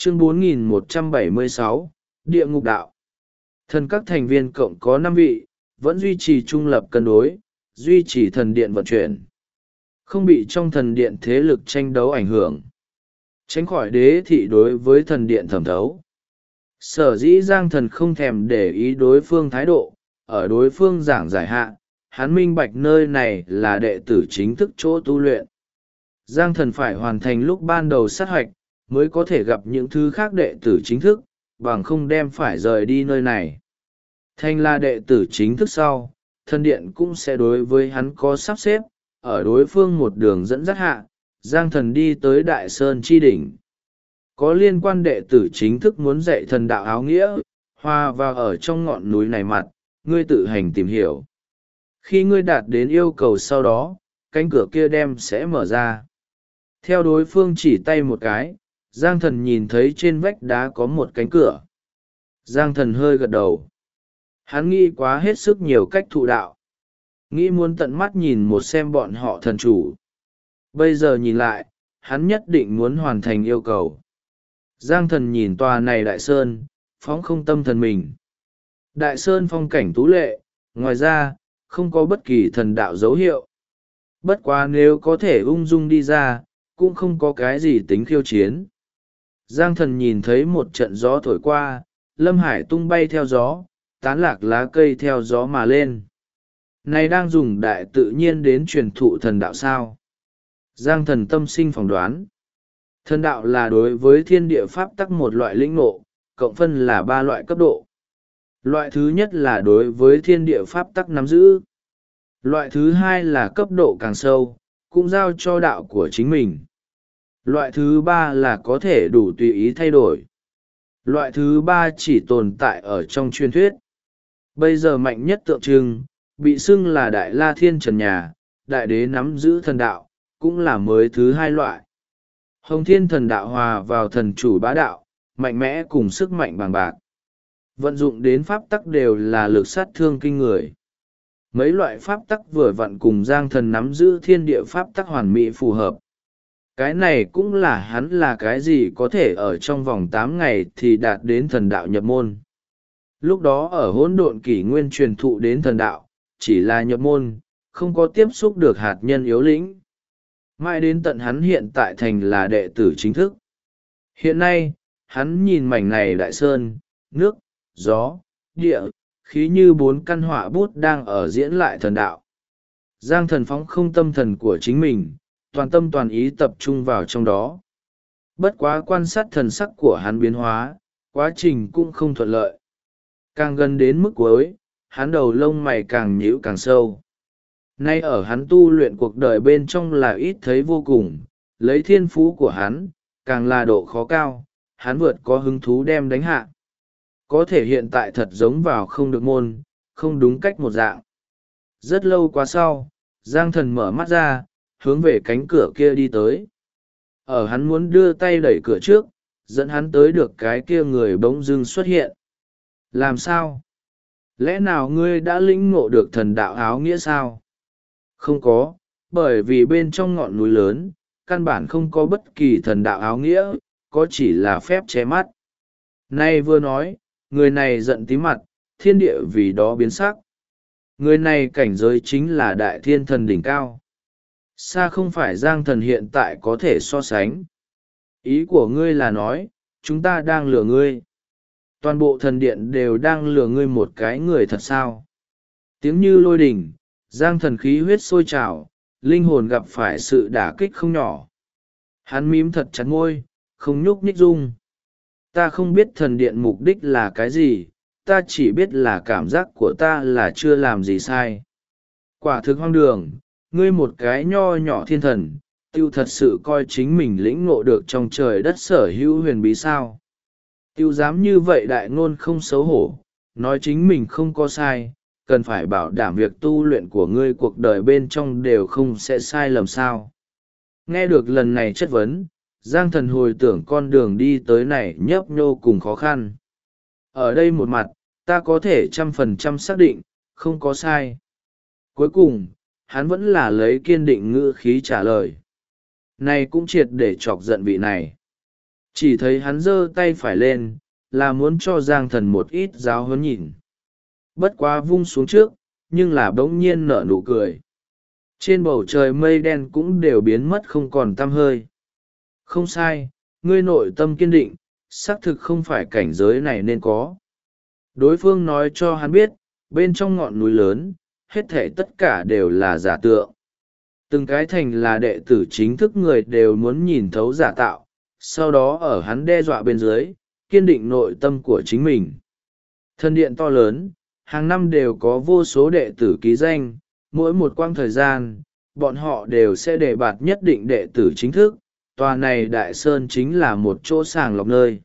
Chương 4176, Địa ngục đạo. Thần các thành viên cộng có 5 vị, vẫn duy trì trung lập cân đối, duy trì thần điện vận chuyển. Không bị trong thần điện thế lực tranh đấu ảnh hưởng. Tránh khỏi đế thị đối với thần điện thẩm thấu. Sở dĩ Giang Thần không thèm để ý đối phương thái độ, ở đối phương giảng giải hạ, hắn minh bạch nơi này là đệ tử chính thức chỗ tu luyện. Giang Thần phải hoàn thành lúc ban đầu sát hoạch, mới có thể gặp những thứ khác đệ tử chính thức, bằng không đem phải rời đi nơi này. Thành là đệ tử chính thức sau, thần điện cũng sẽ đối với hắn có sắp xếp, ở đối phương một đường dẫn dắt hạ, Giang Thần đi tới Đại Sơn Chi Đỉnh. Có liên quan đệ tử chính thức muốn dạy thần đạo áo nghĩa, hòa vào ở trong ngọn núi này mặt, ngươi tự hành tìm hiểu. Khi ngươi đạt đến yêu cầu sau đó, cánh cửa kia đem sẽ mở ra. Theo đối phương chỉ tay một cái, Giang Thần nhìn thấy trên vách đá có một cánh cửa. Giang Thần hơi gật đầu. Hắn nghĩ quá hết sức nhiều cách thụ đạo. Nghĩ muốn tận mắt nhìn một xem bọn họ thần chủ. Bây giờ nhìn lại, hắn nhất định muốn hoàn thành yêu cầu. Giang Thần nhìn tòa này Đại Sơn, phóng không tâm thần mình. Đại Sơn phong cảnh tú lệ, ngoài ra, không có bất kỳ thần đạo dấu hiệu. Bất quá nếu có thể ung dung đi ra, cũng không có cái gì tính khiêu chiến. Giang Thần nhìn thấy một trận gió thổi qua, Lâm Hải tung bay theo gió, tán lạc lá cây theo gió mà lên. Này đang dùng đại tự nhiên đến truyền thụ thần đạo sao? Giang Thần tâm sinh phỏng đoán. Thần đạo là đối với thiên địa pháp tắc một loại lĩnh ngộ, cộng phân là 3 loại cấp độ. Loại thứ nhất là đối với thiên địa pháp tắc nắm giữ. Loại thứ hai là cấp độ càng sâu, cũng giao cho đạo của chính mình. Loại thứ ba là có thể đủ tùy ý thay đổi. Loại thứ ba chỉ tồn tại ở trong truyền thuyết. Bây giờ mạnh nhất tượng trưng, bị xưng là Đại La Thiên Trần Nhà, Đại Đế nắm giữ thần đạo, cũng là mới thứ hai loại. Hồng Thiên thần đạo hòa vào thần chủ bá đạo, mạnh mẽ cùng sức mạnh bằng bạc. Vận dụng đến pháp tắc đều là lực sát thương kinh người. Mấy loại pháp tắc vừa vặn cùng Giang Thần nắm giữ thiên địa pháp tắc hoàn mỹ phù hợp. Cái này cũng là hắn là cái gì có thể ở trong vòng 8 ngày thì đạt đến thần đạo nhập môn. Lúc đó ở hỗn độn kỷ nguyên truyền thụ đến thần đạo, chỉ là nhập môn, không có tiếp xúc được hạt nhân yếu lĩnh. Mãi đến tận hắn hiện tại thành là đệ tử chính thức. Hiện nay, hắn nhìn mảnh này đại sơn, nước, gió, địa, khí như 4 căn họa bút đang ở diễn lại thần đạo. Giang Thần phóng không tâm thần của chính mình, toàn tâm toàn ý tập trung vào trong đó. Bất quá quan sát thần sắc của hắn biến hóa, quá trình cũng không thuận lợi. Càng gần đến mức cuối, hắn đầu lông mày càng nhíu càng sâu. Nay ở hắn tu luyện cuộc đời bên trong là ít thấy vô cùng, lấy thiên phú của hắn, càng là độ khó cao, hắn vượt có hứng thú đem đánh hạ. Có thể hiện tại thật giống vào không được môn, không đúng cách một dạng. Rất lâu qua sau, Giang Thần mở mắt ra, hướng về cánh cửa kia đi tới. Ở hắn muốn đưa tay đẩy cửa trước, dẫn hắn tới được cái kia người bỗng dưng xuất hiện. Làm sao? Lẽ nào ngươi đã lĩnh ngộ được thần đạo áo nghĩa sao? Không có, bởi vì bên trong ngọn núi lớn, căn bản không có bất kỳ thần đạo áo nghĩa, có chỉ là phép che mắt. Nay vừa nói, người này giận tí mặt, thiên địa vì đó biến sắc. Người này cảnh giới chính là đại thiên thần đỉnh cao. Xa không phải Giang Thần hiện tại có thể so sánh. Ý của ngươi là nói, chúng ta đang lừa ngươi. Toàn bộ thần điện đều đang lừa ngươi một cái người thật sao? Tiếng như lôi đình, Giang Thần khí huyết sôi trào, linh hồn gặp phải sự đả kích không nhỏ. Hắn mím thật chặt môi, không nhúc nhích rung. Ta không biết thần điện mục đích là cái gì, ta chỉ biết là cảm giác của ta là chưa làm gì sai. Quả thực hoang đường, ngươi một cái nho nhỏ thiên thần, tiêu thật sự coi chính mình lĩnh ngộ được trong trời đất sở hữu huyền bí sao. Tiêu dám như vậy đại ngôn không xấu hổ, nói chính mình không có sai, cần phải bảo đảm việc tu luyện của ngươi cuộc đời bên trong đều không sẽ sai lầm sao. Nghe được lần này chất vấn, Giang Thần hồi tưởng con đường đi tới này nhấp nhô cùng khó khăn. Ở đây một mặt, ta có thể 100% xác định, không có sai. Cuối cùng, hắn vẫn là lấy kiên định ngữ khí trả lời. Này cũng triệt để chọc giận vị này. Chỉ thấy hắn giơ tay phải lên, là muốn cho Giang Thần một ít giáo huấn nhìn. Bất quá vung xuống trước, nhưng là bỗng nhiên nở nụ cười. Trên bầu trời mây đen cũng đều biến mất không còn tăm hơi. Không sai, ngươi nội tâm kiên định, xác thực không phải cảnh giới này nên có. Đối phương nói cho hắn biết, bên trong ngọn núi lớn, hết thể tất cả đều là giả tượng. Từng cái thành là đệ tử chính thức người đều muốn nhìn thấu giả tạo, sau đó ở hắn đe dọa bên dưới, kiên định nội tâm của chính mình. Thần điện to lớn, hàng năm đều có vô số đệ tử ký danh, mỗi một quãng thời gian, bọn họ đều sẽ đề bạt nhất định đệ tử chính thức. Tòa này Đại Sơn chính là một chỗ sàng lọc nơi.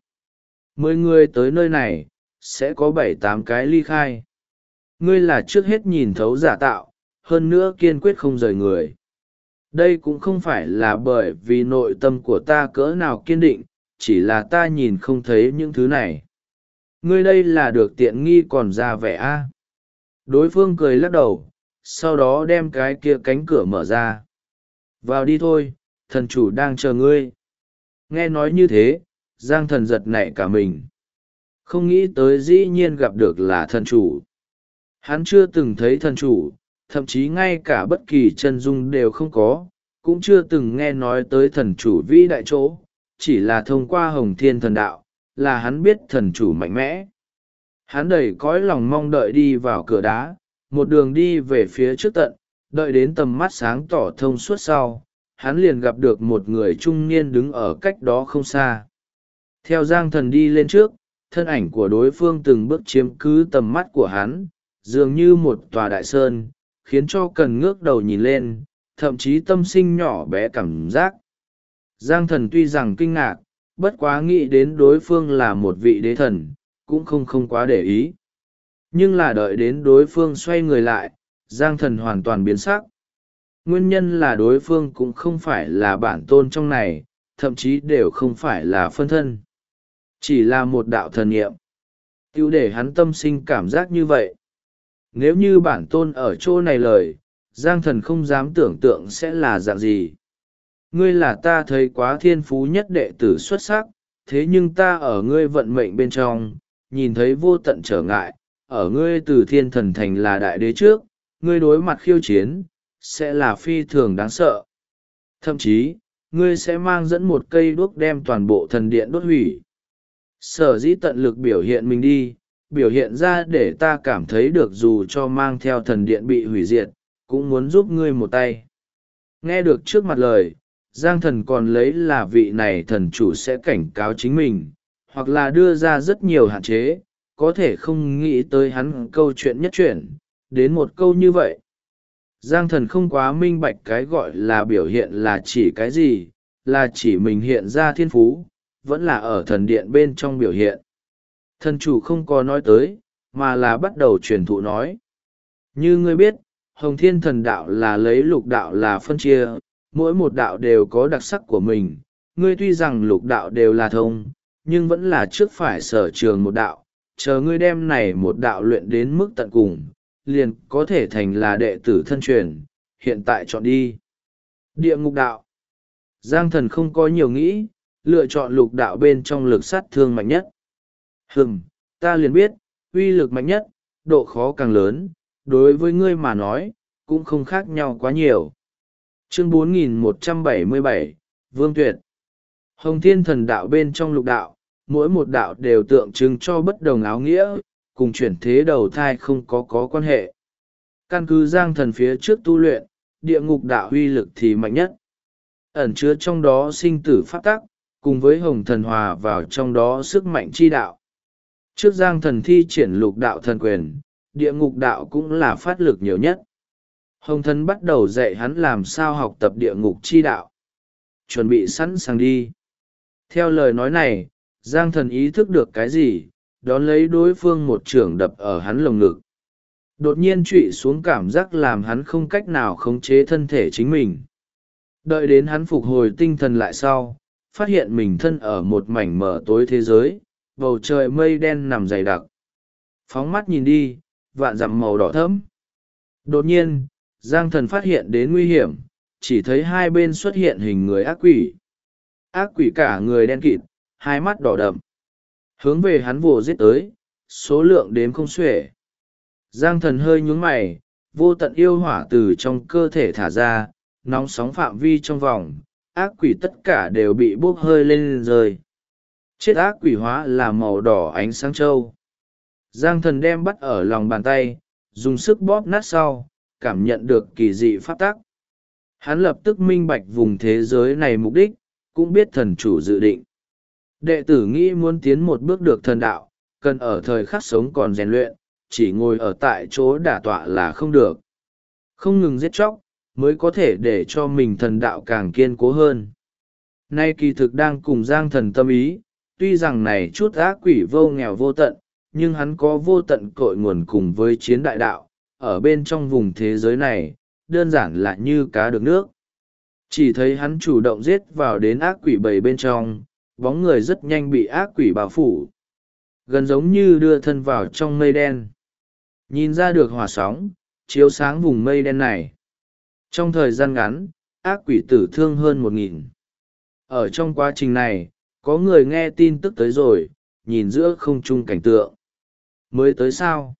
10 người tới nơi này, sẽ có 7-8 cái ly khai. Ngươi là trước hết nhìn thấu giả tạo, hơn nữa kiên quyết không rời người. Đây cũng không phải là bởi vì nội tâm của ta cỡ nào kiên định, chỉ là ta nhìn không thấy những thứ này. Ngươi đây là được tiện nghi còn ra vẻ a. Đối phương cười lắc đầu, sau đó đem cái kia cánh cửa mở ra. Vào đi thôi, thần chủ đang chờ ngươi. Nghe nói như thế, Giang Thần giật nảy cả mình. Không nghĩ tới dĩ nhiên gặp được là thần chủ. Hắn chưa từng thấy thần chủ, thậm chí ngay cả bất kỳ chân dung đều không có, cũng chưa từng nghe nói tới thần chủ vĩ đại chỗ, chỉ là thông qua Hồng Thiên thần đạo, là hắn biết thần chủ mạnh mẽ. Hắn đầy cõi lòng mong đợi đi vào cửa đá, một đường đi về phía trước tận, đợi đến tầm mắt sáng tỏ thông suốt sau, hắn liền gặp được một người trung niên đứng ở cách đó không xa. Theo Giang Thần đi lên trước, thân ảnh của đối phương từng bước chiếm cứ tầm mắt của hắn, dường như một tòa đại sơn, khiến cho cần ngước đầu nhìn lên, thậm chí tâm sinh nhỏ bé cảm giác. Giang Thần tuy rằng kinh ngạc, bất quá nghĩ đến đối phương là một vị đế thần, cũng không quá để ý. Nhưng là đợi đến đối phương xoay người lại, Giang Thần hoàn toàn biến sắc. Nguyên nhân là đối phương cũng không phải là bản tôn trong này, thậm chí đều không phải là phân thân. Chỉ là một đạo thần niệm. Tiêu để hắn tâm sinh cảm giác như vậy. Nếu như bản tôn ở chỗ này lời, Giang Thần không dám tưởng tượng sẽ là dạng gì. Ngươi là ta thấy quá thiên phú nhất đệ tử xuất sắc, thế nhưng ta ở ngươi vận mệnh bên trong, nhìn thấy vô tận trở ngại, ở ngươi từ thiên thần thành là đại đế trước, ngươi đối mặt khiêu chiến, sẽ là phi thường đáng sợ. Thậm chí, ngươi sẽ mang dẫn một cây đuốc đem toàn bộ thần điện đốt hủy. Sở dĩ tận lực biểu hiện mình đi, biểu hiện ra để ta cảm thấy được dù cho mang theo thần điện bị hủy diệt, cũng muốn giúp ngươi một tay. Nghe được trước mặt lời, Giang Thần còn lấy là vị này thần chủ sẽ cảnh cáo chính mình, hoặc là đưa ra rất nhiều hạn chế, có thể không nghĩ tới hắn câu chuyện nhất chuyển, đến một câu như vậy. Giang Thần không quá minh bạch cái gọi là biểu hiện là chỉ cái gì, là chỉ mình hiện ra thiên phú, vẫn là ở thần điện bên trong biểu hiện. Thần chủ không có nói tới, mà là bắt đầu truyền thụ nói. Như ngươi biết, Hồng Thiên thần đạo là lấy lục đạo là phân chia, mỗi một đạo đều có đặc sắc của mình. Ngươi tuy rằng lục đạo đều là thông, nhưng vẫn là trước phải sở trường một đạo, chờ ngươi đem này một đạo luyện đến mức tận cùng, liền có thể thành là đệ tử thân truyền, hiện tại chọn đi. Địa ngục đạo. Giang Thần không có nhiều nghĩ, lựa chọn lục đạo bên trong lực sát thương mạnh nhất. Ta liền biết, uy lực mạnh nhất, độ khó càng lớn, đối với ngươi mà nói, cũng không khác nhau quá nhiều. Chương 4177, Vương Tuyệt. Hồng Thiên thần đạo bên trong lục đạo, mỗi một đạo đều tượng trưng cho bất đồng áo nghĩa, cùng chuyển thế đầu thai không có quan hệ. Căn cứ Giang Thần phía trước tu luyện, địa ngục đạo uy lực thì mạnh nhất. Ẩn chứa trong đó sinh tử pháp tắc, cùng với hồng thần hòa vào trong đó sức mạnh chi đạo. Trước Giang Thần thi triển lục đạo thần quyền, địa ngục đạo cũng là phát lực nhiều nhất. Hồng thần bắt đầu dạy hắn làm sao học tập địa ngục chi đạo. Chuẩn bị sẵn sàng đi. Theo lời nói này, Giang Thần ý thức được cái gì, đón lấy đối phương một chưởng đập ở hắn lồng ngực. Đột nhiên trụy xuống cảm giác làm hắn không cách nào khống chế thân thể chính mình. Đợi đến hắn phục hồi tinh thần lại sau, phát hiện mình thân ở một mảnh mờ tối thế giới, bầu trời mây đen nằm dày đặc. Phóng mắt nhìn đi, vạn dặm màu đỏ thẫm. Đột nhiên, Giang Thần phát hiện đến nguy hiểm, chỉ thấy hai bên xuất hiện hình người ác quỷ. Ác quỷ cả người đen kịt, hai mắt đỏ đậm. Hướng về hắn vồ giết tới, số lượng đếm không xuể. Giang thần hơi nhún mày, vô tận yêu hỏa từ trong cơ thể thả ra, nóng sóng phạm vi trong vòng, ác quỷ tất cả đều bị bốc hơi lên rơi. Chết ác quỷ hóa là màu đỏ ánh sáng trâu. Giang thần đem bắt ở lòng bàn tay, dùng sức bóp nát sau, cảm nhận được kỳ dị pháp tắc. Hắn lập tức minh bạch vùng thế giới này mục đích, cũng biết thần chủ dự định. Đệ tử nghĩ muốn tiến một bước được thần đạo, cần ở thời khắc sống còn rèn luyện, chỉ ngồi ở tại chỗ đả tọa là không được. Không ngừng giết chóc, mới có thể để cho mình thần đạo càng kiên cố hơn. Nay kỳ thực đang cùng Giang thần tâm ý, tuy rằng này chút ác quỷ vô nghèo vô tận, nhưng hắn có vô tận cội nguồn cùng với chiến đại đạo, ở bên trong vùng thế giới này, đơn giản là như cá được nước. Chỉ thấy hắn chủ động giết vào đến ác quỷ bầy bên trong, bóng người rất nhanh bị ác quỷ bao phủ. Gần giống như đưa thân vào trong mây đen. Nhìn ra được hỏa sóng, chiếu sáng vùng mây đen này. Trong thời gian ngắn, ác quỷ tử thương hơn 1.000. Ở trong quá trình này, có người nghe tin tức tới rồi, nhìn giữa không trung cảnh tượng. Mới tới sao?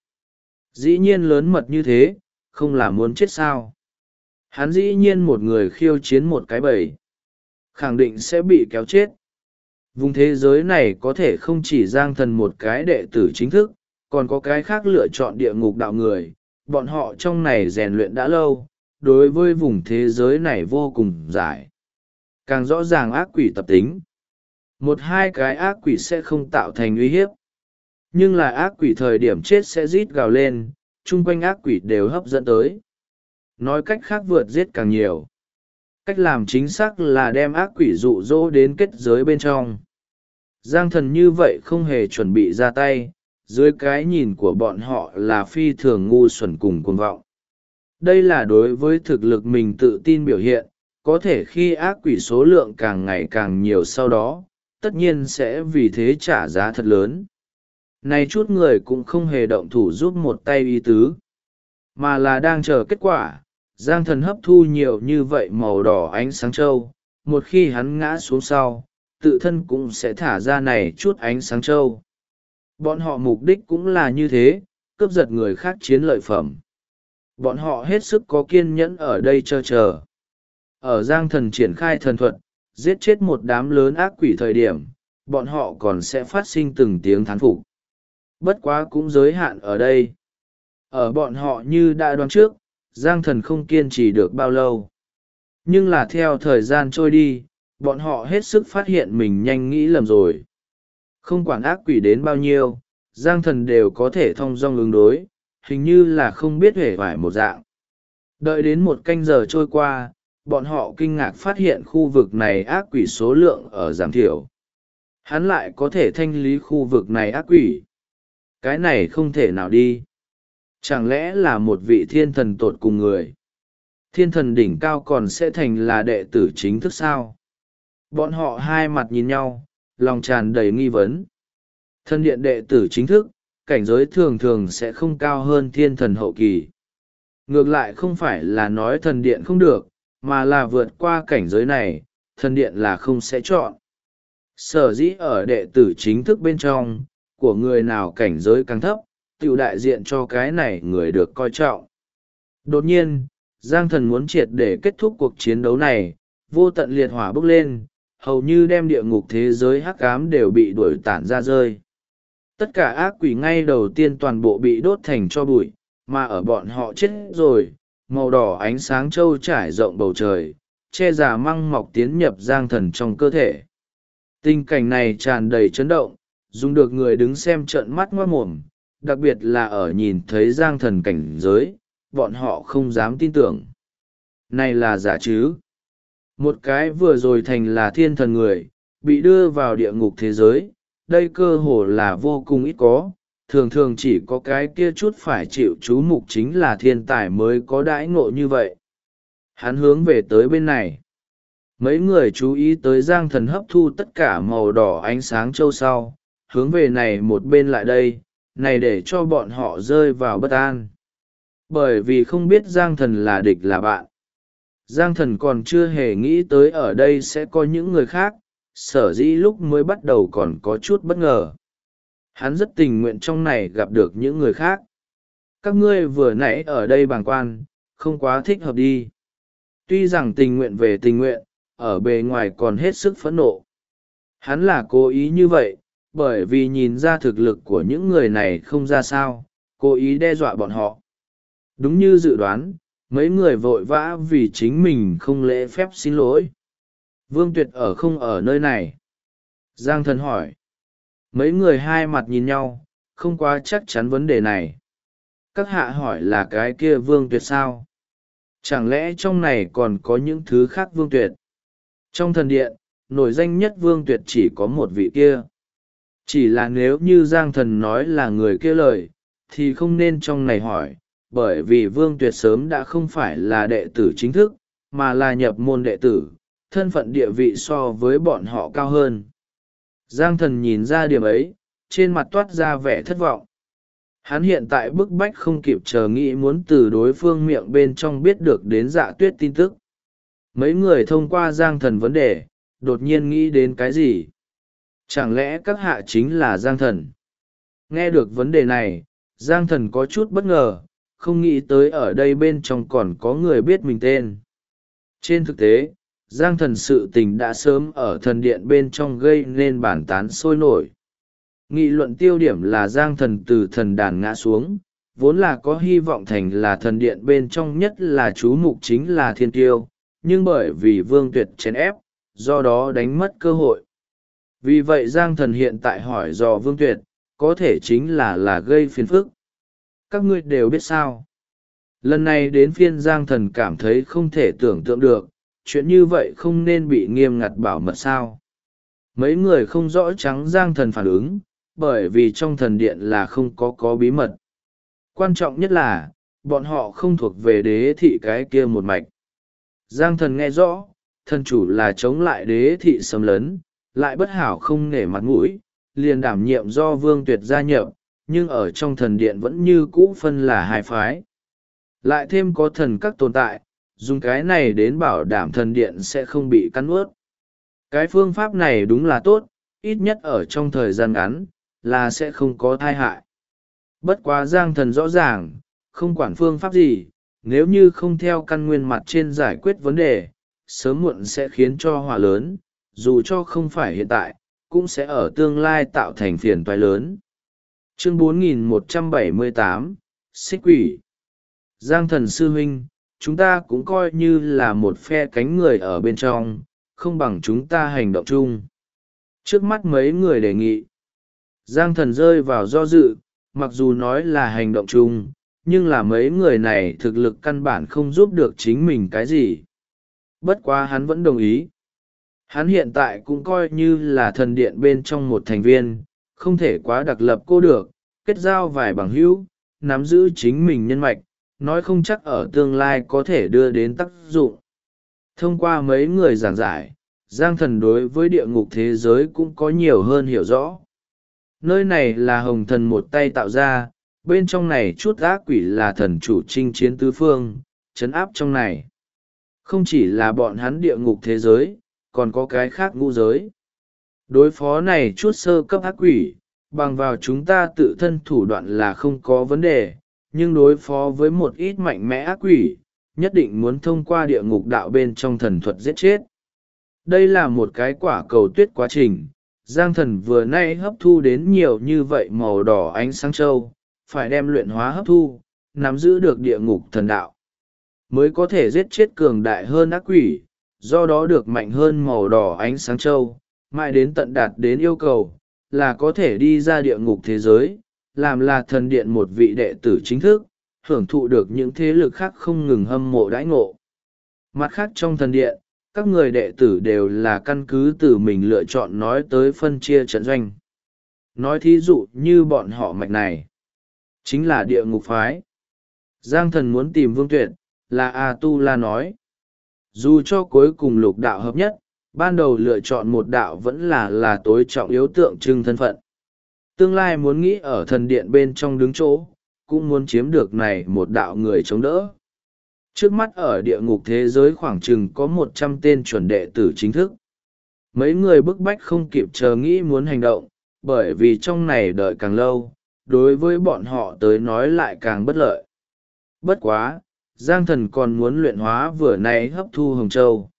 Dĩ nhiên lớn mật như thế, không là muốn chết sao? Hắn dĩ nhiên một người khiêu chiến một cái bầy. Khẳng định sẽ bị kéo chết. Vùng thế giới này có thể không chỉ Giang thần một cái đệ tử chính thức, còn có cái khác lựa chọn địa ngục đạo người. Bọn họ trong này rèn luyện đã lâu, đối với vùng thế giới này vô cùng giải. Càng rõ ràng ác quỷ tập tính. Một hai cái ác quỷ sẽ không tạo thành uy hiếp. Nhưng là ác quỷ thời điểm chết sẽ rít gào lên, chung quanh ác quỷ đều hấp dẫn tới. Nói cách khác vượt giết càng nhiều. Cách làm chính xác là đem ác quỷ dụ dỗ đến kết giới bên trong. Giang thần như vậy không hề chuẩn bị ra tay, dưới cái nhìn của bọn họ là phi thường ngu xuẩn cùng cuồng vọng. Đây là đối với thực lực mình tự tin biểu hiện, có thể khi ác quỷ số lượng càng ngày càng nhiều sau đó, tất nhiên sẽ vì thế trả giá thật lớn. Này chút người cũng không hề động thủ giúp một tay ý tứ, mà là đang chờ kết quả. Giang thần hấp thu nhiều như vậy màu đỏ ánh sáng trâu, một khi hắn ngã xuống sau, tự thân cũng sẽ thả ra này chút ánh sáng trâu. Bọn họ mục đích cũng là như thế, cướp giật người khác chiến lợi phẩm. Bọn họ hết sức có kiên nhẫn ở đây chờ. Ở Giang thần triển khai thần thuật, giết chết một đám lớn ác quỷ thời điểm, bọn họ còn sẽ phát sinh từng tiếng thán phục. Bất quá cũng giới hạn ở đây. Ở bọn họ như đã đoán trước, Giang thần không kiên trì được bao lâu. Nhưng là theo thời gian trôi đi, bọn họ hết sức phát hiện mình nhanh nghĩ lầm rồi. Không quản ác quỷ đến bao nhiêu, Giang thần đều có thể thong dong ứng đối, hình như là không biết hề vải một dạng. Đợi đến một canh giờ trôi qua, bọn họ kinh ngạc phát hiện khu vực này ác quỷ số lượng ở giảm thiểu. Hắn lại có thể thanh lý khu vực này ác quỷ. Cái này không thể nào đi. Chẳng lẽ là một vị thiên thần tột cùng người? Thiên thần đỉnh cao còn sẽ thành là đệ tử chính thức sao? Bọn họ hai mặt nhìn nhau, lòng tràn đầy nghi vấn. Thần điện đệ tử chính thức, cảnh giới thường thường sẽ không cao hơn thiên thần hậu kỳ. Ngược lại không phải là nói thần điện không được, mà là vượt qua cảnh giới này, thần điện là không sẽ chọn. Sở dĩ ở đệ tử chính thức bên trong, của người nào cảnh giới càng thấp, tiểu đại diện cho cái này người được coi trọng. Đột nhiên, Giang thần muốn triệt để kết thúc cuộc chiến đấu này, vô tận liệt hỏa bốc lên, hầu như đem địa ngục thế giới hắc ám đều bị đuổi tản ra rơi. Tất cả ác quỷ ngay đầu tiên toàn bộ bị đốt thành tro bụi, mà ở bọn họ chết rồi, màu đỏ ánh sáng trâu trải rộng bầu trời, che giả măng mọc tiến nhập Giang thần trong cơ thể. Tình cảnh này tràn đầy chấn động, dùng được người đứng xem trợn mắt ngoác mồm, đặc biệt là ở nhìn thấy Giang thần cảnh giới, bọn họ không dám tin tưởng. Này là giả chứ? Một cái vừa rồi thành là thiên thần người, bị đưa vào địa ngục thế giới, đây cơ hồ là vô cùng ít có, thường thường chỉ có cái kia chút phải chịu chú mục chính là thiên tài mới có đãi ngộ như vậy. Hắn hướng về tới bên này. Mấy người chú ý tới Giang thần hấp thu tất cả màu đỏ ánh sáng châu sau, hướng về này một bên lại đây, này để cho bọn họ rơi vào bất an. Bởi vì không biết Giang thần là địch là bạn. Giang thần còn chưa hề nghĩ tới ở đây sẽ có những người khác, sở dĩ lúc mới bắt đầu còn có chút bất ngờ. Hắn rất tình nguyện trong này gặp được những người khác. Các ngươi vừa nãy ở đây bàng quan, không quá thích hợp đi. Tuy rằng tình nguyện về tình nguyện, ở bề ngoài còn hết sức phẫn nộ. Hắn là cố ý như vậy, bởi vì nhìn ra thực lực của những người này không ra sao, cố ý đe dọa bọn họ. Đúng như dự đoán, mấy người vội vã vì chính mình không lễ phép xin lỗi. Vương Tuyệt ở không ở nơi này? Giang Thần hỏi. Mấy người hai mặt nhìn nhau, không quá chắc chắn vấn đề này. Các hạ hỏi là cái kia Vương Tuyệt sao? Chẳng lẽ trong này còn có những thứ khác Vương Tuyệt? Trong thần điện, nổi danh nhất Vương Tuyệt chỉ có một vị kia. Chỉ là nếu như Giang Thần nói là người kia lời, thì không nên trong này hỏi, bởi vì Vương Tuyệt sớm đã không phải là đệ tử chính thức, mà là nhập môn đệ tử, thân phận địa vị so với bọn họ cao hơn. Giang Thần nhìn ra điểm ấy, trên mặt toát ra vẻ thất vọng. Hắn hiện tại bức bách không kịp chờ nghĩ muốn từ đối phương miệng bên trong biết được đến Dạ Tuyết tin tức. Mấy người thông qua Giang Thần vấn đề, đột nhiên nghĩ đến cái gì? Chẳng lẽ các hạ chính là Giang Thần? Nghe được vấn đề này, Giang Thần có chút bất ngờ, không nghĩ tới ở đây bên trong còn có người biết mình tên. Trên thực tế, Giang Thần sự tình đã sớm ở thần điện bên trong gây nên bàn tán sôi nổi. Nghị luận tiêu điểm là Giang Thần từ thần đàn ngã xuống, vốn là có hy vọng thành là thần điện bên trong nhất là chú mục chính là thiên tiêu, nhưng bởi vì Vương Tuyệt chèn ép, do đó đánh mất cơ hội. Vì vậy Giang Thần hiện tại hỏi dò Vương Tuyệt, có thể chính là gây phiền phức. Các ngươi đều biết sao? Lần này đến phiên Giang Thần cảm thấy không thể tưởng tượng được, chuyện như vậy không nên bị nghiêm ngặt bảo mật sao? Mấy người không rõ trắng Giang Thần phản ứng, bởi vì trong thần điện là không có bí mật. Quan trọng nhất là, bọn họ không thuộc về đế thị cái kia một mạch. Giang Thần nghe rõ, thần chủ là chống lại đế thị xâm lấn, lại bất hảo không nể mặt mũi, liền đảm nhiệm do Vương Tuyệt gia nhập, nhưng ở trong thần điện vẫn như cũ phân là hai phái. Lại thêm có thần các tồn tại, dùng cái này đến bảo đảm thần điện sẽ không bị cắn ướt. Cái phương pháp này đúng là tốt, ít nhất ở trong thời gian ngắn, là sẽ không có tai hại. Bất quá Giang Thần rõ ràng, không quản phương pháp gì, nếu như không theo căn nguyên mặt trên giải quyết vấn đề, sớm muộn sẽ khiến cho họa lớn, dù cho không phải hiện tại, cũng sẽ ở tương lai tạo thành phiền toái lớn. Chương 4178, Xích Quỷ. Giang Thần sư huynh, chúng ta cũng coi như là một phe cánh người ở bên trong, không bằng chúng ta hành động chung. Trước mắt mấy người đề nghị. Giang Thần rơi vào do dự, mặc dù nói là hành động chung, nhưng là mấy người này thực lực căn bản không giúp được chính mình cái gì. Bất quá hắn vẫn đồng ý. Hắn hiện tại cũng coi như là thần điện bên trong một thành viên, không thể quá đặc lập cô được, kết giao vài bằng hữu, nắm giữ chính mình nhân mạch, nói không chắc ở tương lai có thể đưa đến tác dụng. Thông qua mấy người giảng giải, Giang Thần đối với địa ngục thế giới cũng có nhiều hơn hiểu rõ. Nơi này là Hồng Thần một tay tạo ra, bên trong này chút ác quỷ là thần chủ chinh chiến tứ phương, trấn áp trong này. Không chỉ là bọn hắn địa ngục thế giới, còn có cái khác ngũ giới. Đối phó này chút sơ cấp ác quỷ, bằng vào chúng ta tự thân thủ đoạn là không có vấn đề, nhưng đối phó với một ít mạnh mẽ ác quỷ, nhất định muốn thông qua địa ngục đạo bên trong thần thuật giết chết. Đây là một cái quả cầu tuyết quá trình, Giang Thần vừa nay hấp thu đến nhiều như vậy màu đỏ ánh sáng châu, phải đem luyện hóa hấp thu, nắm giữ được địa ngục thần đạo, mới có thể giết chết cường đại hơn ác quỷ, do đó được mạnh hơn màu đỏ ánh sáng châu, mãi đến tận đạt đến yêu cầu, là có thể đi ra địa ngục thế giới, làm là thần điện một vị đệ tử chính thức, hưởng thụ được những thế lực khác không ngừng hâm mộ đãi ngộ. Mặt khác trong thần điện, các người đệ tử đều là căn cứ từ mình lựa chọn nói tới phân chia trận doanh. Nói thí dụ như bọn họ mạch này, chính là địa ngục phái. Giang Thần muốn tìm Vương Tuyệt, là A-tu-la nói. Dù cho cuối cùng lục đạo hợp nhất, ban đầu lựa chọn một đạo vẫn là tối trọng yếu tượng trưng thân phận. Tương lai muốn nghĩ ở thần điện bên trong đứng chỗ, cũng muốn chiếm được này một đạo người chống đỡ. Trước mắt ở địa ngục thế giới khoảng chừng có 100 tên chuẩn đệ tử chính thức. Mấy người bức bách không kịp chờ nghĩ muốn hành động, bởi vì trong này đợi càng lâu, đối với bọn họ tới nói lại càng bất lợi. Bất quá, Giang Thần còn muốn luyện hóa vừa nãy hấp thu Hồng Châu.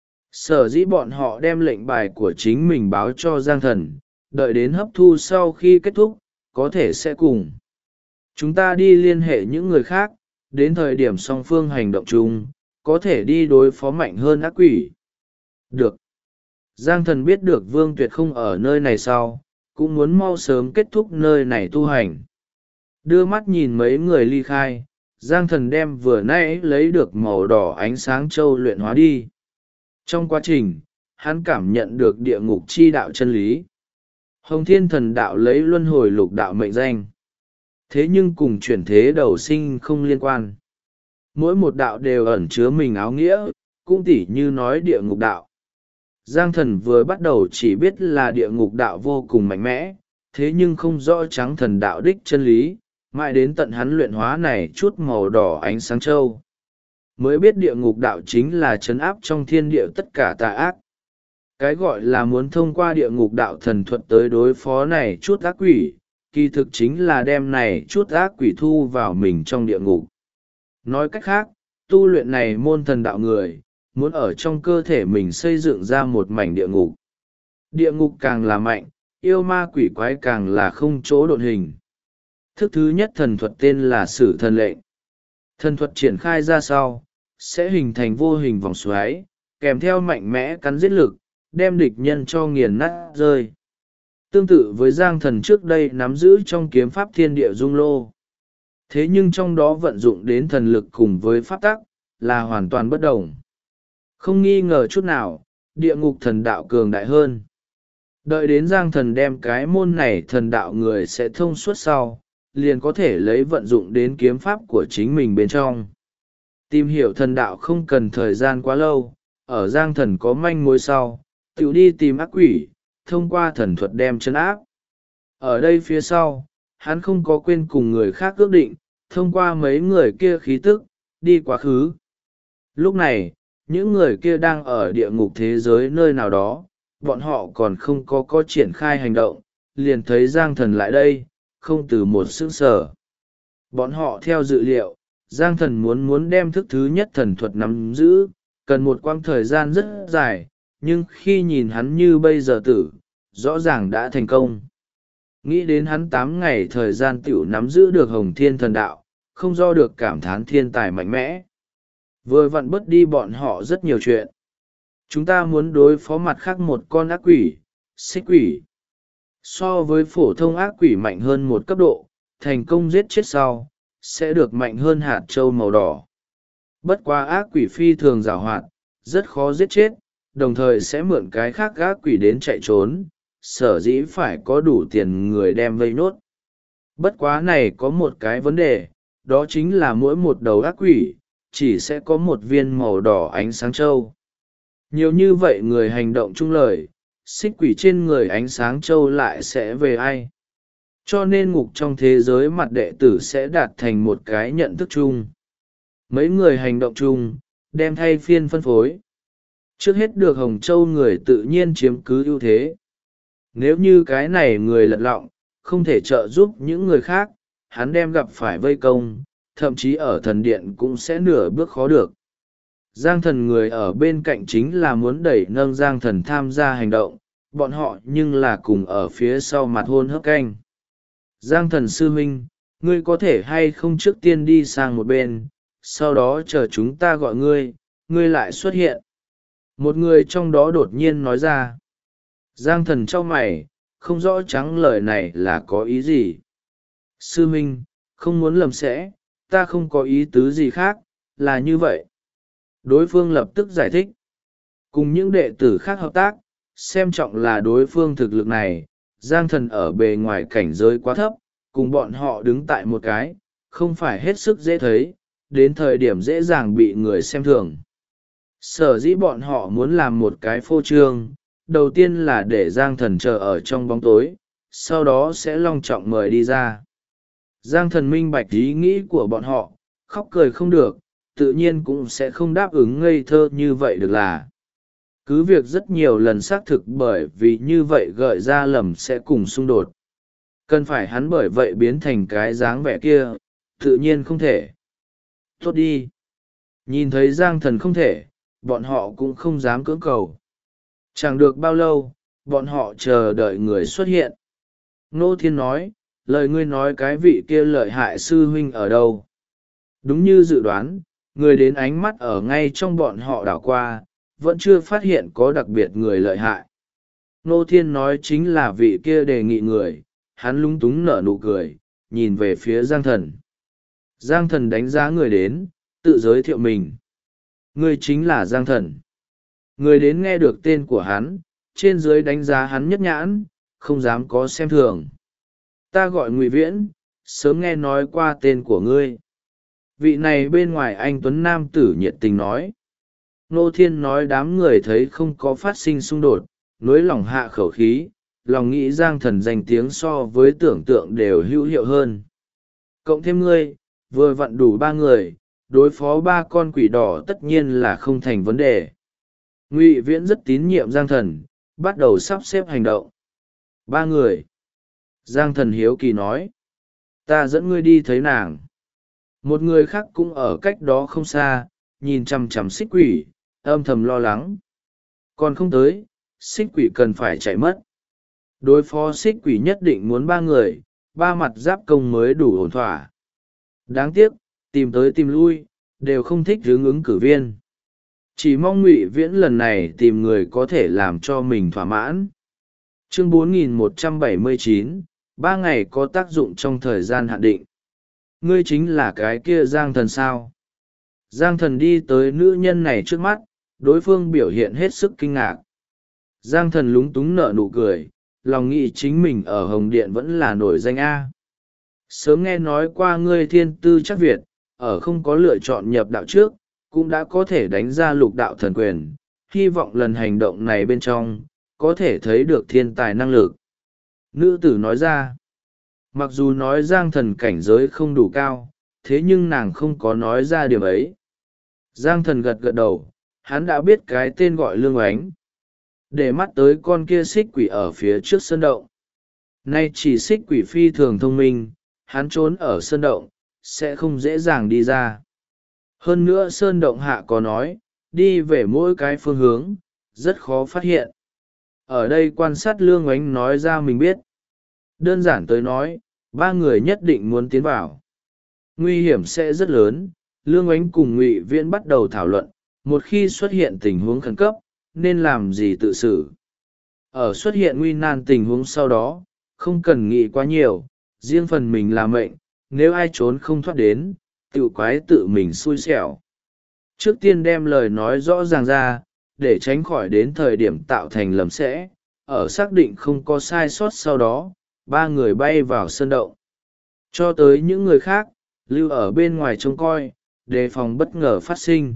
Sở dĩ bọn họ đem lệnh bài của chính mình báo cho Giang Thần, đợi đến hấp thu sau khi kết thúc, có thể sẽ cùng. Chúng ta đi liên hệ những người khác, đến thời điểm song phương hành động chung, có thể đi đối phó mạnh hơn ác quỷ. Được. Giang Thần biết được Vương Tuyệt không ở nơi này sau, cũng muốn mau sớm kết thúc nơi này tu hành. Đưa mắt nhìn mấy người ly khai, Giang Thần đem vừa nãy lấy được màu đỏ ánh sáng châu luyện hóa đi. Trong quá trình, hắn cảm nhận được địa ngục chi đạo chân lý. Hồng Thiên Thần đạo lấy luân hồi lục đạo mệnh danh. Thế nhưng cùng chuyển thế đầu sinh không liên quan. Mỗi một đạo đều ẩn chứa mình áo nghĩa, cũng tỉ như nói địa ngục đạo. Giang Thần vừa bắt đầu chỉ biết là địa ngục đạo vô cùng mạnh mẽ, thế nhưng không rõ trắng thần đạo đích chân lý, mãi đến tận hắn luyện hóa này chút màu đỏ ánh sáng châu. Mới biết địa ngục đạo chính là trấn áp trong thiên địa tất cả tà ác. Cái gọi là muốn thông qua địa ngục đạo thần thuật tới đối phó này chút ác quỷ, kỳ thực chính là đem này chút ác quỷ thu vào mình trong địa ngục. Nói cách khác, tu luyện này môn thần đạo người, muốn ở trong cơ thể mình xây dựng ra một mảnh địa ngục. Địa ngục càng là mạnh, yêu ma quỷ quái càng là không chỗ độn hình. Thức thứ nhất thần thuật tên là Sử Thần Lệnh. Thần thuật triển khai ra sau, sẽ hình thành vô hình vòng xoáy, kèm theo mạnh mẽ cắn giết lực, đem địch nhân cho nghiền nát rơi. Tương tự với Giang Thần trước đây nắm giữ trong kiếm pháp thiên địa dung lô. Thế nhưng trong đó vận dụng đến thần lực cùng với pháp tắc, là hoàn toàn bất đồng. Không nghi ngờ chút nào, địa ngục thần đạo cường đại hơn. Đợi đến Giang Thần đem cái môn này thần đạo người sẽ thông suốt sau, liền có thể lấy vận dụng đến kiếm pháp của chính mình bên trong. Tìm hiểu thần đạo không cần thời gian quá lâu, ở Giang Thần có manh mối sau, tự đi tìm ác quỷ, thông qua thần thuật đem trấn áp. Ở đây phía sau, hắn không có quên cùng người khác ước định, thông qua mấy người kia khí tức, đi quá khứ. Lúc này, những người kia đang ở địa ngục thế giới nơi nào đó, bọn họ còn không có triển khai hành động, liền thấy Giang Thần lại đây, không từ một sững sờ. Bọn họ theo dự liệu, Giang Thần muốn đem thức thứ nhất thần thuật nắm giữ, cần một quãng thời gian rất dài, nhưng khi nhìn hắn như bây giờ tử, rõ ràng đã thành công. Nghĩ đến hắn 8 ngày thời gian tiểu nắm giữ được Hồng Thiên Thần Đạo, không do được cảm thán thiên tài mạnh mẽ. Vừa vặn bớt đi bọn họ rất nhiều chuyện. Chúng ta muốn đối phó mặt khác một con ác quỷ, xích quỷ. So với phổ thông ác quỷ mạnh hơn một cấp độ, thành công giết chết sau, sẽ được mạnh hơn hạt châu màu đỏ. Bất quá ác quỷ phi thường giàu hoạt, rất khó giết chết, đồng thời sẽ mượn cái khác ác quỷ đến chạy trốn, sở dĩ phải có đủ tiền người đem vây nốt. Bất quá này có một cái vấn đề, đó chính là mỗi một đầu ác quỷ, chỉ sẽ có một viên màu đỏ ánh sáng châu. Nhiều như vậy người hành động chung lời, xích quỷ trên người ánh sáng châu lại sẽ về ai? Cho nên ngục trong thế giới mặt đệ tử sẽ đạt thành một cái nhận thức chung. Mấy người hành động chung, đem thay phiên phân phối. Trước hết được Hồng Châu người tự nhiên chiếm cứ ưu thế. Nếu như cái này người lật lọng, không thể trợ giúp những người khác, hắn đem gặp phải vây công, thậm chí ở thần điện cũng sẽ nửa bước khó được. Giang Thần người ở bên cạnh chính là muốn đẩy nâng Giang Thần tham gia hành động, bọn họ nhưng là cùng ở phía sau mặt hôn hấp canh. Giang Thần sư huynh, ngươi có thể hay không trước tiên đi sang một bên, sau đó chờ chúng ta gọi ngươi, ngươi lại xuất hiện. Một người trong đó đột nhiên nói ra. Giang Thần chau mày, không rõ trắng lời này là có ý gì. Sư huynh, không muốn lầm sẽ, ta không có ý tứ gì khác, là như vậy. Đối phương lập tức giải thích. Cùng những đệ tử khác hợp tác, xem trọng là đối phương thực lực này, Giang Thần ở bề ngoài cảnh giới quá thấp, cùng bọn họ đứng tại một cái, không phải hết sức dễ thấy, đến thời điểm dễ dàng bị người xem thường. Sở dĩ bọn họ muốn làm một cái phô trương, đầu tiên là để Giang Thần chờ ở trong bóng tối, sau đó sẽ long trọng mời đi ra. Giang Thần minh bạch ý nghĩ của bọn họ, khóc cười không được, tự nhiên cũng sẽ không đáp ứng ngây thơ như vậy được là. cứ việc rất nhiều lần xác thực bởi vì như vậy gợi ra lầm sẽ cùng xung đột. Cần phải hắn bởi vậy biến thành cái dáng vẻ kia, tự nhiên không thể. Tốt đi. Nhìn thấy Giang Thần không thể, bọn họ cũng không dám cưỡng cầu. Chẳng được bao lâu, bọn họ chờ đợi người xuất hiện. Ngô Thiên nói, lời ngươi nói cái vị kia lợi hại sư huynh ở đâu? Đúng như dự đoán, người đến ánh mắt ở ngay trong bọn họ đảo qua, vẫn chưa phát hiện có đặc biệt người lợi hại. Ngô Thiên nói chính là vị kia đề nghị người, hắn lúng túng nở nụ cười, nhìn về phía Giang Thần. Giang Thần đánh giá người đến, tự giới thiệu mình. Người chính là Giang Thần. Người đến nghe được tên của hắn, trên dưới đánh giá hắn nhất nhãn, không dám có xem thường. Ta gọi Ngụy Viễn, sớm nghe nói qua tên của ngươi. Vị này bên ngoài anh tuấn nam tử nhiệt tình nói. Nô Thiên nói đám người thấy không có phát sinh xung đột, nối lòng hạ khẩu khí, lòng nghĩ Giang Thần danh tiếng so với tưởng tượng đều hữu hiệu hơn. Cộng thêm ngươi, vừa vặn đủ 3 người, đối phó 3 con quỷ đỏ tất nhiên là không thành vấn đề. Ngụy Viễn rất tín nhiệm Giang Thần, bắt đầu sắp xếp hành động. 3 người. Giang Thần hiếu kỳ nói. Ta dẫn ngươi đi thấy nàng. Một người khác cũng ở cách đó không xa, nhìn chằm chằm xích quỷ, âm thầm lo lắng. Còn không tới, xích quỷ cần phải chạy mất. Đối phó xích quỷ nhất định muốn 3 người, 3 mặt giáp công mới đủ ổn thỏa. Đáng tiếc, tìm tới tìm lui, đều không thích hướng ứng cử viên. Chỉ mong Ngụy Viễn lần này tìm người có thể làm cho mình thỏa mãn. Chương 4179, 3 ngày có tác dụng trong thời gian hạn định. Ngươi chính là cái kia Giang Thần sao? Giang Thần đi tới nữ nhân này trước mắt, đối phương biểu hiện hết sức kinh ngạc. Giang Thần lúng túng nở nụ cười, lòng nghĩ chính mình ở Hồng Điện vẫn là nổi danh A. Sớm nghe nói qua ngươi thiên tư chắc Việt, ở không có lựa chọn nhập đạo trước, cũng đã có thể đánh ra lục đạo thần quyền, hy vọng lần hành động này bên trong, có thể thấy được thiên tài năng lực. Nữ tử nói ra, mặc dù nói Giang Thần cảnh giới không đủ cao, thế nhưng nàng không có nói ra điều ấy. Giang Thần gật gật đầu, hắn đã biết cái tên gọi Lương Oánh. Để mắt tới con kia xích quỷ ở phía trước sơn động. Nay chỉ xích quỷ phi thường thông minh, hắn trốn ở sơn động, sẽ không dễ dàng đi ra. Hơn nữa sơn động hạ có nói, đi về mỗi cái phương hướng, rất khó phát hiện. Ở đây quan sát Lương Oánh nói ra mình biết. Đơn giản tới nói, 3 người nhất định muốn tiến vào. Nguy hiểm sẽ rất lớn. Lương Oánh cùng Ngụy Viễn bắt đầu thảo luận, một khi xuất hiện tình huống khẩn cấp, nên làm gì tự xử. Ở xuất hiện nguy nan tình huống sau đó, không cần nghĩ quá nhiều, riêng phần mình là mệnh, nếu ai trốn không thoát đến, tự quái tự mình xui xẻo. Trước tiên đem lời nói rõ ràng ra, để tránh khỏi đến thời điểm tạo thành lầm sẽ, ở xác định không có sai sót sau đó, 3 người bay vào sân động. Cho tới những người khác, lưu ở bên ngoài trông coi, đề phòng bất ngờ phát sinh.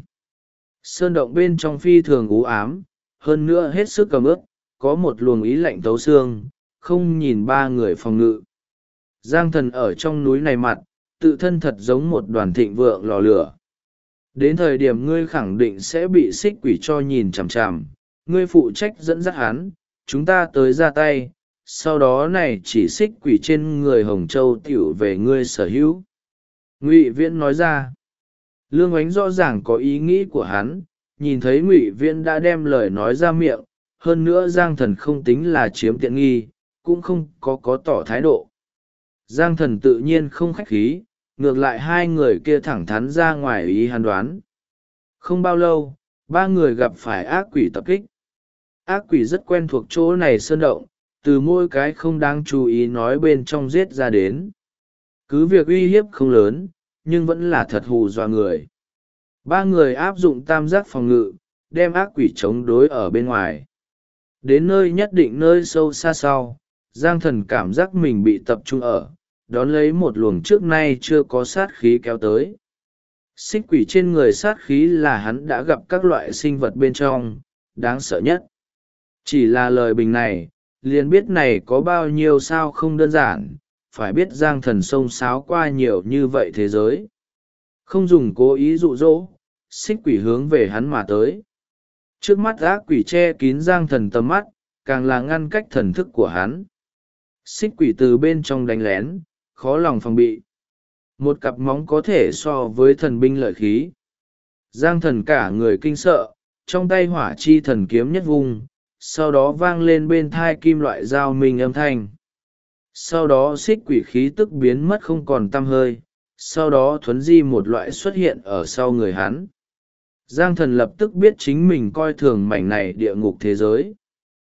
Sơn động bên trong phi thường u ám, hơn nữa hết sức cầm ướp, có một luồng ý lạnh thấu xương, không nhìn 3 người phòng ngự. Giang Thần ở trong núi này mặt, tự thân thật giống một đoàn thịnh vượng lò lửa. Đến thời điểm ngươi khẳng định sẽ bị xích quỷ cho nhìn chằm chằm, ngươi phụ trách dẫn dắt hắn, chúng ta tới ra tay, sau đó này chỉ xích quỷ trên người Hồng Châu tiểu về ngươi sở hữu. Ngụy Viễn nói ra. Lương Oánh rõ ràng có ý nghĩ của hắn, nhìn thấy Ngụy Viễn đã đem lời nói ra miệng, hơn nữa Giang Thần không tính là chiếm tiện nghi, cũng không có tỏ thái độ. Giang Thần tự nhiên không khách khí, ngược lại 2 người kia thẳng thắn ra ngoài ý hắn đoán. Không bao lâu, 3 người gặp phải ác quỷ tập kích. Ác quỷ rất quen thuộc chỗ này sơn động, từ mỗi cái không đáng chú ý nói bên trong giết ra đến. Cứ việc uy hiếp không lớn, nhưng vẫn là thật hù dọa người. 3 người áp dụng tam giác phòng ngự, đem ác quỷ chống đối ở bên ngoài. Đến nơi nhất định nơi sâu xa sau, Giang Thần cảm giác mình bị tập trung ở, đón lấy một luồng trước nay chưa có sát khí kéo tới. Xích quỷ trên người sát khí là hắn đã gặp các loại sinh vật bên trong, đáng sợ nhất. Chỉ là lời bình này, liền biết này có bao nhiêu sao không đơn giản, phải biết Giang Thần xông xáo qua nhiều như vậy thế giới. Không dùng cố ý dụ dỗ, xích quỷ hướng về hắn mà tới. Trước mắt ác quỷ che kín Giang Thần tầm mắt, càng là ngăn cách thần thức của hắn. Xích quỷ từ bên trong đánh lén, khó lòng phòng bị. Một cặp móng có thể so với thần binh lợi khí. Giang Thần cả người kinh sợ, trong tay hỏa chi thần kiếm nhất vung, sau đó vang lên bên thai kim loại dao minh âm thanh. Sau đó xích quỷ khí tức biến mất không còn tăm hơi, sau đó thuấn di một loại xuất hiện ở sau người hắn. Giang Thần lập tức biết chính mình coi thường mảnh này địa ngục thế giới.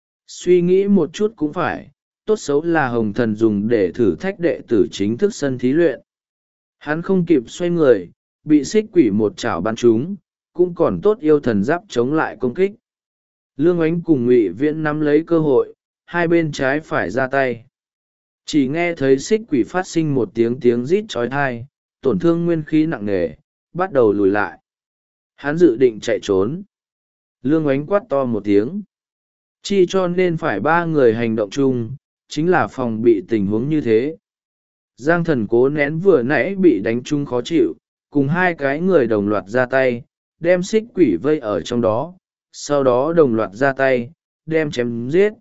Suy nghĩ một chút cũng phải, tốt xấu là Hồng Thần dùng để thử thách đệ tử chính thức sân thí luyện. Hắn không kịp xoay người, bị xích quỷ một chảo bắn trúng, cũng còn tốt yêu thần giáp chống lại công kích. Lương Ánh cùng Ngụy Viễn nắm lấy cơ hội, hai bên trái phải ra tay. Chỉ nghe thấy xích quỷ phát sinh một tiếng rít chói tai, tổn thương nguyên khí nặng nề, bắt đầu lùi lại. Hắn dự định chạy trốn. Lương Ánh quát to một tiếng. Chi cho nên phải ba người hành động chung, chính là phòng bị tình huống như thế. Giang Thần cố nén vừa nãy bị đánh chung khó chịu, cùng hai cái người đồng loạt ra tay, đem xích quỷ vây ở trong đó, sau đó đồng loạt ra tay, đem chém giết.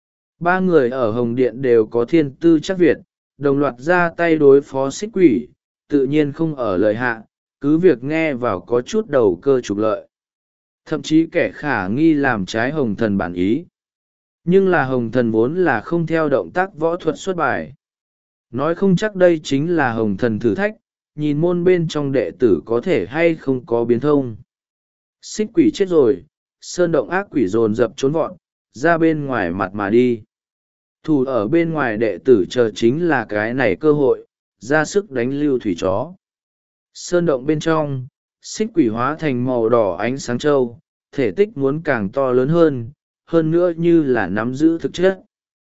Ba người ở Hồng Điện đều có thiên tư chắc việt, đồng loạt ra tay đối phó xích quỷ, tự nhiên không ở lời hạ, cứ việc nghe vào có chút đầu cơ trục lợi. Thậm chí kẻ khả nghi làm trái Hồng Thần bản ý. Nhưng là Hồng Thần vốn là không theo động tác võ thuật xuất bài. Nói không chắc đây chính là Hồng Thần thử thách, nhìn môn bên trong đệ tử có thể hay không có biến thông. Xích quỷ chết rồi, sơn động ác quỷ dồn dập trốn vọt, ra bên ngoài mặt mà đi. Thủ ở bên ngoài đệ tử chờ chính là cái này cơ hội, ra sức đánh lưu thủy chó. Sơn động bên trong, xích quỷ hóa thành màu đỏ ánh sáng trâu, thể tích muốn càng to lớn hơn nữa như là nắm giữ thực chất.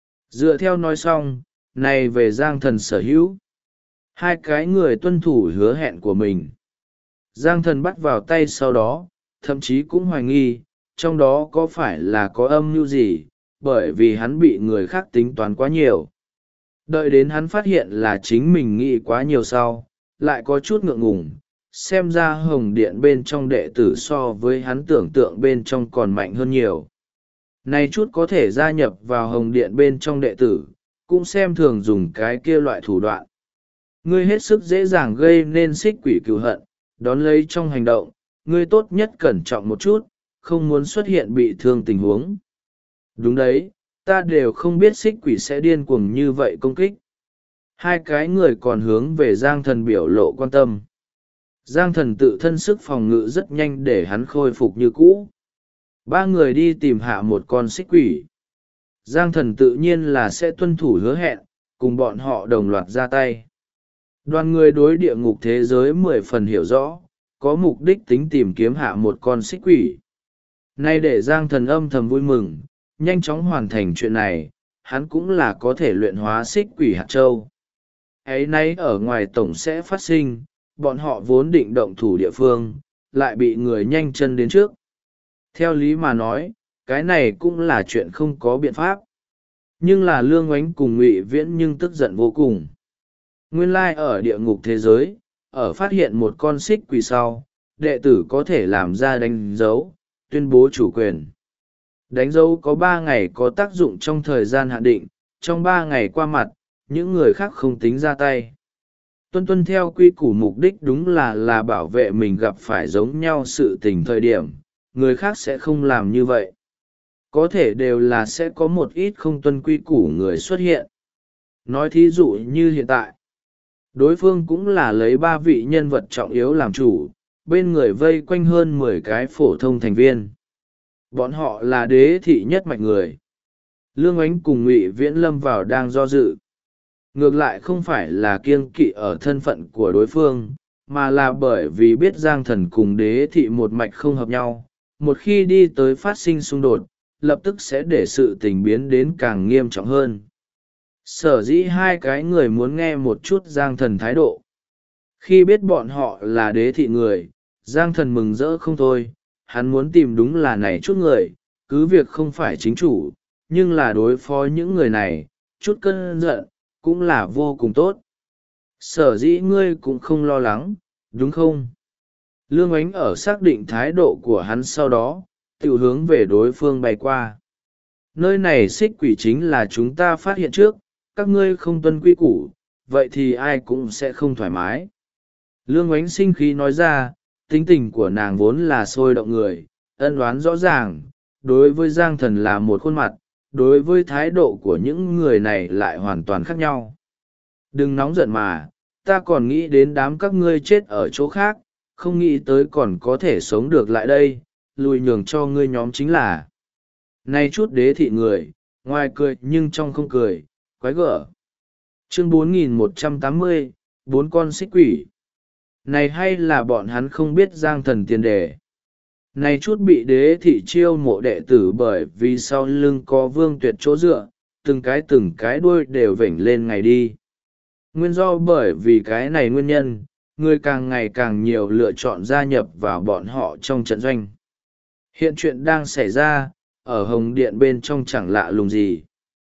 Dựa theo nói xong, này về Giang Thần sở hữu. Hai cái người tuân thủ hứa hẹn của mình. Giang Thần bắt vào tay sau đó, thậm chí cũng hoài nghi, trong đó có phải là có âm mưu gì, bởi vì hắn bị người khác tính toán quá nhiều. Đợi đến hắn phát hiện là chính mình nghĩ quá nhiều sau, lại có chút ngượng ngùng, xem ra Hồng Điện bên trong đệ tử so với hắn tưởng tượng bên trong còn mạnh hơn nhiều. Này chút có thể gia nhập vào Hồng Điện bên trong đệ tử, cũng xem thường dùng cái kia loại thủ đoạn. Ngươi hết sức dễ dàng gây nên xích quỷ cừu hận, đón lấy trong hành động, ngươi tốt nhất cẩn trọng một chút, không muốn xuất hiện bị thương tình huống. Đúng đấy, ta đều không biết xích quỷ sẽ điên cuồng như vậy công kích. Hai cái người còn hướng về Giang Thần biểu lộ quan tâm. Giang Thần tự thân sức phòng ngự rất nhanh để hắn khôi phục như cũ. Ba người đi tìm hạ một con xích quỷ. Giang Thần tự nhiên là sẽ tuân thủ hứa hẹn, cùng bọn họ đồng loạt ra tay. Đoàn người đối địa ngục thế giới 10 phần hiểu rõ, có mục đích tính tìm kiếm hạ một con xích quỷ. Nay để Giang Thần âm thầm vui mừng, nhanh chóng hoàn thành chuyện này, hắn cũng là có thể luyện hóa xích quỷ hạt châu. Ấy nay ở ngoài tổng sẽ phát sinh, bọn họ vốn định động thủ địa phương, lại bị người nhanh chân đến trước. Theo lý mà nói, cái này cũng là chuyện không có biện pháp. Nhưng là Lương Oánh cùng Ngụy Viễn nhưng tức giận vô cùng. Nguyên lai ở địa ngục thế giới, ở phát hiện một con xích quỷ sau, đệ tử có thể làm ra đánh dấu, tuyên bố chủ quyền. Đánh dấu có 3 ngày có tác dụng trong thời gian hạn định, trong 3 ngày qua mặt, những người khác không tính ra tay. Tuân theo quy củ mục đích đúng là bảo vệ mình gặp phải giống nhau sự tình thời điểm, người khác sẽ không làm như vậy. Có thể đều là sẽ có một ít không tuân quy củ người xuất hiện. Nói thí dụ như hiện tại, đối phương cũng là lấy 3 vị nhân vật trọng yếu làm chủ, bên người vây quanh hơn 10 cái phổ thông thành viên. Bọn họ là đế thị nhất mạch người. Lương Oánh cùng Ngụy Viễn lâm vào đang do dự. Ngược lại không phải là kiêng kỵ ở thân phận của đối phương, mà là bởi vì biết Giang Thần cùng đế thị một mạch không hợp nhau. Một khi đi tới phát sinh xung đột, lập tức sẽ để sự tình biến đến càng nghiêm trọng hơn. Sở dĩ hai cái người muốn nghe một chút Giang Thần thái độ. Khi biết bọn họ là đế thị người, Giang Thần mừng rỡ không thôi, hắn muốn tìm đúng là này chút người, cứ việc không phải chính chủ, nhưng là đối phó những người này, chút cơn giận, cũng là vô cùng tốt. Sở dĩ ngươi cũng không lo lắng, đúng không? Lương Oánh ở xác định thái độ của hắn sau đó, tự hướng về đối phương bay qua. Nơi này xích quỷ chính là chúng ta phát hiện trước, các ngươi không tuân quy củ, vậy thì ai cũng sẽ không thoải mái. Lương Oánh sinh khí nói ra, tính tình của nàng vốn là sôi động người, ân oán rõ ràng, đối với Giang Thần là một khuôn mặt, đối với thái độ của những người này lại hoàn toàn khác nhau. Đừng nóng giận mà, ta còn nghĩ đến đám các ngươi chết ở chỗ khác, không nghĩ tới còn có thể sống được lại đây, lùi nhường cho ngươi nhóm chính là. Nay chút đế thị người, ngoài cười nhưng trong không cười, quái gở. Chương 4180, bốn con xích quỷ. Này hay là bọn hắn không biết Giang Thần tiền đề. Này chút bị đế thị chiêu mộ đệ tử bởi vì sau lưng có Vương Tuyệt chỗ dựa, từng cái đuôi đều vểnh lên ngày đi. Nguyên do bởi vì cái này nguyên nhân, người càng ngày càng nhiều lựa chọn gia nhập vào bọn họ trong trận doanh. Hiện chuyện đang xảy ra, ở Hồng Điện bên trong chẳng lạ lùng gì.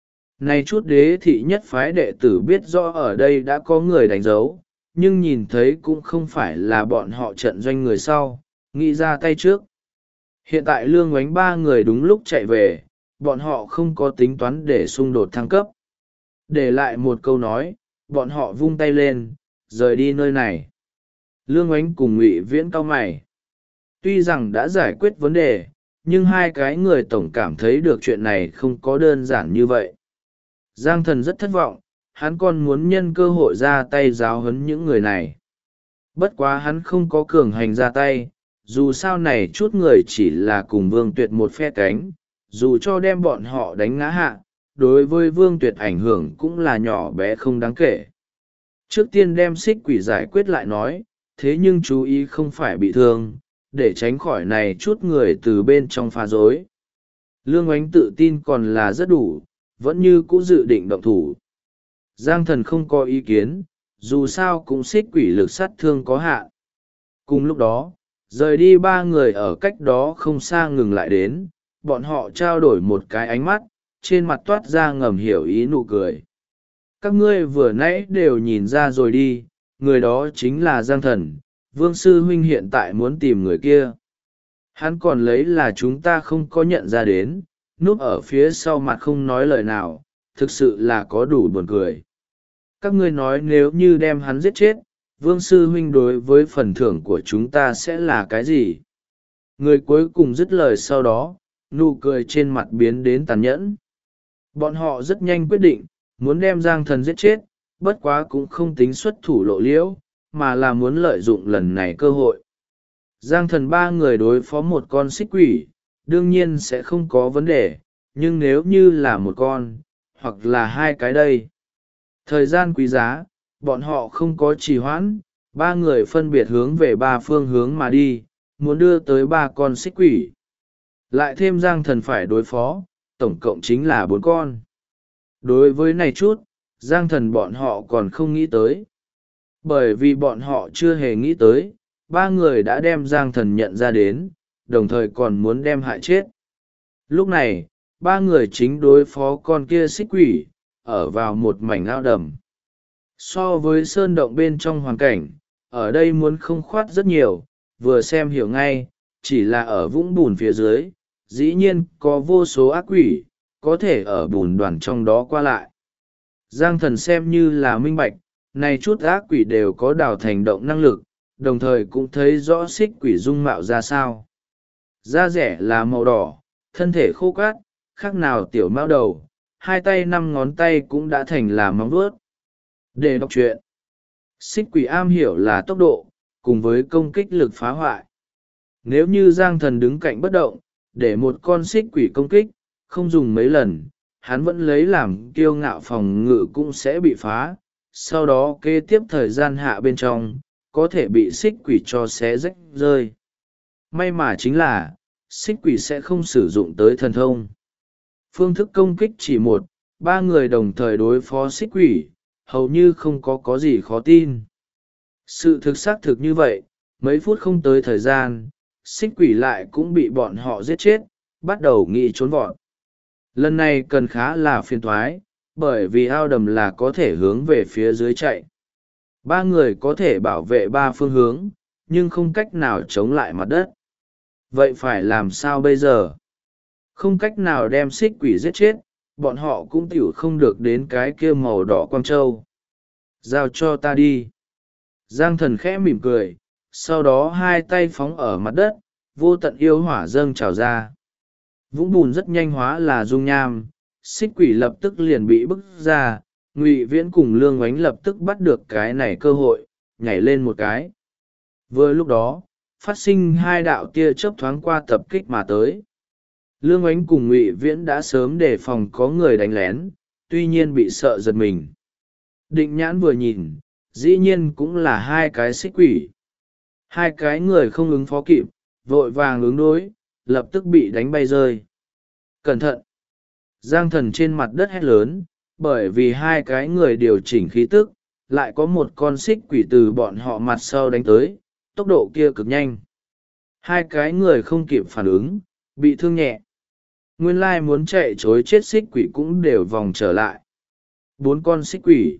Này chút đế thị nhất phái đệ tử biết rõ ở đây đã có người đánh dấu, nhưng nhìn thấy cũng không phải là bọn họ trận doanh người sau, nghĩ ra tay trước. Hiện tại Lương Oánh ba người đúng lúc chạy về, bọn họ không có tính toán để xung đột thăng cấp. Để lại một câu nói, bọn họ vung tay lên, rời đi nơi này. Lương Oánh cùng Ngụy Viễn cau mày. Tuy rằng đã giải quyết vấn đề, nhưng hai cái người tổng cảm thấy được chuyện này không có đơn giản như vậy. Giang Thần rất thất vọng, hắn còn muốn nhân cơ hội ra tay giáo huấn những người này. Bất quá hắn không có cường hành ra tay, dù sao này chút người chỉ là cùng Vương Tuyệt một phe cánh, dù cho đem bọn họ đánh ngã hạ, đối với Vương Tuyệt ảnh hưởng cũng là nhỏ bé không đáng kể. Trước tiên đem xích quỷ giải quyết lại nói, thế nhưng chú ý không phải bị thương, để tránh khỏi này chút người từ bên trong phá rối. Lương Oánh tự tin còn là rất đủ, vẫn như cũ dự định động thủ. Giang Thần không có ý kiến, dù sao cũng xích quỷ lực sát thương có hạn. Cùng lúc đó, rời đi ba người ở cách đó không xa ngừng lại đến, bọn họ trao đổi một cái ánh mắt, trên mặt toát ra ngầm hiểu ý nụ cười. Các ngươi vừa nãy đều nhìn ra rồi đi, người đó chính là Giang Thần, Vương Sư Huynh hiện tại muốn tìm người kia. Hắn còn lấy là chúng ta không có nhận ra đến, núp ở phía sau mặt không nói lời nào, thực sự là có đủ buồn cười. Các ngươi nói nếu như đem hắn giết chết, Vương Sư Huynh đối với phần thưởng của chúng ta sẽ là cái gì? Người cuối cùng dứt lời sau đó, nụ cười trên mặt biến đến tàn nhẫn. Bọn họ rất nhanh quyết định, muốn đem Giang Thần giết chết, bất quá cũng không tính xuất thủ lộ liễu, mà là muốn lợi dụng lần này cơ hội. Giang Thần ba người đối phó một con xích quỷ, đương nhiên sẽ không có vấn đề, nhưng nếu như là một con, hoặc là hai cái đây. Thời gian quý giá, bọn họ không có trì hoãn, ba người phân biệt hướng về ba phương hướng mà đi, muốn đưa tới ba con xích quỷ. Lại thêm Giang Thần phải đối phó, tổng cộng chính là 4 con. Đối với này chút, Giang Thần bọn họ còn không nghĩ tới. Bởi vì bọn họ chưa hề nghĩ tới, ba người đã đem Giang Thần nhận ra đến, đồng thời còn muốn đem hại chết. Lúc này, ba người chính đối phó con kia xích quỷ, ở vào một mảnh ao đầm. So với sơn động bên trong hoàn cảnh, ở đây muốn không khoát rất nhiều, vừa xem hiểu ngay, chỉ là ở vũng bùn phía dưới, dĩ nhiên có vô số ác quỷ, có thể ở bùn đoàn trong đó qua lại. Giang Thần xem như là minh bạch, này chút ác quỷ đều có đào thành động năng lực, đồng thời cũng thấy rõ xích quỷ dung mạo ra sao. Da rẻ là màu đỏ, thân thể khô cát, khác nào tiểu mao đầu, hai tay 5 ngón tay cũng đã thành là móng vuốt. Để đọc truyện, xích quỷ am hiểu là tốc độ, cùng với công kích lực phá hoại. Nếu như Giang Thần đứng cạnh bất động, để một con xích quỷ công kích, không dùng mấy lần, hắn vẫn lấy làm kiêu ngạo phòng ngự cũng sẽ bị phá, sau đó kế tiếp thời gian hạ bên trong, có thể bị xích quỷ cho xé rách rơi. May mà chính là, xích quỷ sẽ không sử dụng tới thần thông. Phương thức công kích chỉ một, ba người đồng thời đối phó xích quỷ, hầu như không có gì khó tin. Sự thực xác thực như vậy, mấy phút không tới thời gian, xích quỷ lại cũng bị bọn họ giết chết, bắt đầu nghĩ trốn vọt. Lần này cần khá là phiền toái, bởi vì ao đầm là có thể hướng về phía dưới chạy. Ba người có thể bảo vệ ba phương hướng, nhưng không cách nào chống lại mặt đất. vậy phải làm sao bây giờ? Không cách nào đem xích quỷ giết chết, bọn họ cũng tiểu không được đến cái kia màu đỏ quang châu. Giao cho ta đi. Giang thần khẽ mỉm cười, sau đó hai tay phóng ở mặt đất, vô tận yêu hỏa dâng trào ra. Vũng bùn rất nhanh hóa là dung nham, xích quỷ lập tức liền bị bức ra. Ngụy Viễn cùng Lương Oánh lập tức bắt được cái này cơ hội, nhảy lên một cái. Vừa lúc đó, phát sinh hai đạo tia chớp thoáng qua tập kích mà tới. Lương Oánh cùng Ngụy Viễn đã sớm đề phòng có người đánh lén, tuy nhiên bị sợ giật mình. Định Nhãn vừa nhìn, dĩ nhiên cũng là hai cái xích quỷ. Hai cái người không ứng phó kịp, vội vàng ứng đối, lập tức bị đánh bay rơi. Cẩn thận! Giang thần trên mặt đất hét lớn, bởi vì hai cái người điều chỉnh khí tức, lại có một con xích quỷ từ bọn họ mặt sau đánh tới, tốc độ kia cực nhanh. Hai cái người không kịp phản ứng, bị thương nhẹ. Nguyên lai muốn chạy chối chết xích quỷ cũng đều vòng trở lại. 4 con xích quỷ.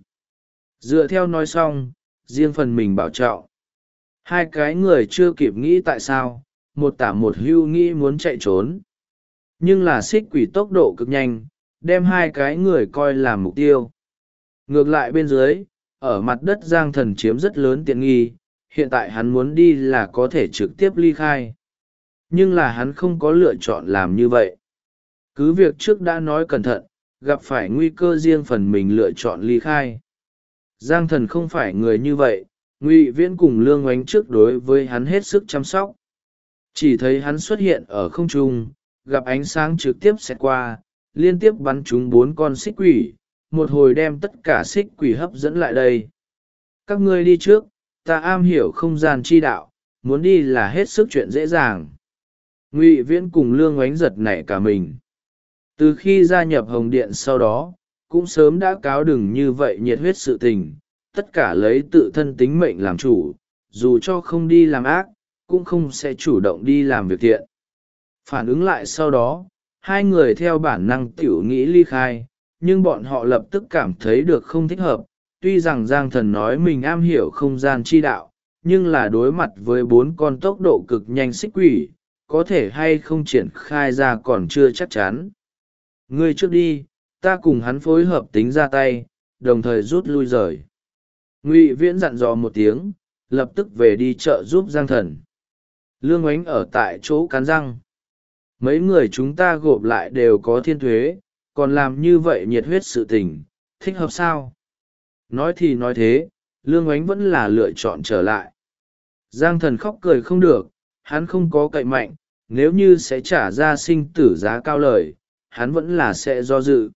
Dựa theo nói xong, riêng phần mình bảo trọng. Hai cái người chưa kịp nghĩ tại sao, một tả một hưu nghĩ muốn chạy trốn. Nhưng là xích quỷ tốc độ cực nhanh, đem hai cái người coi làm mục tiêu. Ngược lại bên dưới, ở mặt đất Giang thần chiếm rất lớn tiện nghi, hiện tại hắn muốn đi là có thể trực tiếp ly khai. Nhưng là hắn không có lựa chọn làm như vậy. Cứ việc trước đã nói cẩn thận, gặp phải nguy cơ riêng phần mình lựa chọn ly khai. Giang thần không phải người như vậy, Ngụy Viễn cùng Lương Oánh trước đối với hắn hết sức chăm sóc. Chỉ thấy hắn xuất hiện ở không trung, gặp ánh sáng trực tiếp xẹt qua, liên tiếp bắn trúng 4 con xích quỷ, một hồi đem tất cả xích quỷ hấp dẫn lại đây. Các ngươi đi trước, ta am hiểu không gian chi đạo, muốn đi là hết sức chuyện dễ dàng. Ngụy Viễn cùng Lương Oánh giật nảy cả mình. Từ khi gia nhập Hồng Điện sau đó, cũng sớm đã cáo đừng như vậy nhiệt huyết sự tình, tất cả lấy tự thân tính mệnh làm chủ, dù cho không đi làm ác, cũng không sẽ chủ động đi làm việc thiện. Phản ứng lại sau đó, hai người theo bản năng tiểu nghĩ ly khai, nhưng bọn họ lập tức cảm thấy được không thích hợp. Tuy rằng Giang thần nói mình am hiểu không gian chi đạo, nhưng là đối mặt với 4 con tốc độ cực nhanh xích quỷ, có thể hay không triển khai ra còn chưa chắc chắn. Ngươi trước đi, ta cùng hắn phối hợp tính ra tay, đồng thời rút lui rời. Ngụy Viễn dặn dò một tiếng, lập tức về đi chợ giúp Giang thần. Lương Oánh ở tại chỗ cắn răng. Mấy người chúng ta gộp lại đều có thiên thuế, còn làm như vậy nhiệt huyết sự tình, thích hợp sao? Nói thì nói thế, Lương Oánh vẫn là lựa chọn trở lại. Giang thần khóc cười không được, hắn không có cậy mạnh, nếu như sẽ trả ra sinh tử giá cao lời, hắn vẫn là sẽ do dự.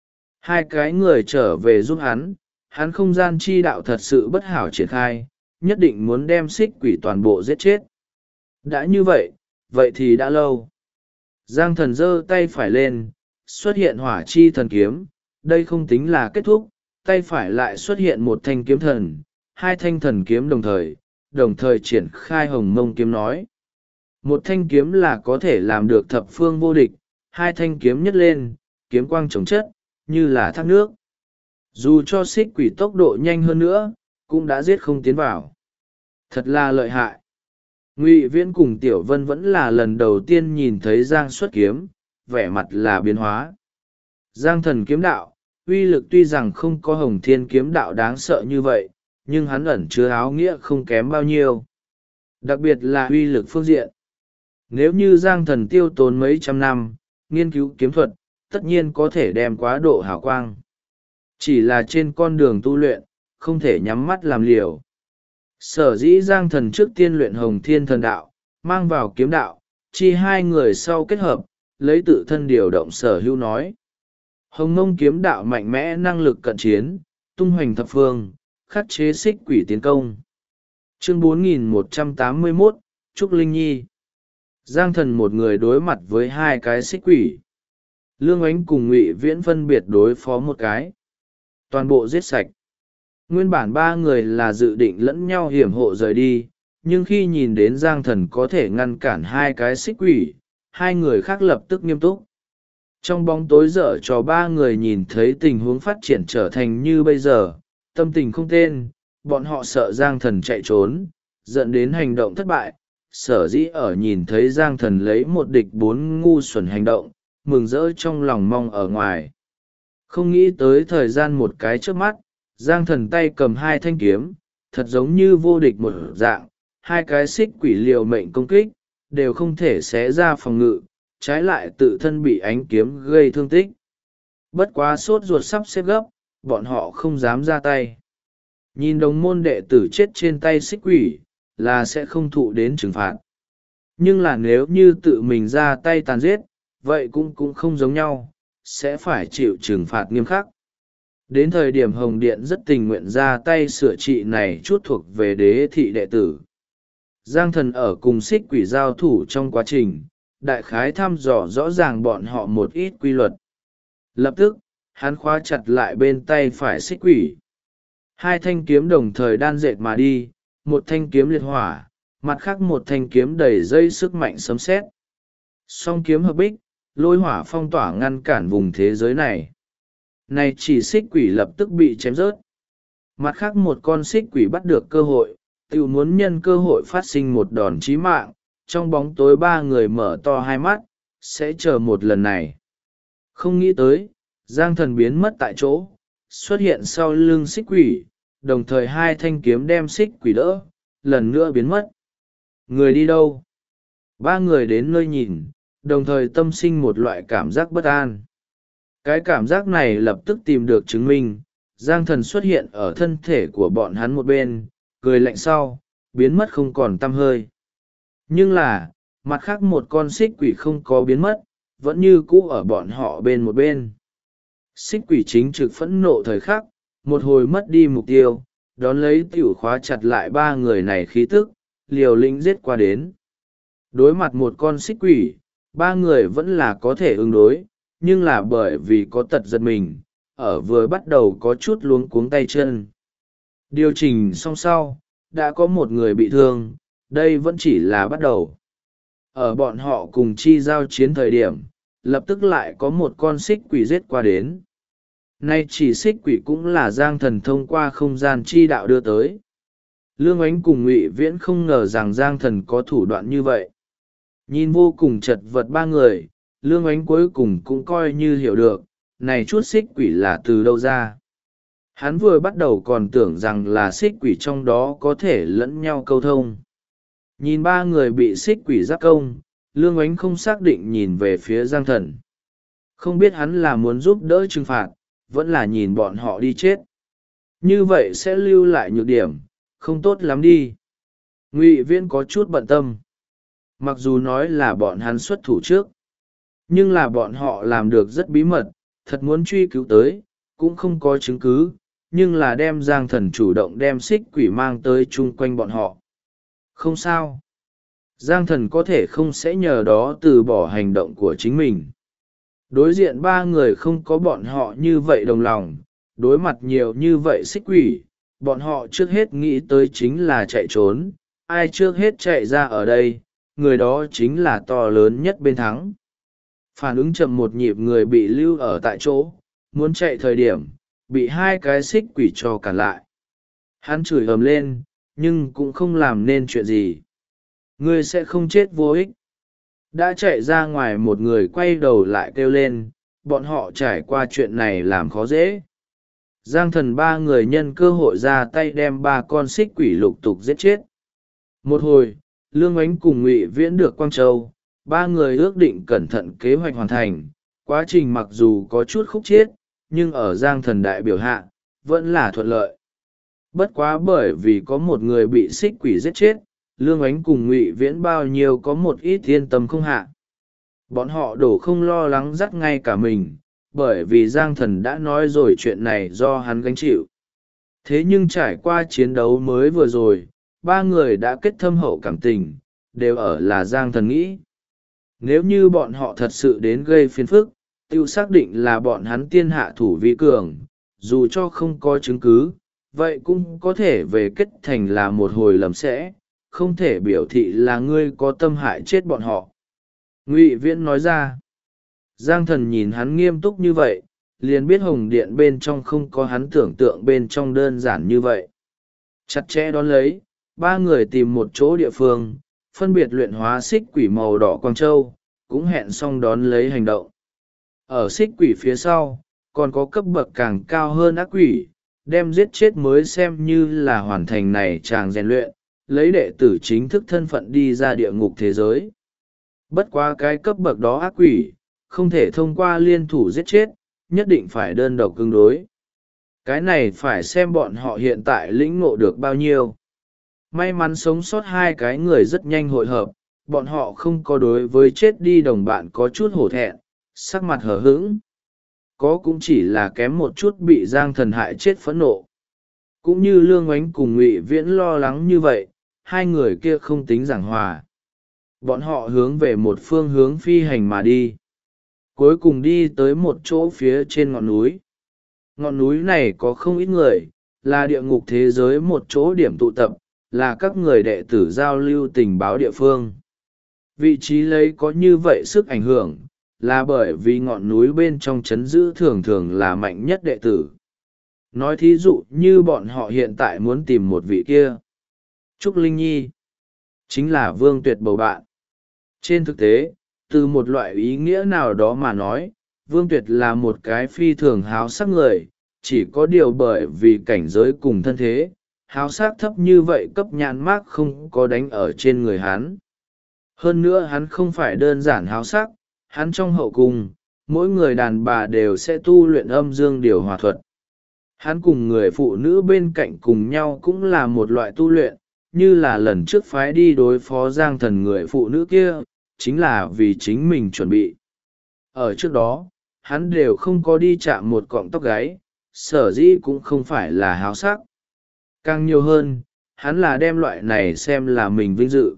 Hai cái người trở về giúp hắn không gian chi đạo thật sự bất hảo triển khai, nhất định muốn đem xích quỷ toàn bộ giết chết. Đã như vậy, vậy thì đã lâu. Giang thần giơ tay phải lên, xuất hiện hỏa chi thần kiếm, đây không tính là kết thúc, tay phải lại xuất hiện một thanh kiếm thần, 2 thanh thần kiếm đồng thời triển khai hồng mông kiếm nói. Một thanh kiếm là có thể làm được thập phương vô địch, 2 thanh kiếm nhất lên, kiếm quang chống chất, như là thác nước. Dù cho xích quỷ tốc độ nhanh hơn nữa, cũng đã giết không tiến vào. Thật là lợi hại. Ngụy Viễn cùng Tiểu Vân vẫn là lần đầu tiên nhìn thấy Giang xuất kiếm, vẻ mặt là biến hóa. Giang thần kiếm đạo, uy lực tuy rằng không có Hồng Thiên kiếm đạo đáng sợ như vậy, nhưng hắn ẩn chứa áo nghĩa không kém bao nhiêu. Đặc biệt là uy lực phương diện. Nếu như Giang thần tiêu tốn mấy trăm năm, nghiên cứu kiếm thuật, tất nhiên có thể đem quá độ hào quang. Chỉ là trên con đường tu luyện, không thể nhắm mắt làm liều. Sở dĩ Giang thần trước tiên luyện Hồng Thiên thần đạo, mang vào kiếm đạo, chi hai người sau kết hợp, lấy tự thân điều động sở hữu nói. Hồng Mông kiếm đạo mạnh mẽ năng lực cận chiến, tung hoành thập phương, khắc chế xích quỷ tiến công. Chương 4181, Trúc Linh Nhi. Giang thần một người đối mặt với 2 cái xích quỷ. Lương Oánh cùng Ngụy Viễn phân biệt đối phó một cái. Toàn bộ giết sạch. Nguyên bản 3 người là dự định lẫn nhau hiểm hộ rời đi, nhưng khi nhìn đến Giang thần có thể ngăn cản 2 cái xích quỷ, 2 người khác lập tức nghiêm túc. Trong bóng tối dở cho 3 người nhìn thấy tình huống phát triển trở thành như bây giờ, tâm tình không tên, bọn họ sợ Giang thần chạy trốn, dẫn đến hành động thất bại, sở dĩ ở nhìn thấy Giang Thần lấy một địch bốn ngu xuẩn hành động, mừng rỡ trong lòng mong ở ngoài. Không nghĩ tới thời gian một cái trước mắt, Giang Thần tay cầm hai thanh kiếm, thật giống như vô địch một dạng, hai cái xích quỷ liều mệnh công kích, đều không thể xé ra phòng ngự, trái lại tự thân bị ánh kiếm gây thương tích. Bất quá sốt ruột sắp xếp gấp, bọn họ không dám ra tay. Nhìn đồng môn đệ tử chết trên tay xích quỷ, là sẽ không thụ đến trừng phạt. Nhưng là nếu như tự mình ra tay tàn giết, vậy cũng không giống nhau, sẽ phải chịu trừng phạt nghiêm khắc. Đến thời điểm Hồng Điện rất tình nguyện ra tay sửa trị này chút thuộc về đế thị đệ tử. Giang Thần ở cùng xích quỷ giao thủ trong quá trình, đại khái thăm dò rõ ràng bọn họ một ít quy luật. Lập tức, hắn khóa chặt lại bên tay phải xích quỷ. Hai thanh kiếm đồng thời đan dệt mà đi, một thanh kiếm liệt hỏa, mặt khác một thanh kiếm đầy dây sức mạnh sấm sét. Song kiếm hợp bích, lôi hỏa phong tỏa ngăn cản vùng thế giới này. Này chỉ xích quỷ lập tức bị chém rớt. Mặt khác một con xích quỷ bắt được cơ hội, tự muốn nhân cơ hội phát sinh một đòn chí mạng, trong bóng tối ba người mở to hai mắt, sẽ chờ một lần này. Không nghĩ tới, Giang Thần biến mất tại chỗ, xuất hiện sau lưng xích quỷ, đồng thời hai thanh kiếm đem xích quỷ đỡ, lần nữa biến mất. Người đi đâu? Ba người đến nơi nhìn, đồng thời tâm sinh một loại cảm giác bất an. Cái cảm giác này lập tức tìm được chứng minh, Giang Thần xuất hiện ở thân thể của bọn hắn một bên, cười lạnh sau, biến mất không còn tăm hơi. Nhưng là, mặt khác một con xích quỷ không có biến mất, vẫn như cũ ở bọn họ bên một bên. Xích quỷ chính trực phẫn nộ thời khắc, một hồi mất đi mục tiêu, đón lấy tiểu khóa chặt lại ba người này khí tức, liều lĩnh giết qua đến. Đối mặt một con xích quỷ, ba người vẫn là có thể ứng đối, nhưng là bởi vì có tật giật mình, ở vừa bắt đầu có chút luống cuống tay chân. Điều chỉnh xong sau, đã có một người bị thương, đây vẫn chỉ là bắt đầu. Ở bọn họ cùng chi giao chiến thời điểm, lập tức lại có một con xích quỷ giết qua đến. Nay chỉ xích quỷ cũng là Giang Thần thông qua không gian chi đạo đưa tới. Lương Ánh cùng Ngụy Viễn không ngờ rằng Giang Thần có thủ đoạn như vậy. Nhìn vô cùng chật vật ba người, Lương Ánh cuối cùng cũng coi như hiểu được, này chút xích quỷ là từ đâu ra. Hắn vừa bắt đầu còn tưởng rằng là xích quỷ trong đó có thể lẫn nhau câu thông. Nhìn ba người bị xích quỷ giáp công, Lương Ánh không xác định nhìn về phía Giang Thần. Không biết hắn là muốn giúp đỡ trừng phạt, vẫn là nhìn bọn họ đi chết. Như vậy sẽ lưu lại nhược điểm, không tốt lắm đi. Ngụy Viễn có chút bận tâm. Mặc dù nói là bọn hắn xuất thủ trước, nhưng là bọn họ làm được rất bí mật, thật muốn truy cứu tới, cũng không có chứng cứ, nhưng là đem Giang Thần chủ động đem xích quỷ mang tới chung quanh bọn họ. Không sao. Giang Thần có thể không sẽ nhờ đó từ bỏ hành động của chính mình. Đối diện ba người không có bọn họ như vậy đồng lòng, đối mặt nhiều như vậy xích quỷ, bọn họ trước hết nghĩ tới chính là chạy trốn, ai trước hết chạy ra ở đây, người đó chính là to lớn nhất bên thắng. Phản ứng chậm một nhịp người bị lưu ở tại chỗ, muốn chạy thời điểm, bị hai cái xích quỷ cho cản lại. Hắn chửi ầm lên, nhưng cũng không làm nên chuyện gì. Ngươi sẽ không chết vô ích. Đã chạy ra ngoài một người quay đầu lại kêu lên, bọn họ trải qua chuyện này làm khó dễ. Giang Thần ba người nhân cơ hội ra tay đem ba con xích quỷ lục tục giết chết. Một hồi, Lương Ánh cùng Ngụy Viễn được Quang Châu, ba người ước định cẩn thận kế hoạch hoàn thành. Quá trình mặc dù có chút khúc chiết, nhưng ở Giang Thần đại biểu hạ, vẫn là thuận lợi. Bất quá bởi vì có một người bị xích quỷ giết chết, Lương Ánh cùng Ngụy Viễn bao nhiêu có một ít yên tâm không hạ. Bọn họ đổ không lo lắng dắt ngay cả mình, bởi vì Giang Thần đã nói rồi chuyện này do hắn gánh chịu. Thế nhưng trải qua chiến đấu mới vừa rồi, ba người đã kết thâm hậu cảm tình, đều ở là Giang Thần nghĩ. Nếu như bọn họ thật sự đến gây phiền phức, tiêu xác định là bọn hắn tiên hạ thủ vi cường, dù cho không có chứng cứ, vậy cũng có thể về kết thành là một hồi lầm sẽ, không thể biểu thị là ngươi có tâm hại chết bọn họ. Ngụy Viễn nói ra. Giang Thần nhìn hắn nghiêm túc như vậy, liền biết Hồng Điện bên trong không có hắn tưởng tượng bên trong đơn giản như vậy. Chặt chẽ đón lấy, ba người tìm một chỗ địa phương, phân biệt luyện hóa xích quỷ màu đỏ quang châu, cũng hẹn xong đón lấy hành động. Ở xích quỷ phía sau, còn có cấp bậc càng cao hơn ác quỷ, đem giết chết mới xem như là hoàn thành này chàng rèn luyện, lấy đệ tử chính thức thân phận đi ra địa ngục thế giới. Bất quá cái cấp bậc đó ác quỷ, không thể thông qua liên thủ giết chết, nhất định phải đơn độc cứng đối. Cái này phải xem bọn họ hiện tại lĩnh ngộ được bao nhiêu. May mắn sống sót hai cái người rất nhanh hội hợp, bọn họ không có đối với chết đi đồng bạn có chút hổ thẹn, sắc mặt hờ hững. Có cũng chỉ là kém một chút bị Giang Thần hại chết phẫn nộ. Cũng như Lương Oánh cùng Ngụy Viễn lo lắng như vậy, hai người kia không tính giảng hòa. Bọn họ hướng về một phương hướng phi hành mà đi. Cuối cùng đi tới một chỗ phía trên ngọn núi. Ngọn núi này có không ít người, là địa ngục thế giới một chỗ điểm tụ tập, là các người đệ tử giao lưu tình báo địa phương. Vị trí lấy có như vậy sức ảnh hưởng, là bởi vì ngọn núi bên trong trấn giữ thường thường là mạnh nhất đệ tử. Nói thí dụ như bọn họ hiện tại muốn tìm một vị kia. Trúc Linh Nhi chính là Vương Tuyệt bầu bạn. Trên thực tế, từ một loại ý nghĩa nào đó mà nói, Vương Tuyệt là một cái phi thường háo sắc người, chỉ có điều bởi vì cảnh giới cùng thân thế, háo sắc thấp như vậy cấp nhãn mác không có đánh ở trên người hắn. Hơn nữa hắn không phải đơn giản háo sắc, hắn trong hậu cung, mỗi người đàn bà đều sẽ tu luyện âm dương điều hòa thuật. Hắn cùng người phụ nữ bên cạnh cùng nhau cũng là một loại tu luyện, như là lần trước phái đi đối phó Giang Thần người phụ nữ kia, chính là vì chính mình chuẩn bị. Ở trước đó, hắn đều không có đi chạm một cọng tóc gáy, sở dĩ cũng không phải là háo sắc. Càng nhiều hơn, hắn là đem loại này xem là mình vinh dự.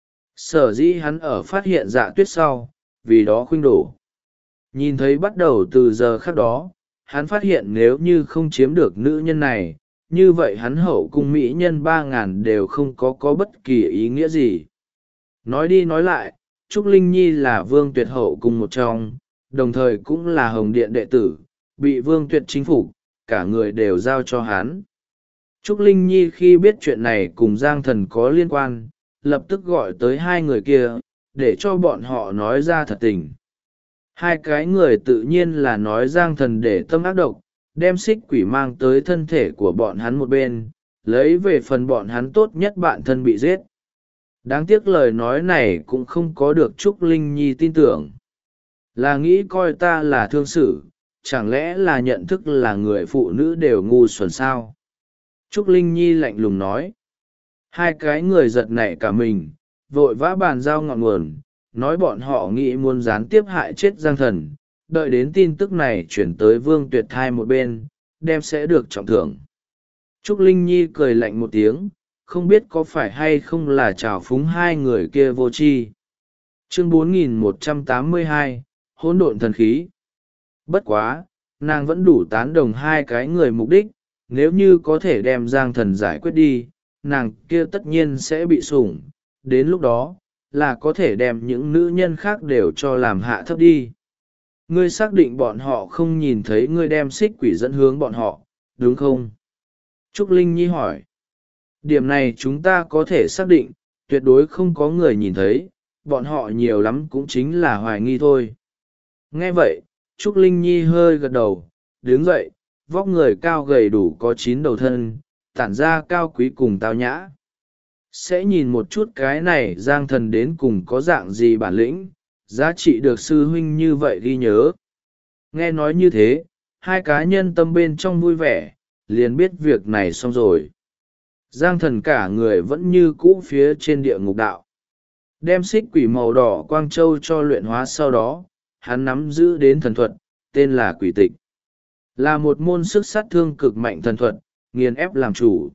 Sở dĩ hắn ở phát hiện Dạ Tuyết sau, vì đó khuynh đổ. Nhìn thấy bắt đầu từ giờ khắc đó, hắn phát hiện nếu như không chiếm được nữ nhân này, như vậy hắn hậu cung mỹ nhân 3.000 đều không có bất kỳ ý nghĩa gì. Nói đi nói lại, Trúc Linh Nhi là Vương Tuyệt hậu cung một trong, đồng thời cũng là Hồng Điện đệ tử, bị Vương Tuyệt chính phục, cả người đều giao cho hắn. Trúc Linh Nhi khi biết chuyện này cùng Giang Thần có liên quan, lập tức gọi tới hai người kia, để cho bọn họ nói ra thật tình. Hai cái người tự nhiên là nói Giang Thần để tâm ác độc, đem xích quỷ mang tới thân thể của bọn hắn một bên, lấy về phần bọn hắn tốt nhất bạn thân bị giết. Đáng tiếc lời nói này cũng không có được Trúc Linh Nhi tin tưởng. Là nghĩ coi ta là thương xử, chẳng lẽ là nhận thức là người phụ nữ đều ngu xuẩn sao? Trúc Linh Nhi lạnh lùng nói. Hai cái người giật nảy cả mình, vội vã bàn giao ngọn nguồn, nói bọn họ nghĩ muốn gián tiếp hại chết Giang Thần, đợi đến tin tức này chuyển tới Vương Tuyệt thai một bên, đem sẽ được trọng thưởng. Trúc Linh Nhi cười lạnh một tiếng, không biết có phải hay không là trào phúng hai người kia vô tri. Chương 4182, hỗn độn thần khí. Bất quá, nàng vẫn đủ tán đồng hai cái người mục đích, nếu như có thể đem Giang Thần giải quyết đi, nàng kia tất nhiên sẽ bị sủng, đến lúc đó, là có thể đem những nữ nhân khác đều cho làm hạ thấp đi. Ngươi xác định bọn họ không nhìn thấy ngươi đem xích quỷ dẫn hướng bọn họ, đúng không? Trúc Linh Nhi hỏi. Điểm này chúng ta có thể xác định, tuyệt đối không có người nhìn thấy, bọn họ nhiều lắm cũng chính là hoài nghi thôi. Nghe vậy, Trúc Linh Nhi hơi gật đầu, đứng dậy, vóc người cao gầy đủ có 9 đầu thân, tản ra cao quý cùng tao nhã. Sẽ nhìn một chút cái này Giang Thần đến cùng có dạng gì bản lĩnh, giá trị được sư huynh như vậy ghi nhớ. Nghe nói như thế, hai cá nhân tâm bên trong vui vẻ, liền biết việc này xong rồi. Giang Thần cả người vẫn như cũ phía trên địa ngục đạo. Đem xích quỷ màu đỏ quang châu cho luyện hóa sau đó, hắn nắm giữ đến thần thuật, tên là quỷ tịch. Là một môn sức sát thương cực mạnh thần thuật, nghiền ép làm chủ.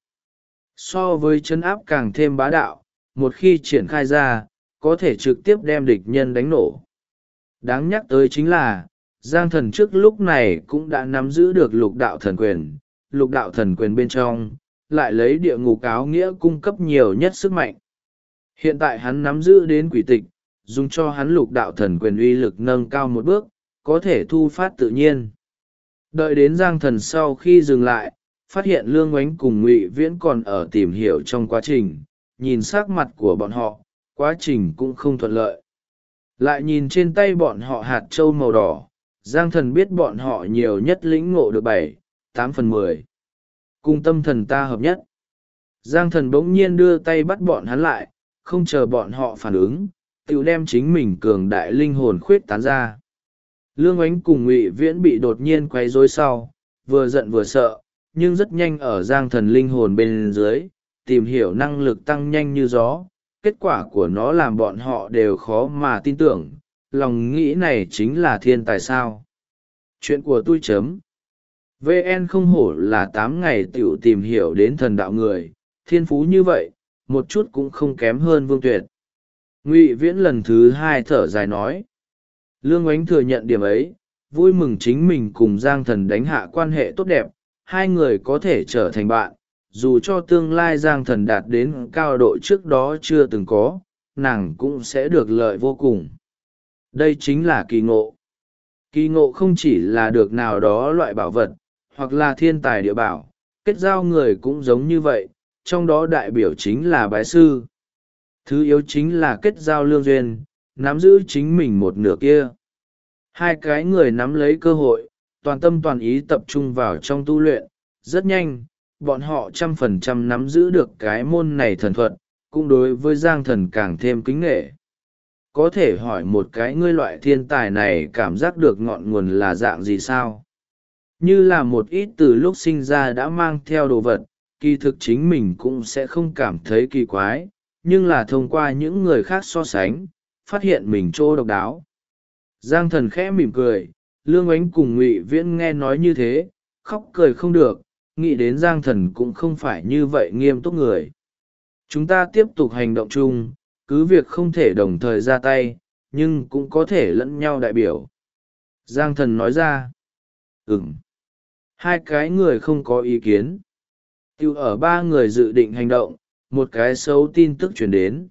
So với trấn áp càng thêm bá đạo, một khi triển khai ra, có thể trực tiếp đem địch nhân đánh nổ. Đáng nhắc tới chính là, Giang Thần trước lúc này cũng đã nắm giữ được lục đạo thần quyền. Lục đạo thần quyền bên trong, lại lấy địa ngục áo nghĩa cung cấp nhiều nhất sức mạnh. Hiện tại hắn nắm giữ đến quỷ tịch, dùng cho hắn lục đạo thần quyền uy lực nâng cao một bước, có thể thu phát tự nhiên. Đợi đến Giang Thần sau khi dừng lại, phát hiện Lương Oánh cùng Ngụy Viễn còn ở tìm hiểu trong quá trình, nhìn sắc mặt của bọn họ, quá trình cũng không thuận lợi. Lại nhìn trên tay bọn họ hạt trâu màu đỏ, Giang Thần biết bọn họ nhiều nhất lĩnh ngộ được 7-8/10. Cùng tâm thần ta hợp nhất. Giang Thần bỗng nhiên đưa tay bắt bọn hắn lại, không chờ bọn họ phản ứng, tự đem chính mình cường đại linh hồn khuyết tán ra. Lương Ánh cùng Ngụy Viễn bị đột nhiên quấy rối sau, vừa giận vừa sợ, nhưng rất nhanh ở Giang Thần linh hồn bên dưới, tìm hiểu năng lực tăng nhanh như gió. Kết quả của nó làm bọn họ đều khó mà tin tưởng, lòng nghĩ này chính là thiên tài sao. Chuyện của tôi chấm. VN không hổ là 8 ngày tiểu tìm hiểu đến thần đạo người, thiên phú như vậy, một chút cũng không kém hơn Vương Tuyệt. Ngụy Viễn lần thứ 2 thở dài nói. Lương Ánh thừa nhận điểm ấy, vui mừng chính mình cùng Giang Thần đánh hạ quan hệ tốt đẹp, hai người có thể trở thành bạn. Dù cho tương lai Giang Thần đạt đến cao độ trước đó chưa từng có, nàng cũng sẽ được lợi vô cùng. Đây chính là kỳ ngộ. Kỳ ngộ không chỉ là được nào đó loại bảo vật, hoặc là thiên tài địa bảo, kết giao người cũng giống như vậy, trong đó đại biểu chính là bái sư. Thứ yếu chính là kết giao lương duyên, nắm giữ chính mình một nửa kia. Hai cái người nắm lấy cơ hội, toàn tâm toàn ý tập trung vào trong tu luyện, rất nhanh. Bọn họ 100% nắm giữ được cái môn này thần thuật, cũng đối với Giang Thần càng thêm kính nghệ. Có thể hỏi một cái ngươi loại thiên tài này cảm giác được ngọn nguồn là dạng gì sao? Như là một ít từ lúc sinh ra đã mang theo đồ vật, kỳ thực chính mình cũng sẽ không cảm thấy kỳ quái, nhưng là thông qua những người khác so sánh, phát hiện mình chỗ độc đáo. Giang Thần khẽ mỉm cười, Lương Ánh cùng Ngụy Viễn nghe nói như thế, khóc cười không được. Nghĩ đến Giang Thần cũng không phải như vậy nghiêm túc người. Chúng ta tiếp tục hành động chung, cứ việc không thể đồng thời ra tay, nhưng cũng có thể lẫn nhau đại biểu. Giang Thần nói ra. Hai cái người không có ý kiến. Tiêu ở ba người dự định hành động, một cái xấu tin tức chuyển đến.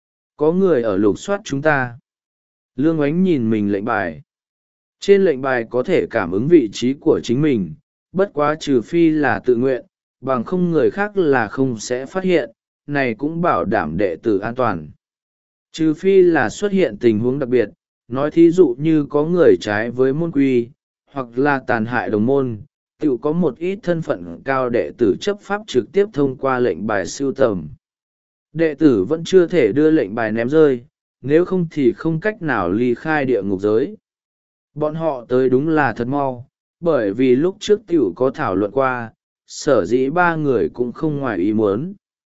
Có người ở lục soát chúng ta. Lương Ánh nhìn mình lệnh bài. Trên lệnh bài có thể cảm ứng vị trí của chính mình. Bất quá trừ phi là tự nguyện, bằng không người khác là không sẽ phát hiện, này cũng bảo đảm đệ tử an toàn. Trừ phi là xuất hiện tình huống đặc biệt, nói thí dụ như có người trái với môn quy, hoặc là tàn hại đồng môn, tự có một ít thân phận cao đệ tử chấp pháp trực tiếp thông qua lệnh bài sưu tầm. Đệ tử vẫn chưa thể đưa lệnh bài ném rơi, nếu không thì không cách nào ly khai địa ngục giới. Bọn họ tới đúng là thật mau. Bởi vì lúc trước tiểu có thảo luận qua, sở dĩ ba người cũng không ngoài ý muốn.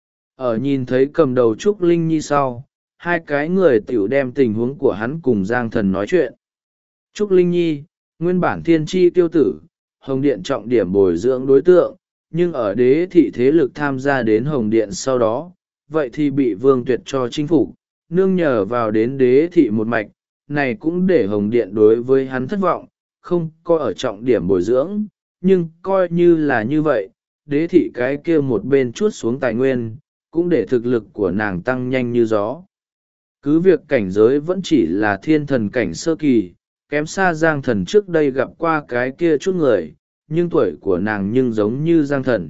Ở nhìn thấy cầm đầu Trúc Linh Nhi sau, hai cái người tiểu đem tình huống của hắn cùng Giang Thần nói chuyện. Trúc Linh Nhi, nguyên bản thiên tri tiêu tử, Hồng Điện trọng điểm bồi dưỡng đối tượng, nhưng ở đế thị thế lực tham gia đến Hồng Điện sau đó, vậy thì bị Vương Tuyệt cho chinh phục, nương nhờ vào đến đế thị một mạch, này cũng để Hồng Điện đối với hắn thất vọng. Không có ở trọng điểm bồi dưỡng, nhưng coi như là như vậy, đế thị cái kia một bên chuốt xuống tài nguyên, cũng để thực lực của nàng tăng nhanh như gió. Cứ việc cảnh giới vẫn chỉ là thiên thần cảnh sơ kỳ, kém xa Giang Thần trước đây gặp qua cái kia chút người, nhưng tuổi của nàng nhưng giống như Giang Thần.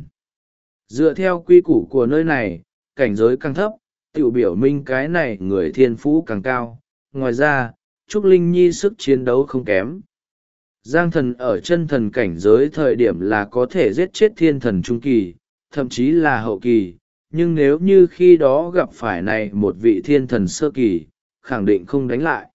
Dựa theo quy củ của nơi này, cảnh giới càng thấp, tiểu biểu minh cái này người thiên phú càng cao. Ngoài ra, Trúc Linh Nhi sức chiến đấu không kém. Giang Thần ở chân thần cảnh giới thời điểm là có thể giết chết thiên thần trung kỳ, thậm chí là hậu kỳ, nhưng nếu như khi đó gặp phải này một vị thiên thần sơ kỳ, khẳng định không đánh lại.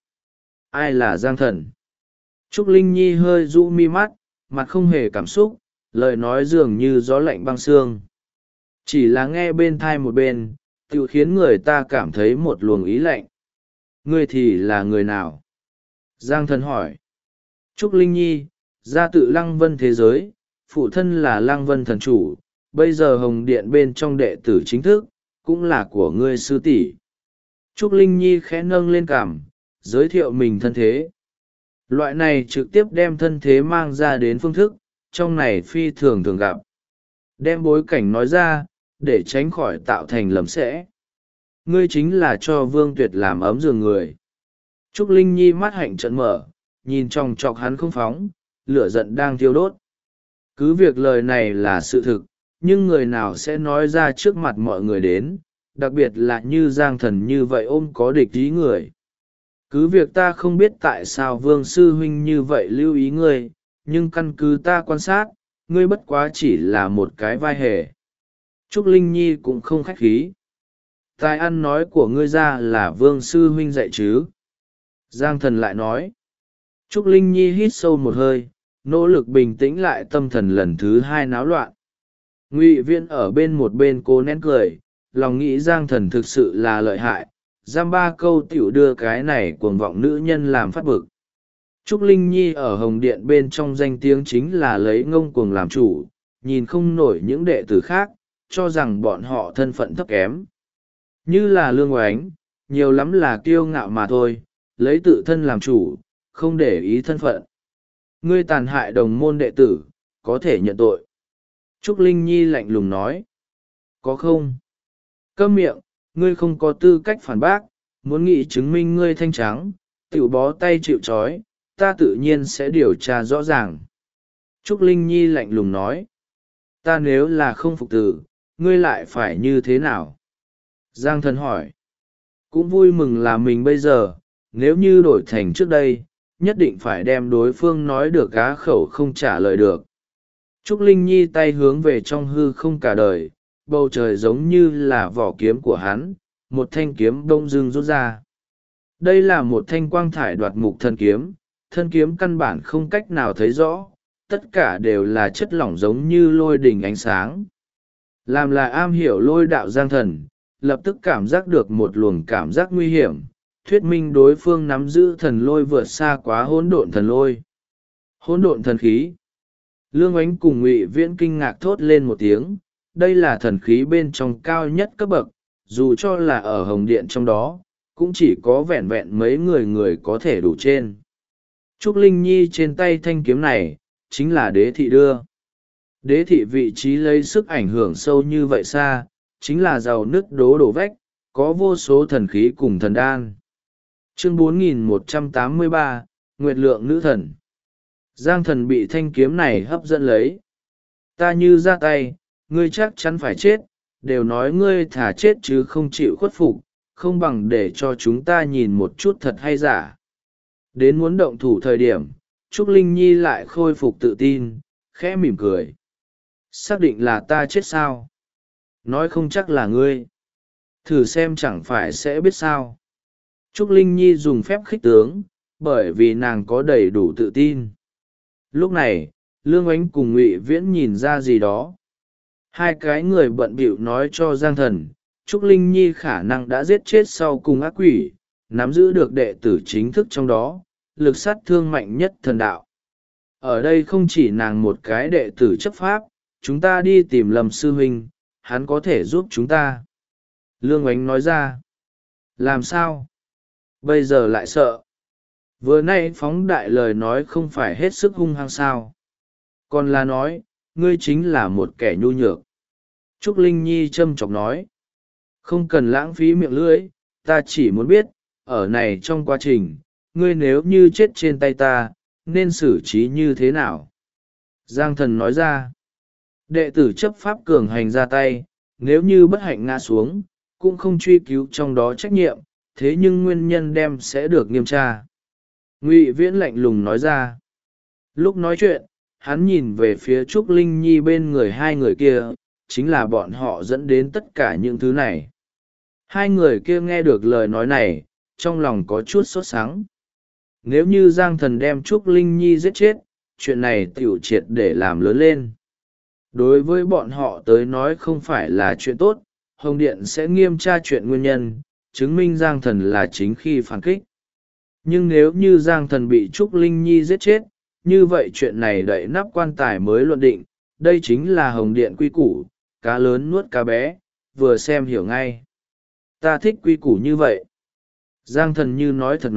Ai là Giang Thần? Trúc Linh Nhi hơi rũ mi mắt, mặt không hề cảm xúc, lời nói dường như gió lạnh băng xương. Chỉ là nghe bên thai một bên, tự khiến người ta cảm thấy một luồng ý lạnh. Ngươi thì là người nào? Giang Thần hỏi. Trúc Linh Nhi, gia tự Lăng Vân thế giới, phụ thân là Lăng Vân thần chủ, bây giờ Hồng Điện bên trong đệ tử chính thức, cũng là của ngươi sư tỷ. Trúc Linh Nhi khẽ nâng lên cằm, giới thiệu mình thân thế. Loại này trực tiếp đem thân thế mang ra đến phương thức, trong này phi thường thường gặp. Đem bối cảnh nói ra, để tránh khỏi tạo thành lầm sẽ. Ngươi chính là cho Vương Tuyệt làm ấm giường người. Trúc Linh Nhi mắt hạnh trận mở, nhìn chòng chọc hắn không phóng, lửa giận đang thiêu đốt. Cứ việc lời này là sự thực, nhưng người nào sẽ nói ra trước mặt mọi người đến, đặc biệt là như Giang Thần như vậy ôm có địch ý người. Cứ việc ta không biết tại sao Vương sư huynh như vậy lưu ý ngươi, nhưng căn cứ ta quan sát, ngươi bất quá chỉ là một cái vai hề. Trúc Linh Nhi cũng không khách khí. Tài ăn nói của ngươi ra là Vương sư huynh dạy chứ? Giang Thần lại nói. Trúc Linh Nhi hít sâu một hơi, nỗ lực bình tĩnh lại tâm thần lần thứ hai náo loạn. Ngụy Viễn ở một bên cố nén cười, lòng nghĩ Giang Thần thực sự là lợi hại, giam ba câu tiểu đưa cái này cuồng vọng nữ nhân làm phát bực. Trúc Linh Nhi ở Hồng Điện bên trong danh tiếng chính là lấy ngông cuồng làm chủ, nhìn không nổi những đệ tử khác, cho rằng bọn họ thân phận thấp kém. Như là Lương Oánh, nhiều lắm là kiêu ngạo mà thôi, lấy tự thân làm chủ, không để ý thân phận. Ngươi tàn hại đồng môn đệ tử, có thể nhận tội. Trúc Linh Nhi lạnh lùng nói. Có không? Câm miệng, ngươi không có tư cách phản bác, muốn nghĩ chứng minh ngươi thanh trắng, tiểu bó tay chịu trói, ta tự nhiên sẽ điều tra rõ ràng. Trúc Linh Nhi lạnh lùng nói. Ta nếu là không phục tử, ngươi lại phải như thế nào? Giang Thần hỏi. Cũng vui mừng là mình bây giờ, nếu như đổi thành trước đây, nhất định phải đem đối phương nói được cá khẩu không trả lời được. Trúc Linh Nhi tay hướng về trong hư không cả đời, bầu trời giống như là vỏ kiếm của hắn, một thanh kiếm bông dưng rút ra. Đây là một thanh quang thải đoạt mục thân kiếm căn bản không cách nào thấy rõ, tất cả đều là chất lỏng giống như lôi đỉnh ánh sáng. Làm là am hiểu lôi đạo Giang Thần, lập tức cảm giác được một luồng cảm giác nguy hiểm, thuyết minh đối phương nắm giữ thần lôi vượt xa quá hỗn độn thần lôi. Hỗn độn thần khí. Lương Oánh cùng Ngụy Viễn kinh ngạc thốt lên một tiếng, đây là thần khí bên trong cao nhất cấp bậc, dù cho là ở Hồng Điện trong đó, cũng chỉ có vẹn vẹn mấy người có thể đủ trên. Trúc Linh Nhi trên tay thanh kiếm này, chính là đế thị đưa. Đế thị vị trí lấy sức ảnh hưởng sâu như vậy xa, chính là giàu nứt đổ vách, có vô số thần khí cùng thần đan. Chương 4183, Nguyệt Lượng Nữ Thần. Giang Thần bị thanh kiếm này hấp dẫn lấy. Ta như ra tay, ngươi chắc chắn phải chết, đều nói ngươi thả chết chứ không chịu khuất phục, không bằng để cho chúng ta nhìn một chút thật hay giả. Đến muốn động thủ thời điểm, Trúc Linh Nhi lại khôi phục tự tin, khẽ mỉm cười. Xác định là ta chết sao? Nói không chắc là ngươi. Thử xem chẳng phải sẽ biết sao. Trúc Linh Nhi dùng phép khích tướng, bởi vì nàng có đầy đủ tự tin. Lúc này, Lương Oánh cùng Ngụy Viễn nhìn ra gì đó. Hai cái người bận bịu nói cho Giang Thần, Trúc Linh Nhi khả năng đã giết chết sau cùng ác quỷ, nắm giữ được đệ tử chính thức trong đó, lực sát thương mạnh nhất thần đạo. Ở đây không chỉ nàng một cái đệ tử chấp pháp, chúng ta đi tìm Lâm sư huynh, hắn có thể giúp chúng ta. Lương Oánh nói ra. Làm sao? Bây giờ lại sợ. Vừa nay phóng đại lời nói không phải hết sức hung hăng sao. Còn là nói, ngươi chính là một kẻ nhu nhược. Trúc Linh Nhi châm chọc nói. Không cần lãng phí miệng lưỡi, ta chỉ muốn biết, ở này trong quá trình, ngươi nếu như chết trên tay ta, nên xử trí như thế nào? Giang Thần nói ra. Đệ tử chấp pháp cường hành ra tay, nếu như bất hạnh ngã xuống, cũng không truy cứu trong đó trách nhiệm, thế nhưng nguyên nhân đem sẽ được nghiêm tra. Ngụy Viễn lạnh lùng nói ra. Lúc nói chuyện, hắn nhìn về phía Trúc Linh Nhi bên người hai người kia, chính là bọn họ dẫn đến tất cả những thứ này. Hai người kia nghe được lời nói này, trong lòng có chút sốt sắng. Nếu như Giang Thần đem Trúc Linh Nhi giết chết, chuyện này tiểu triệt để làm lớn lên. Đối với bọn họ tới nói không phải là chuyện tốt, Hồng Điện sẽ nghiêm tra chuyện nguyên nhân, chứng minh Giang Thần là chính khi phản kích. Nhưng nếu như Giang Thần bị Trúc Linh Nhi giết chết, như vậy chuyện này đậy nắp quan tài mới luận định, đây chính là Hồng Điện quy củ, cá lớn nuốt cá bé, vừa xem hiểu ngay. Ta thích quy củ như vậy. Giang Thần như nói thật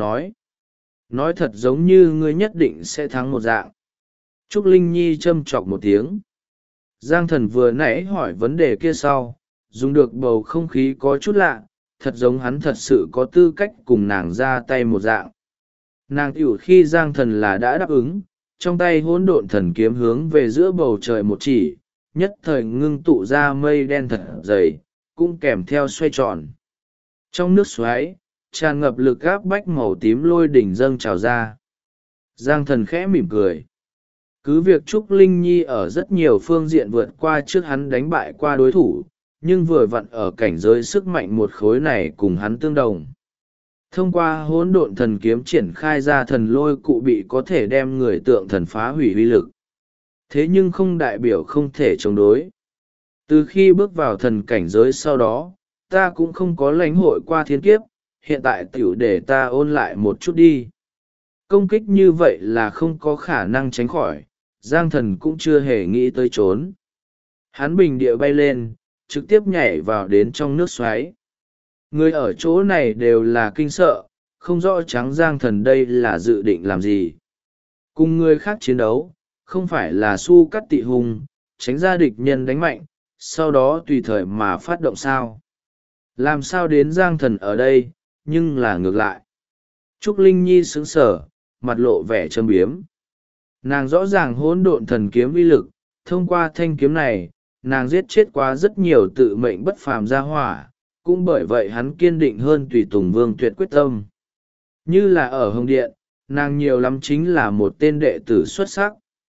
nói thật giống như ngươi nhất định sẽ thắng một dạng. Trúc Linh Nhi châm chọc một tiếng. Giang Thần vừa nãy hỏi vấn đề kia sau, dùng được bầu không khí có chút lạ, thật giống hắn thật sự có tư cách cùng nàng ra tay một dạng. Nàng tiểu khi Giang Thần là đã đáp ứng, trong tay hỗn độn thần kiếm hướng về giữa bầu trời một chỉ, nhất thời ngưng tụ ra mây đen thật dày, cũng kèm theo xoay tròn. Trong nước xoáy tràn ngập lực gáp bách màu tím lôi đỉnh dâng trào ra. Giang Thần khẽ mỉm cười. Cứ việc Trúc Linh Nhi ở rất nhiều phương diện vượt qua trước hắn đánh bại qua đối thủ, nhưng vừa vặn ở cảnh giới sức mạnh một khối này cùng hắn tương đồng. Thông qua hỗn độn thần kiếm triển khai ra thần lôi cụ bị có thể đem người tượng thần phá hủy uy lực. Thế nhưng không đại biểu không thể chống đối. Từ khi bước vào thần cảnh giới sau đó, ta cũng không có lãnh hội qua thiên kiếp, hiện tại tiểu để ta ôn lại một chút đi. Công kích như vậy là không có khả năng tránh khỏi, Giang Thần cũng chưa hề nghĩ tới trốn. Hắn bình địa bay lên, trực tiếp nhảy vào đến trong nước xoáy. Người ở chỗ này đều là kinh sợ, không rõ trắng Giang Thần đây là dự định làm gì. Cùng người khác chiến đấu, không phải là su cắt tị hùng, tránh ra địch nhân đánh mạnh, sau đó tùy thời mà phát động sao. Làm sao đến Giang Thần ở đây, nhưng là ngược lại. Trúc Linh Nhi sững sờ, mặt lộ vẻ châm biếm. Nàng rõ ràng hỗn độn thần kiếm uy lực, thông qua thanh kiếm này, nàng giết chết quá rất nhiều tự mệnh bất phàm gia hỏa, cũng bởi vậy hắn kiên định hơn tùy tùng Vương Tuyệt quyết tâm. Như là ở Hồng Điện, nàng nhiều lắm chính là một tên đệ tử xuất sắc.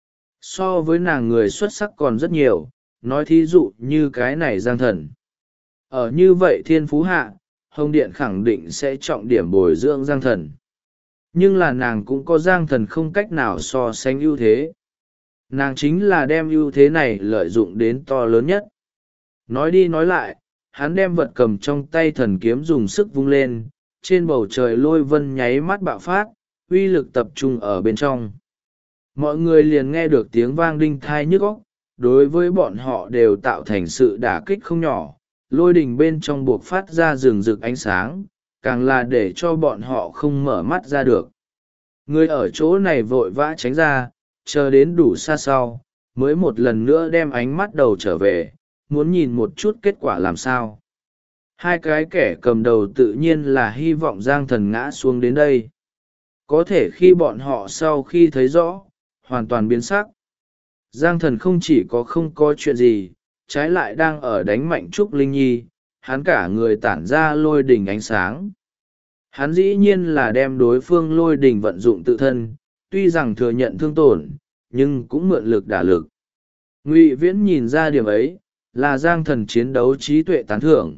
So với nàng người xuất sắc còn rất nhiều, nói thí dụ như cái này Giang Thần. Ở như vậy thiên phú hạ, Hồng Điện khẳng định sẽ trọng điểm bồi dưỡng Giang Thần. Nhưng là nàng cũng có Giang Thần không cách nào so sánh ưu thế. Nàng chính là đem ưu thế này lợi dụng đến to lớn nhất. Nói đi nói lại, hắn đem vật cầm trong tay thần kiếm dùng sức vung lên, trên bầu trời lôi vân nháy mắt bạo phát, uy lực tập trung ở bên trong. Mọi người liền nghe được tiếng vang đinh thai nhức óc, đối với bọn họ đều tạo thành sự đả kích không nhỏ, lôi đình bên trong buộc phát ra rừng rực ánh sáng, càng là để cho bọn họ không mở mắt ra được. Người ở chỗ này vội vã tránh ra, chờ đến đủ xa sau, mới một lần nữa đem ánh mắt đầu trở về, muốn nhìn một chút kết quả làm sao. Hai cái kẻ cầm đầu tự nhiên là hy vọng Giang Thần ngã xuống đến đây. Có thể khi bọn họ sau khi thấy rõ, hoàn toàn biến sắc. Giang Thần không chỉ có không có chuyện gì, trái lại đang ở đánh mạnh Trúc Linh Nhi, hắn cả người tản ra lôi đỉnh ánh sáng. Hắn dĩ nhiên là đem đối phương lôi đỉnh vận dụng tự thân, tuy rằng thừa nhận thương tổn, nhưng cũng mượn lực đả lực. Ngụy Viễn nhìn ra điểm ấy, là Giang Thần chiến đấu trí tuệ tán thưởng.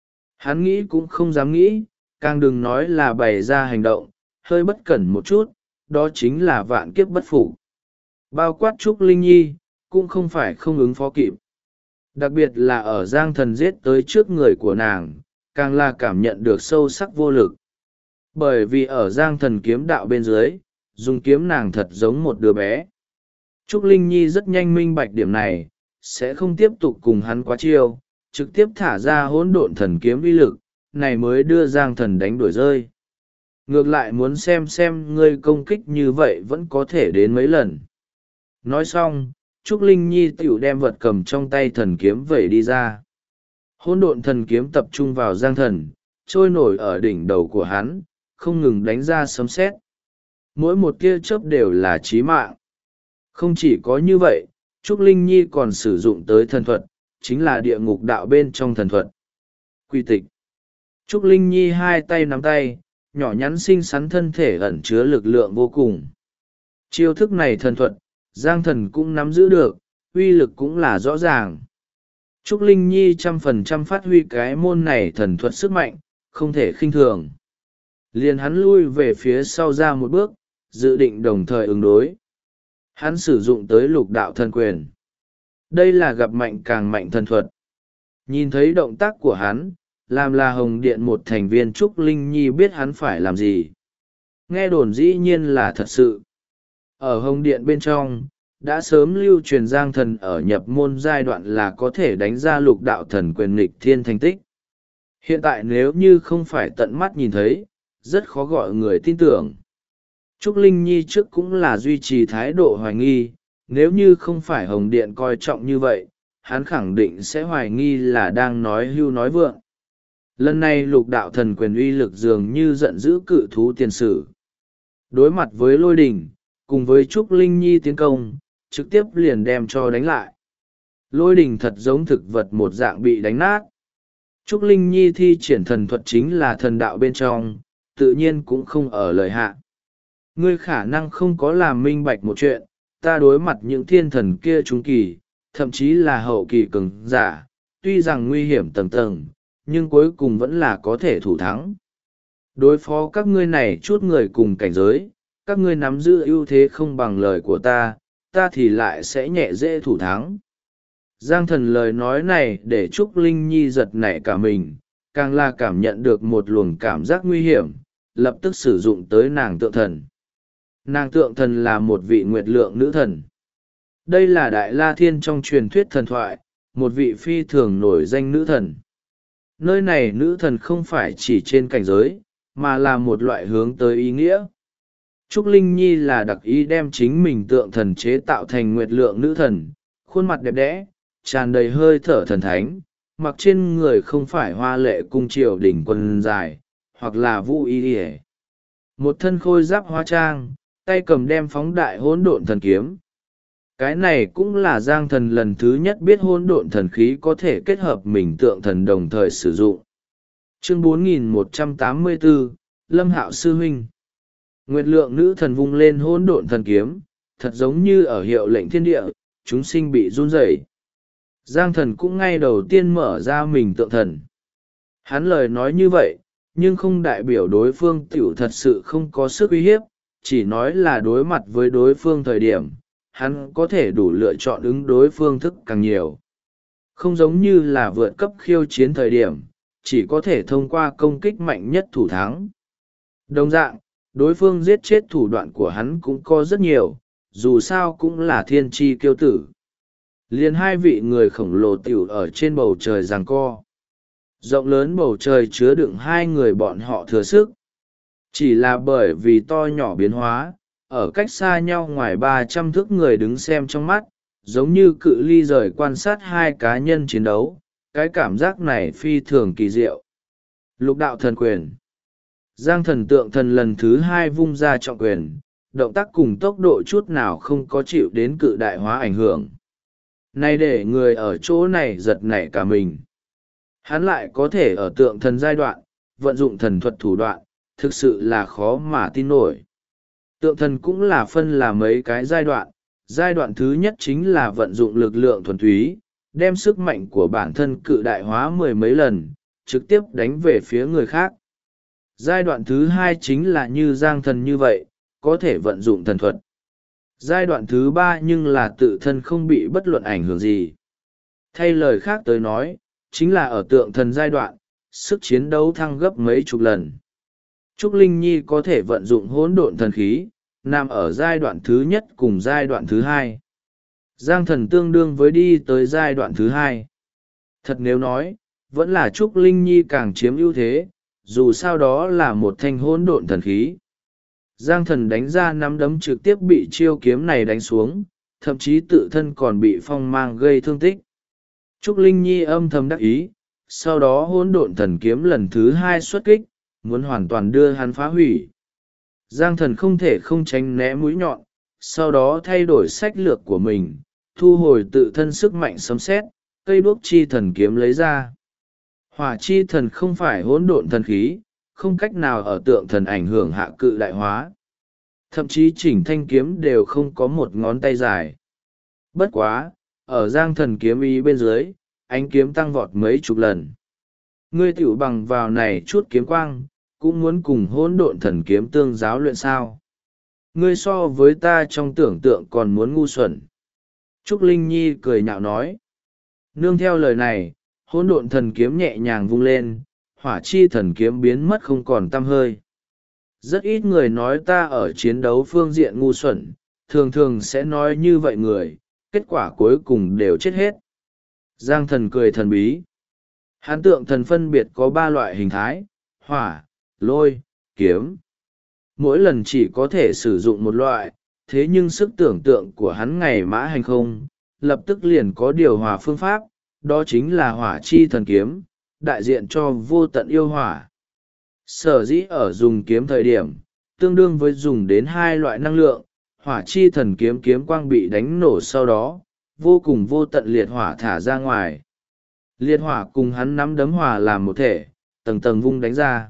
Hắn nghĩ cũng không dám nghĩ, càng đừng nói là bày ra hành động, hơi bất cẩn một chút, đó chính là vạn kiếp bất phục. Bao quát Trúc Linh Nhi, cũng không phải không ứng phó kịp. Đặc biệt là ở Giang Thần giết tới trước người của nàng, càng là cảm nhận được sâu sắc vô lực. Bởi vì ở Giang Thần kiếm đạo bên dưới, dùng kiếm nàng thật giống một đứa bé. Trúc Linh Nhi rất nhanh minh bạch điểm này, sẽ không tiếp tục cùng hắn quá chiêu, trực tiếp thả ra hỗn độn thần kiếm uy lực, này mới đưa Giang Thần đánh đuổi rơi. Ngược lại muốn xem ngươi công kích như vậy vẫn có thể đến mấy lần. Nói xong, Trúc Linh Nhi tiểu đem vật cầm trong tay thần kiếm vẩy đi ra. Hỗn độn thần kiếm tập trung vào Giang Thần, trôi nổi ở đỉnh đầu của hắn, không ngừng đánh ra sấm sét. Mỗi một tia chớp đều là chí mạng. Không chỉ có như vậy, Trúc Linh Nhi còn sử dụng tới thần thuật, chính là địa ngục đạo bên trong thần thuật. Quy tịch. Trúc Linh Nhi hai tay nắm tay, nhỏ nhắn xinh xắn thân thể ẩn chứa lực lượng vô cùng. Chiêu thức này thần thuật, Giang Thần cũng nắm giữ được, uy lực cũng là rõ ràng. Trúc Linh Nhi 100% phát huy cái môn này thần thuật sức mạnh, không thể khinh thường. Liền hắn lui về phía sau ra một bước, dự định đồng thời ứng đối. Hắn sử dụng tới lục đạo thần quyền. Đây là gặp mạnh càng mạnh thần thuật. Nhìn thấy động tác của hắn, làm là Hồng Điện một thành viên Trúc Linh Nhi biết hắn phải làm gì. Nghe đồn dĩ nhiên là thật sự. Ở Hồng Điện bên trong, đã sớm lưu truyền Giang Thần ở nhập môn giai đoạn là có thể đánh ra lục đạo thần quyền nghịch thiên thành tích. Hiện tại nếu như không phải tận mắt nhìn thấy, rất khó gọi người tin tưởng. Trúc Linh Nhi trước cũng là duy trì thái độ hoài nghi, nếu như không phải Hồng Điện coi trọng như vậy, hắn khẳng định sẽ hoài nghi là đang nói hưu nói vượng. Lần này lục đạo thần quyền uy lực dường như giận dữ cự thú tiền sử. Đối mặt với lôi đình, cùng với Trúc Linh Nhi tiến công, trực tiếp liền đem cho đánh lại. Lôi đình thật giống thực vật một dạng bị đánh nát. Trúc Linh Nhi thi triển thần thuật chính là thần đạo bên trong, tự nhiên cũng không ở lời hạ. Ngươi khả năng không có làm minh bạch một chuyện, ta đối mặt những thiên thần kia trung kỳ, thậm chí là hậu kỳ cường giả, tuy rằng nguy hiểm tầng tầng, nhưng cuối cùng vẫn là có thể thủ thắng. Đối phó các ngươi này chút người cùng cảnh giới, các ngươi nắm giữ ưu thế không bằng lời của ta thì lại sẽ nhẹ dễ thủ thắng. Giang Thần lời nói này để Trúc Linh Nhi giật nảy cả mình, càng là cảm nhận được một luồng cảm giác nguy hiểm, lập tức sử dụng tới nàng tượng thần. Nàng tượng thần là một vị nguyệt lượng nữ thần. Đây là Đại La Thiên trong truyền thuyết thần thoại, một vị phi thường nổi danh nữ thần. Nơi này nữ thần không phải chỉ trên cảnh giới, mà là một loại hướng tới ý nghĩa. Trúc Linh Nhi là đặc ý đem chính mình tượng thần chế tạo thành nguyệt lượng nữ thần, khuôn mặt đẹp đẽ, tràn đầy hơi thở thần thánh, mặc trên người không phải hoa lệ cung triều đỉnh quần dài, hoặc là vũ y ỉa. Một thân khôi giáp hóa trang, tay cầm đem phóng đại hỗn độn thần kiếm. Cái này cũng là Giang Thần lần thứ nhất biết hỗn độn thần khí có thể kết hợp mình tượng thần đồng thời sử dụng. Chương 4184, Lâm Hạo Sư Huynh. Nguyệt lượng nữ thần vung lên hỗn độn thần kiếm, thật giống như ở hiệu lệnh thiên địa, chúng sinh bị run rẩy. Giang Thần cũng ngay đầu tiên mở ra mình tượng thần. Hắn lời nói như vậy, nhưng không đại biểu đối phương tiểu thật sự không có sức uy hiếp, chỉ nói là đối mặt với đối phương thời điểm, hắn có thể đủ lựa chọn ứng đối phương thức càng nhiều. Không giống như là vượt cấp khiêu chiến thời điểm, chỉ có thể thông qua công kích mạnh nhất thủ thắng. Đồng dạng, đối phương giết chết thủ đoạn của hắn cũng có rất nhiều, dù sao cũng là thiên tri kiêu tử. Liền hai vị người khổng lồ tiểu ở trên bầu trời giằng co. Rộng lớn bầu trời chứa đựng hai người bọn họ thừa sức. Chỉ là bởi vì to nhỏ biến hóa, ở cách xa nhau ngoài 300 thước người đứng xem trong mắt, giống như cự ly rời quan sát hai cá nhân chiến đấu, cái cảm giác này phi thường kỳ diệu. Lục đạo thần quyền. Giang Thần tượng thần lần thứ hai vung ra trọng quyền, động tác cùng tốc độ chút nào không có chịu đến cự đại hóa ảnh hưởng. Này để người ở chỗ này giật nảy cả mình. Hắn lại có thể ở tượng thần giai đoạn, vận dụng thần thuật thủ đoạn, thực sự là khó mà tin nổi. Tượng thần cũng là phân là mấy cái giai đoạn. Giai đoạn thứ nhất chính là vận dụng lực lượng thuần túy, đem sức mạnh của bản thân cự đại hóa mười mấy lần, trực tiếp đánh về phía người khác. Giai đoạn thứ hai chính là như Giang Thần như vậy, có thể vận dụng thần thuật. Giai đoạn thứ ba nhưng là tự thân không bị bất luận ảnh hưởng gì. Thay lời khác tới nói, chính là ở tượng thần giai đoạn, sức chiến đấu thăng gấp mấy chục lần. Trúc Linh Nhi có thể vận dụng hỗn độn thần khí, nằm ở giai đoạn thứ nhất cùng giai đoạn thứ hai. Giang Thần tương đương với đi tới giai đoạn thứ hai. Thật nếu nói, vẫn là Trúc Linh Nhi càng chiếm ưu thế, dù sao đó là một thanh hỗn độn thần khí. Giang Thần đánh ra nắm đấm trực tiếp bị chiêu kiếm này đánh xuống, thậm chí tự thân còn bị phong mang gây thương tích. Trúc Linh Nhi âm thầm đắc ý, sau đó hỗn độn thần kiếm lần thứ hai xuất kích, muốn hoàn toàn đưa hắn phá hủy. Giang Thần không thể không tránh né mũi nhọn, sau đó thay đổi sách lược của mình, thu hồi tự thân sức mạnh sấm sét, cây đuốc chi thần kiếm lấy ra. Hỏa chi thần không phải hỗn độn thần khí, không cách nào ở tượng thần ảnh hưởng hạ cự đại hóa. Thậm chí chỉnh thanh kiếm đều không có một ngón tay dài. Bất quá, ở Giang Thần kiếm ý bên dưới, ánh kiếm tăng vọt mấy chục lần. Ngươi tiểu bằng vào này chút kiếm quang, cũng muốn cùng hỗn độn thần kiếm tương giáo luyện sao. Ngươi so với ta trong tưởng tượng còn muốn ngu xuẩn. Trúc Linh Nhi cười nhạo nói. Nương theo lời này, hỗn độn thần kiếm nhẹ nhàng vung lên, hỏa chi thần kiếm biến mất không còn tăm hơi. Rất ít người nói ta ở chiến đấu phương diện ngu xuẩn, thường thường sẽ nói như vậy người, kết quả cuối cùng đều chết hết. Giang Thần cười thần bí. Hán tượng thần phân biệt có 3 loại hình thái, hỏa, lôi, kiếm. Mỗi lần chỉ có thể sử dụng một loại, thế nhưng sức tưởng tượng của hắn ngày mã hành không, lập tức liền có điều hòa phương pháp, đó chính là hỏa chi thần kiếm, đại diện cho vô tận yêu hỏa. Sở dĩ ở dùng kiếm thời điểm, tương đương với dùng đến 2 loại năng lượng, hỏa chi thần kiếm kiếm quang bị đánh nổ sau đó, vô cùng vô tận liệt hỏa thả ra ngoài. Liệt hỏa cùng hắn nắm đấm hòa làm một thể, tầng tầng vung đánh ra.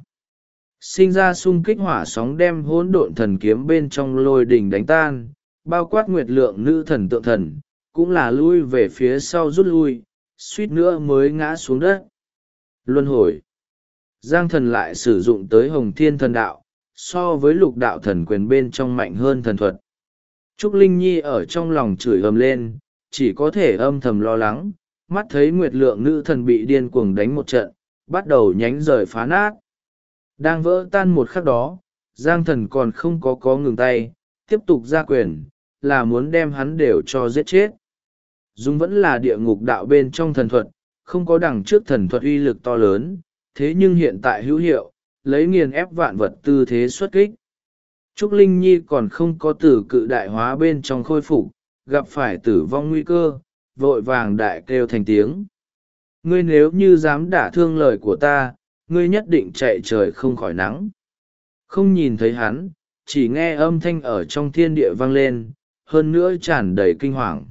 Sinh ra xung kích hỏa sóng đem hỗn độn thần kiếm bên trong lôi đỉnh đánh tan, bao quát nguyệt lượng nữ thần tượng thần, cũng là lui về phía sau rút lui, suýt nữa mới ngã xuống đất. Luân hồi. Giang thần lại sử dụng tới hồng thiên thần đạo, so với lục đạo thần quyền bên trong mạnh hơn thần thuật. Trúc Linh Nhi ở trong lòng chửi ầm lên, chỉ có thể âm thầm lo lắng, mắt thấy nguyệt lượng nữ thần bị điên cuồng đánh một trận, bắt đầu nhánh rời phá nát. Đang vỡ tan một khắc đó, Giang thần còn không có ngừng tay, tiếp tục ra quyền, là muốn đem hắn đều cho giết chết. Dung vẫn là địa ngục đạo bên trong thần thuật, không có đằng trước thần thuật uy lực to lớn, thế nhưng hiện tại hữu hiệu, lấy nghiền ép vạn vật tư thế xuất kích. Trúc Linh Nhi còn không có tử cự đại hóa bên trong khôi phục, gặp phải tử vong nguy cơ, vội vàng đại kêu thành tiếng. Ngươi nếu như dám đả thương lời của ta, ngươi nhất định chạy trời không khỏi nắng. Không nhìn thấy hắn, chỉ nghe âm thanh ở trong thiên địa vang lên, hơn nữa tràn đầy kinh hoàng.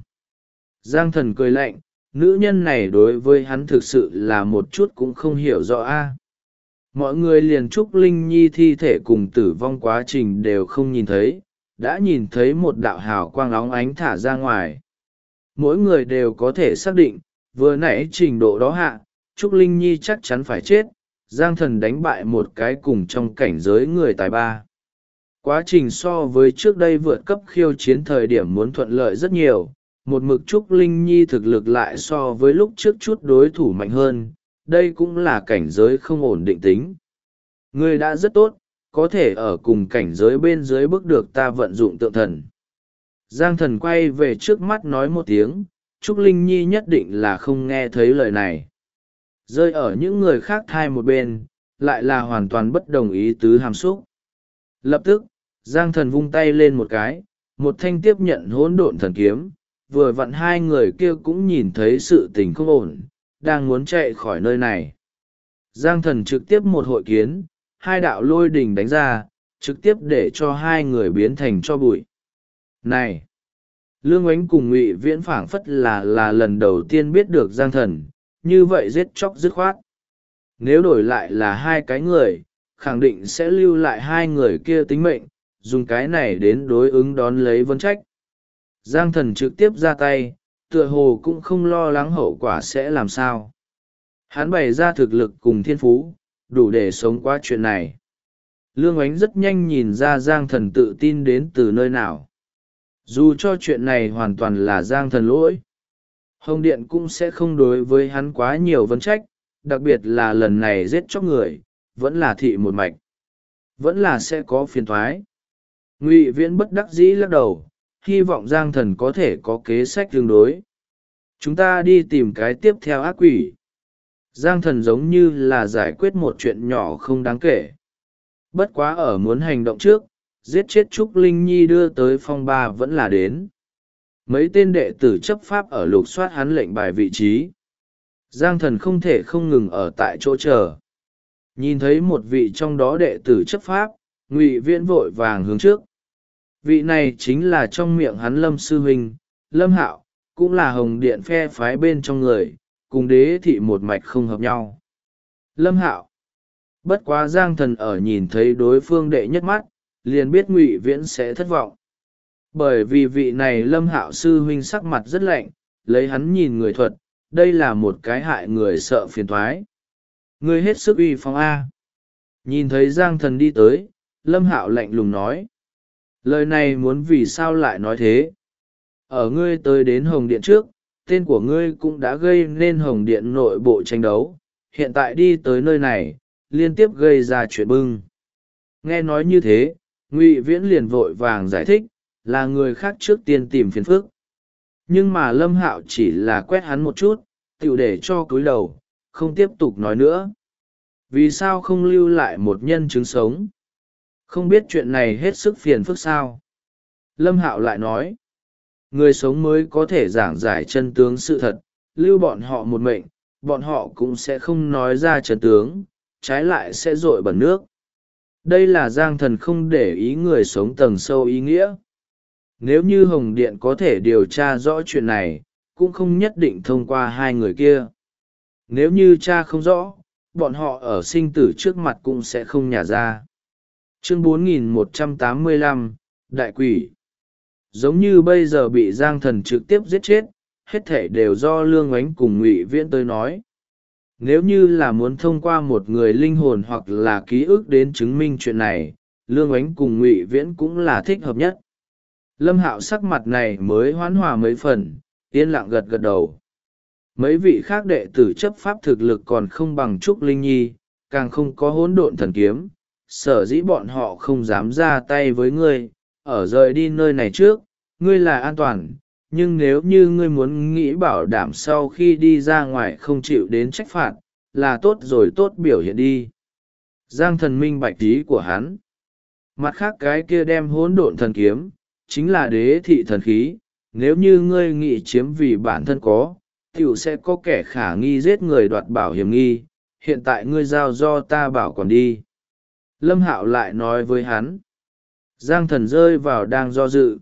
Giang thần cười lạnh, nữ nhân này đối với hắn thực sự là một chút cũng không hiểu rõ a. Mọi người liền Trúc Linh Nhi thi thể cùng tử vong quá trình đều không nhìn thấy, đã nhìn thấy một đạo hào quang óng ánh thả ra ngoài. Mỗi người đều có thể xác định, vừa nãy trình độ đó hạ, Trúc Linh Nhi chắc chắn phải chết, Giang thần đánh bại một cái cùng trong cảnh giới người tài ba. Quá trình so với trước đây vượt cấp khiêu chiến thời điểm muốn thuận lợi rất nhiều, một mực Trúc Linh Nhi thực lực lại so với lúc trước chút đối thủ mạnh hơn, đây cũng là cảnh giới không ổn định tính. Ngươi đã rất tốt, có thể ở cùng cảnh giới bên dưới bước được ta vận dụng tượng thần. Giang thần quay về trước mắt nói một tiếng, Trúc Linh Nhi nhất định là không nghe thấy lời này. Rơi ở những người khác thai một bên, lại là hoàn toàn bất đồng ý tứ hàm xúc. Lập tức, Giang thần vung tay lên một cái, một thanh tiếp nhận hỗn độn thần kiếm, vừa vặn hai người kia cũng nhìn thấy sự tình không ổn, đang muốn chạy khỏi nơi này. Giang thần trực tiếp một hội kiến, hai đạo lôi đình đánh ra, trực tiếp để cho hai người biến thành tro bụi. Này! Lương Ánh cùng Ngụy Viễn phảng phất là lần đầu tiên biết được Giang thần, như vậy giết chóc dứt khoát. Nếu đổi lại là hai cái người, khẳng định sẽ lưu lại hai người kia tính mệnh, dùng cái này đến đối ứng đón lấy vấn trách. Giang thần trực tiếp ra tay, tựa hồ cũng không lo lắng hậu quả sẽ làm sao. Hắn bày ra thực lực cùng thiên phú, đủ để sống qua chuyện này. Lương Ánh rất nhanh nhìn ra Giang thần tự tin đến từ nơi nào. Dù cho chuyện này hoàn toàn là Giang thần lỗi, Hồng Điện cũng sẽ không đối với hắn quá nhiều vấn trách, đặc biệt là lần này giết chóc người, vẫn là thị một mạch. Vẫn là sẽ có phiền thoái. Ngụy Viễn bất đắc dĩ lắc đầu, hy vọng Giang thần có thể có kế sách tương đối. Chúng ta đi tìm cái tiếp theo ác quỷ. Giang thần giống như là giải quyết một chuyện nhỏ không đáng kể. Bất quá ở muốn hành động trước, giết chết Trúc Linh Nhi đưa tới phong ba vẫn là đến. Mấy tên đệ tử chấp pháp ở lục soát hắn lệnh bài vị trí. Giang thần không thể không ngừng ở tại chỗ chờ. Nhìn thấy một vị trong đó đệ tử chấp pháp, Ngụy Viễn vội vàng hướng trước. Vị này chính là trong miệng hắn Lâm Sư Huynh, Lâm Hạo, cũng là Hồng Điện phe phái bên trong người, cùng đế thị một mạch không hợp nhau. Lâm Hạo. Bất quá Giang thần ở nhìn thấy đối phương đệ nhất mắt, liền biết Ngụy Viễn sẽ thất vọng. Bởi vì vị này Lâm Hạo sư huynh sắc mặt rất lạnh, lấy hắn nhìn người thuật, đây là một cái hại người sợ phiền thoái. Ngươi hết sức uy phong A. Nhìn thấy Giang thần đi tới, Lâm Hạo lạnh lùng nói. Lời này muốn vì sao lại nói thế? Ở ngươi tới đến Hồng Điện trước, tên của ngươi cũng đã gây nên Hồng Điện nội bộ tranh đấu, hiện tại đi tới nơi này, liên tiếp gây ra chuyện bưng. Nghe nói như thế, Ngụy Viễn liền vội vàng giải thích, là người khác trước tiên tìm phiền phức. Nhưng mà Lâm Hạo chỉ là quét hắn một chút, tựu để cho cúi đầu, không tiếp tục nói nữa. Vì sao không lưu lại một nhân chứng sống? Không biết chuyện này hết sức phiền phức sao? Lâm Hạo lại nói, người sống mới có thể giảng giải chân tướng sự thật, lưu bọn họ một mệnh, bọn họ cũng sẽ không nói ra chân tướng, trái lại sẽ dội bẩn nước. Đây là Giang thần không để ý người sống tầng sâu ý nghĩa. Nếu như Hồng Điện có thể điều tra rõ chuyện này, cũng không nhất định thông qua hai người kia. nếu như cha không rõ, bọn họ ở sinh tử trước mặt cũng sẽ không nhả ra. Chương 4185, Đại Quỷ. Giống như bây giờ bị Giang Thần trực tiếp giết chết, hết thảy đều do Lương Oánh cùng Ngụy Viễn tới nói. Nếu như là muốn thông qua một người linh hồn hoặc là ký ức đến chứng minh chuyện này, Lương Oánh cùng Ngụy Viễn cũng là thích hợp nhất. Lâm Hạo sắc mặt này mới hoán hòa mấy phần, yên lặng gật gật đầu. Mấy vị khác đệ tử chấp pháp thực lực còn không bằng Trúc Linh Nhi, càng không có hỗn độn thần kiếm, sở dĩ bọn họ không dám ra tay với ngươi, ở rời đi nơi này trước, ngươi là an toàn, nhưng nếu như ngươi muốn nghĩ bảo đảm sau khi đi ra ngoài không chịu đến trách phạt, là tốt rồi, tốt biểu hiện đi. Giang Thần minh bạch ý của hắn. Mặt khác cái kia đem hỗn độn thần kiếm, chính là đế thị thần khí, nếu như ngươi nghĩ chiếm vì bản thân có, tiểu sẽ có kẻ khả nghi giết người đoạt bảo hiểm nghi, hiện tại ngươi giao do ta bảo quản đi. Lâm Hạo lại nói với hắn. Giang Thần rơi vào đang do dự.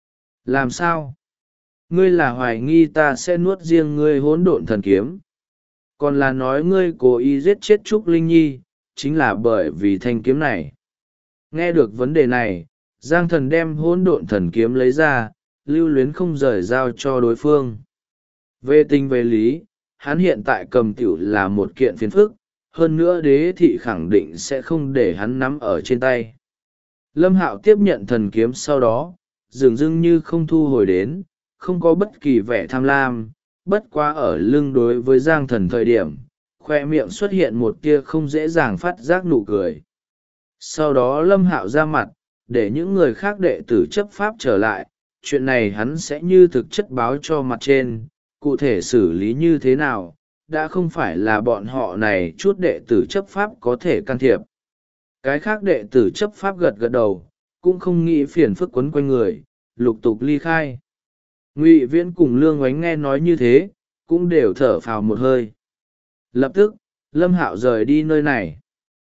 Làm sao? Ngươi là hoài nghi ta sẽ nuốt riêng ngươi hỗn độn thần kiếm. Còn là nói ngươi cố ý giết chết Trúc Linh Nhi, chính là bởi vì thanh kiếm này. Nghe được vấn đề này, Giang Thần đem hỗn độn thần kiếm lấy ra, lưu luyến không rời giao cho đối phương. Về tình về lý, hắn hiện tại cầm tiểu là một kiện phiền phức, hơn nữa đế thị khẳng định sẽ không để hắn nắm ở trên tay. Lâm Hạo tiếp nhận thần kiếm sau đó, dường dưng như không thu hồi đến, không có bất kỳ vẻ tham lam, bất quá ở lưng đối với Giang Thần thời điểm, khoe miệng xuất hiện một tia không dễ dàng phát giác nụ cười. Sau đó Lâm Hạo ra mặt, để những người khác đệ tử chấp pháp trở lại, chuyện này hắn sẽ như thực chất báo cho mặt trên, cụ thể xử lý như thế nào, đã không phải là bọn họ này chút đệ tử chấp pháp có thể can thiệp. Cái khác đệ tử chấp pháp gật gật đầu, cũng không nghĩ phiền phức quấn quanh người, lục tục ly khai. Ngụy Viễn cùng Lương Oánh nghe nói như thế, cũng đều thở phào một hơi. Lập tức, Lâm Hạo rời đi nơi này.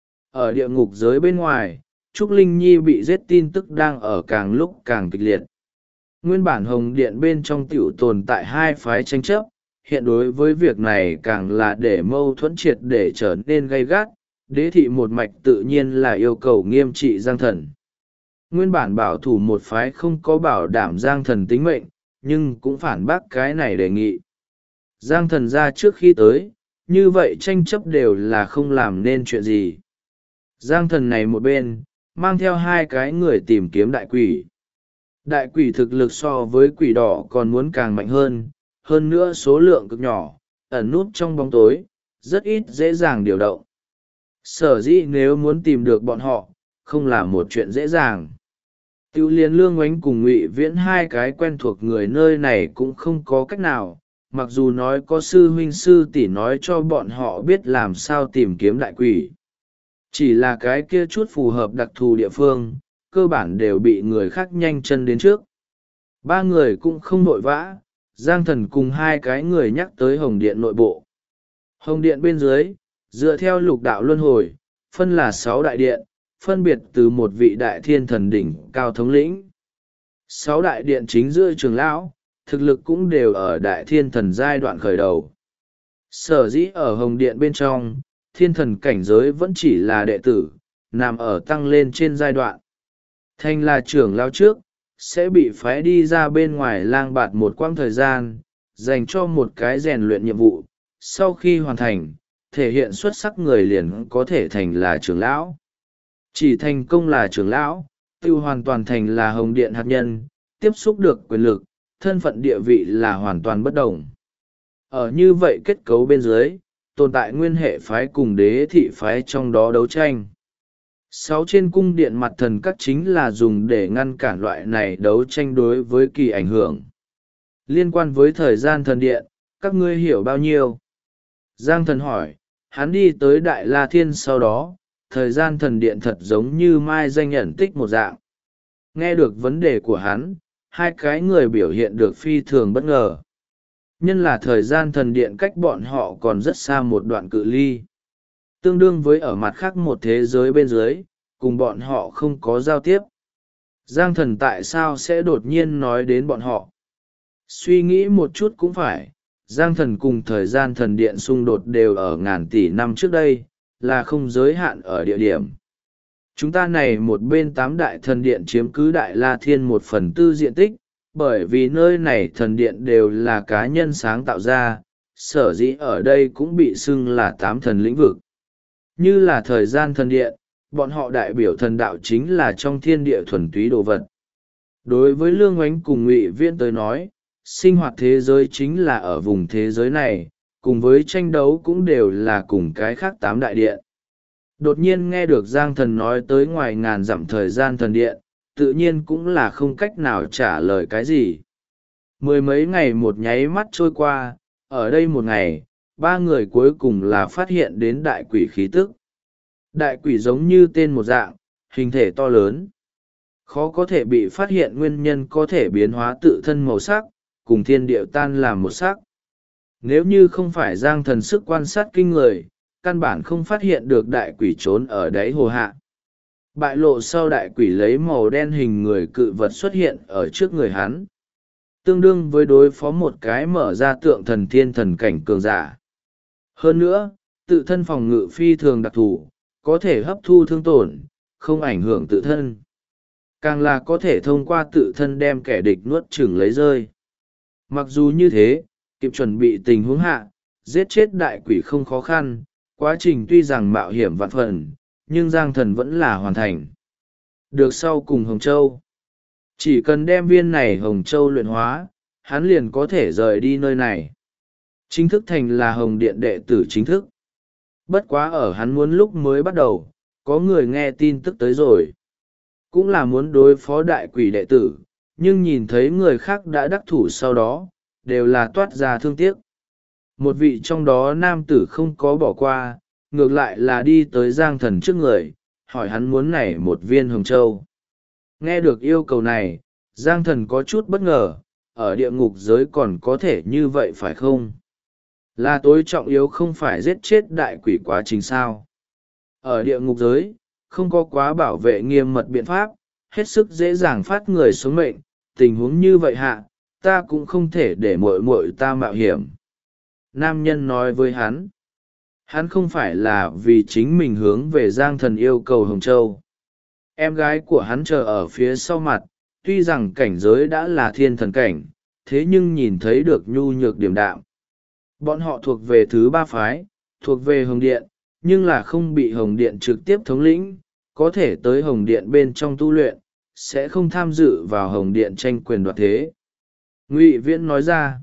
Ở địa ngục giới bên ngoài, Trúc Linh Nhi bị giết tin tức đang ở càng lúc càng kịch liệt. Nguyên bản Hồng Điện bên trong tiểu tồn tại hai phái tranh chấp, hiện đối với việc này càng là để mâu thuẫn triệt để trở nên gay gắt, đế thị một mạch tự nhiên là yêu cầu nghiêm trị Giang Thần. Nguyên bản bảo thủ một phái không có bảo đảm Giang Thần tính mệnh, nhưng cũng phản bác cái này đề nghị. Giang Thần ra trước khi tới, như vậy tranh chấp đều là không làm nên chuyện gì. Giang Thần này một bên, mang theo hai cái người tìm kiếm đại quỷ. Đại quỷ thực lực so với quỷ đỏ còn muốn càng mạnh hơn nữa số lượng cực nhỏ, ẩn núp trong bóng tối, rất ít dễ dàng điều động. Sở dĩ nếu muốn tìm được bọn họ, không là một chuyện dễ dàng. Tiêu Liên Lương Oánh cùng Ngụy Viễn hai cái quen thuộc người nơi này cũng không có cách nào, mặc dù nói có sư huynh sư tỷ nói cho bọn họ biết làm sao tìm kiếm đại quỷ. Chỉ là cái kia chút phù hợp đặc thù địa phương, cơ bản đều bị người khác nhanh chân đến trước. Ba người cũng không vội vã, Giang Thần cùng hai cái người nhắc tới Hồng Điện nội bộ. Hồng Điện bên dưới, dựa theo lục đạo luân hồi, phân là 6 đại điện, phân biệt từ một vị đại thiên thần đỉnh cao thống lĩnh. 6 đại điện chính giữa trường lão, thực lực cũng đều ở đại thiên thần giai đoạn khởi đầu. Sở dĩ ở Hồng Điện bên trong, thiên thần cảnh giới vẫn chỉ là đệ tử, nằm ở tăng lên trên giai đoạn. Thành là trưởng lão trước, sẽ bị phái đi ra bên ngoài lang bạt một quãng thời gian, dành cho một cái rèn luyện nhiệm vụ. Sau khi hoàn thành, thể hiện xuất sắc người liền có thể thành là trưởng lão. Chỉ thành công là trưởng lão, tiêu hoàn toàn thành là Hồng Điện hạt nhân, tiếp xúc được quyền lực, thân phận địa vị là hoàn toàn bất đồng. Ở như vậy kết cấu bên dưới, tồn tại nguyên hệ phái cùng đế thị phái trong đó đấu tranh. 6 trên cung điện mặt thần các chính là dùng để ngăn cản loại này đấu tranh đối với kỳ ảnh hưởng. Liên quan với thời gian thần điện, các ngươi hiểu bao nhiêu? Giang Thần hỏi, hắn đi tới Đại La Thiên sau đó, thời gian thần điện thật giống như mai danh nhận tích một dạng. Nghe được vấn đề của hắn, hai cái người biểu hiện được phi thường bất ngờ. Nhân là thời gian thần điện cách bọn họ còn rất xa một đoạn cự ly. Tương đương với ở mặt khác một thế giới bên dưới, cùng bọn họ không có giao tiếp. Giang Thần tại sao sẽ đột nhiên nói đến bọn họ? Suy nghĩ một chút cũng phải, Giang thần cùng thời gian thần điện xung đột đều ở ngàn tỷ năm trước đây, là không giới hạn ở địa điểm. Chúng ta này một bên 8 đại thần điện chiếm cứ Đại La Thiên 1/4 diện tích, bởi vì nơi này thần điện đều là cá nhân sáng tạo ra, sở dĩ ở đây cũng bị xưng là 8 thần lĩnh vực. Như là thời gian thần điện, bọn họ đại biểu thần đạo chính là trong thiên địa thuần túy đồ vật. Đối với Lương Oánh cùng Ngụy Viễn tới nói, sinh hoạt thế giới chính là ở vùng thế giới này, cùng với tranh đấu cũng đều là cùng cái khác 8 đại điện. Đột nhiên nghe được Giang thần nói tới ngoài ngàn dặm thời gian thần điện, tự nhiên cũng là không cách nào trả lời cái gì. 10 mấy ngày một nháy mắt trôi qua, ở đây một ngày, 3 người cuối cùng là phát hiện đến đại quỷ khí tức. Đại quỷ giống như tên một dạng, hình thể to lớn. Khó có thể bị phát hiện nguyên nhân có thể biến hóa tự thân màu sắc, cùng thiên địa tan làm một sắc. Nếu như không phải Giang thần sức quan sát kinh người, căn bản không phát hiện được đại quỷ trốn ở đáy hồ hạ. Bại lộ sau, đại quỷ lấy màu đen hình người cự vật xuất hiện ở trước người hắn, tương đương với đối phó một cái mở ra tượng thần thiên thần cảnh cường giả. Hơn nữa, tự thân phòng ngự phi thường đặc thù, có thể hấp thu thương tổn, không ảnh hưởng tự thân. Càng là có thể thông qua tự thân đem kẻ địch nuốt chửng lấy rơi. Mặc dù như thế, kịp chuẩn bị tình huống hạ, giết chết đại quỷ không khó khăn, quá trình tuy rằng mạo hiểm vạn phần, nhưng Giang thần vẫn là hoàn thành. Được sau cùng Hồng Châu. Chỉ cần đem viên này Hồng Châu luyện hóa, hắn liền có thể rời đi nơi này. Chính thức thành là Hồng Điện đệ tử chính thức. Bất quá ở hắn muốn lúc mới bắt đầu, có người nghe tin tức tới rồi. Cũng là muốn đối phó đại quỷ đệ tử, nhưng nhìn thấy người khác đã đắc thủ sau đó, đều là toát ra thương tiếc. Một vị trong đó nam tử không có bỏ qua, ngược lại là đi tới Giang thần trước người, hỏi hắn muốn này một viên Hồng Châu. Nghe được yêu cầu này, Giang thần có chút bất ngờ, ở địa ngục giới còn có thể như vậy phải không? Là tối trọng yếu không phải giết chết đại quỷ quá trình sao? Ở địa ngục giới, không có quá bảo vệ nghiêm mật biện pháp, hết sức dễ dàng phát người xuống mệnh, tình huống như vậy hạ, ta cũng không thể để muội muội ta mạo hiểm. Nam nhân nói với hắn không phải là vì chính mình hướng về Giang thần yêu cầu Hồng Châu. Em gái của hắn chờ ở phía sau mặt, tuy rằng cảnh giới đã là thiên thần cảnh, thế nhưng nhìn thấy được nhu nhược điểm đạm. Bọn họ thuộc về thứ 3 phái, thuộc về Hồng Điện, nhưng là không bị Hồng Điện trực tiếp thống lĩnh, có thể tới Hồng Điện bên trong tu luyện, sẽ không tham dự vào Hồng Điện tranh quyền đoạt thế. Ngụy Viễn nói ra,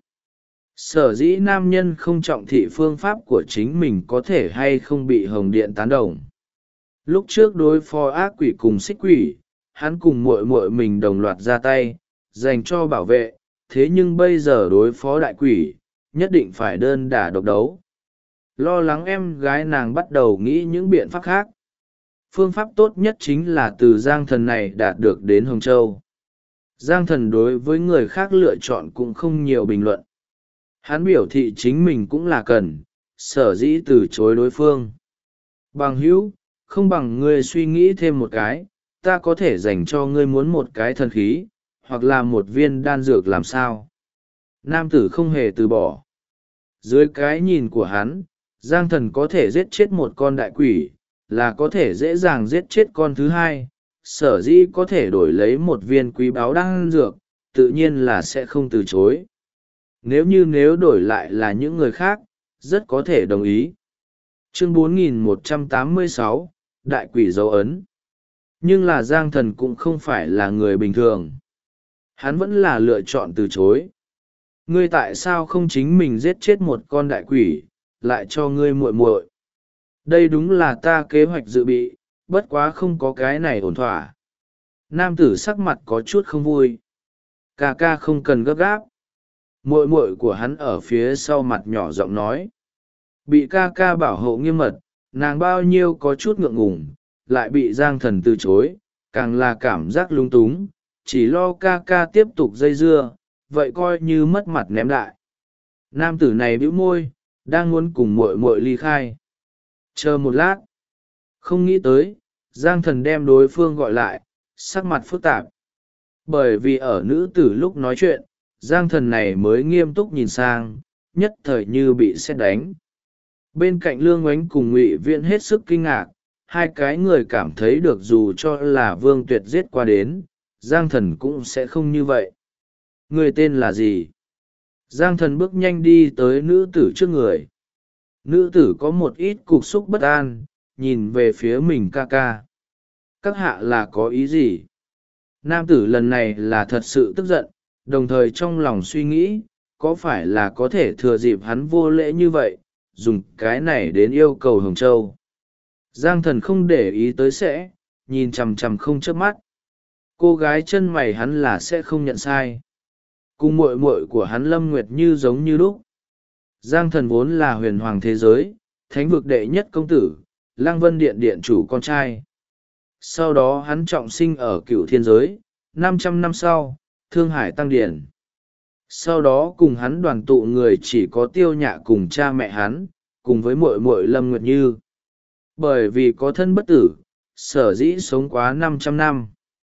sở dĩ nam nhân không trọng thị phương pháp của chính mình có thể hay không bị Hồng Điện tán đồng. Lúc trước đối phó ác quỷ cùng xích quỷ, hắn cùng muội muội mình đồng loạt ra tay, dành cho bảo vệ, thế nhưng bây giờ đối phó đại quỷ, nhất định phải đơn đả độc đấu. Lo lắng em gái nàng bắt đầu nghĩ những biện pháp khác. Phương pháp tốt nhất chính là từ Giang thần này đạt được đến Hồng Châu. Giang thần đối với người khác lựa chọn cũng không nhiều bình luận. Hắn biểu thị chính mình cũng là cần, sở dĩ từ chối đối phương. Bằng hữu, không bằng ngươi suy nghĩ thêm một cái, ta có thể dành cho ngươi muốn một cái thần khí, hoặc là một viên đan dược làm sao. Nam tử không hề từ bỏ. Dưới cái nhìn của hắn, Giang thần có thể giết chết một con đại quỷ, là có thể dễ dàng giết chết con thứ hai, sở dĩ có thể đổi lấy một viên quý báu đan dược, tự nhiên là sẽ không từ chối. Nếu đổi lại là những người khác, rất có thể đồng ý. Chương 4186, Đại quỷ dấu ấn. Nhưng là Giang thần cũng không phải là người bình thường. Hắn vẫn là lựa chọn từ chối. Ngươi tại sao không chính mình giết chết một con đại quỷ, lại cho ngươi muội muội? Đây đúng là ta kế hoạch dự bị, bất quá không có cái này ổn thỏa. Nam tử sắc mặt có chút không vui. Ca ca không cần gấp gáp. Muội muội của hắn ở phía sau mặt nhỏ giọng nói. Bị ca ca bảo hộ nghiêm mật, nàng bao nhiêu có chút ngượng ngùng, lại bị Giang thần từ chối, càng là cảm giác lung túng, chỉ lo ca ca tiếp tục dây dưa, vậy coi như mất mặt ném đại. Nam tử này bĩu môi, đang muốn cùng muội muội ly khai. Chờ một lát. Không nghĩ tới, Giang thần đem đối phương gọi lại, sắc mặt phức tạp. Bởi vì ở nữ tử lúc nói chuyện, Giang thần này mới nghiêm túc nhìn sang, nhất thời như bị sét đánh. Bên cạnh Lương Oánh cùng Ngụy Viễn hết sức kinh ngạc, hai cái người cảm thấy được dù cho là Vương Tuyệt giết qua đến, Giang Thần cũng sẽ không như vậy. Người tên là gì? Giang Thần bước nhanh đi tới nữ tử trước người. Nữ tử có một ít cục xúc bất an, nhìn về phía mình ca ca. Các hạ là có ý gì? Nam tử lần này là thật sự tức giận, đồng thời trong lòng suy nghĩ, có phải là có thể thừa dịp hắn vô lễ như vậy, dùng cái này đến yêu cầu Hồng Châu. Giang Thần không để ý tới sẽ, nhìn chằm chằm không chớp mắt. Cô gái chân mày hắn là sẽ không nhận sai. Cùng muội muội của hắn Lâm Nguyệt Như giống như lúc. Giang Thần vốn là huyền hoàng thế giới, thánh vực đệ nhất công tử, Lăng Vân Điện điện chủ con trai. Sau đó hắn trọng sinh ở Cựu Thiên giới, 500 năm sau, Thương Hải Tăng Điển. Sau đó cùng hắn đoàn tụ người chỉ có Tiêu Nhạ cùng cha mẹ hắn, cùng với muội muội Lâm Nguyệt Như. Bởi vì có thân bất tử, sở dĩ sống quá 500 năm.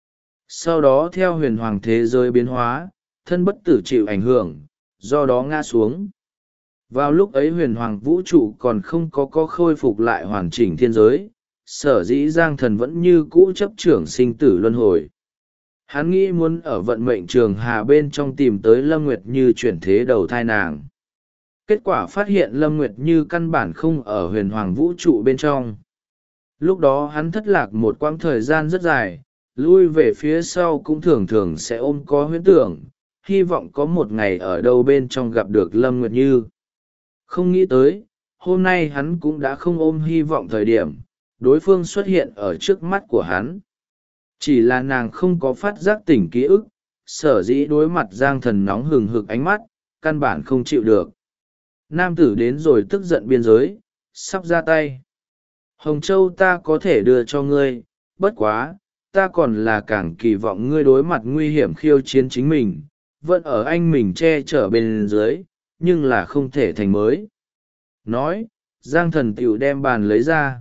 Sau đó theo huyền hoàng thế giới biến hóa, thân bất tử chịu ảnh hưởng, do đó ngã xuống. Vào lúc ấy huyền hoàng vũ trụ còn không có khôi phục lại hoàn chỉnh thiên giới, sở dĩ Giang Thần vẫn như cũ chấp trưởng sinh tử luân hồi. Hắn nghĩ muốn ở vận mệnh trường hà bên trong tìm tới Lâm Nguyệt Như chuyển thế đầu thai nàng. Kết quả phát hiện Lâm Nguyệt Như căn bản không ở huyền hoàng vũ trụ bên trong. Lúc đó hắn thất lạc một quãng thời gian rất dài, lui về phía sau cũng thường thường sẽ ôm có huyễn tưởng, hy vọng có một ngày ở đâu bên trong gặp được Lâm Nguyệt Như. Không nghĩ tới, hôm nay hắn cũng đã không ôm hy vọng thời điểm, đối phương xuất hiện ở trước mắt của hắn. Chỉ là nàng không có phát giác tỉnh ký ức, sở dĩ đối mặt Giang Thần nóng hừng hực ánh mắt, căn bản không chịu được. Nam tử đến rồi tức giận biên giới, sắp ra tay. Hồng Châu ta có thể đưa cho ngươi, bất quá, ta còn là càng kỳ vọng ngươi đối mặt nguy hiểm khiêu chiến chính mình, vẫn ở anh mình che chở bên dưới, nhưng là không thể thành mới. Nói, Giang Thần tiểu đem bàn lấy ra.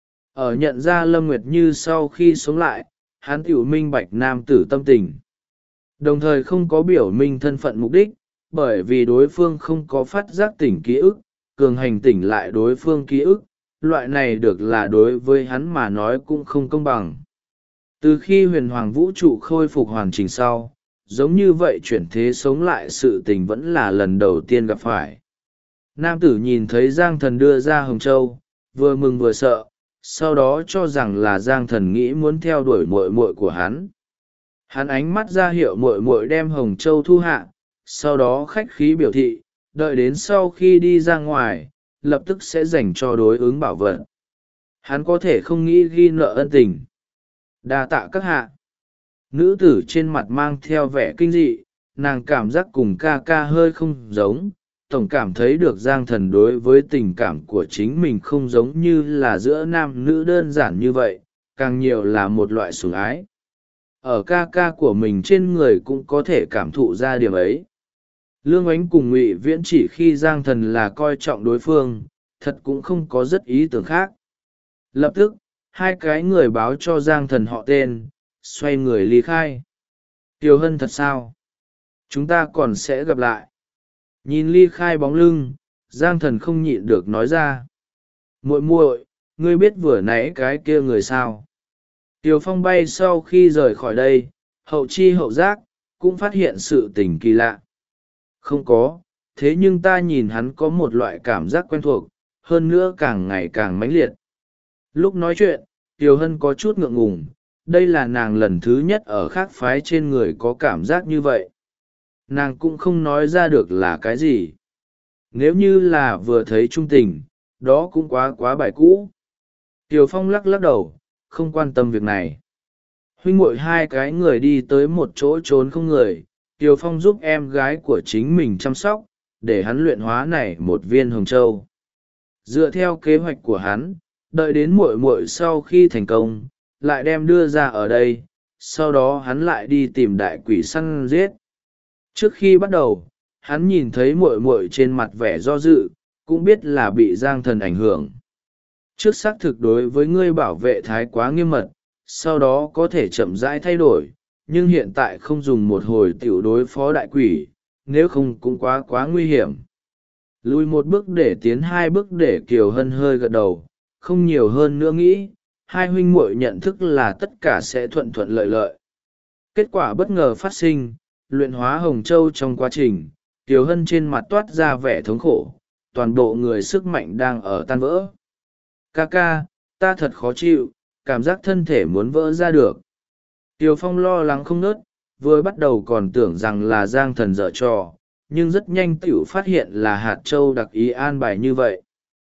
Ở nhận ra Lâm Nguyệt Như sau khi sống lại, hắn tiểu minh bạch nam tử tâm tình. Đồng thời không có biểu minh thân phận mục đích, bởi vì đối phương không có phát giác tỉnh ký ức, cường hành tỉnh lại đối phương ký ức, loại này được là đối với hắn mà nói cũng không công bằng. Từ khi huyền hoàng vũ trụ khôi phục hoàn chỉnh sau, giống như vậy chuyển thế sống lại sự tình vẫn là lần đầu tiên gặp phải. Nam tử nhìn thấy Giang Thần đưa ra Hồng Châu, vừa mừng vừa sợ, sau đó cho rằng là Giang Thần nghĩ muốn theo đuổi muội muội của hắn. Hắn ánh mắt ra hiệu muội muội đem Hồng Châu thu hạ, sau đó khách khí biểu thị, đợi đến sau khi đi ra ngoài, lập tức sẽ dành cho đối ứng bảo vật. Hắn có thể không nghĩ ghi nợ ân tình. Đa tạ các hạ. Nữ tử trên mặt mang theo vẻ kinh dị, nàng cảm giác cùng ca ca hơi không giống, tổng cảm thấy được Giang Thần đối với tình cảm của chính mình không giống như là giữa nam nữ đơn giản như vậy, càng nhiều là một loại sủng ái. Ở ca ca của mình trên người cũng có thể cảm thụ ra điểm ấy. Lương Oánh cùng Ngụy Viễn chỉ khi Giang Thần là coi trọng đối phương, thật cũng không có rất ý tưởng khác. Lập tức, hai cái người báo cho Giang Thần họ tên, xoay người ly khai. Kiều Hân thật sao? Chúng ta còn sẽ gặp lại. Nhìn ly khai bóng lưng, Giang Thần không nhịn được nói ra. Muội muội, ngươi biết vừa nãy cái kia người sao? Tiều Phong bay sau khi rời khỏi đây, hậu chi hậu giác, cũng phát hiện sự tình kỳ lạ. Không có, thế nhưng ta nhìn hắn có một loại cảm giác quen thuộc, hơn nữa càng ngày càng mãnh liệt. Lúc nói chuyện, Tiều Hân có chút ngượng ngùng, đây là nàng lần thứ nhất ở khác phái trên người có cảm giác như vậy. Nàng cũng không nói ra được là cái gì. Nếu như là vừa thấy trung tình, đó cũng quá bài cũ. Tiều Phong lắc lắc đầu, không quan tâm việc này. Huynh muội hai cái người đi tới một chỗ trốn không người, Tiều Phong giúp em gái của chính mình chăm sóc, để hắn luyện hóa này một viên hồng châu. Dựa theo kế hoạch của hắn, đợi đến muội muội sau khi thành công, lại đem đưa ra ở đây, sau đó hắn lại đi tìm đại quỷ săn giết. Trước khi bắt đầu, hắn nhìn thấy muội muội trên mặt vẻ do dự, cũng biết là bị Giang Thần ảnh hưởng. Trước xác thực đối với ngươi bảo vệ thái quá nghiêm mật, sau đó có thể chậm rãi thay đổi, nhưng hiện tại không dùng một hồi tiểu đối phó đại quỷ, nếu không cũng quá nguy hiểm. Lùi một bước để tiến hai bước để Kiều Hân hơi gật đầu, không nhiều hơn nữa nghĩ, hai huynh muội nhận thức là tất cả sẽ thuận thuận lợi lợi. Kết quả bất ngờ phát sinh, luyện hóa hồng châu trong quá trình, Kiều Hân trên mặt toát ra vẻ thống khổ, toàn bộ người sức mạnh đang ở tan vỡ. Ca ca, ta thật khó chịu, cảm giác thân thể muốn vỡ ra được. Tiều Phong lo lắng không nớt, vừa bắt đầu còn tưởng rằng là Giang Thần dở trò, nhưng rất nhanh tiểu phát hiện là hạt châu đặc ý an bài như vậy.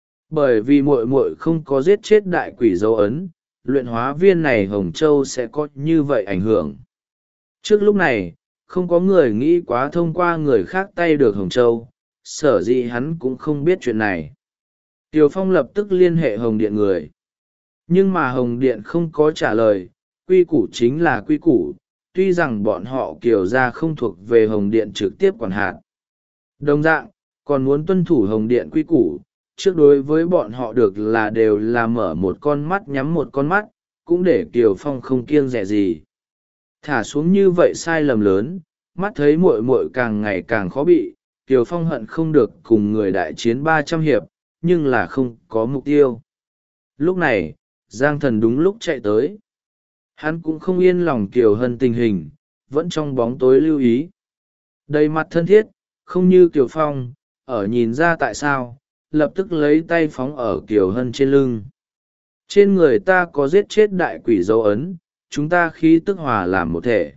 Bởi vì muội muội không có giết chết đại quỷ dấu ấn, luyện hóa viên này hồng châu sẽ có như vậy ảnh hưởng. Trước lúc này, không có người nghĩ quá thông qua người khác tay được hồng châu, sở dĩ hắn cũng không biết chuyện này. Tiều Phong lập tức liên hệ Hồng Điện người. Nhưng mà Hồng Điện không có trả lời, quy củ chính là quy củ, tuy rằng bọn họ Kiều gia không thuộc về Hồng Điện trực tiếp quản hạt. Đồng dạng, còn muốn tuân thủ Hồng Điện quy củ, trước đối với bọn họ được là đều là mở một con mắt nhắm một con mắt, cũng để Kiều Phong không kiêng dè gì. Thả xuống như vậy sai lầm lớn, mắt thấy muội muội càng ngày càng khó bị, Kiều Phong hận không được cùng người đại chiến 300 hiệp, nhưng là không có mục tiêu. Lúc này, Giang Thần đúng lúc chạy tới. Hắn cũng không yên lòng Kiều Hân tình hình, vẫn trong bóng tối lưu ý. Đầy mặt thân thiết, không như Kiều Phong, ở nhìn ra tại sao, lập tức lấy tay phóng ở Kiều Hân trên lưng. Trên người ta có giết chết đại quỷ dấu ấn, chúng ta khí tức hòa làm một thể.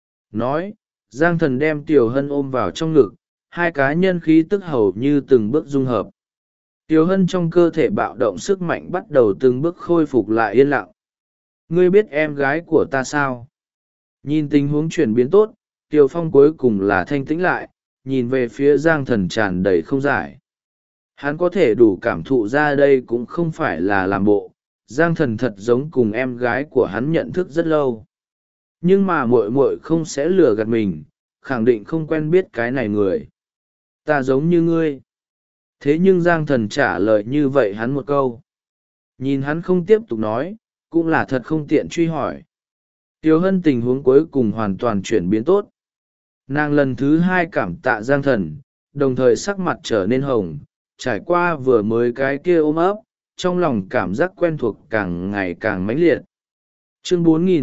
Nói, Giang Thần đem Kiều Hân ôm vào trong ngực, hai cá nhân khí tức hầu như từng bước dung hợp. Kiều Hân trong cơ thể bạo động sức mạnh bắt đầu từng bước khôi phục lại yên lặng. Ngươi biết em gái của ta sao? Nhìn tình huống chuyển biến tốt, Kiều Phong cuối cùng là thanh tĩnh lại, nhìn về phía Giang Thần tràn đầy không giải. Hắn có thể đủ cảm thụ ra đây cũng không phải là làm bộ, Giang Thần thật giống cùng em gái của hắn nhận thức rất lâu. Nhưng mà muội muội không sẽ lừa gạt mình, khẳng định không quen biết cái này người. Ta giống như ngươi. Thế nhưng Giang Thần trả lời như vậy hắn một câu. Nhìn hắn không tiếp tục nói, cũng là thật không tiện truy hỏi. Tiêu Hân tình huống cuối cùng hoàn toàn chuyển biến tốt. Nàng lần thứ hai cảm tạ Giang Thần, đồng thời sắc mặt trở nên hồng, trải qua vừa mới cái kia ôm ấp, trong lòng cảm giác quen thuộc càng ngày càng mãnh liệt. Chương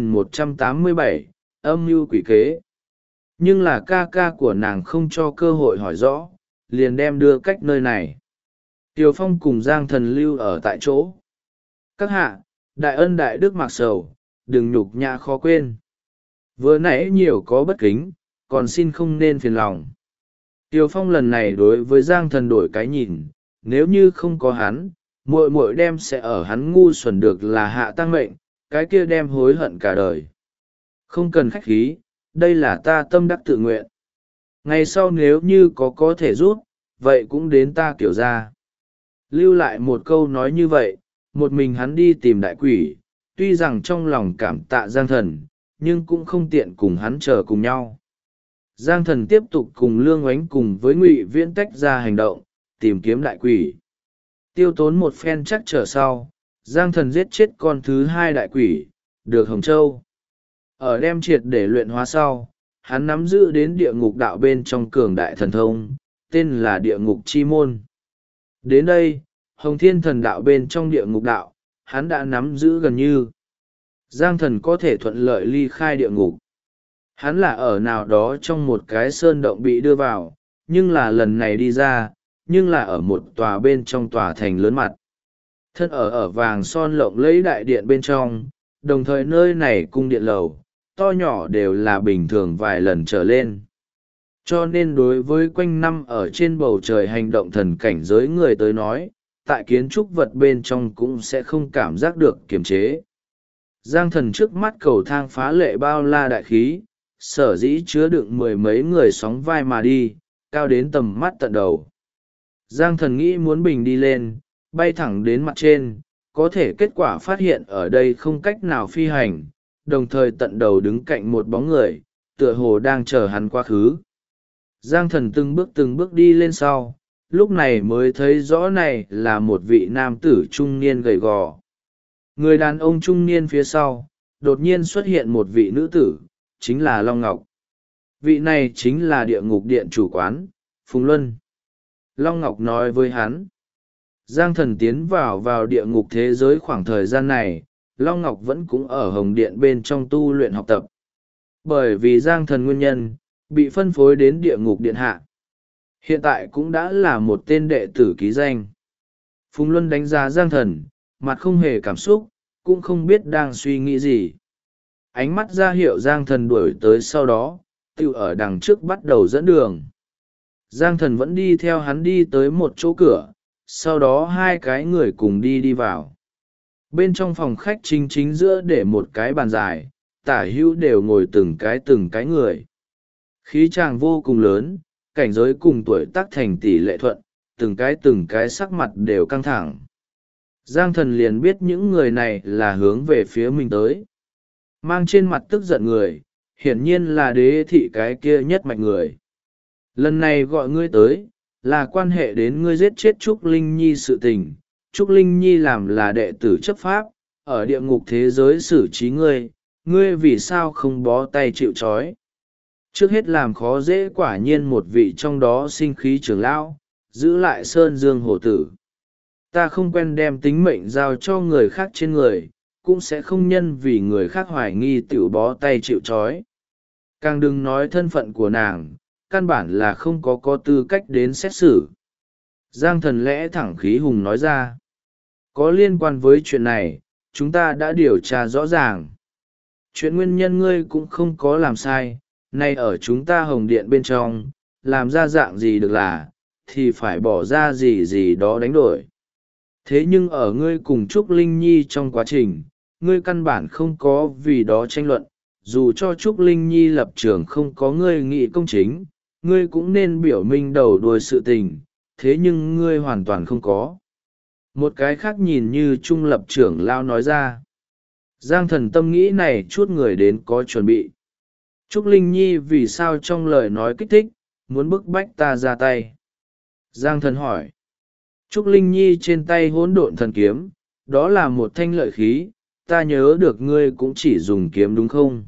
4187, âm mưu quỷ kế. Nhưng là ca ca của nàng không cho cơ hội hỏi rõ, liền đem đưa cách nơi này. Tiều Phong cùng Giang Thần lưu ở tại chỗ. Các hạ, đại ân đại đức mạc sầu, đừng nhục nhã khó quên. Vừa nãy nhiều có bất kính, còn xin không nên phiền lòng. Tiều Phong lần này đối với Giang Thần đổi cái nhìn, nếu như không có hắn, muội muội đem sẽ ở hắn ngu xuẩn được là hạ tăng mệnh, cái kia đem hối hận cả đời. Không cần khách khí, đây là ta tâm đắc tự nguyện. Ngày sau nếu như có thể rút, vậy cũng đến ta kiểu ra. Lưu lại một câu nói như vậy, một mình hắn đi tìm đại quỷ, tuy rằng trong lòng cảm tạ Giang Thần, nhưng cũng không tiện cùng hắn chờ cùng nhau. Giang Thần tiếp tục cùng Lương Oánh cùng với Ngụy Viễn tách ra hành động, tìm kiếm đại quỷ. Tiêu tốn một phen chắc trở sau, Giang Thần giết chết con thứ hai đại quỷ, được Hồng Châu. Ở đem triệt để luyện hóa sau, hắn nắm giữ đến địa ngục đạo bên trong cường đại thần thông, tên là địa ngục chi môn. Đến đây, Hồng Thiên thần đạo bên trong địa ngục đạo, hắn đã nắm giữ gần như. Giang Thần có thể thuận lợi ly khai địa ngục. Hắn là ở nào đó trong một cái sơn động bị đưa vào, nhưng là lần này đi ra, nhưng là ở một tòa bên trong tòa thành lớn mặt. Thân ở vàng son lộng lẫy đại điện bên trong, đồng thời nơi này cung điện lầu, to nhỏ đều là bình thường vài lần trở lên. Cho nên đối với quanh năm ở trên bầu trời hành động thần cảnh giới người tới nói, tại kiến trúc vật bên trong cũng sẽ không cảm giác được kiềm chế. Giang Thần trước mắt cầu thang phá lệ bao la đại khí, sở dĩ chứa đựng mười mấy người sóng vai mà đi, cao đến tầm mắt tận đầu. Giang Thần nghĩ muốn bình đi lên, bay thẳng đến mặt trên, có thể kết quả phát hiện ở đây không cách nào phi hành, đồng thời tận đầu đứng cạnh một bóng người, tựa hồ đang chờ hắn quá khứ. Giang Thần từng bước đi lên sau, lúc này mới thấy rõ này là một vị nam tử trung niên gầy gò. Người đàn ông trung niên phía sau, đột nhiên xuất hiện một vị nữ tử, chính là Long Ngọc. Vị này chính là địa ngục điện chủ quán, Phùng Luân. Long Ngọc nói với hắn. Giang Thần tiến vào địa ngục thế giới khoảng thời gian này, Long Ngọc vẫn cũng ở Hồng Điện bên trong tu luyện học tập. Bởi vì Giang Thần nguyên nhân, bị phân phối đến địa ngục điện hạ. Hiện tại cũng đã là một tên đệ tử ký danh. Phùng Luân đánh giá Giang Thần, mặt không hề cảm xúc, cũng không biết đang suy nghĩ gì. Ánh mắt ra hiệu Giang Thần đuổi tới sau đó, tự ở đằng trước bắt đầu dẫn đường. Giang Thần vẫn đi theo hắn đi tới một chỗ cửa, sau đó hai cái người cùng đi vào. Bên trong phòng khách chính giữa để một cái bàn dài, tả hữu đều ngồi từng cái người. Khí tràng vô cùng lớn, cảnh giới cùng tuổi tác thành tỷ lệ thuận, từng cái sắc mặt đều căng thẳng. Giang Thần liền biết những người này là hướng về phía mình tới. Mang trên mặt tức giận người, hiển nhiên là đế thị cái kia nhất mạch người. Lần này gọi ngươi tới, là quan hệ đến ngươi giết chết Trúc Linh Nhi sự tình. Trúc Linh Nhi làm là đệ tử chấp pháp, ở địa ngục thế giới xử trí ngươi, ngươi vì sao không bó tay chịu trói. Trước hết làm khó dễ quả nhiên một vị trong đó sinh khí trưởng lão, giữ lại Sơn Dương Hổ Tử. Ta không quen đem tính mệnh giao cho người khác trên người, cũng sẽ không nhân vì người khác hoài nghi tiểu bó tay chịu trói. Càng đừng nói thân phận của nàng, căn bản là không có tư cách đến xét xử. Giang Thần lẽ thẳng khí hùng nói ra. Có liên quan với chuyện này, chúng ta đã điều tra rõ ràng. Chuyện nguyên nhân ngươi cũng không có làm sai, nay ở chúng ta Hồng Điện bên trong, làm ra dạng gì được là, thì phải bỏ ra gì đó đánh đổi. Thế nhưng ở ngươi cùng Trúc Linh Nhi trong quá trình, ngươi căn bản không có vì đó tranh luận, dù cho Trúc Linh Nhi lập trường không có ngươi nghị công chính, ngươi cũng nên biểu minh đầu đuôi sự tình, thế nhưng ngươi hoàn toàn không có. Một cái khác nhìn như trung lập trưởng lao nói ra. Giang Thần tâm nghĩ này chút người đến có chuẩn bị. Trúc Linh Nhi vì sao trong lời nói kích thích, muốn bức bách ta ra tay? Giang Thần hỏi. Trúc Linh Nhi trên tay hỗn độn thần kiếm, đó là một thanh lợi khí, ta nhớ được ngươi cũng chỉ dùng kiếm đúng không?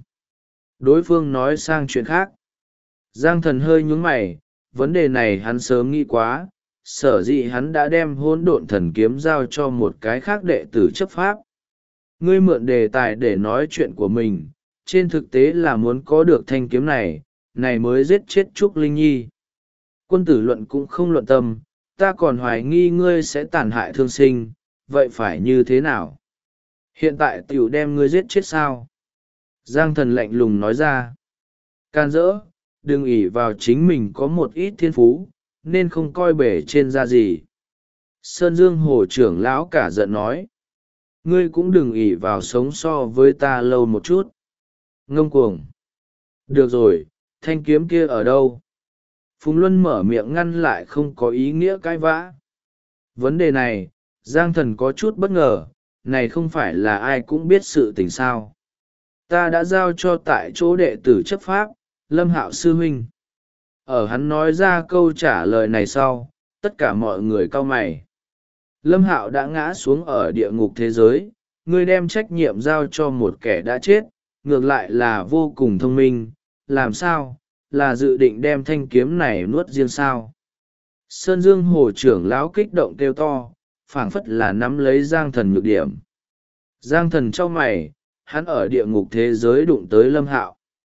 Đối phương nói sang chuyện khác. Giang Thần hơi nhún mày, vấn đề này hắn sớm nghĩ quá, sở dĩ hắn đã đem hỗn độn thần kiếm giao cho một cái khác đệ tử chấp pháp. Ngươi mượn đề tài để nói chuyện của mình, trên thực tế là muốn có được thanh kiếm này, này mới giết chết Trúc Linh Nhi. Quân tử luận cũng không luận tâm, ta còn hoài nghi ngươi sẽ tàn hại thương sinh, vậy phải như thế nào? Hiện tại tiểu đem ngươi giết chết sao? Giang Thần lạnh lùng nói ra. Can dỡ, đừng ỷ vào chính mình có một ít thiên phú, nên không coi bể trên da gì. Sơn Dương Hồ trưởng lão cả giận nói. Ngươi cũng đừng ỷ vào sống so với ta lâu một chút. Ngông cuồng. Được rồi, thanh kiếm kia ở đâu? Phùng Luân mở miệng ngăn lại không có ý nghĩa cãi vã. Vấn đề này, Giang Thần có chút bất ngờ, này không phải là ai cũng biết sự tình sao. Ta đã giao cho tại chỗ đệ tử chấp pháp, Lâm Hạo sư huynh. Ở hắn nói ra câu trả lời này sau, tất cả mọi người cau mày. Lâm Hạo đã ngã xuống ở địa ngục thế giới, ngươi đem trách nhiệm giao cho một kẻ đã chết, ngược lại là vô cùng thông minh, làm sao, là dự định đem thanh kiếm này nuốt riêng sao. Sơn Dương Hồ trưởng lão kích động kêu to, phảng phất là nắm lấy Giang Thần nhược điểm. Giang Thần chau mày, hắn ở địa ngục thế giới đụng tới Lâm Hạo.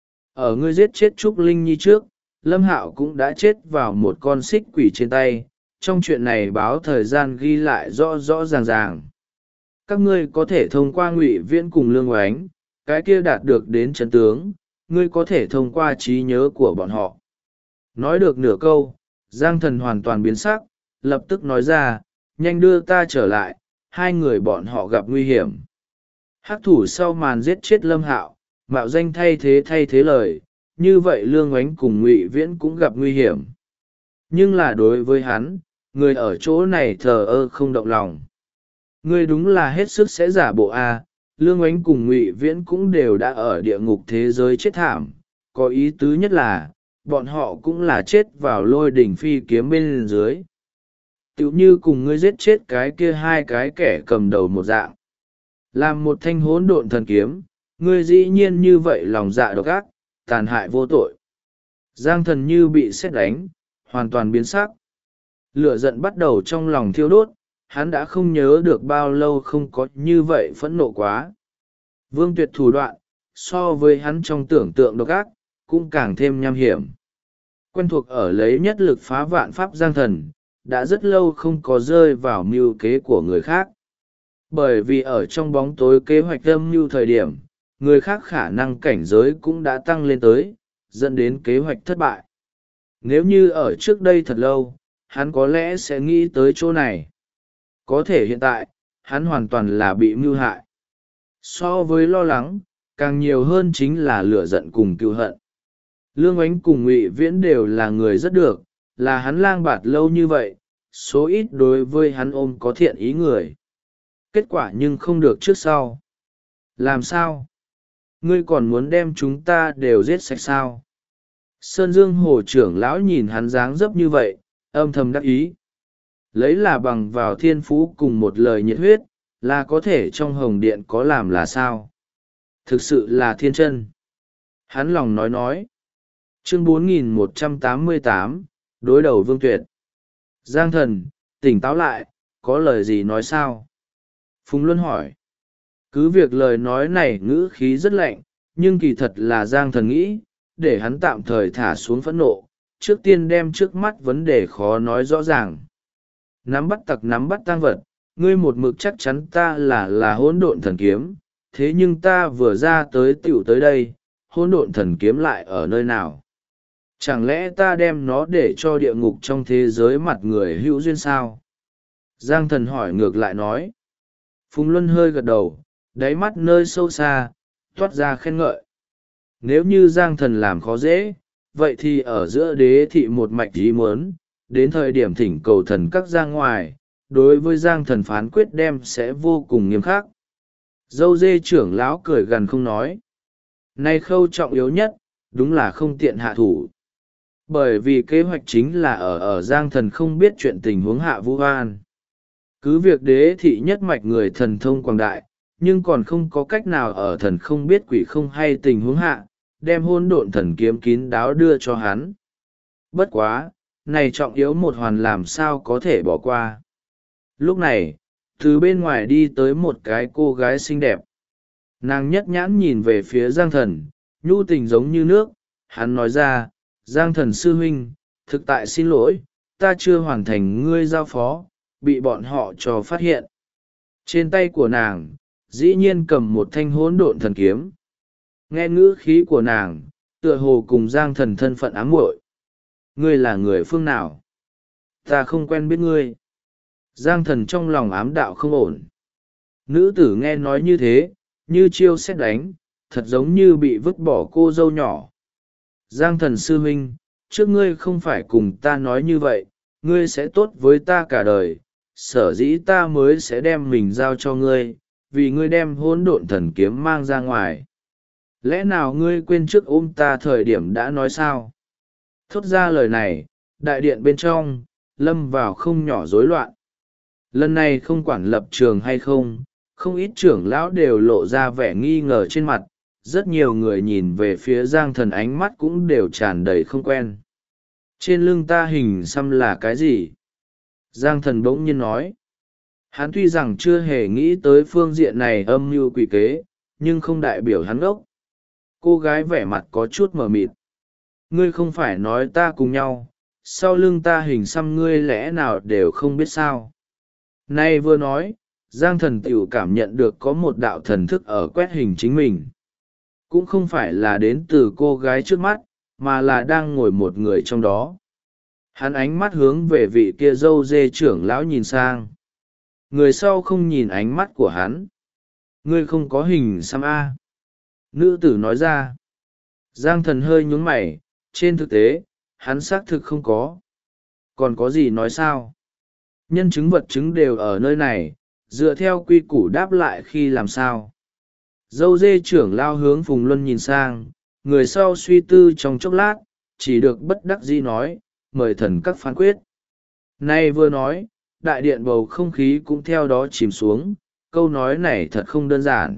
Ở ngươi giết chết Trúc Linh Nhi trước, Lâm Hạo cũng đã chết vào một con xích quỷ trên tay, trong chuyện này báo thời gian ghi lại rõ rõ ràng ràng. Các ngươi có thể thông qua Ngụy Viễn cùng Lương Oánh, cái kia đạt được đến chân tướng, ngươi có thể thông qua trí nhớ của bọn họ. Nói được nửa câu, Giang Thần hoàn toàn biến sắc, lập tức nói ra, nhanh đưa ta trở lại, hai người bọn họ gặp nguy hiểm. Hắc thủ sau màn giết chết Lâm Hạo, mạo danh thay thế lời, như vậy Lương Oánh cùng Ngụy Viễn cũng gặp nguy hiểm. Nhưng là đối với hắn, người ở chỗ này thờ ơ không động lòng. Ngươi đúng là hết sức sẽ giả bộ a. Lương Oánh cùng Ngụy Viễn cũng đều đã ở địa ngục thế giới chết thảm, có ý tứ nhất là, bọn họ cũng là chết vào lôi đỉnh phi kiếm bên dưới. Tựu như cùng ngươi giết chết cái kia hai cái kẻ cầm đầu một dạng. Làm một thanh hỗn độn thần kiếm, ngươi dĩ nhiên như vậy lòng dạ độc ác, tàn hại vô tội. Giang Thần như bị sét đánh, hoàn toàn biến sắc. Lửa giận bắt đầu trong lòng thiêu đốt, hắn đã không nhớ được bao lâu không có như vậy phẫn nộ quá. Vương Tuyệt thủ đoạn, so với hắn trong tưởng tượng độc ác, cũng càng thêm nham hiểm. Quen thuộc ở lấy nhất lực phá vạn pháp giang thần, đã rất lâu không có rơi vào mưu kế của người khác. Bởi vì ở trong bóng tối kế hoạch âm mưu thời điểm, người khác khả năng cảnh giới cũng đã tăng lên tới, dẫn đến kế hoạch thất bại. Nếu như ở trước đây thật lâu, hắn có lẽ sẽ nghĩ tới chỗ này. Có thể hiện tại, hắn hoàn toàn là bị mưu hại. So với lo lắng, càng nhiều hơn chính là lửa giận cùng cựu hận. Lương Ánh cùng Ngụy Viễn đều là người rất được, là hắn lang bạt lâu như vậy, số ít đối với hắn ôm có thiện ý người. Kết quả nhưng không được trước sau. Làm sao? Ngươi còn muốn đem chúng ta đều giết sạch sao? Sơn Dương Hồ trưởng lão nhìn hắn dáng dấp như vậy, âm thầm đắc ý. Lấy là bằng vào thiên phú cùng một lời nhiệt huyết, là có thể trong hồng điện có làm là sao? Thực sự là thiên chân. Hắn lòng nói. Chương 4188, đối đầu Vương Tuyệt. Giang thần, tỉnh táo lại, có lời gì nói sao? Phùng Luân hỏi. Cứ việc lời nói này ngữ khí rất lạnh, nhưng kỳ thật là Giang thần nghĩ, để hắn tạm thời thả xuống phẫn nộ, trước tiên đem trước mắt vấn đề khó nói rõ ràng. Nắm bắt tặc nắm bắt tang vật, ngươi một mực chắc chắn ta là hỗn độn thần kiếm, thế nhưng ta vừa ra tới tiểu tới đây, hỗn độn thần kiếm lại ở nơi nào? Chẳng lẽ ta đem nó để cho địa ngục trong thế giới mặt người hữu duyên sao? Giang thần hỏi ngược lại nói. Phùng Luân hơi gật đầu, đáy mắt nơi sâu xa, toát ra khen ngợi. Nếu như Giang thần làm khó dễ, vậy thì ở giữa đế thị một mạch ý muốn, đến thời điểm thỉnh cầu thần các ra ngoài, đối với Giang thần phán quyết đem sẽ vô cùng nghiêm khắc. Dâu dê trưởng lão cười gằn không nói. Nay khâu trọng yếu nhất, đúng là không tiện hạ thủ. Bởi vì kế hoạch chính là ở Giang thần không biết chuyện tình huống hạ vu oan. Cứ việc đế thị nhất mạch người thần thông quảng đại, nhưng còn không có cách nào ở thần không biết quỷ không hay tình huống hạ, đem hôn độn thần kiếm kín đáo đưa cho hắn. Bất quá, này trọng yếu một hoàn làm sao có thể bỏ qua. Lúc này, từ bên ngoài đi tới một cái cô gái xinh đẹp. Nàng nhất nhãn nhìn về phía Giang thần, nhu tình giống như nước, hắn nói ra, Giang thần sư huynh, thực tại xin lỗi, ta chưa hoàn thành ngươi giao phó, bị bọn họ cho phát hiện. Trên tay của nàng, dĩ nhiên cầm một thanh hỗn độn thần kiếm. Nghe ngữ khí của nàng, tựa hồ cùng Giang thần thân phận ám muội. Ngươi là người phương nào? Ta không quen biết ngươi. Giang thần trong lòng ám đạo không ổn. Nữ tử nghe nói như thế, như chiêu xét đánh, thật giống như bị vứt bỏ cô dâu nhỏ. Giang thần sư huynh, trước ngươi không phải cùng ta nói như vậy, ngươi sẽ tốt với ta cả đời, sở dĩ ta mới sẽ đem mình giao cho ngươi, vì ngươi đem hỗn độn thần kiếm mang ra ngoài. Lẽ nào ngươi quên trước ôm ta thời điểm đã nói sao? Thốt ra lời này, đại điện bên trong, lâm vào không nhỏ rối loạn. Lần này không quản lập trường hay không, không ít trưởng lão đều lộ ra vẻ nghi ngờ trên mặt, rất nhiều người nhìn về phía Giang thần ánh mắt cũng đều tràn đầy không quen. Trên lưng ta hình xăm là cái gì? Giang thần bỗng nhiên nói. Hắn tuy rằng chưa hề nghĩ tới phương diện này âm mưu quỷ kế, nhưng không đại biểu hắn ốc. Cô gái vẻ mặt có chút mờ mịt. Ngươi không phải nói ta cùng nhau, sau lưng ta hình xăm ngươi lẽ nào đều không biết sao? Nay vừa nói, Giang thần tiểu cảm nhận được có một đạo thần thức ở quét hình chính mình. Cũng không phải là đến từ cô gái trước mắt, mà là đang ngồi một người trong đó. Hắn ánh mắt hướng về vị kia dâu dê trưởng lão nhìn sang. Người sau không nhìn ánh mắt của hắn. Ngươi không có hình xăm A. Nữ tử nói ra. Giang thần hơi nhún mày, trên thực tế, hắn xác thực không có. Còn có gì nói sao? Nhân chứng vật chứng đều ở nơi này, dựa theo quy củ đáp lại khi làm sao. Dâu dê trưởng lao hướng Phùng Luân nhìn sang, người sau suy tư trong chốc lát, chỉ được bất đắc dĩ nói, mời thần các phán quyết. Nay vừa nói, đại điện bầu không khí cũng theo đó chìm xuống, câu nói này thật không đơn giản.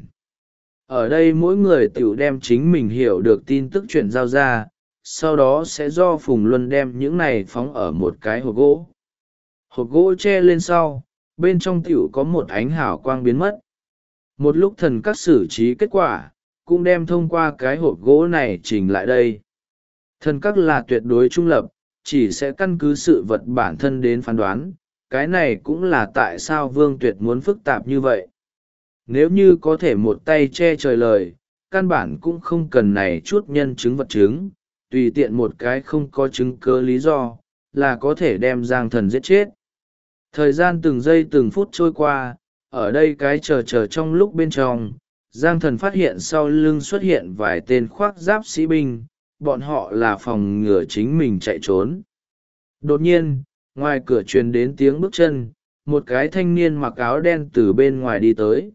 Ở đây mỗi người tiểu đem chính mình hiểu được tin tức chuyện giao ra, sau đó sẽ do Phùng Luân đem những này phóng ở một cái hộp gỗ. hộp gỗ che lên sau, bên trong tiểu có một ánh hào quang biến mất. Một lúc thần các xử trí kết quả, cũng đem thông qua cái hộp gỗ này trình lại đây. Thần các là tuyệt đối trung lập, chỉ sẽ căn cứ sự vật bản thân đến phán đoán, cái này cũng là tại sao Vương Tuyệt muốn phức tạp như vậy. Nếu như có thể một tay che trời lời, căn bản cũng không cần này chút nhân chứng vật chứng, tùy tiện một cái không có chứng cứ lý do, là có thể đem Giang Thần giết chết. Thời gian từng giây từng phút trôi qua, ở đây cái chờ trong lúc bên trong, Giang Thần phát hiện sau lưng xuất hiện vài tên khoác giáp sĩ binh, bọn họ là phòng ngừa chính mình chạy trốn. Đột nhiên, ngoài cửa truyền đến tiếng bước chân, một cái thanh niên mặc áo đen từ bên ngoài đi tới.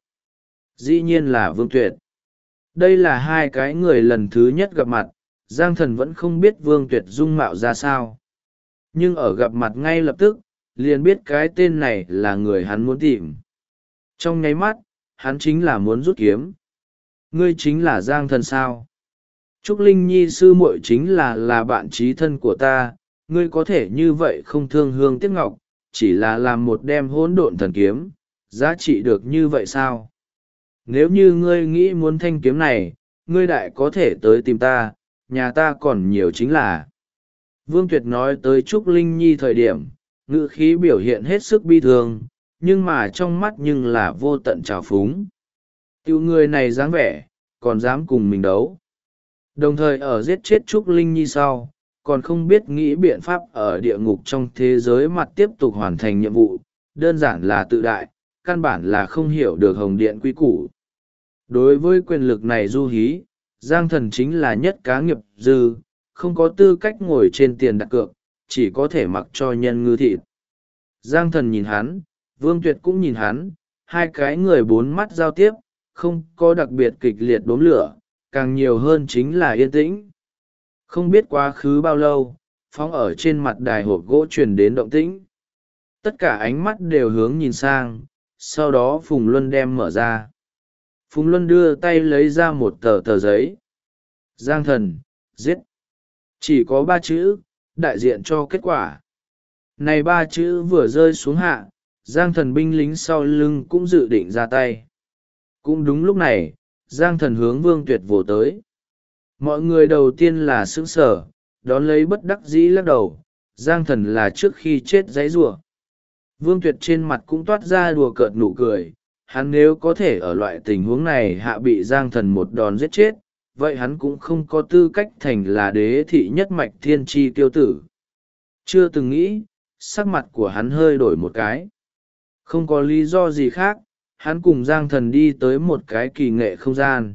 Dĩ nhiên là Vương Tuyệt. Đây là hai cái người lần thứ nhất gặp mặt, Giang Thần vẫn không biết Vương Tuyệt dung mạo ra sao. Nhưng ở gặp mặt ngay lập tức, liền biết cái tên này là người hắn muốn tìm. Trong nháy mắt, hắn chính là muốn rút kiếm. Ngươi chính là Giang Thần sao? Trúc Linh Nhi sư muội chính là bạn chí thân của ta, ngươi có thể như vậy không thương hương tiếc ngọc, chỉ là làm một đem hỗn độn thần kiếm, giá trị được như vậy sao? Nếu như ngươi nghĩ muốn thanh kiếm này, ngươi đại có thể tới tìm ta, nhà ta còn nhiều chính là. Vương Tuyệt nói tới Trúc Linh Nhi thời điểm, ngữ khí biểu hiện hết sức bi thương, nhưng mà trong mắt nhưng là vô tận trào phúng. Tiểu người này dáng vẻ, còn dám cùng mình đấu. Đồng thời ở giết chết Trúc Linh Nhi sau, còn không biết nghĩ biện pháp ở địa ngục trong thế giới mặt tiếp tục hoàn thành nhiệm vụ, đơn giản là tự đại, căn bản là không hiểu được Hồng Điện quy củ. Đối với quyền lực này du hí, Giang Thần chính là nhất cá nghiệp dư, không có tư cách ngồi trên tiền đặt cược, chỉ có thể mặc cho nhân ngư thịt. Giang Thần nhìn hắn, Vương Tuyệt cũng nhìn hắn, hai cái người bốn mắt giao tiếp, không có đặc biệt kịch liệt đốm lửa, càng nhiều hơn chính là yên tĩnh. Không biết quá khứ bao lâu, phóng ở trên mặt đài hộp gỗ truyền đến động tĩnh. Tất cả ánh mắt đều hướng nhìn sang, sau đó Phùng Luân đem mở ra. Phùng Luân đưa tay lấy ra một tờ giấy. Giang Thần, giết. Chỉ có 3 chữ, đại diện cho kết quả. Này 3 chữ vừa rơi xuống hạ, Giang Thần binh lính sau lưng cũng dự định ra tay. Cũng đúng lúc này, Giang Thần hướng Vương Tuyệt vồ tới. Mọi người đầu tiên là sững sờ, đón lấy bất đắc dĩ lắc đầu, Giang Thần là trước khi chết giấy rủa. Vương Tuyệt trên mặt cũng toát ra đùa cợt nụ cười, hắn nếu có thể ở loại tình huống này hạ bị Giang Thần một đòn giết chết, vậy hắn cũng không có tư cách thành là đế thị nhất mạch thiên tri tiêu tử. Chưa từng nghĩ, sắc mặt của hắn hơi đổi một cái. Không có lý do gì khác, hắn cùng Giang Thần đi tới một cái kỳ nghệ không gian.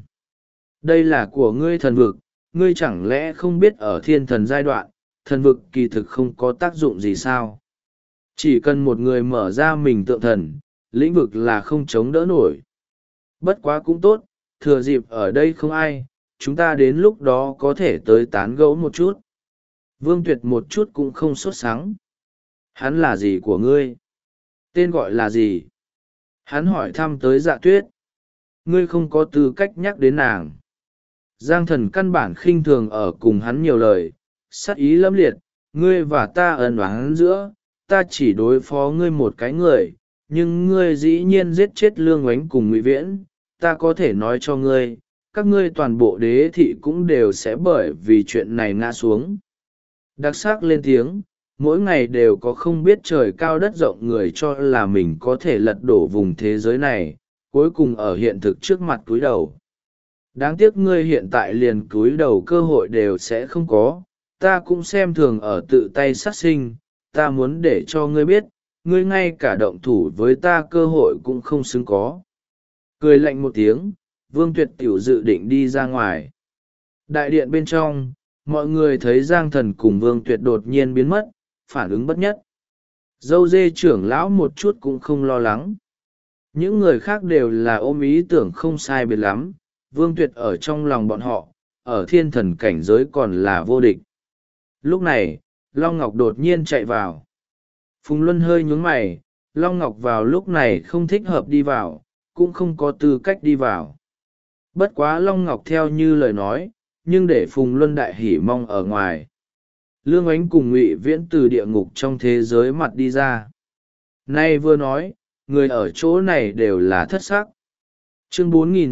Đây là của ngươi thần vực, ngươi chẳng lẽ không biết ở thiên thần giai đoạn, thần vực kỳ thực không có tác dụng gì sao? Chỉ cần một người mở ra mình tượng thần, lĩnh vực là không chống đỡ nổi. Bất quá cũng tốt, thừa dịp ở đây không ai, chúng ta đến lúc đó có thể tới tán gẫu một chút. Vương Tuyệt một chút cũng không sốt sắng. Hắn là gì của ngươi? Tên gọi là gì? Hắn hỏi thăm tới Dạ Tuyết. Ngươi không có tư cách nhắc đến nàng. Giang Thần căn bản khinh thường ở cùng hắn nhiều lời, sát ý lâm liệt, ngươi và ta ân oán giữa, ta chỉ đối phó ngươi một cái người, nhưng ngươi dĩ nhiên giết chết Lương Oánh cùng Ngụy Viễn, ta có thể nói cho ngươi, các ngươi toàn bộ đế thị cũng đều sẽ bởi vì chuyện này ngã xuống. Đặc sắc lên tiếng, mỗi ngày đều có không biết trời cao đất rộng người cho là mình có thể lật đổ vùng thế giới này, cuối cùng ở hiện thực trước mặt cúi đầu. Đáng tiếc ngươi hiện tại liền cúi đầu cơ hội đều sẽ không có, ta cũng xem thường ở tự tay sát sinh, ta muốn để cho ngươi biết, ngươi ngay cả động thủ với ta cơ hội cũng không xứng có. Cười lạnh một tiếng, Vương Tuyệt tiểu dự định đi ra ngoài. Đại điện bên trong, mọi người thấy Giang Thần cùng Vương Tuyệt đột nhiên biến mất, phản ứng bất nhất. Dâu dê trưởng lão một chút cũng không lo lắng. Những người khác đều là ôm ý tưởng không sai biệt lắm, Vương Tuyệt ở trong lòng bọn họ, ở thiên thần cảnh giới còn là vô địch. Lúc này, Long Ngọc đột nhiên chạy vào. Phùng Luân hơi nhướng mày, Long Ngọc vào lúc này không thích hợp đi vào, cũng không có tư cách đi vào. Bất quá Long Ngọc theo như lời nói, nhưng để Phùng Luân đại hỉ mong ở ngoài. Lương Oánh cùng Ngụy Viễn từ địa ngục trong thế giới mặt đi ra. Nay vừa nói, người ở chỗ này đều là thất sắc. Chương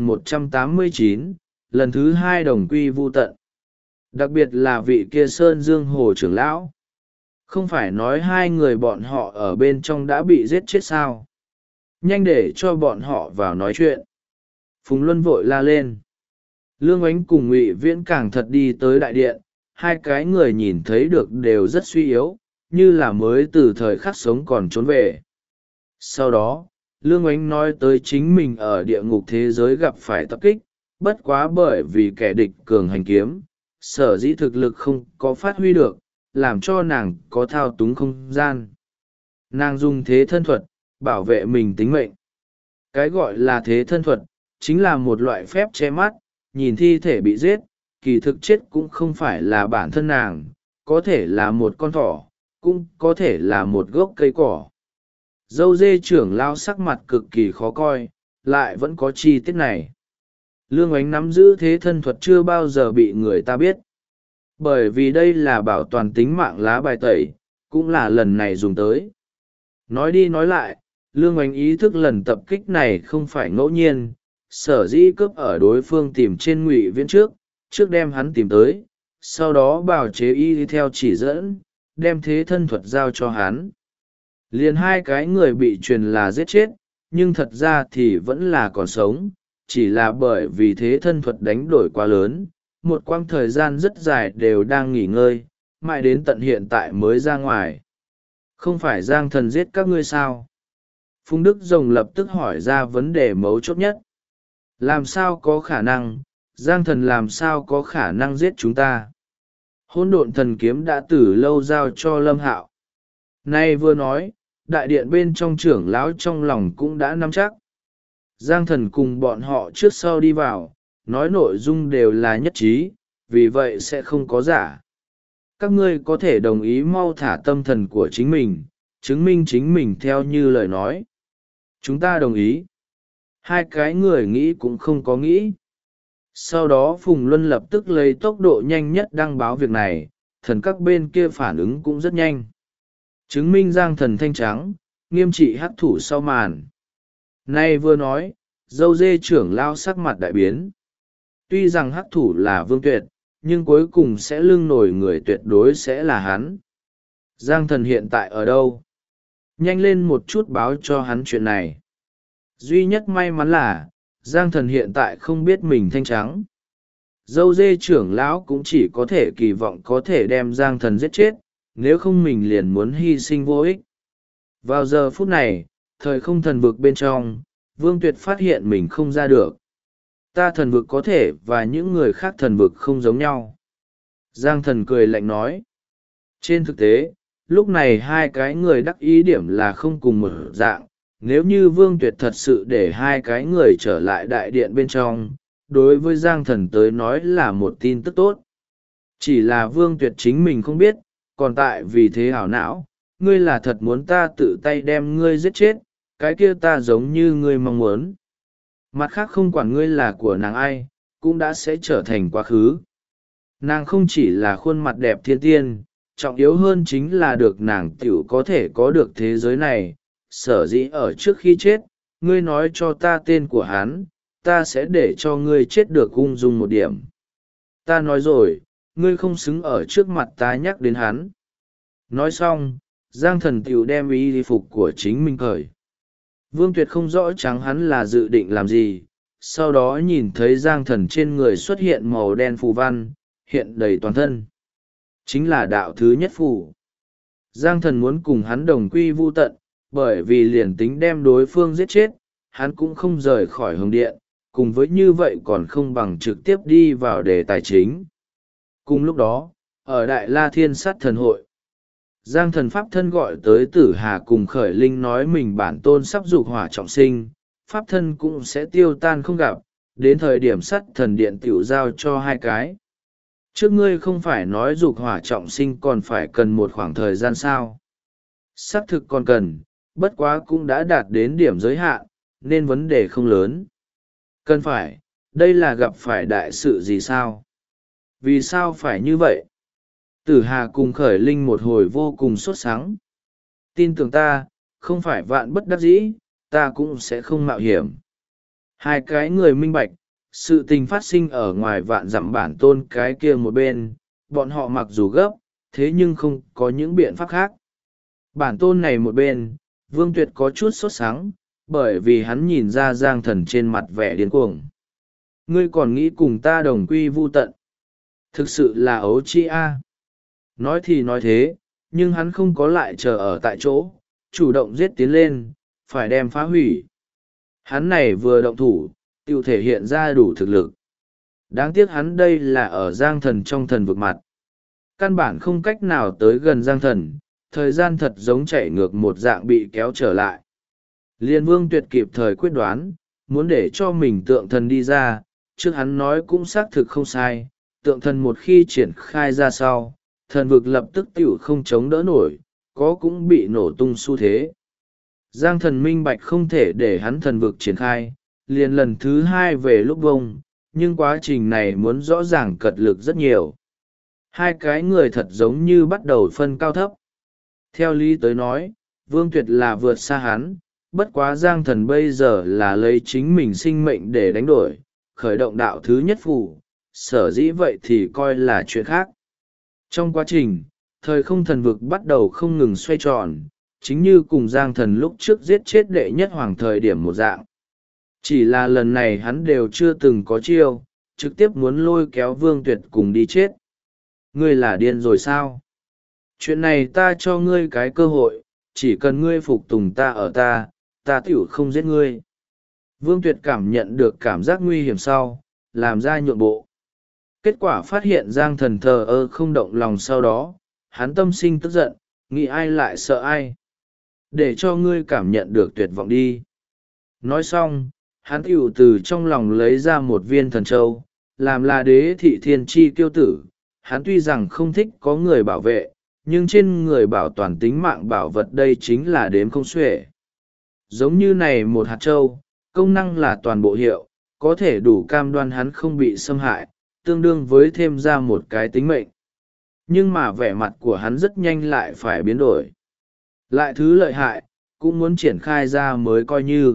4189, lần thứ 2 đồng quy vu tận. Đặc biệt là vị kia Sơn Dương Hồ trưởng lão. Không phải nói hai người bọn họ ở bên trong đã bị giết chết sao? Nhanh để cho bọn họ vào nói chuyện. Phùng Luân vội la lên. Lương Ánh cùng Ngụy Viễn càng thật đi tới đại điện, hai cái người nhìn thấy được đều rất suy yếu, như là mới từ thời khắc sống còn trốn về. Sau đó, Lương Ánh nói tới chính mình ở địa ngục thế giới gặp phải tập kích, bất quá bởi vì kẻ địch cường hành kiếm, sở dĩ thực lực không có phát huy được, làm cho nàng có thao túng không gian. Nàng dùng thế thân thuật, bảo vệ mình tính mệnh. Cái gọi là thế thân thuật, chính là một loại phép che mắt, nhìn thi thể bị giết, kỳ thực chết cũng không phải là bản thân nàng, có thể là một con thỏ, cũng có thể là một gốc cây cỏ. Dâu dê trưởng lao sắc mặt cực kỳ khó coi, lại vẫn có chi tiết này. Lương Ánh nắm giữ thế thân thuật chưa bao giờ bị người ta biết. Bởi vì đây là bảo toàn tính mạng lá bài tẩy, cũng là lần này dùng tới. Nói đi nói lại, Lương Ánh ý thức lần tập kích này không phải ngẫu nhiên, sở dĩ cướp ở đối phương tìm trên Ngụy Viễn trước đem hắn tìm tới, sau đó bào chế y theo chỉ dẫn, đem thế thân thuật giao cho hắn. Liền hai cái người bị truyền là giết chết, nhưng thật ra thì vẫn là còn sống, chỉ là bởi vì thế thân thuật đánh đổi quá lớn, một quãng thời gian rất dài đều đang nghỉ ngơi, mãi đến tận hiện tại mới ra ngoài. Không phải Giang Thần giết các ngươi sao? Phùng Đức Rồng lập tức hỏi ra vấn đề mấu chốt nhất. Làm sao có khả năng, Giang Thần làm sao có khả năng giết chúng ta? Hỗn độn thần kiếm đã từ lâu giao cho Lâm Hạo. Nay vừa nói, đại điện bên trong trưởng lão trong lòng cũng đã nắm chắc. Giang Thần cùng bọn họ trước sau đi vào, nói nội dung đều là nhất trí, vì vậy sẽ không có giả. Các ngươi có thể đồng ý mau thả tâm thần của chính mình, chứng minh chính mình theo như lời nói. Chúng ta đồng ý. Hai cái người nghĩ cũng không có nghĩ. Sau đó Phùng Luân lập tức lấy tốc độ nhanh nhất đăng báo việc này, thần các bên kia phản ứng cũng rất nhanh. Chứng minh Giang Thần thanh trắng, nghiêm trị hắc thủ sau màn. Nay vừa nói, dâu dê trưởng lao sắc mặt đại biến. Tuy rằng hắc thủ là Vương Tuyệt, nhưng cuối cùng sẽ lưng nổi người tuyệt đối sẽ là hắn. Giang Thần hiện tại ở đâu? Nhanh lên một chút báo cho hắn chuyện này. Duy nhất may mắn là, Giang Thần hiện tại không biết mình thanh trắng. Dâu dê trưởng lão cũng chỉ có thể kỳ vọng có thể đem Giang Thần giết chết, nếu không mình liền muốn hy sinh vô ích. Vào giờ phút này, thời không thần vực bên trong, Vương Tuyệt phát hiện mình không ra được. Ta thần vực có thể và những người khác thần vực không giống nhau. Giang Thần cười lạnh nói. Trên thực tế, lúc này hai cái người đắc ý điểm là không cùng một dạng. Nếu như Vương Tuyệt thật sự để hai cái người trở lại đại điện bên trong, đối với Giang Thần tới nói là một tin tức tốt. Chỉ là Vương Tuyệt chính mình không biết, còn tại vì thế hảo não, ngươi là thật muốn ta tự tay đem ngươi giết chết, cái kia ta giống như ngươi mong muốn. Mặt khác không quản ngươi là của nàng ai, cũng đã sẽ trở thành quá khứ. Nàng không chỉ là khuôn mặt đẹp thiên tiên, trọng yếu hơn chính là được nàng tiểu có thể có được thế giới này. Sở dĩ ở trước khi chết, ngươi nói cho ta tên của hắn, ta sẽ để cho ngươi chết được ung dung một điểm. Ta nói rồi, ngươi không xứng ở trước mặt ta nhắc đến hắn. Nói xong, Giang Thần tiểu đem y phục của chính mình cởi. Vương Tuyệt không rõ trắng hắn là dự định làm gì, sau đó nhìn thấy Giang Thần trên người xuất hiện màu đen phù văn, hiện đầy toàn thân. Chính là đạo thứ nhất phù. Giang Thần muốn cùng hắn đồng quy vu tận, bởi vì liền tính đem đối phương giết chết, hắn cũng không rời khỏi hồng điện, cùng với như vậy còn không bằng trực tiếp đi vào đề tài chính. Cùng lúc đó, ở Đại La Thiên Sát Thần Hội, Giang Thần Pháp Thân gọi tới Tử Hà cùng Khởi Linh nói mình bản tôn sắp dục hỏa trọng sinh, Pháp Thân cũng sẽ tiêu tan không gặp, đến thời điểm sắt thần điện tiểu giao cho hai cái. Trước ngươi không phải nói dục hỏa trọng sinh còn phải cần một khoảng thời gian sao? Xác thực còn cần, bất quá cũng đã đạt đến điểm giới hạn, nên vấn đề không lớn. Cần phải, đây là gặp phải đại sự gì sao? Vì sao phải như vậy? Tử Hà cùng Khởi Linh một hồi vô cùng sốt sắng. Tin tưởng ta, không phải vạn bất đắc dĩ, ta cũng sẽ không mạo hiểm. Hai cái người minh bạch, sự tình phát sinh ở ngoài vạn dặm bản tôn cái kia một bên, bọn họ mặc dù gấp, thế nhưng không có những biện pháp khác. Bản tôn này một bên, Vương Tuyệt có chút sốt sắng, bởi vì hắn nhìn ra Giang Thần trên mặt vẻ điên cuồng. Ngươi còn nghĩ cùng ta đồng quy vu tận. Thực sự là ấu chi a. Nói thì nói thế, nhưng hắn không có lại chờ ở tại chỗ, chủ động giết tiến lên, phải đem phá hủy. Hắn này vừa động thủ, tiêu thể hiện ra đủ thực lực. Đáng tiếc hắn đây là ở Giang Thần trong thần vực mặt. Căn bản không cách nào tới gần Giang Thần, thời gian thật giống chạy ngược một dạng bị kéo trở lại. Liên Vương Tuyệt kịp thời quyết đoán, muốn để cho mình tượng thần đi ra, trước hắn nói cũng xác thực không sai, tượng thần một khi triển khai ra sau, thần vực lập tức tiểu không chống đỡ nổi, có cũng bị nổ tung xu thế. Giang Thần minh bạch không thể để hắn thần vực triển khai, liền lần thứ hai về lúc vông, nhưng quá trình này muốn rõ ràng cật lực rất nhiều. Hai cái người thật giống như bắt đầu phân cao thấp. Theo lý tới nói, Vương Tuyệt là vượt xa hắn, bất quá Giang Thần bây giờ là lấy chính mình sinh mệnh để đánh đổi, khởi động đạo thứ nhất phủ, sở dĩ vậy thì coi là chuyện khác. Trong quá trình, thời không thần vực bắt đầu không ngừng xoay tròn, chính như cùng Giang Thần lúc trước giết chết đệ nhất hoàng thời điểm một dạng. Chỉ là lần này hắn đều chưa từng có chiêu, trực tiếp muốn lôi kéo Vương Tuyệt cùng đi chết. Ngươi là điên rồi sao? Chuyện này ta cho ngươi cái cơ hội, chỉ cần ngươi phục tùng ta ở ta tiểu không giết ngươi. Vương Tuyệt cảm nhận được cảm giác nguy hiểm sau, làm ra nhượng bộ. Kết quả phát hiện Giang Thần thờ ơ không động lòng, sau đó, hắn tâm sinh tức giận, nghĩ ai lại sợ ai. Để cho ngươi cảm nhận được tuyệt vọng đi. Nói xong, hắn tiểu từ trong lòng lấy ra một viên thần châu, làm là đế thị thiên chi kiêu tử. Hắn tuy rằng không thích có người bảo vệ, nhưng trên người bảo toàn tính mạng bảo vật đây chính là đếm không xuể. Giống như này một hạt châu, công năng là toàn bộ hiệu, có thể đủ cam đoan hắn không bị xâm hại, tương đương với thêm ra một cái tính mệnh. Nhưng mà vẻ mặt của hắn rất nhanh lại phải biến đổi. Lại thứ lợi hại, cũng muốn triển khai ra mới coi như.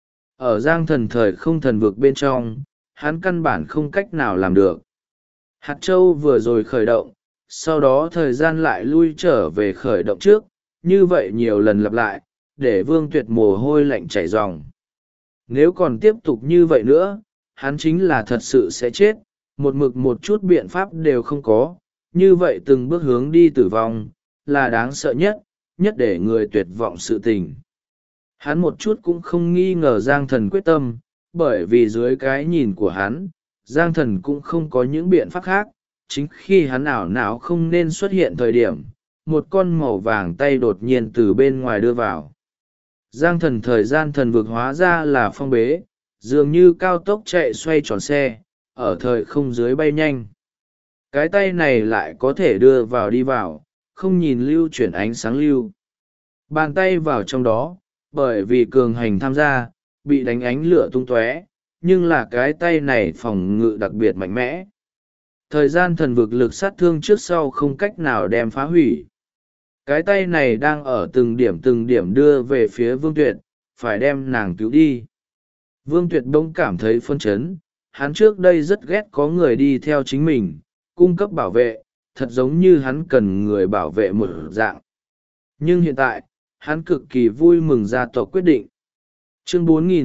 Ở Giang Thần thời không thần vực bên trong, hắn căn bản không cách nào làm được. Hạt châu vừa rồi khởi động, sau đó thời gian lại lui trở về khởi động trước, như vậy nhiều lần lặp lại, để Vương Tuyệt mồ hôi lạnh chảy ròng. Nếu còn tiếp tục như vậy nữa, hắn chính là thật sự sẽ chết, một mực một chút biện pháp đều không có, như vậy từng bước hướng đi tử vong, là đáng sợ nhất, nhất để người tuyệt vọng sự tình. Hắn một chút cũng không nghi ngờ Giang Thần quyết tâm, bởi vì dưới cái nhìn của hắn, Giang Thần cũng không có những biện pháp khác, chính khi hắn ảo não không nên xuất hiện thời điểm, một con màu vàng tay đột nhiên từ bên ngoài đưa vào. Giang Thần thời gian thần vực hóa ra là phong bế, dường như cao tốc chạy xoay tròn xe, ở thời không dưới bay nhanh. Cái tay này lại có thể đưa vào đi vào, không nhìn lưu chuyển ánh sáng lưu. Bàn tay vào trong đó, bởi vì cường hành tham gia, bị đánh ánh lửa tung tóe, nhưng là cái tay này phòng ngự đặc biệt mạnh mẽ. Thời gian thần vực lực sát thương trước sau không cách nào đem phá hủy. Cái tay này đang ở từng điểm đưa về phía Vương Tuyệt, phải đem nàng cứu đi. Vương Tuyệt bỗng cảm thấy phân chấn, hắn trước đây rất ghét có người đi theo chính mình, cung cấp bảo vệ, thật giống như hắn cần người bảo vệ một dạng. Nhưng hiện tại, hắn cực kỳ vui mừng gia tộc quyết định. Chương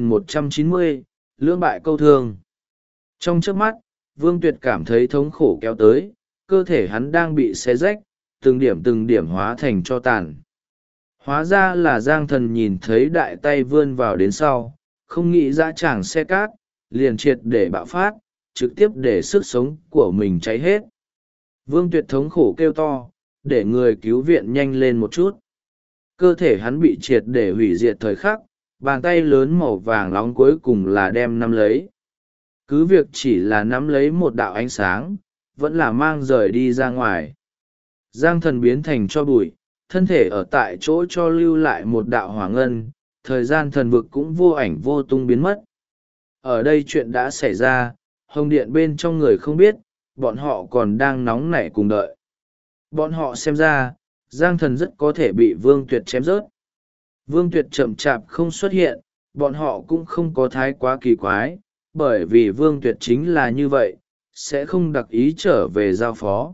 4190, lưỡng bại câu thương. Trong chớp mắt, Vương Tuyệt cảm thấy thống khổ kéo tới, cơ thể hắn đang bị xé rách, từng điểm hóa thành tro tàn. Hóa ra là Giang Thần nhìn thấy đại tay vươn vào đến sau, không nghĩ ra chàng xe cát, liền triệt để bạo phát, trực tiếp để sức sống của mình cháy hết. Vương Tuyệt thống khổ kêu to, để người cứu viện nhanh lên một chút. Cơ thể hắn bị triệt để hủy diệt thời khắc, bàn tay lớn màu vàng nóng cuối cùng là đem nắm lấy. Cứ việc chỉ là nắm lấy một đạo ánh sáng, vẫn là mang rời đi ra ngoài. Giang Thần biến thành cho bụi, thân thể ở tại chỗ cho lưu lại một đạo hỏa ngân, thời gian thần vực cũng vô ảnh vô tung biến mất. Ở đây chuyện đã xảy ra, hồng điện bên trong người không biết, bọn họ còn đang nóng nảy cùng đợi. Bọn họ xem ra, Giang Thần rất có thể bị Vương Tuyệt chém rớt. Vương Tuyệt chậm chạp không xuất hiện, bọn họ cũng không có thái quá kỳ quái, bởi vì Vương Tuyệt chính là như vậy, sẽ không đặc ý trở về giao phó.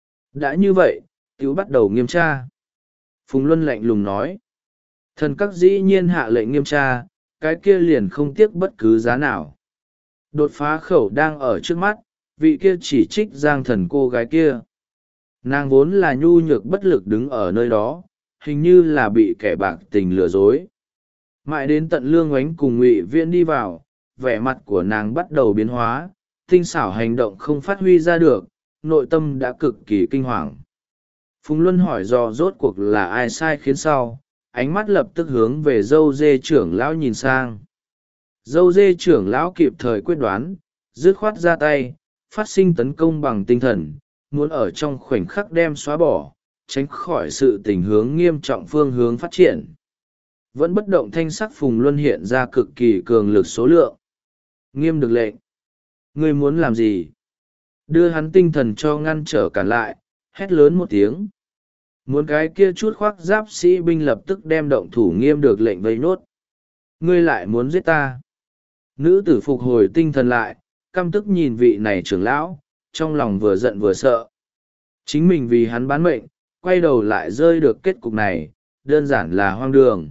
Đã như vậy, cứu bắt đầu nghiêm tra. Phùng Luân lạnh lùng nói. Thần các dĩ nhiên hạ lệnh nghiêm tra, cái kia liền không tiếc bất cứ giá nào. Đột phá khẩu đang ở trước mắt, vị kia chỉ trích Giang Thần cô gái kia. Nàng vốn là nhu nhược bất lực đứng ở nơi đó, hình như là bị kẻ bạc tình lừa dối. Mãi đến tận Lương Oánh cùng Ngụy Viễn đi vào, vẻ mặt của nàng bắt đầu biến hóa, tinh xảo hành động không phát huy ra được, nội tâm đã cực kỳ kinh hoàng. Phùng Luân hỏi dò rốt cuộc là ai sai khiến sau, ánh mắt lập tức hướng về dâu dê trưởng lão nhìn sang. Dâu dê trưởng lão kịp thời quyết đoán, dứt khoát ra tay, phát sinh tấn công bằng tinh thần, muốn ở trong khoảnh khắc đem xóa bỏ, tránh khỏi sự tình hướng nghiêm trọng phương hướng phát triển. Vẫn bất động thanh sắc Phùng Luân hiện ra cực kỳ cường lực số lượng. Nghiêm được lệnh. Ngươi muốn làm gì? Đưa hắn tinh thần cho ngăn trở cản lại, hét lớn một tiếng. Muốn cái kia chút khoác giáp sĩ binh lập tức đem động thủ Nghiêm được lệnh vây nốt. Ngươi lại muốn giết ta? Nữ tử phục hồi tinh thần lại, căm tức nhìn vị này trưởng lão, trong lòng vừa giận vừa sợ. Chính mình vì hắn bán mệnh, quay đầu lại rơi được kết cục này, đơn giản là hoang đường.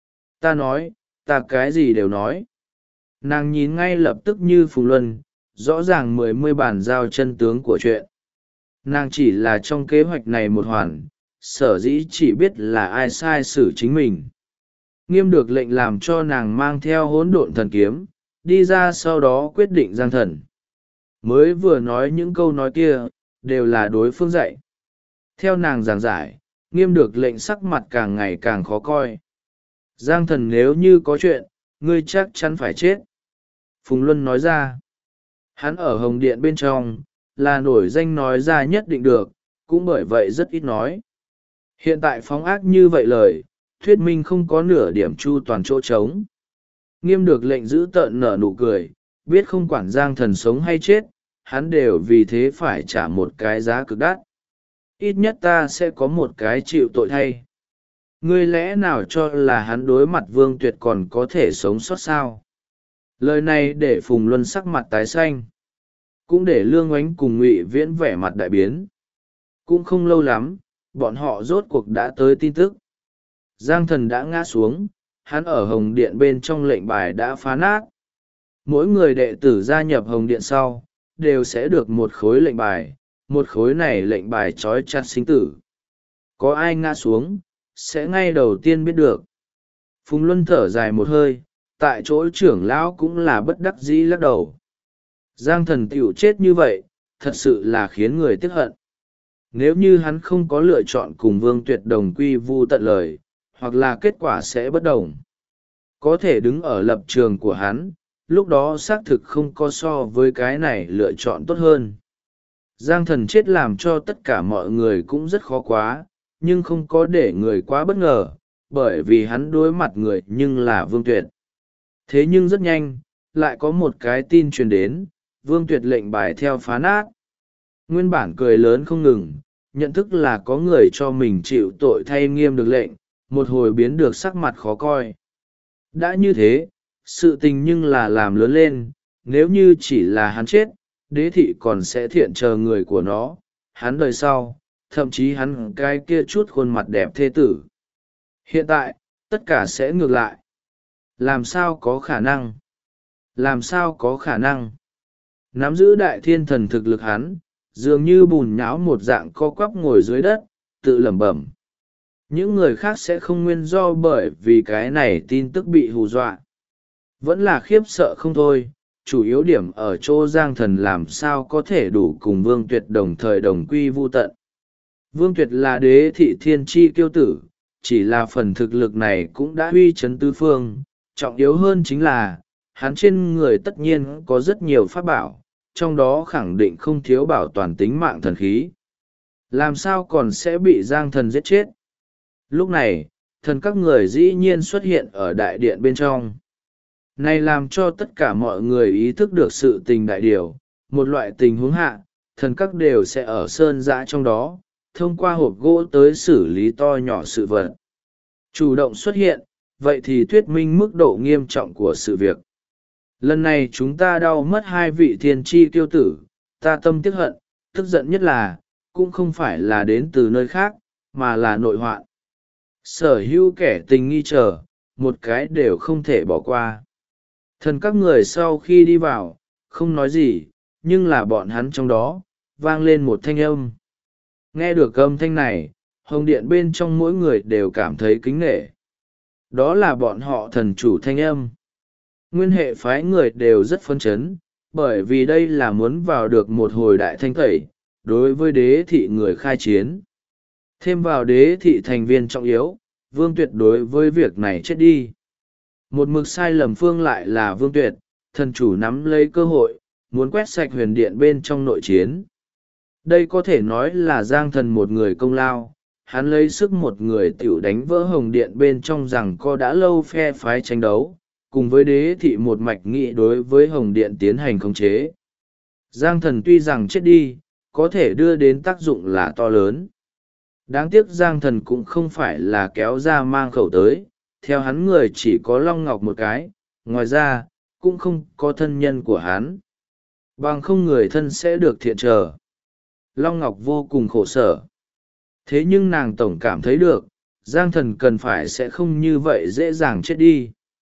Ta nói, ta cái gì đều nói. Nàng nhìn ngay lập tức như Phùng Luân, rõ ràng mươi bản giao chân tướng của chuyện. Nàng chỉ là trong kế hoạch này một hoàn, sở dĩ chỉ biết là ai sai xử chính mình. Nghiêm được lệnh làm cho nàng mang theo hỗn độn thần kiếm, đi ra sau đó quyết định Giang Thần. Mới vừa nói những câu nói kia, đều là đối phương dạy. Theo nàng giảng giải, Nghiêm được lệnh sắc mặt càng ngày càng khó coi. Giang Thần nếu như có chuyện, ngươi chắc chắn phải chết. Phùng Luân nói ra. Hắn ở Hồng Điện bên trong, là nổi danh nói ra nhất định được, cũng bởi vậy rất ít nói. Hiện tại phóng ác như vậy lời, thuyết minh không có nửa điểm chu toàn chỗ trống. Nghiêm được lệnh giữ tợn nở nụ cười, biết không quản Giang Thần sống hay chết, hắn đều vì thế phải trả một cái giá cực đắt. Ít nhất ta sẽ có một cái chịu tội thay. Ngươi lẽ nào cho là hắn đối mặt Vương Tuyệt còn có thể sống sót sao? Lời này để Phùng Luân sắc mặt tái xanh, cũng để Lương Oánh cùng Ngụy Viễn vẻ mặt đại biến. Cũng không lâu lắm, bọn họ rốt cuộc đã tới tin tức. Giang Thần đã ngã xuống, hắn ở Hồng Điện bên trong lệnh bài đã phá nát. Mỗi người đệ tử gia nhập Hồng Điện sau, đều sẽ được một khối lệnh bài, một khối này lệnh bài trói chặt sinh tử. Có ai ngã xuống, sẽ ngay đầu tiên biết được. Phùng Luân thở dài một hơi, tại chỗ trưởng lão cũng là bất đắc dĩ lắc đầu. Giang Thần tiểu chết như vậy, thật sự là khiến người tiếc hận. Nếu như hắn không có lựa chọn cùng Vương Tuyệt đồng quy vu tận lời, hoặc là kết quả sẽ bất đồng. Có thể đứng ở lập trường của hắn, lúc đó xác thực không có so với cái này lựa chọn tốt hơn. Giang Thần chết làm cho tất cả mọi người cũng rất khó quá, nhưng không có để người quá bất ngờ, bởi vì hắn đối mặt người nhưng là Vương Tuyệt. Thế nhưng rất nhanh, lại có một cái tin truyền đến, Vương Tuyệt lệnh bài theo phá nát. Nguyên bản cười lớn không ngừng, nhận thức là có người cho mình chịu tội thay Nghiêm được lệnh, một hồi biến được sắc mặt khó coi. Đã như thế, sự tình nhưng là làm lớn lên, nếu như chỉ là hắn chết, đế thị còn sẽ thiện chờ người của nó, hắn đời sau, thậm chí hắn cái kia chút khuôn mặt đẹp thê tử. Hiện tại, tất cả sẽ ngược lại. Làm sao có khả năng? Làm sao có khả năng? Nắm giữ đại thiên thần thực lực hắn, dường như bùn nhão một dạng co quắp ngồi dưới đất, tự lẩm bẩm. Những người khác sẽ không nguyên do bởi vì cái này tin tức bị hù dọa. Vẫn là khiếp sợ không thôi, chủ yếu điểm ở chỗ Giang Thần làm sao có thể đủ cùng Vương Tuyệt đồng thời đồng quy vu tận. Vương Tuyệt là đế thị thiên tri kiêu tử, chỉ là phần thực lực này cũng đã uy chấn tứ phương, trọng yếu hơn chính là, hắn trên người tất nhiên có rất nhiều pháp bảo, trong đó khẳng định không thiếu bảo toàn tính mạng thần khí. Làm sao còn sẽ bị Giang Thần giết chết? Lúc này, thần các người dĩ nhiên xuất hiện ở đại điện bên trong. Này làm cho tất cả mọi người ý thức được sự tình đại điều, một loại tình huống hạ, thần các đều sẽ ở sơn dã trong đó, thông qua hộp gỗ tới xử lý to nhỏ sự vật. Chủ động xuất hiện, vậy thì thuyết minh mức độ nghiêm trọng của sự việc. Lần này chúng ta đau mất hai vị thiên tri kiêu tử, ta tâm tiếc hận, tức giận nhất là, cũng không phải là đến từ nơi khác, mà là nội hoạn. Sở hữu kẻ tình nghi chờ, một cái đều không thể bỏ qua. Thần các người sau khi đi vào, không nói gì, nhưng là bọn hắn trong đó, vang lên một thanh âm. Nghe được âm thanh này, hồng điện bên trong mỗi người đều cảm thấy kính nể. Đó là bọn họ thần chủ thanh âm. Nguyên hệ phái người đều rất phấn chấn, bởi vì đây là muốn vào được một hồi đại thanh tẩy, đối với đế thị người khai chiến. Thêm vào đế thị thành viên trọng yếu, Vương Tuyệt đối với việc này chết đi. Một mực sai lầm phương lại là Vương Tuyệt, thần chủ nắm lấy cơ hội, muốn quét sạch huyền điện bên trong nội chiến. Đây có thể nói là Giang Thần một người công lao, hắn lấy sức một người tiểu đánh vỡ hồng điện bên trong rằng co đã lâu phe phái tranh đấu, cùng với đế thị một mạch nghị đối với hồng điện tiến hành khống chế. Giang Thần tuy rằng chết đi, có thể đưa đến tác dụng là to lớn. Đáng tiếc Giang Thần cũng không phải là kéo ra mang khẩu tới, theo hắn người chỉ có Long Ngọc một cái, ngoài ra, cũng không có thân nhân của hắn. Bằng không người thân sẽ được thiện trở. Long Ngọc vô cùng khổ sở. Thế nhưng nàng tổng cảm thấy được, Giang Thần cần phải sẽ không như vậy dễ dàng chết đi.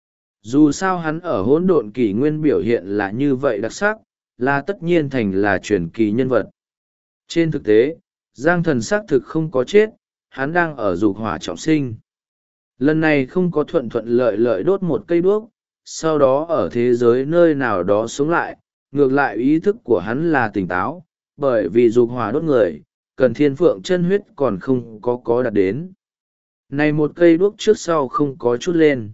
Dù sao hắn ở hỗn độn kỷ nguyên biểu hiện là như vậy đặc sắc, là tất nhiên thành là truyền kỳ nhân vật. Trên thực tế, Giang Thần xác thực không có chết, hắn đang ở dục hỏa trọng sinh. Lần này không có thuận thuận lợi lợi đốt một cây đuốc, sau đó ở thế giới nơi nào đó sống lại, ngược lại ý thức của hắn là tỉnh táo, bởi vì dục hỏa đốt người, cần thiên phượng chân huyết còn không có đạt đến. Này một cây đuốc trước sau không có chút lên.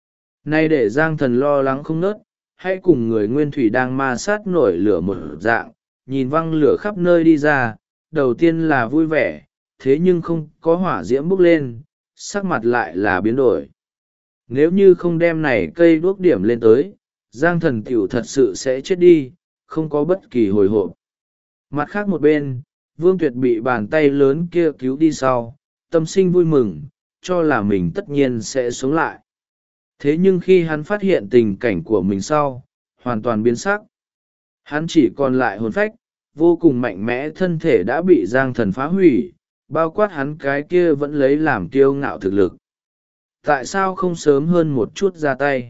Nay để Giang Thần lo lắng không nớt, hãy cùng người nguyên thủy đang ma sát nổi lửa một dạng, nhìn văng lửa khắp nơi đi ra, đầu tiên là vui vẻ, thế nhưng không có hỏa diễm bốc lên, sắc mặt lại là biến đổi. Nếu như không đem này cây đuốc điểm lên tới, Giang Thần tiểu thật sự sẽ chết đi, không có bất kỳ hồi hộp. Mặt khác một bên, Vương Tuyệt bị bàn tay lớn kia cứu đi sau, tâm sinh vui mừng, cho là mình tất nhiên sẽ sống lại. Thế nhưng khi hắn phát hiện tình cảnh của mình sau, hoàn toàn biến sắc. Hắn chỉ còn lại hồn phách, vô cùng mạnh mẽ thân thể đã bị Giang Thần phá hủy, bao quát hắn cái kia vẫn lấy làm kiêu ngạo thực lực. Tại sao không sớm hơn một chút ra tay?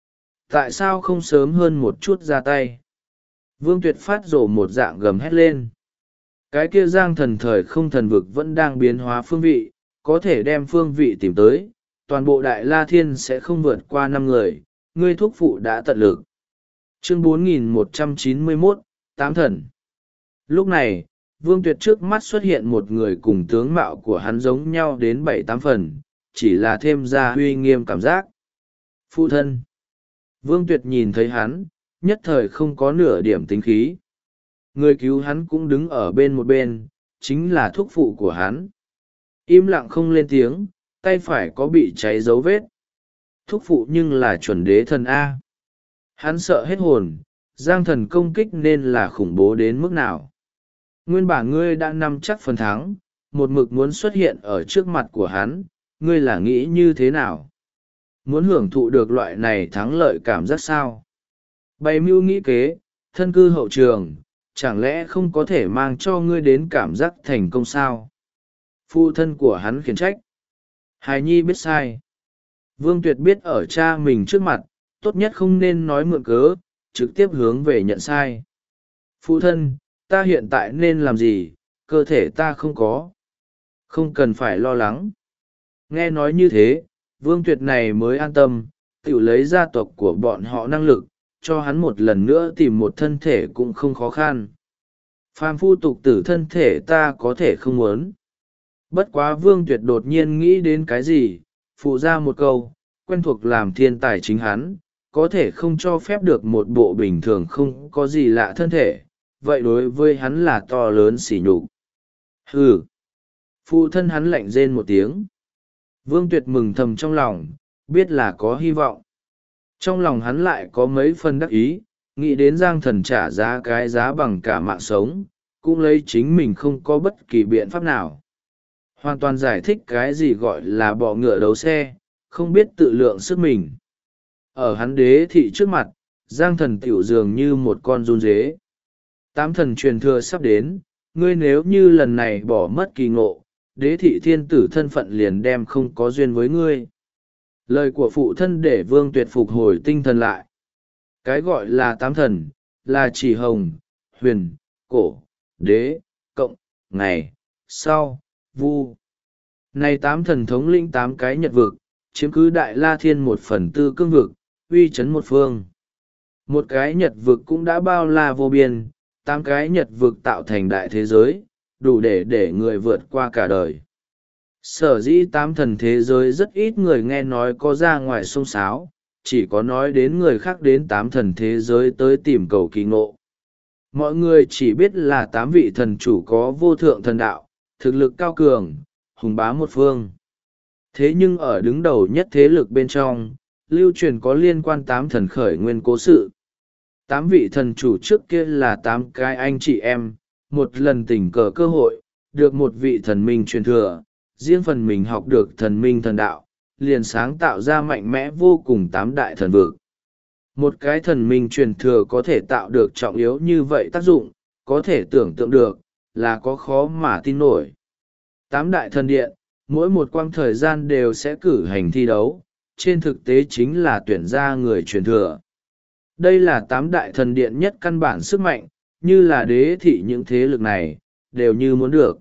Tại sao không sớm hơn một chút ra tay? Vương Tuyệt phát rổ một dạng gầm hét lên. Cái kia Giang Thần thời không thần vực vẫn đang biến hóa phương vị, có thể đem phương vị tìm tới, toàn bộ Đại La Thiên sẽ không vượt qua 5 người, ngươi thúc phụ đã tận lực. Chương 4191, Tám Thần. Lúc này, Vương Tuyệt trước mắt xuất hiện một người cùng tướng mạo của hắn giống nhau đến 7-8 phần, chỉ là thêm ra uy nghiêm cảm giác. Phụ thân. Vương Tuyệt nhìn thấy hắn, nhất thời không có nửa điểm tính khí. Người cứu hắn cũng đứng ở bên một bên, chính là thúc phụ của hắn. Im lặng không lên tiếng, tay phải có bị cháy dấu vết. Thúc phụ nhưng là chuẩn đế thần A. Hắn sợ hết hồn, Giang Thần công kích nên là khủng bố đến mức nào. Nguyên bản ngươi đã nắm chắc phần thắng, một mực muốn xuất hiện ở trước mặt của hắn, ngươi là nghĩ như thế nào? Muốn hưởng thụ được loại này thắng lợi cảm giác sao? Bày mưu nghĩ kế, thân cư hậu trường, chẳng lẽ không có thể mang cho ngươi đến cảm giác thành công sao? Phụ thân của hắn khiển trách. Hài nhi biết sai. Vương Tuyệt biết ở cha mình trước mặt, tốt nhất không nên nói mượn cớ, trực tiếp hướng về nhận sai. Phụ thân, ta hiện tại nên làm gì, cơ thể ta không có. Không cần phải lo lắng. Nghe nói như thế, Vương Tuyệt này mới an tâm, tự lấy gia tộc của bọn họ năng lực, cho hắn một lần nữa tìm một thân thể cũng không khó khăn. Phàm phu tục tử thân thể ta có thể không muốn. Bất quá Vương Tuyệt đột nhiên nghĩ đến cái gì, phụ ra một câu, quen thuộc làm thiên tài chính hắn, có thể không cho phép được một bộ bình thường không có gì lạ thân thể, vậy đối với hắn là to lớn sỉ nhục. Hừ! Phụ thân hắn lạnh rên một tiếng. Vương Tuyệt mừng thầm trong lòng, biết là có hy vọng. Trong lòng hắn lại có mấy phần đắc ý, nghĩ đến Giang Thần trả giá cái giá bằng cả mạng sống, cũng lấy chính mình không có bất kỳ biện pháp nào. Hoàn toàn giải thích cái gì gọi là bọ ngựa đấu xe, không biết tự lượng sức mình. Ở hắn đế thị trước mặt, Giang Thần tiểu dường như một con run dế. 8 thần truyền thừa sắp đến, ngươi nếu như lần này bỏ mất kỳ ngộ, đế thị thiên tử thân phận liền đem không có duyên với ngươi. Lời của phụ thân để Vương Tuyệt phục hồi tinh thần lại. Cái gọi là 8 thần, là chỉ hồng, huyền, cổ, đế, cộng, ngày, sau, vu. Này 8 thần thống lĩnh 8 cái nhật vực, chiếm cứ Đại La Thiên 1/4 cương vực, uy chấn một phương. Một cái nhật vực cũng đã bao la vô biên, 8 cái nhật vực tạo thành đại thế giới, đủ để người vượt qua cả đời. Sở dĩ 8 thần thế giới rất ít người nghe nói có ra ngoài sông sáo, chỉ có nói đến người khác đến 8 thần thế giới tới tìm cầu kỳ ngộ. Mọi người chỉ biết là 8 vị thần chủ có vô thượng thần đạo, thực lực cao cường, hùng bá một phương. Thế nhưng ở đứng đầu nhất thế lực bên trong, lưu truyền có liên quan 8 thần khởi nguyên cố sự. 8 vị thần chủ trước kia là 8 cái anh chị em, một lần tình cờ cơ hội, được một vị thần minh truyền thừa, riêng phần mình học được thần minh thần đạo, liền sáng tạo ra mạnh mẽ vô cùng 8 đại thần vực. Một cái thần minh truyền thừa có thể tạo được trọng yếu như vậy tác dụng, có thể tưởng tượng được, là có khó mà tin nổi. 8 đại thần điện, mỗi một quãng thời gian đều sẽ cử hành thi đấu, trên thực tế chính là tuyển ra người truyền thừa. Đây là 8 đại thần điện nhất căn bản sức mạnh, như là đế thị những thế lực này, đều như muốn được.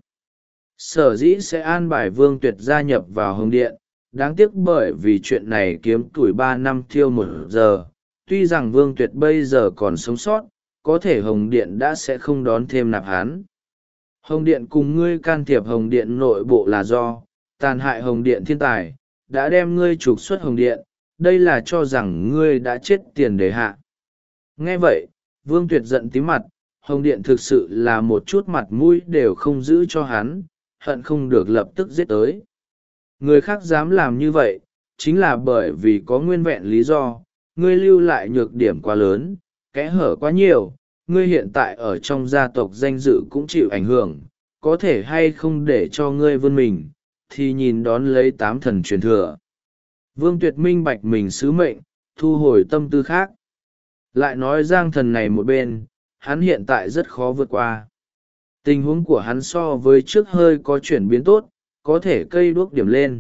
Sở dĩ sẽ an bài Vương Tuyệt gia nhập vào Hồng Điện, đáng tiếc bởi vì chuyện này kiếm tuổi 3 năm thiêu 1 giờ. Tuy rằng Vương Tuyệt bây giờ còn sống sót, có thể Hồng Điện đã sẽ không đón thêm nạp hắn. Hồng Điện cùng ngươi can thiệp Hồng Điện nội bộ là do tàn hại Hồng Điện thiên tài, đã đem ngươi trục xuất Hồng Điện, đây là cho rằng ngươi đã chết tiền đề hạ. Nghe vậy, Vương Tuyệt giận tím mặt, Hồng Điện thực sự là một chút mặt mũi đều không giữ cho hắn, hận không được lập tức giết tới. Người khác dám làm như vậy, chính là bởi vì có nguyên vẹn lý do, ngươi lưu lại nhược điểm quá lớn, kẽ hở quá nhiều, ngươi hiện tại ở trong gia tộc danh dự cũng chịu ảnh hưởng, có thể hay không để cho ngươi vươn mình, thì nhìn đón lấy 8 thần truyền thừa. Vương Tuyệt minh bạch mình sứ mệnh, thu hồi tâm tư khác. Lại nói Giang Thần này một bên, hắn hiện tại rất khó vượt qua. Tình huống của hắn so với trước hơi có chuyển biến tốt, có thể cây đuốc điểm lên.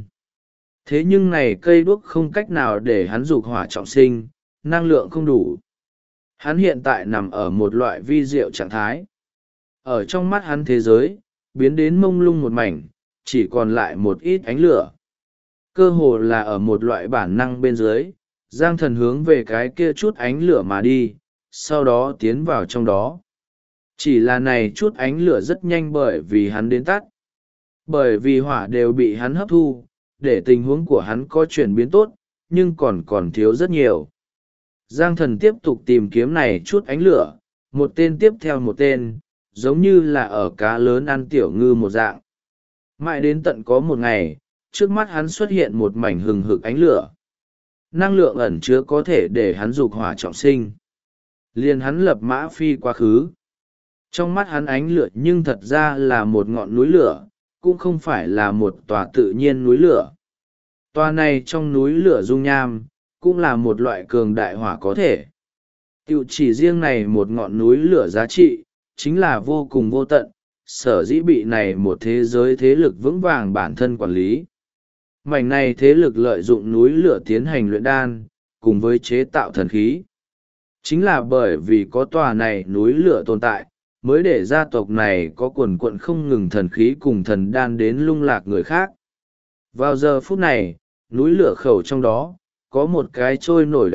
Thế nhưng này cây đuốc không cách nào để hắn dục hỏa trọng sinh, năng lượng không đủ. Hắn hiện tại nằm ở một loại vi diệu trạng thái. Ở trong mắt hắn thế giới, biến đến mông lung một mảnh, chỉ còn lại một ít ánh lửa. Cơ hồ là ở một loại bản năng bên dưới, Giang Thần hướng về cái kia chút ánh lửa mà đi, sau đó tiến vào trong đó. Chỉ là này chút ánh lửa rất nhanh bởi vì hắn đến tắt. Bởi vì hỏa đều bị hắn hấp thu, để tình huống của hắn có chuyển biến tốt, nhưng còn thiếu rất nhiều. Giang Thần tiếp tục tìm kiếm này chút ánh lửa, một tên tiếp theo một tên, giống như là ở cá lớn ăn tiểu ngư một dạng. Mãi đến tận có một ngày, trước mắt hắn xuất hiện một mảnh hừng hực ánh lửa. Năng lượng ẩn chứa có thể để hắn dục hỏa trọng sinh. Liền hắn lập mã phi quá khứ. Trong mắt hắn ánh lửa nhưng thật ra là một ngọn núi lửa, cũng không phải là một tòa tự nhiên núi lửa. Tòa này trong núi lửa dung nham, cũng là một loại cường đại hỏa có thể. Tiểu chỉ riêng này một ngọn núi lửa giá trị, chính là vô cùng vô tận, sở dĩ bị này một thế giới thế lực vững vàng bản thân quản lý. Mảnh này thế lực lợi dụng núi lửa tiến hành luyện đan, cùng với chế tạo thần khí. Chính là bởi vì có tòa này núi lửa tồn tại, mới để gia tộc này có quần quận không ngừng thần khí cùng thần đan đến lung lạc người khác. Vào giờ phút này, núi lửa khẩu trong đó, có một cái trôi nổi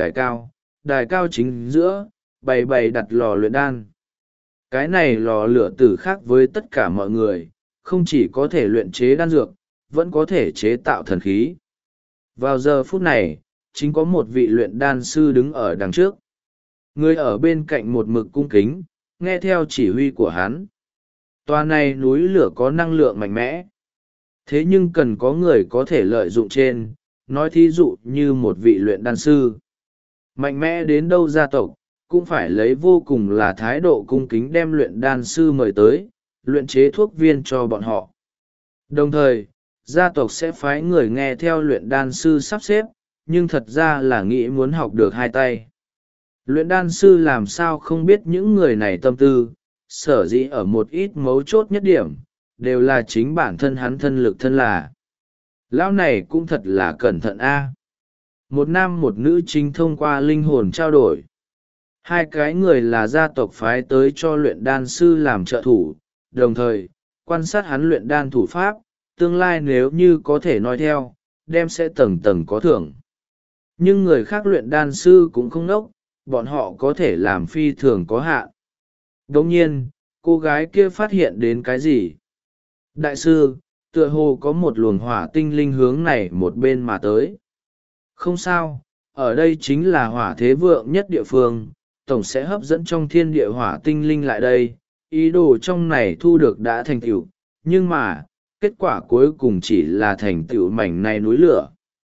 đài cao chính giữa, bày đặt lò luyện đan. Cái này lò lửa tử khác với tất cả mọi người, không chỉ có thể luyện chế đan dược, vẫn có thể chế tạo thần khí. Vào giờ phút này, chính có một vị luyện đan sư đứng ở đằng trước. Người ở bên cạnh một mực cung kính, nghe theo chỉ huy của hắn. Tòa này núi lửa có năng lượng mạnh mẽ. Thế nhưng cần có người có thể lợi dụng trên, nói thí dụ như một vị luyện đan sư. Mạnh mẽ đến đâu gia tộc, cũng phải lấy vô cùng là thái độ cung kính đem luyện đan sư mời tới, luyện chế thuốc viên cho bọn họ. Đồng thời, gia tộc sẽ phái người nghe theo luyện đan sư sắp xếp, nhưng thật ra là nghĩ muốn học được hai tay. Luyện đan sư làm sao không biết những người này tâm tư, sở dĩ ở một ít mấu chốt nhất điểm, đều là chính bản thân hắn thân lực thân là. Lão này cũng thật là cẩn thận a. Một nam một nữ chính thông qua linh hồn trao đổi. Hai cái người là gia tộc phái tới cho luyện đan sư làm trợ thủ, đồng thời, quan sát hắn luyện đan thủ pháp, tương lai nếu như có thể nói theo, đem sẽ tầng tầng có thưởng. Nhưng người khác luyện đan sư cũng không nốc, bọn họ có thể làm phi thường có hạn. Đồng nhiên, cô gái kia phát hiện đến cái gì? Đại sư, tựa hồ có một luồng hỏa tinh linh hướng này một bên mà tới. Không sao, ở đây chính là hỏa thế vượng nhất địa phương, tổng sẽ hấp dẫn trong thiên địa hỏa tinh linh lại đây. Ý đồ trong này thu được đã thành tựu, nhưng mà, kết quả cuối cùng chỉ là thành tựu mảnh này núi lửa.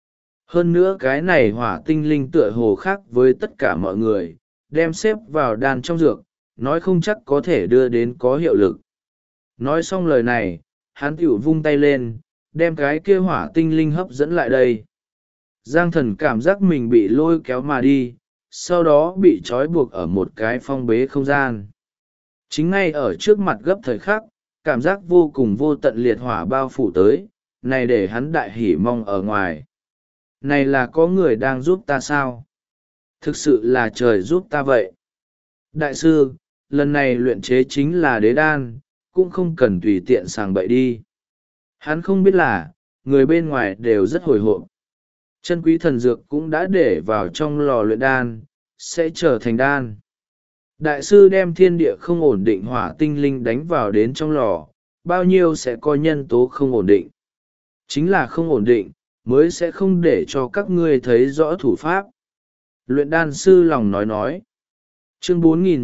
Hơn nữa cái này hỏa tinh linh tựa hồ khác với tất cả mọi người, đem xếp vào đan trong dược, nói không chắc có thể đưa đến có hiệu lực. Nói xong lời này, hắn tiểu vung tay lên, đem cái kia hỏa tinh linh hấp dẫn lại đây. Giang Thần cảm giác mình bị lôi kéo mà đi, sau đó bị trói buộc ở một cái phong bế không gian. Chính ngay ở trước mặt gấp thời khắc, cảm giác vô cùng vô tận liệt hỏa bao phủ tới, này để hắn đại hỉ mong ở ngoài. Này là có người đang giúp ta sao? Thực sự là trời giúp ta vậy. Đại sư, lần này luyện chế chính là đế đan, cũng không cần tùy tiện sàng bậy đi. Hắn không biết là, người bên ngoài đều rất hồi hộp. Chân quý thần dược cũng đã để vào trong lò luyện đan, sẽ trở thành đan. Đại sư đem thiên địa không ổn định hỏa tinh linh đánh vào đến trong lò, bao nhiêu sẽ có nhân tố không ổn định. Chính là không ổn định, mới sẽ không để cho các ngươi thấy rõ thủ pháp. Luyện đan sư lòng nói. Chương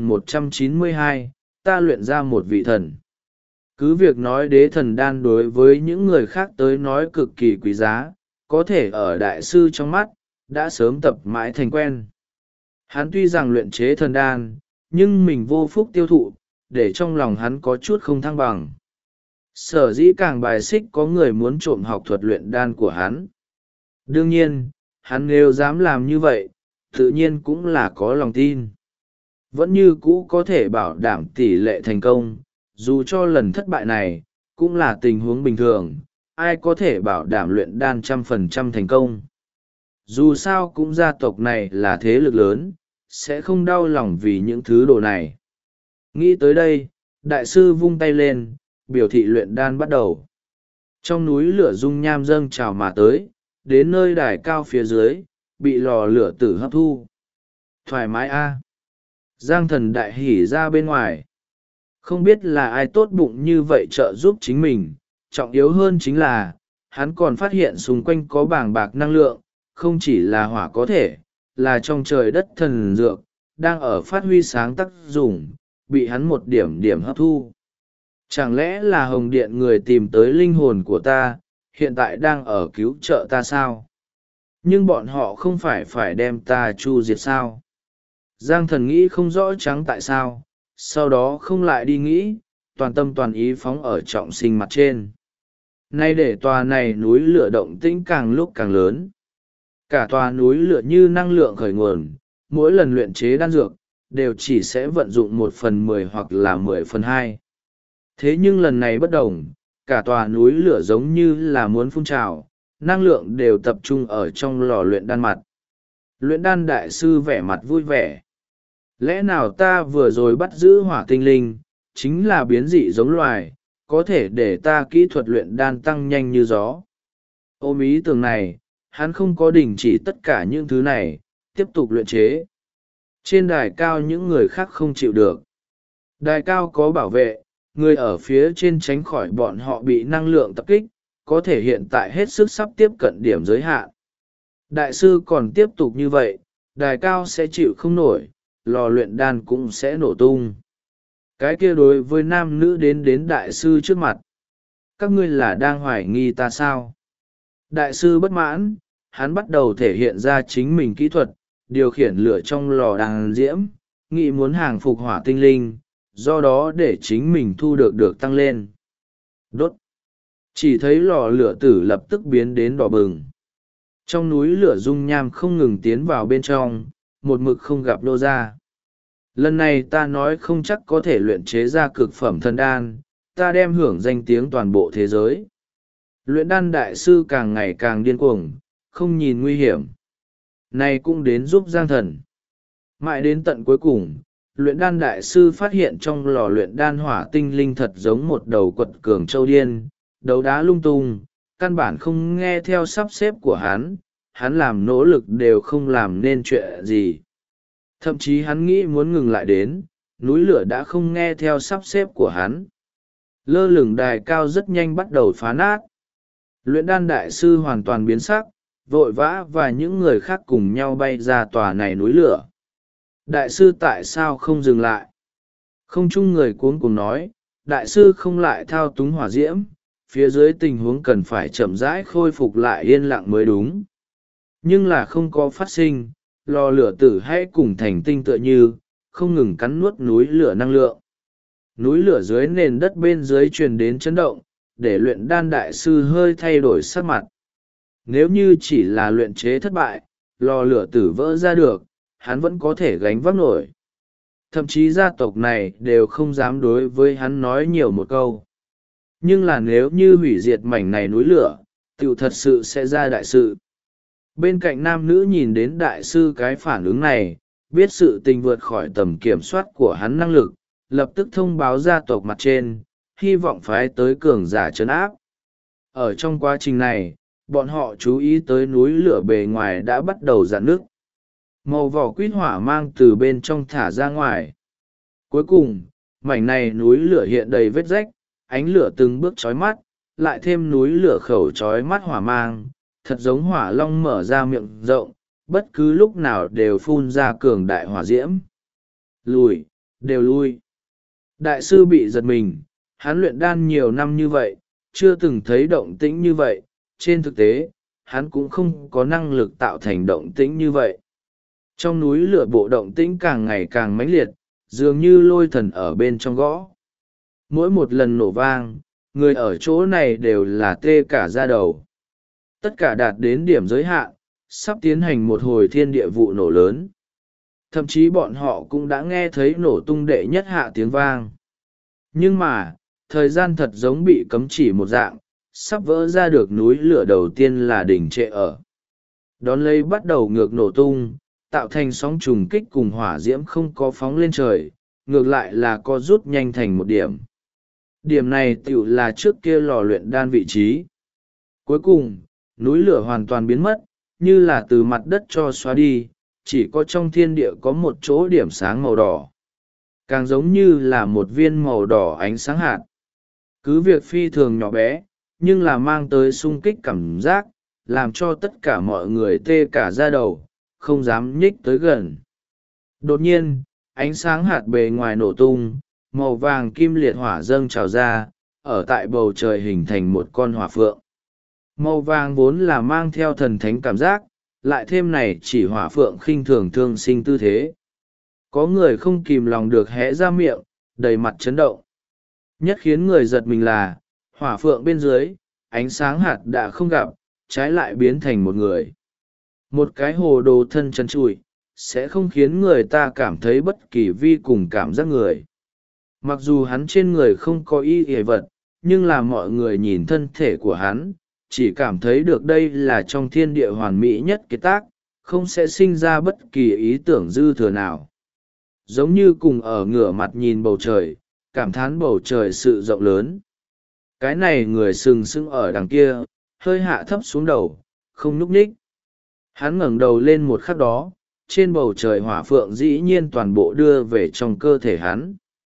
4192, ta luyện ra một vị thần. Cứ việc nói đế thần đan đối với những người khác tới nói cực kỳ quý giá, có thể ở đại sư trong mắt, đã sớm tập mãi thành quen. Hắn tuy rằng luyện chế thần đan, nhưng mình vô phúc tiêu thụ, để trong lòng hắn có chút không thăng bằng. Sở dĩ càng bài xích có người muốn trộm học thuật luyện đan của hắn. Đương nhiên, hắn nếu dám làm như vậy, tự nhiên cũng là có lòng tin. Vẫn như cũ có thể bảo đảm tỷ lệ thành công, dù cho lần thất bại này, cũng là tình huống bình thường, ai có thể bảo đảm luyện đan 100% thành công. Dù sao cũng gia tộc này là thế lực lớn, sẽ không đau lòng vì những thứ đồ này. Nghĩ tới đây, đại sư vung tay lên, biểu thị luyện đan bắt đầu. Trong núi lửa dung nham dâng trào mà tới, đến nơi đài cao phía dưới, bị lò lửa tử hấp thu. Thoải mái a. Giang Thần đại hỉ ra bên ngoài. Không biết là ai tốt bụng như vậy trợ giúp chính mình, trọng yếu hơn chính là, hắn còn phát hiện xung quanh có bảng bạc năng lượng, không chỉ là hỏa có thể, là trong trời đất thần dược, đang ở phát huy sáng tác dụng, bị hắn một điểm điểm hấp thu. Chẳng lẽ là Hồng Điện người tìm tới linh hồn của ta, hiện tại đang ở cứu trợ ta sao? Nhưng bọn họ không phải đem ta chu diệt sao? Giang Thần nghĩ không rõ trắng tại sao, sau đó không lại đi nghĩ, toàn tâm toàn ý phóng ở trọng sinh mặt trên. Nay để tòa này núi lửa động tĩnh càng lúc càng lớn. Cả tòa núi lửa như năng lượng khởi nguồn, mỗi lần luyện chế đan dược, đều chỉ sẽ vận dụng 1/10 hoặc là 10/2. Thế nhưng lần này bất đồng, cả tòa núi lửa giống như là muốn phun trào, năng lượng đều tập trung ở trong lò luyện đan mặt. Luyện đan đại sư vẻ mặt vui vẻ. Lẽ nào ta vừa rồi bắt giữ hỏa tinh linh, chính là biến dị giống loài, có thể để ta kỹ thuật luyện đan tăng nhanh như gió. Ôm ý tưởng này, hắn không có đình chỉ tất cả những thứ này, tiếp tục luyện chế. Trên đài cao những người khác không chịu được. Đài cao có bảo vệ, người ở phía trên tránh khỏi bọn họ bị năng lượng tập kích, có thể hiện tại hết sức sắp tiếp cận điểm giới hạn. Đại sư còn tiếp tục như vậy, đài cao sẽ chịu không nổi, lò luyện đan cũng sẽ nổ tung. Cái kia đối với nam nữ đến đại sư trước mặt. Các ngươi là đang hoài nghi ta sao? Đại sư bất mãn, hắn bắt đầu thể hiện ra chính mình kỹ thuật, điều khiển lửa trong lò đàn diễm, nghĩ muốn hàng phục hỏa tinh linh, do đó để chính mình thu được tăng lên. Đốt. Chỉ thấy lò lửa tử lập tức biến đến đỏ bừng. Trong núi lửa dung nham không ngừng tiến vào bên trong, một mực không gặp lô ra. Lần này ta nói không chắc có thể luyện chế ra cực phẩm thần đan, ta đem hưởng danh tiếng toàn bộ thế giới. Luyện đan đại sư càng ngày càng điên cuồng, không nhìn nguy hiểm. Này cũng đến giúp Giang Thần. Mãi đến tận cuối cùng, luyện đan đại sư phát hiện trong lò luyện đan hỏa tinh linh thật giống một đầu quật cường châu điên, đấu đá lung tung, căn bản không nghe theo sắp xếp của hắn làm nỗ lực đều không làm nên chuyện gì. Thậm chí hắn nghĩ muốn ngừng lại đến, núi lửa đã không nghe theo sắp xếp của hắn. Lơ lửng đài cao rất nhanh bắt đầu phá nát. Luyện đan đại sư hoàn toàn biến sắc, vội vã và những người khác cùng nhau bay ra tòa này núi lửa. Đại sư tại sao không dừng lại? Không chung người cuống cùng nói, đại sư không lại thao túng hỏa diễm, phía dưới tình huống cần phải chậm rãi khôi phục lại yên lặng mới đúng. Nhưng là không có phát sinh, lò lửa tử hãy cùng thành tinh tựa như, không ngừng cắn nuốt núi lửa năng lượng. Núi lửa dưới nền đất bên dưới truyền đến chấn động, để luyện đan đại sư hơi thay đổi sắc mặt. Nếu như chỉ là luyện chế thất bại, lò lửa tử vỡ ra được, hắn vẫn có thể gánh vác nổi. Thậm chí gia tộc này đều không dám đối với hắn nói nhiều một câu. Nhưng là nếu như hủy diệt mảnh này núi lửa, tiểu thật sự sẽ ra đại sự. Bên cạnh nam nữ nhìn đến đại sư cái phản ứng này, biết sự tình vượt khỏi tầm kiểm soát của hắn năng lực, lập tức thông báo gia tộc mặt trên, hy vọng phái tới cường giả trấn áp. Ở trong quá trình này, bọn họ chú ý tới núi lửa bề ngoài đã bắt đầu rạn nứt. Màu vỏ quýt hỏa mang từ bên trong thả ra ngoài. Cuối cùng, mảnh này núi lửa hiện đầy vết rách, ánh lửa từng bước chói mắt, lại thêm núi lửa khẩu chói mắt hỏa mang, thật giống hỏa long mở ra miệng rộng, bất cứ lúc nào đều phun ra cường đại hỏa diễm. Lùi, đều lui. Đại sư bị giật mình, hắn luyện đan nhiều năm như vậy, chưa từng thấy động tĩnh như vậy, trên thực tế, hắn cũng không có năng lực tạo thành động tĩnh như vậy. Trong núi lửa bộ động tĩnh càng ngày càng mãnh liệt, dường như lôi thần ở bên trong gõ. Mỗi một lần nổ vang, người ở chỗ này đều là tê cả da đầu. Tất cả đạt đến điểm giới hạn, sắp tiến hành một hồi thiên địa vụ nổ lớn. Thậm chí bọn họ cũng đã nghe thấy nổ tung đệ nhất hạ tiếng vang. Nhưng mà, thời gian thật giống bị cấm chỉ một dạng, sắp vỡ ra được núi lửa đầu tiên là đỉnh trệ ở. Đón lấy bắt đầu ngược nổ tung, tạo thành sóng trùng kích cùng hỏa diễm không có phóng lên trời, ngược lại là có rút nhanh thành một điểm. Điểm này tựu là trước kia lò luyện đan vị trí. Cuối cùng, núi lửa hoàn toàn biến mất, như là từ mặt đất cho xóa đi, chỉ có trong thiên địa có một chỗ điểm sáng màu đỏ. Càng giống như là một viên màu đỏ ánh sáng hạt. Cứ việc phi thường nhỏ bé, nhưng là mang tới sung kích cảm giác, làm cho tất cả mọi người tê cả da đầu, không dám nhích tới gần. Đột nhiên, ánh sáng hạt bề ngoài nổ tung, màu vàng kim liệt hỏa dâng trào ra, ở tại bầu trời hình thành một con hỏa phượng. Màu vàng vốn là mang theo thần thánh cảm giác, lại thêm này chỉ hỏa phượng khinh thường thương sinh tư thế. Có người không kìm lòng được hé ra miệng, đầy mặt chấn động. Nhất khiến người giật mình là, hỏa phượng bên dưới, ánh sáng hạt đã không gặp, trái lại biến thành một người. Một cái hồ đồ thân trần trụi, sẽ không khiến người ta cảm thấy bất kỳ vi cùng cảm giác người. Mặc dù hắn trên người không có y hề vật, nhưng là mọi người nhìn thân thể của hắn, chỉ cảm thấy được đây là trong thiên địa hoàn mỹ nhất kiệt tác, không sẽ sinh ra bất kỳ ý tưởng dư thừa nào. Giống như cùng ở ngửa mặt nhìn bầu trời, cảm thán bầu trời sự rộng lớn. Cái này người sừng sững ở đằng kia, hơi hạ thấp xuống đầu, không nhúc nhích. Hắn ngẩng đầu lên một khắc đó, trên bầu trời hỏa phượng dĩ nhiên toàn bộ đưa về trong cơ thể hắn.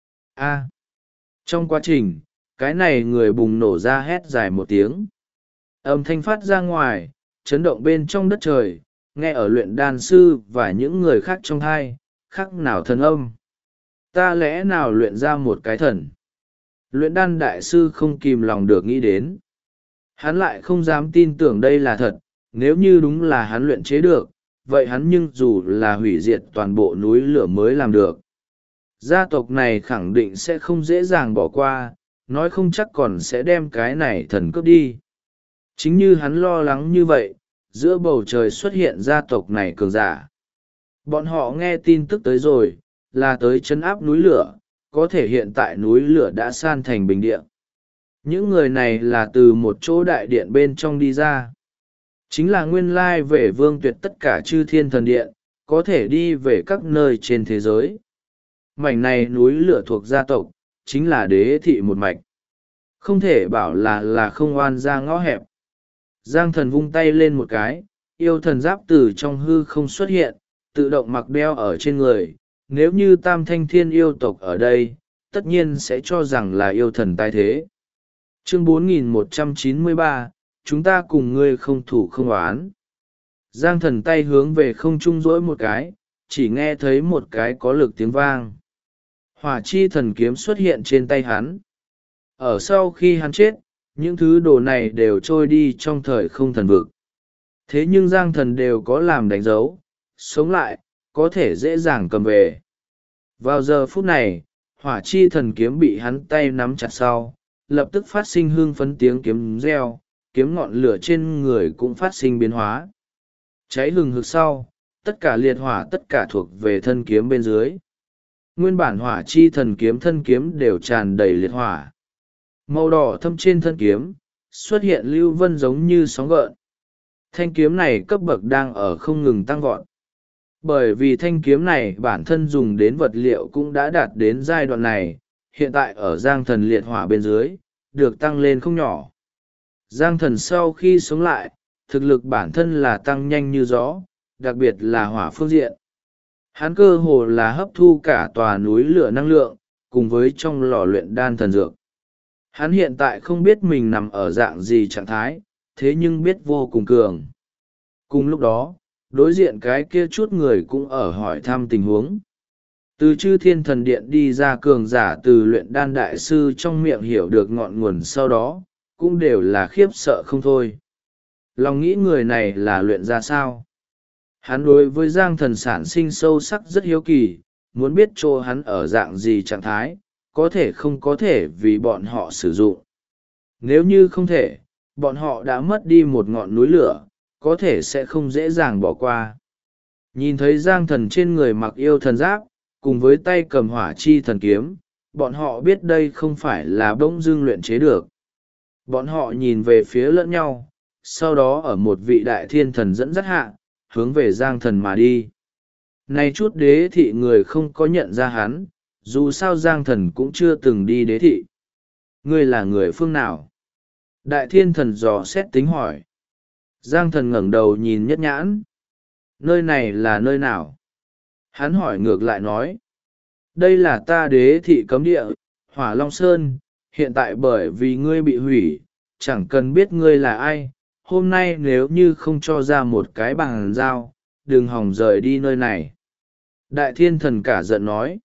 Trong quá trình, cái này người bùng nổ ra hét dài một tiếng. Âm thanh phát ra ngoài, chấn động bên trong đất trời, nghe ở luyện đan sư và những người khác trong thai, khác nào thần âm. Ta lẽ nào luyện ra một cái thần? Luyện đan đại sư không kìm lòng được nghĩ đến. Hắn lại không dám tin tưởng đây là thật, nếu như đúng là hắn luyện chế được, vậy hắn nhưng dù là hủy diệt toàn bộ núi lửa mới làm được. Gia tộc này khẳng định sẽ không dễ dàng bỏ qua, nói không chắc còn sẽ đem cái này thần cướp đi. Chính như hắn lo lắng như vậy, giữa bầu trời xuất hiện gia tộc này cường giả. Bọn họ nghe tin tức tới rồi, là tới trấn áp núi lửa, có thể hiện tại núi lửa đã san thành bình địa. Những người này là từ một chỗ đại điện bên trong đi ra. Chính là nguyên lai về Vương Tuyệt tất cả chư thiên thần điện, có thể đi về các nơi trên thế giới. Mảnh này núi lửa thuộc gia tộc, chính là đế thị một mạch. Không thể bảo là không oan ra ngõ hẹp. Giang thần vung tay lên một cái, yêu thần giáp từ trong hư không xuất hiện, tự động mặc đeo ở trên người. Nếu như tam thanh thiên yêu tộc ở đây, tất nhiên sẽ cho rằng là yêu thần tái thế. Chương 4193, chúng ta cùng ngươi không thủ không oán. Giang thần tay hướng về không trung rỗi một cái, chỉ nghe thấy một cái có lực tiếng vang. Hỏa chi thần kiếm xuất hiện trên tay hắn. Ở sau khi hắn chết, những thứ đồ này đều trôi đi trong thời không thần vực. Thế nhưng Giang thần đều có làm đánh dấu, sống lại, có thể dễ dàng cầm về. Vào giờ phút này, hỏa chi thần kiếm bị hắn tay nắm chặt sau, lập tức phát sinh hương phấn tiếng kiếm reo, kiếm ngọn lửa trên người cũng phát sinh biến hóa. Cháy hừng hực sau, tất cả liệt hỏa tất cả thuộc về thân kiếm bên dưới. Nguyên bản hỏa chi thần kiếm thân kiếm đều tràn đầy liệt hỏa. Màu đỏ thâm trên thân kiếm, xuất hiện lưu vân giống như sóng gợn. Thanh kiếm này cấp bậc đang ở không ngừng tăng vọt. Bởi vì thanh kiếm này bản thân dùng đến vật liệu cũng đã đạt đến giai đoạn này, hiện tại ở Giang thần liệt hỏa bên dưới, được tăng lên không nhỏ. Giang thần sau khi sống lại, thực lực bản thân là tăng nhanh như gió, đặc biệt là hỏa phương diện. Hắn cơ hồ là hấp thu cả tòa núi lửa năng lượng, cùng với trong lò luyện đan thần dược. Hắn hiện tại không biết mình nằm ở dạng gì trạng thái, thế nhưng biết vô cùng cường. Cùng lúc đó, đối diện cái kia chút người cũng ở hỏi thăm tình huống. Từ chư thiên thần điện đi ra cường giả từ luyện đan đại sư trong miệng hiểu được ngọn nguồn sau đó, cũng đều là khiếp sợ không thôi. Lòng nghĩ người này là luyện ra sao? Hắn đối với Giang thần sản sinh sâu sắc rất hiếu kỳ, muốn biết chỗ hắn ở dạng gì trạng thái, có thể không có thể vì bọn họ sử dụng. Nếu như không thể, bọn họ đã mất đi một ngọn núi lửa, có thể sẽ không dễ dàng bỏ qua. Nhìn thấy Giang thần trên người mặc yêu thần giáp, cùng với tay cầm hỏa chi thần kiếm, bọn họ biết đây không phải là bỗng dưng luyện chế được. Bọn họ nhìn về phía lẫn nhau, sau đó ở một vị đại thiên thần dẫn dắt hạ, hướng về Giang thần mà đi. Này chút đế thị người không có nhận ra hắn, dù sao Giang thần cũng chưa từng đi đế thị. Ngươi là người phương nào? Đại thiên thần dò xét tính hỏi. Giang thần ngẩng đầu nhìn Nhất Nhãn. Nơi này là nơi nào? Hắn hỏi ngược lại nói. Đây là ta đế thị cấm địa, Hỏa Long Sơn, hiện tại bởi vì ngươi bị hủy, chẳng cần biết ngươi là ai, hôm nay nếu như không cho ra một cái bàn giao, đừng hòng rời đi nơi này. Đại thiên thần cả giận nói.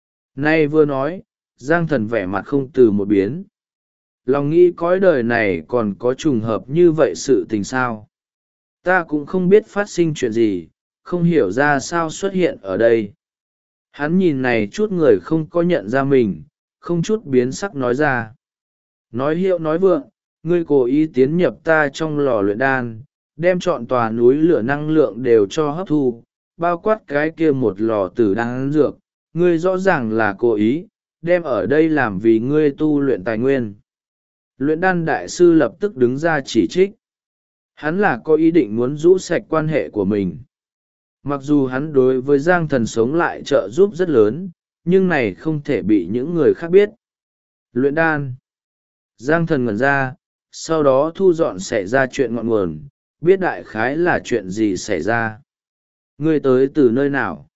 Nay vừa nói, Giang thần vẻ mặt không từ một biến. Lòng nghĩ cõi đời này còn có trùng hợp như vậy sự tình sao? Ta cũng không biết phát sinh chuyện gì, không hiểu ra sao xuất hiện ở đây. Hắn nhìn này chút người không có nhận ra mình, không chút biến sắc nói ra. Nói hiệu nói vượng, ngươi cố ý tiến nhập ta trong lò luyện đan, đem trọn tòa núi lửa năng lượng đều cho hấp thu, bao quát cái kia một lò tử đan dược, ngươi rõ ràng là cố ý, đem ở đây làm vì ngươi tu luyện tài nguyên. Luyện đan đại sư lập tức đứng ra chỉ trích. Hắn là có ý định muốn rũ sạch quan hệ của mình. Mặc dù hắn đối với Giang thần sống lại trợ giúp rất lớn, nhưng này không thể bị những người khác biết. Luyện đan. Giang thần ngẩn ra, sau đó thu dọn xảy ra chuyện ngọn nguồn, biết đại khái là chuyện gì xảy ra. Ngươi tới từ nơi nào?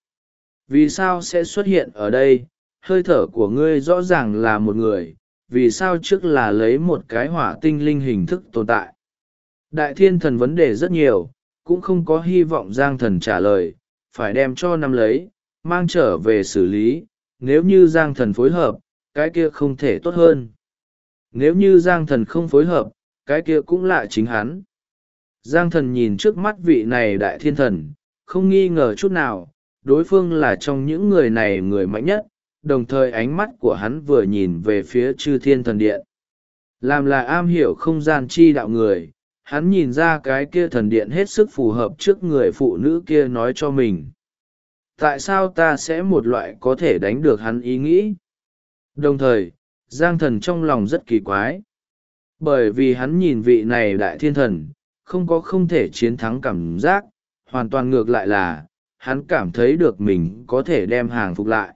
Vì sao sẽ xuất hiện ở đây? Hơi thở của ngươi rõ ràng là một người, vì sao trước là lấy một cái hỏa tinh linh hình thức tồn tại? Đại thiên thần vấn đề rất nhiều, cũng không có hy vọng Giang thần trả lời, phải đem cho nắm lấy, mang trở về xử lý. Nếu như Giang thần phối hợp, cái kia không thể tốt hơn. Nếu như Giang thần không phối hợp, cái kia cũng là chính hắn. Giang thần nhìn trước mắt vị này đại thiên thần, không nghi ngờ chút nào, đối phương là trong những người này người mạnh nhất, đồng thời ánh mắt của hắn vừa nhìn về phía chư thiên thần điện. Làm là am hiểu không gian chi đạo người, hắn nhìn ra cái kia thần điện hết sức phù hợp trước người phụ nữ kia nói cho mình. Tại sao ta sẽ một loại có thể đánh được hắn ý nghĩ? Đồng thời, Giang Thần trong lòng rất kỳ quái. Bởi vì hắn nhìn vị này đại thiên thần, không có không thể chiến thắng cảm giác, hoàn toàn ngược lại là, hắn cảm thấy được mình có thể đem hàng phục lại.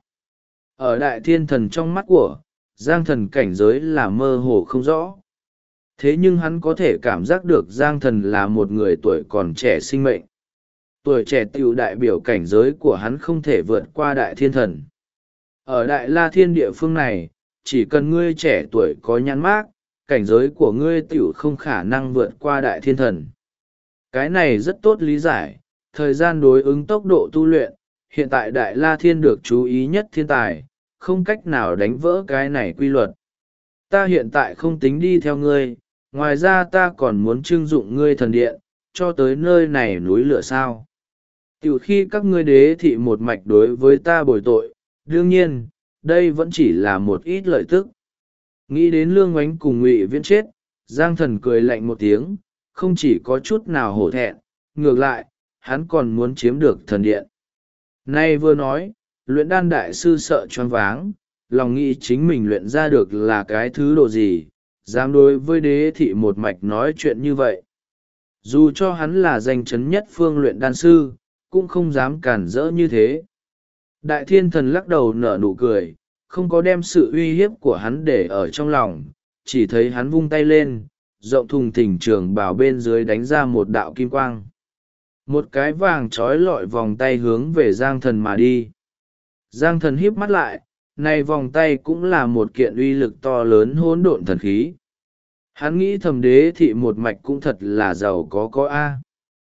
Ở đại thiên thần trong mắt của, Giang Thần cảnh giới là mơ hồ không rõ. Thế nhưng hắn có thể cảm giác được Giang Thần là một người tuổi còn trẻ sinh mệnh. Tuổi trẻ tiểu đại biểu cảnh giới của hắn không thể vượt qua đại thiên thần. Ở đại la thiên địa phương này, chỉ cần ngươi trẻ tuổi có nhãn mác, cảnh giới của ngươi tiểu không khả năng vượt qua đại thiên thần. Cái này rất tốt lý giải, thời gian đối ứng tốc độ tu luyện, hiện tại đại la thiên được chú ý nhất thiên tài, không cách nào đánh vỡ cái này quy luật. Ta hiện tại không tính đi theo ngươi, ngoài ra ta còn muốn trưng dụng ngươi thần điện, cho tới nơi này núi lửa sao. Tiểu khi các ngươi đế thị một mạch đối với ta bồi tội, đương nhiên, đây vẫn chỉ là một ít lợi tức. Nghĩ đến Lương Oánh cùng Ngụy Viễn chết, Giang Thần cười lạnh một tiếng, không chỉ có chút nào hổ thẹn, ngược lại, hắn còn muốn chiếm được thần điện. Nay vừa nói, luyện đan đại sư sợ choáng váng, lòng nghĩ chính mình luyện ra được là cái thứ độ gì, dám đối với đế thị một mạch nói chuyện như vậy. Dù cho hắn là danh chấn nhất phương luyện đan sư, cũng không dám cản rỡ như thế. Đại thiên thần lắc đầu nở nụ cười, không có đem sự uy hiếp của hắn để ở trong lòng, chỉ thấy hắn vung tay lên, rộng thùng thình trường bảo bên dưới đánh ra một đạo kim quang. Một cái vàng trói lọi vòng tay hướng về Giang Thần mà đi. Giang Thần híp mắt lại, này vòng tay cũng là một kiện uy lực to lớn hỗn độn thần khí. Hắn nghĩ thầm đế thị một mạch cũng thật là giàu có a.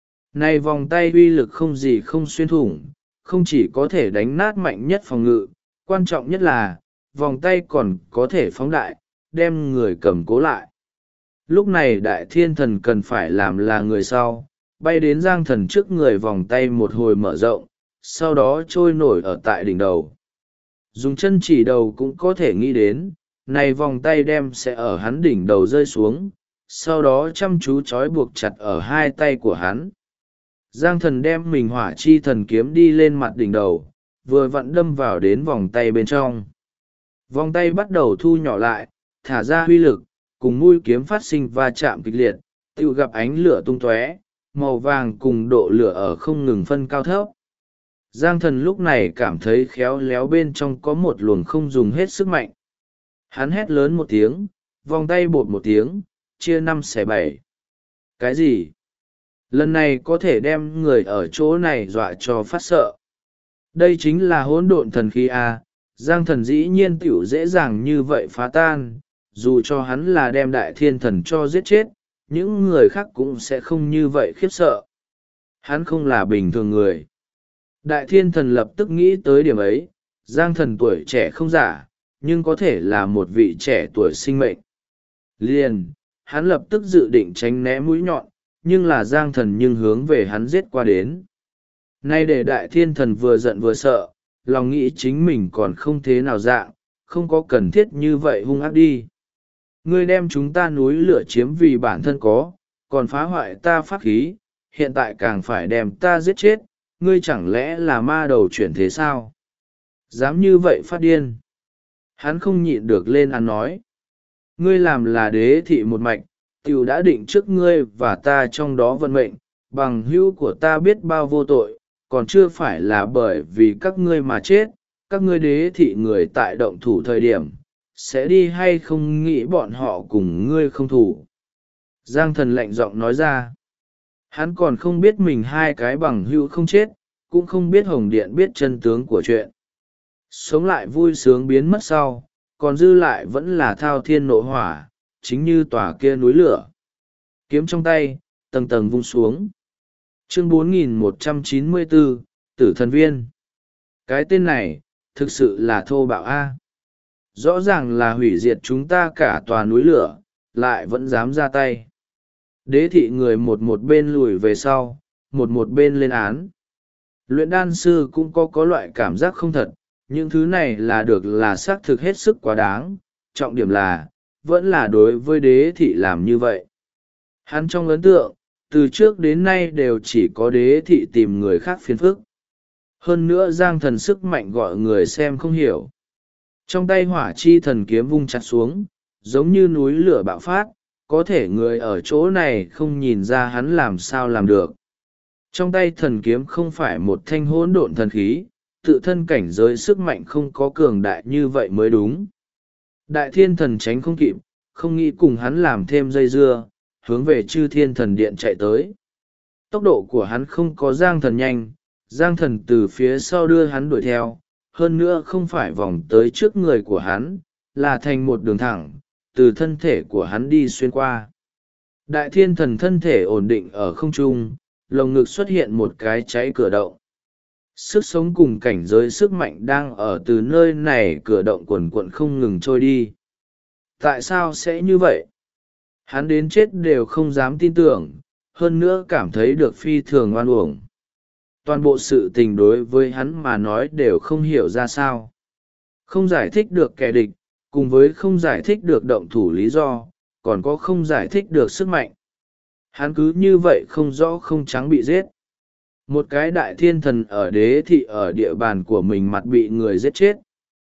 Này vòng tay uy lực không gì không xuyên thủng, không chỉ có thể đánh nát mạnh nhất phòng ngự, quan trọng nhất là, vòng tay còn có thể phóng đại, đem người cầm cố lại. Lúc này đại thiên thần cần phải làm là người sau, bay đến Giang Thần trước người vòng tay một hồi mở rộng, sau đó trôi nổi ở tại đỉnh đầu. Dùng chân chỉ đầu cũng có thể nghĩ đến, này vòng tay đem sẽ ở hắn đỉnh đầu rơi xuống, sau đó chăm chú trói buộc chặt ở hai tay của hắn. Giang Thần đem mình hỏa chi thần kiếm đi lên mặt đỉnh đầu, vừa vặn đâm vào đến vòng tay bên trong. Vòng tay bắt đầu thu nhỏ lại, thả ra huy lực, cùng mũi kiếm phát sinh va chạm kịch liệt, tự gặp ánh lửa tung tóe, màu vàng cùng độ lửa ở không ngừng phân cao thấp. Giang Thần lúc này cảm thấy khéo léo bên trong có một luồng không dùng hết sức mạnh. Hắn hét lớn một tiếng, vòng tay bột một tiếng, chia 5/7. Cái gì? Lần này có thể đem người ở chỗ này dọa cho phát sợ. Đây chính là hỗn độn thần khí A, Giang Thần dĩ nhiên tiểu dễ dàng như vậy phá tan, dù cho hắn là đem đại thiên thần cho giết chết, những người khác cũng sẽ không như vậy khiếp sợ. Hắn không là bình thường người. Đại thiên thần lập tức nghĩ tới điểm ấy, Giang Thần tuổi trẻ không giả, nhưng có thể là một vị trẻ tuổi sinh mệnh. Liền, hắn lập tức dự định tránh né mũi nhọn, nhưng là Giang Thần nhưng hướng về hắn giết qua đến. Nay để đại thiên thần vừa giận vừa sợ, lòng nghĩ chính mình còn không thế nào dạng, không có cần thiết như vậy hung ác đi. Ngươi đem chúng ta núi lửa chiếm vì bản thân có, còn phá hoại ta pháp khí, hiện tại càng phải đem ta giết chết, ngươi chẳng lẽ là ma đầu chuyển thế sao? Dám như vậy phát điên. Hắn không nhịn được lên ăn nói. Ngươi làm là đế thị một mạch, tiểu đã định trước ngươi và ta trong đó vận mệnh, bằng hữu của ta biết bao vô tội, còn chưa phải là bởi vì các ngươi mà chết, các ngươi đế thị người tại động thủ thời điểm, sẽ đi hay không nghĩ bọn họ cùng ngươi không thủ. Giang Thần lạnh giọng nói ra. Hắn còn không biết mình hai cái bằng hữu không chết, cũng không biết Hồng Điện biết chân tướng của chuyện. Sống lại vui sướng biến mất sau, còn dư lại vẫn là thao thiên nộ hỏa, chính như tòa kia núi lửa. Kiếm trong tay, tầng tầng vung xuống. Chương 4194, Tử Thần Viên. Cái tên này, thực sự là thô bạo a. Rõ ràng là hủy diệt chúng ta cả tòa núi lửa, lại vẫn dám ra tay. Đế thị người một bên lùi về sau, một bên lên án. Luyện đan sư cũng có loại cảm giác không thật, những thứ này là được là xác thực hết sức quá đáng, trọng điểm là vẫn là đối với đế thị làm như vậy. Hắn trong ấn tượng từ trước đến nay đều chỉ có đế thị tìm người khác phiền phức. Hơn nữa giang thần sức mạnh gọi người xem không hiểu. Trong tay hỏa chi thần kiếm vung chặt xuống, giống như núi lửa bạo phát, có thể người ở chỗ này không nhìn ra hắn làm sao làm được. Trong tay thần kiếm không phải một thanh hỗn độn thần khí, tự thân cảnh giới sức mạnh không có cường đại như vậy mới đúng. Đại thiên thần tránh không kịp, không nghĩ cùng hắn làm thêm dây dưa, hướng về chư thiên thần điện chạy tới. Tốc độ của hắn không có giang thần nhanh, giang thần từ phía sau đưa hắn đuổi theo, hơn nữa không phải vòng tới trước người của hắn, là thành một đường thẳng, từ thân thể của hắn đi xuyên qua. Đại thiên thần thân thể ổn định ở không trung, lồng ngực xuất hiện một cái cháy cửa động. Sức sống cùng cảnh giới sức mạnh đang ở từ nơi này cửa động quần quận không ngừng trôi đi. Tại sao sẽ như vậy? Hắn đến chết đều không dám tin tưởng, hơn nữa cảm thấy được phi thường oan uổng. Toàn bộ sự tình đối với hắn mà nói đều không hiểu ra sao. Không giải thích được kẻ địch, cùng với không giải thích được động thủ lý do, còn có không giải thích được sức mạnh. Hắn cứ như vậy không rõ không trắng bị giết. Một cái đại thiên thần ở đế thị ở địa bàn của mình mặt bị người giết chết.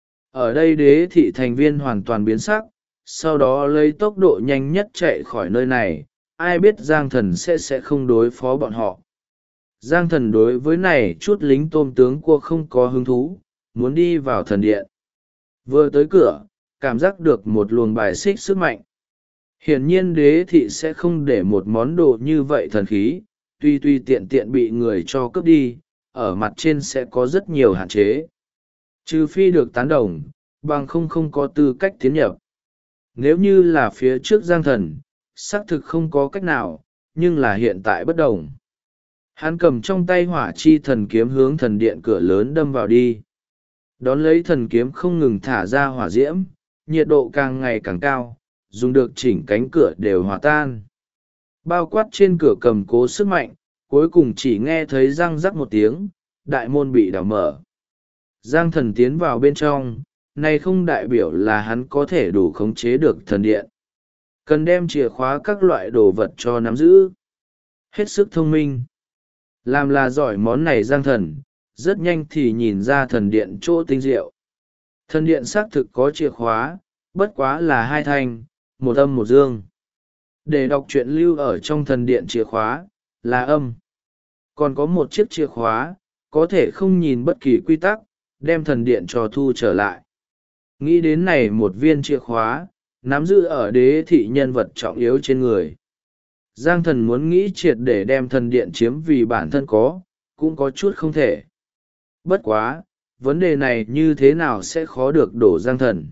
Ở đây đế thị thành viên hoàn toàn biến sắc, sau đó lấy tốc độ nhanh nhất chạy khỏi nơi này, ai biết giang thần sẽ không đối phó bọn họ. Giang thần đối với này chút lính tôm tướng cua không có hứng thú, muốn đi vào thần điện. Vừa tới cửa, cảm giác được một luồng bài xích sức mạnh. Hiển nhiên đế thị sẽ không để một món đồ như vậy thần khí, tuy tiện tiện bị người cho cướp đi, ở mặt trên sẽ có rất nhiều hạn chế. Trừ phi được tán đồng, bằng không có tư cách tiến nhập. Nếu như là phía trước giang thần, xác thực không có cách nào, nhưng là hiện tại bất đồng. Hắn cầm trong tay hỏa chi thần kiếm hướng thần điện cửa lớn đâm vào đi. Đón lấy thần kiếm không ngừng thả ra hỏa diễm, nhiệt độ càng ngày càng cao, dùng được chỉnh cánh cửa đều hòa tan. Bao quát trên cửa cầm cố sức mạnh, cuối cùng chỉ nghe thấy răng rắc một tiếng, đại môn bị đảo mở. Giang thần tiến vào bên trong, này không đại biểu là hắn có thể đủ khống chế được thần điện. Cần đem chìa khóa các loại đồ vật cho nắm giữ. Hết sức thông minh. Làm là giỏi món này giang thần, rất nhanh thì nhìn ra thần điện chỗ tinh diệu. Thần điện xác thực có chìa khóa, bất quá là hai thanh, một âm một dương. Để đọc truyện lưu ở trong thần điện chìa khóa, là âm. Còn có một chiếc chìa khóa, có thể không nhìn bất kỳ quy tắc, đem thần điện cho thu trở lại. Nghĩ đến này một viên chìa khóa, nắm giữ ở đế thị nhân vật trọng yếu trên người. Giang thần muốn nghĩ triệt để đem thần điện chiếm vì bản thân có, cũng có chút không thể. Bất quá, vấn đề này như thế nào sẽ khó được đổ giang thần.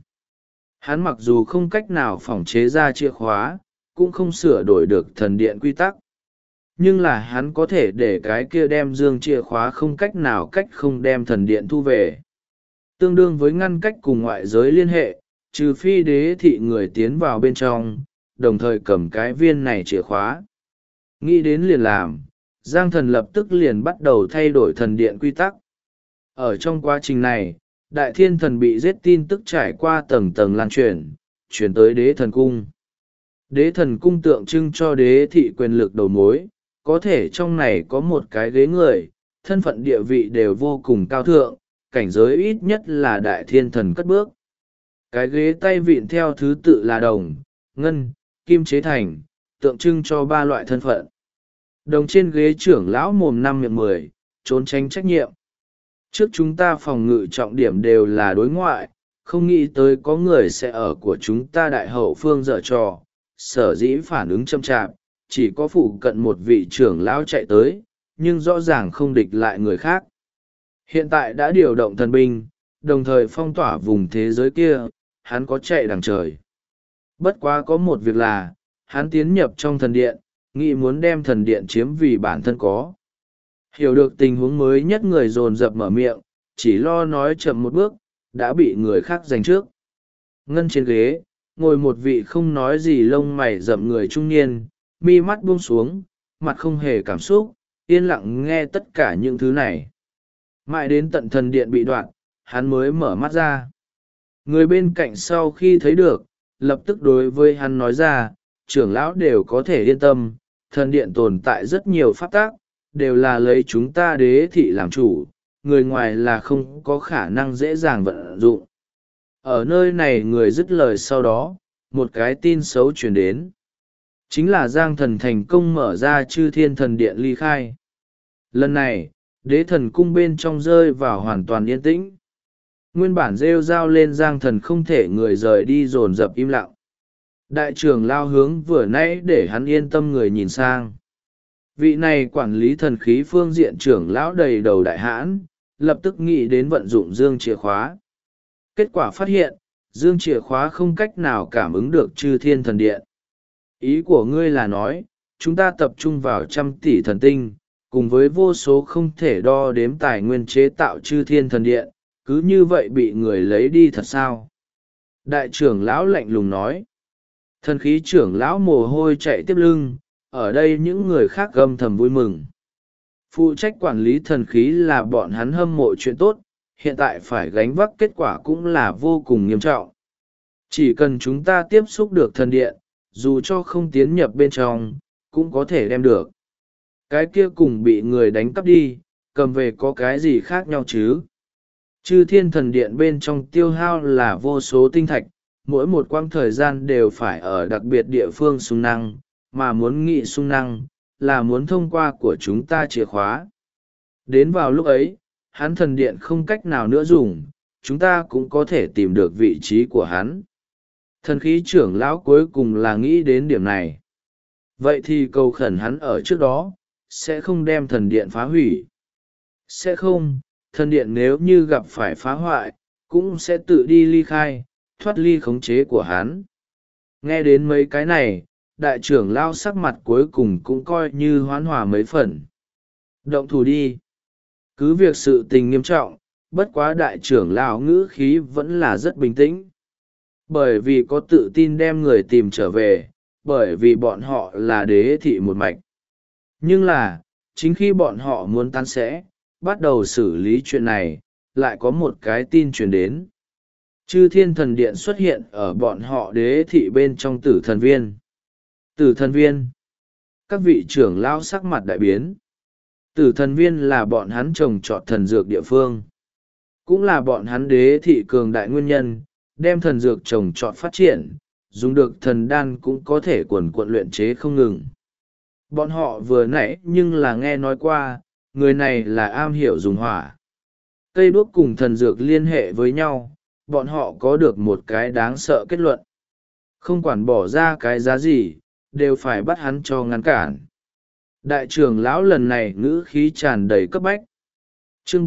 Hắn mặc dù không cách nào phỏng chế ra chìa khóa, cũng không sửa đổi được thần điện quy tắc. Nhưng là hắn có thể để cái kia đem dương chìa khóa không cách nào cách không đem thần điện thu về. Tương đương với ngăn cách cùng ngoại giới liên hệ, trừ phi đế thị người tiến vào bên trong, đồng thời cầm cái viên này chìa khóa. Nghĩ đến liền làm, Giang thần lập tức liền bắt đầu thay đổi thần điện quy tắc. Ở trong quá trình này, đại thiên thần bị giết tin tức trải qua tầng tầng lan truyền tới đế thần cung. Đế thần cung tượng trưng cho đế thị quyền lực đầu mối, có thể trong này có một cái ghế người, thân phận địa vị đều vô cùng cao thượng, cảnh giới ít nhất là đại thiên thần cất bước. Cái ghế tay vịn theo thứ tự là đồng, ngân, kim chế thành, tượng trưng cho ba loại thân phận. Đồng trên ghế trưởng lão mồm 5 miệng 10, trốn tránh trách nhiệm. Trước chúng ta phòng ngự trọng điểm đều là đối ngoại, không nghĩ tới có người sẽ ở của chúng ta đại hậu phương dở trò, sở dĩ phản ứng chậm chạp, chỉ có phụ cận một vị trưởng lão chạy tới, nhưng rõ ràng không địch lại người khác. Hiện tại đã điều động thần binh, đồng thời phong tỏa vùng thế giới kia, hắn có chạy đằng trời. Bất quá có một việc là, hắn tiến nhập trong thần điện, nghĩ muốn đem thần điện chiếm vì bản thân có. Hiểu được tình huống mới nhất người dồn dập mở miệng, chỉ lo nói chậm một bước, đã bị người khác giành trước. Ngân trên ghế, ngồi một vị không nói gì lông mày rậm người trung niên, mi mắt buông xuống, mặt không hề cảm xúc, yên lặng nghe tất cả những thứ này. Mãi đến tận thần điện bị đoạn, hắn mới mở mắt ra. Người bên cạnh sau khi thấy được, lập tức đối với hắn nói ra, trưởng lão đều có thể yên tâm, thần điện tồn tại rất nhiều pháp tác, đều là lấy chúng ta đế thị làm chủ, người ngoài là không có khả năng dễ dàng vận dụng. Ở nơi này người dứt lời sau đó, một cái tin xấu truyền đến. Chính là Giang Thần thành công mở ra Chư Thiên Thần Điện ly khai. Lần này, đế thần cung bên trong rơi vào hoàn toàn yên tĩnh. Nguyên bản rêu rao lên Giang Thần không thể người rời đi dồn dập im lặng. Đại trưởng lao hướng vừa nãy để hắn yên tâm người nhìn sang. Vị này quản lý thần khí phương diện trưởng lão đầy đầu đại hãn, lập tức nghĩ đến vận dụng dương chìa khóa. Kết quả phát hiện, dương chìa khóa không cách nào cảm ứng được Chư Thiên Thần Điện. Ý của ngươi là nói, chúng ta tập trung vào 100 tỷ thần tinh, cùng với vô số không thể đo đếm tài nguyên chế tạo Chư Thiên Thần Điện, cứ như vậy bị người lấy đi thật sao? Đại trưởng lão lạnh lùng nói. Thần khí trưởng lão mồ hôi chạy tiếp lưng, ở đây những người khác gầm thầm vui mừng. Phụ trách quản lý thần khí là bọn hắn hâm mộ chuyện tốt, hiện tại phải gánh vác kết quả cũng là vô cùng nghiêm trọng. Chỉ cần chúng ta tiếp xúc được thần điện, dù cho không tiến nhập bên trong, cũng có thể đem được. Cái kia cùng bị người đánh cắp đi, cầm về có cái gì khác nhau chứ? Chư Thiên Thần Điện bên trong tiêu hao là vô số tinh thạch, mỗi một quãng thời gian đều phải ở đặc biệt địa phương sung năng, mà muốn nghị sung năng, là muốn thông qua của chúng ta chìa khóa. Đến vào lúc ấy, hắn thần điện không cách nào nữa dùng, chúng ta cũng có thể tìm được vị trí của hắn. Thần khí trưởng lão cuối cùng là nghĩ đến điểm này. Vậy thì cầu khẩn hắn ở trước đó, sẽ không đem thần điện phá hủy. Sẽ không, thần điện nếu như gặp phải phá hoại, cũng sẽ tự đi ly khai, thoát ly khống chế của hắn. Nghe đến mấy cái này, đại trưởng lao sắc mặt cuối cùng cũng coi như hoán hòa mấy phần. Động thủ đi. Cứ việc sự tình nghiêm trọng, bất quá đại trưởng lão ngữ khí vẫn là rất bình tĩnh. Bởi vì có tự tin đem người tìm trở về, bởi vì bọn họ là đế thị một mạch. Nhưng là, chính khi bọn họ muốn tan sẽ, bắt đầu xử lý chuyện này, lại có một cái tin truyền đến. Chư Thiên Thần Điện xuất hiện ở bọn họ đế thị bên trong Tử Thần Viên. Tử Thần Viên. Các vị trưởng lão sắc mặt đại biến. Tử Thần Viên là bọn hắn trồng trọt thần dược địa phương. Cũng là bọn hắn đế thị cường đại nguyên nhân, đem thần dược trồng trọt phát triển, dùng được thần đan cũng có thể quần quận luyện chế không ngừng. Bọn họ vừa nãy nhưng là nghe nói qua, người này là am hiểu dùng hỏa. Cây đuốc cùng thần dược liên hệ với nhau, bọn họ có được một cái đáng sợ kết luận. Không quản bỏ ra cái giá gì, đều phải bắt hắn cho ngăn cản. Đại trưởng lão lần này ngữ khí tràn đầy cấp bách. Chương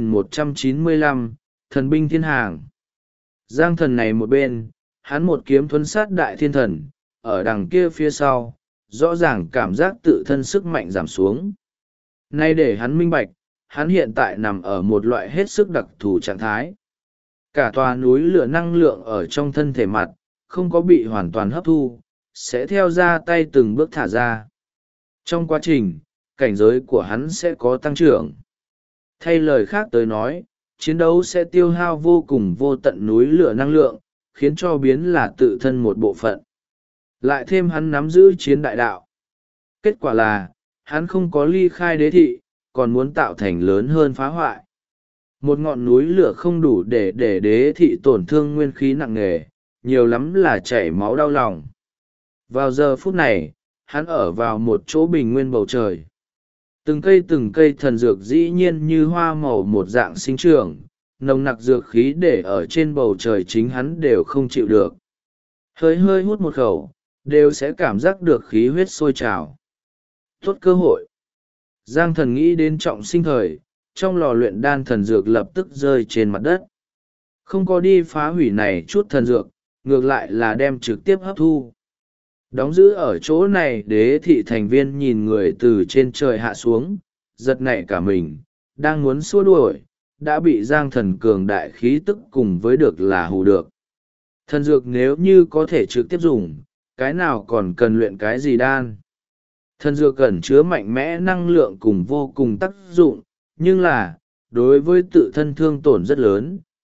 4195, Thần binh thiên hàng. Giang Thần này một bên, hắn một kiếm thuấn sát đại thiên thần, ở đằng kia phía sau, rõ ràng cảm giác tự thân sức mạnh giảm xuống. Nay để hắn minh bạch, hắn hiện tại nằm ở một loại hết sức đặc thù trạng thái. Cả tòa núi lửa năng lượng ở trong thân thể mặt, không có bị hoàn toàn hấp thu, sẽ theo ra tay từng bước thả ra. Trong quá trình, cảnh giới của hắn sẽ có tăng trưởng. Thay lời khác tới nói, chiến đấu sẽ tiêu hao vô cùng vô tận núi lửa năng lượng, khiến cho biến là tự thân một bộ phận. Lại thêm hắn nắm giữ chiến đại đạo. Kết quả là, hắn không có ly khai đế thị, còn muốn tạo thành lớn hơn phá hoại. Một ngọn núi lửa không đủ để đế thị tổn thương nguyên khí nặng nề, nhiều lắm là chảy máu đau lòng. Vào giờ phút này, hắn ở vào một chỗ bình nguyên bầu trời. Từng cây thần dược dĩ nhiên như hoa màu một dạng sinh trưởng, nồng nặc dược khí để ở trên bầu trời chính hắn đều không chịu được. Hơi hơi hút một khẩu, đều sẽ cảm giác được khí huyết sôi trào. Tốt cơ hội. Giang Thần nghĩ đến trọng sinh thời, trong lò luyện đan thần dược lập tức rơi trên mặt đất. Không có đi phá hủy này chút thần dược, ngược lại là đem trực tiếp hấp thu. Đóng giữ ở chỗ này đế thị thành viên nhìn người từ trên trời hạ xuống, giật nảy cả mình, đang muốn xua đuổi, đã bị Giang Thần cường đại khí tức cùng với được là hù được. Thần dược nếu như có thể trực tiếp dùng, cái nào còn cần luyện cái gì đan. Thần dược ẩn chứa mạnh mẽ năng lượng cùng vô cùng tác dụng, nhưng là, đối với tự thân thương tổn rất lớn,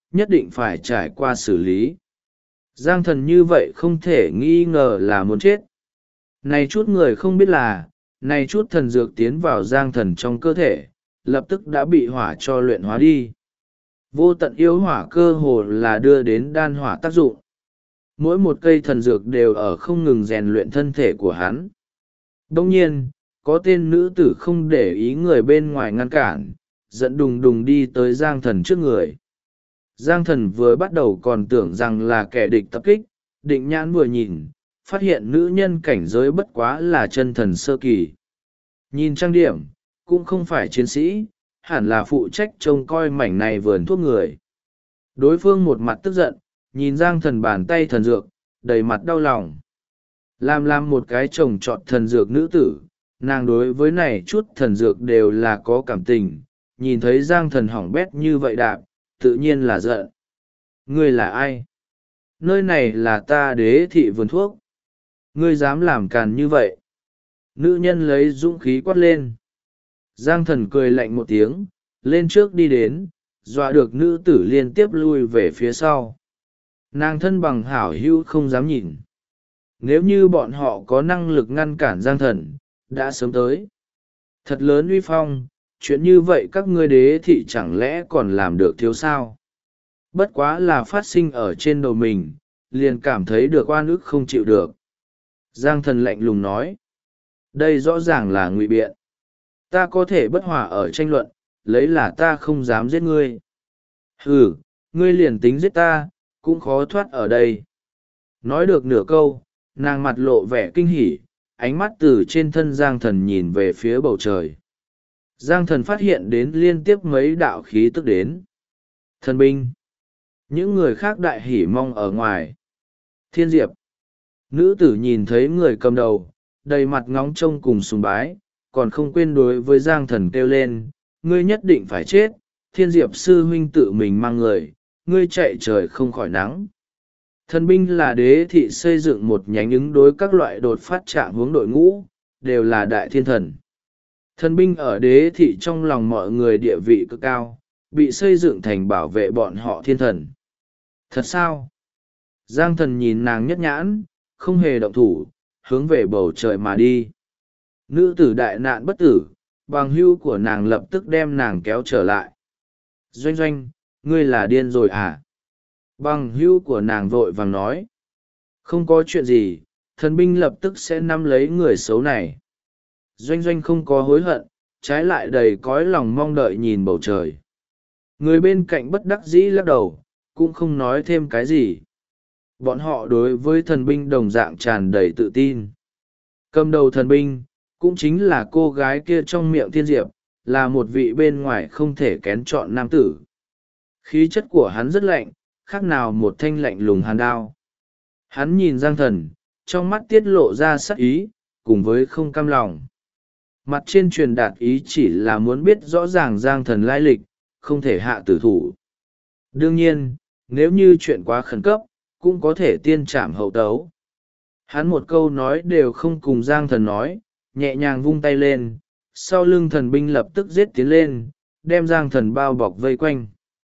nhất định phải trải qua xử lý. Giang thần như vậy không thể nghi ngờ là muốn chết. Này chút người không biết là, này chút thần dược tiến vào giang thần trong cơ thể, lập tức đã bị hỏa cho luyện hóa đi. Vô tận yêu hỏa cơ hồ là đưa đến đan hỏa tác dụng. Mỗi một cây thần dược đều ở không ngừng rèn luyện thân thể của hắn. Đồng nhiên, có tên nữ tử không để ý người bên ngoài ngăn cản, dẫn đùng đùng đi tới giang thần trước người. Giang thần vừa bắt đầu còn tưởng rằng là kẻ địch tập kích, định nhãn vừa nhìn, phát hiện nữ nhân cảnh giới bất quá là chân thần sơ kỳ. Nhìn trang điểm, cũng không phải chiến sĩ, hẳn là phụ trách trông coi mảnh này vườn thuốc người. Đối phương một mặt tức giận, nhìn giang thần bàn tay thần dược, đầy mặt đau lòng. Làm một cái trồng trọt thần dược nữ tử, nàng đối với này chút thần dược đều là có cảm tình, nhìn thấy giang thần hỏng bét như vậy đạp, tự nhiên là giận. Ngươi là ai? Nơi này là ta đế thị vườn thuốc. Ngươi dám làm càn như vậy? Nữ nhân lấy dũng khí quát lên. Giang thần cười lạnh một tiếng, lên trước đi đến, dọa được nữ tử liên tiếp lui về phía sau. Nàng thân bằng hảo hữu không dám nhìn. Nếu như bọn họ có năng lực ngăn cản giang thần, đã sớm tới. Thật lớn uy phong, chuyện như vậy các ngươi đế thị chẳng lẽ còn làm được thiếu sao? Bất quá là phát sinh ở trên đầu mình, liền cảm thấy được oan ức không chịu được. Giang thần lạnh lùng nói. Đây rõ ràng là ngụy biện. Ta có thể bất hòa ở tranh luận, lấy là ta không dám giết ngươi. Ừ, ngươi liền tính giết ta, cũng khó thoát ở đây. Nói được nửa câu, nàng mặt lộ vẻ kinh hỉ, ánh mắt từ trên thân giang thần nhìn về phía bầu trời. Giang thần phát hiện đến liên tiếp mấy đạo khí tức đến. Thần binh. Những người khác đại hỉ mong ở ngoài. Thiên diệp. Nữ tử nhìn thấy người cầm đầu, đầy mặt ngóng trông cùng sùng bái, còn không quên đối với giang thần kêu lên, ngươi nhất định phải chết, thiên diệp sư huynh tự mình mang người, ngươi chạy trời không khỏi nắng. Thần binh là đế thị xây dựng một nhánh ứng đối các loại đột phát trạng hướng đội ngũ, đều là đại thiên thần. Thần binh ở đế thị trong lòng mọi người địa vị cực cao, bị xây dựng thành bảo vệ bọn họ thiên thần. Thật sao? Giang thần nhìn nàng nhất nhãn, không hề động thủ, hướng về bầu trời mà đi. Nữ tử đại nạn bất tử, bằng hữu của nàng lập tức đem nàng kéo trở lại. Doanh doanh, ngươi là điên rồi à? Bằng hữu của nàng vội vàng nói. Không có chuyện gì, thần binh lập tức sẽ nắm lấy người xấu này. Doanh doanh không có hối hận, trái lại đầy cõi lòng mong đợi nhìn bầu trời. Người bên cạnh bất đắc dĩ lắc đầu, cũng không nói thêm cái gì. Bọn họ đối với thần binh đồng dạng tràn đầy tự tin. Cầm đầu thần binh, cũng chính là cô gái kia trong miệng thiên diệp, là một vị bên ngoài không thể kén chọn nam tử. Khí chất của hắn rất lạnh, khác nào một thanh lạnh lùng hàn đao. Hắn nhìn giang thần, trong mắt tiết lộ ra sắc ý, cùng với không cam lòng. Mặt trên truyền đạt ý chỉ là muốn biết rõ ràng giang thần lai lịch, không thể hạ tử thủ. Đương nhiên, nếu như chuyện quá khẩn cấp, cũng có thể tiên trảm hậu tấu. Hắn một câu nói đều không cùng giang thần nói, nhẹ nhàng vung tay lên, sau lưng thần binh lập tức giết tiến lên, đem giang thần bao bọc vây quanh.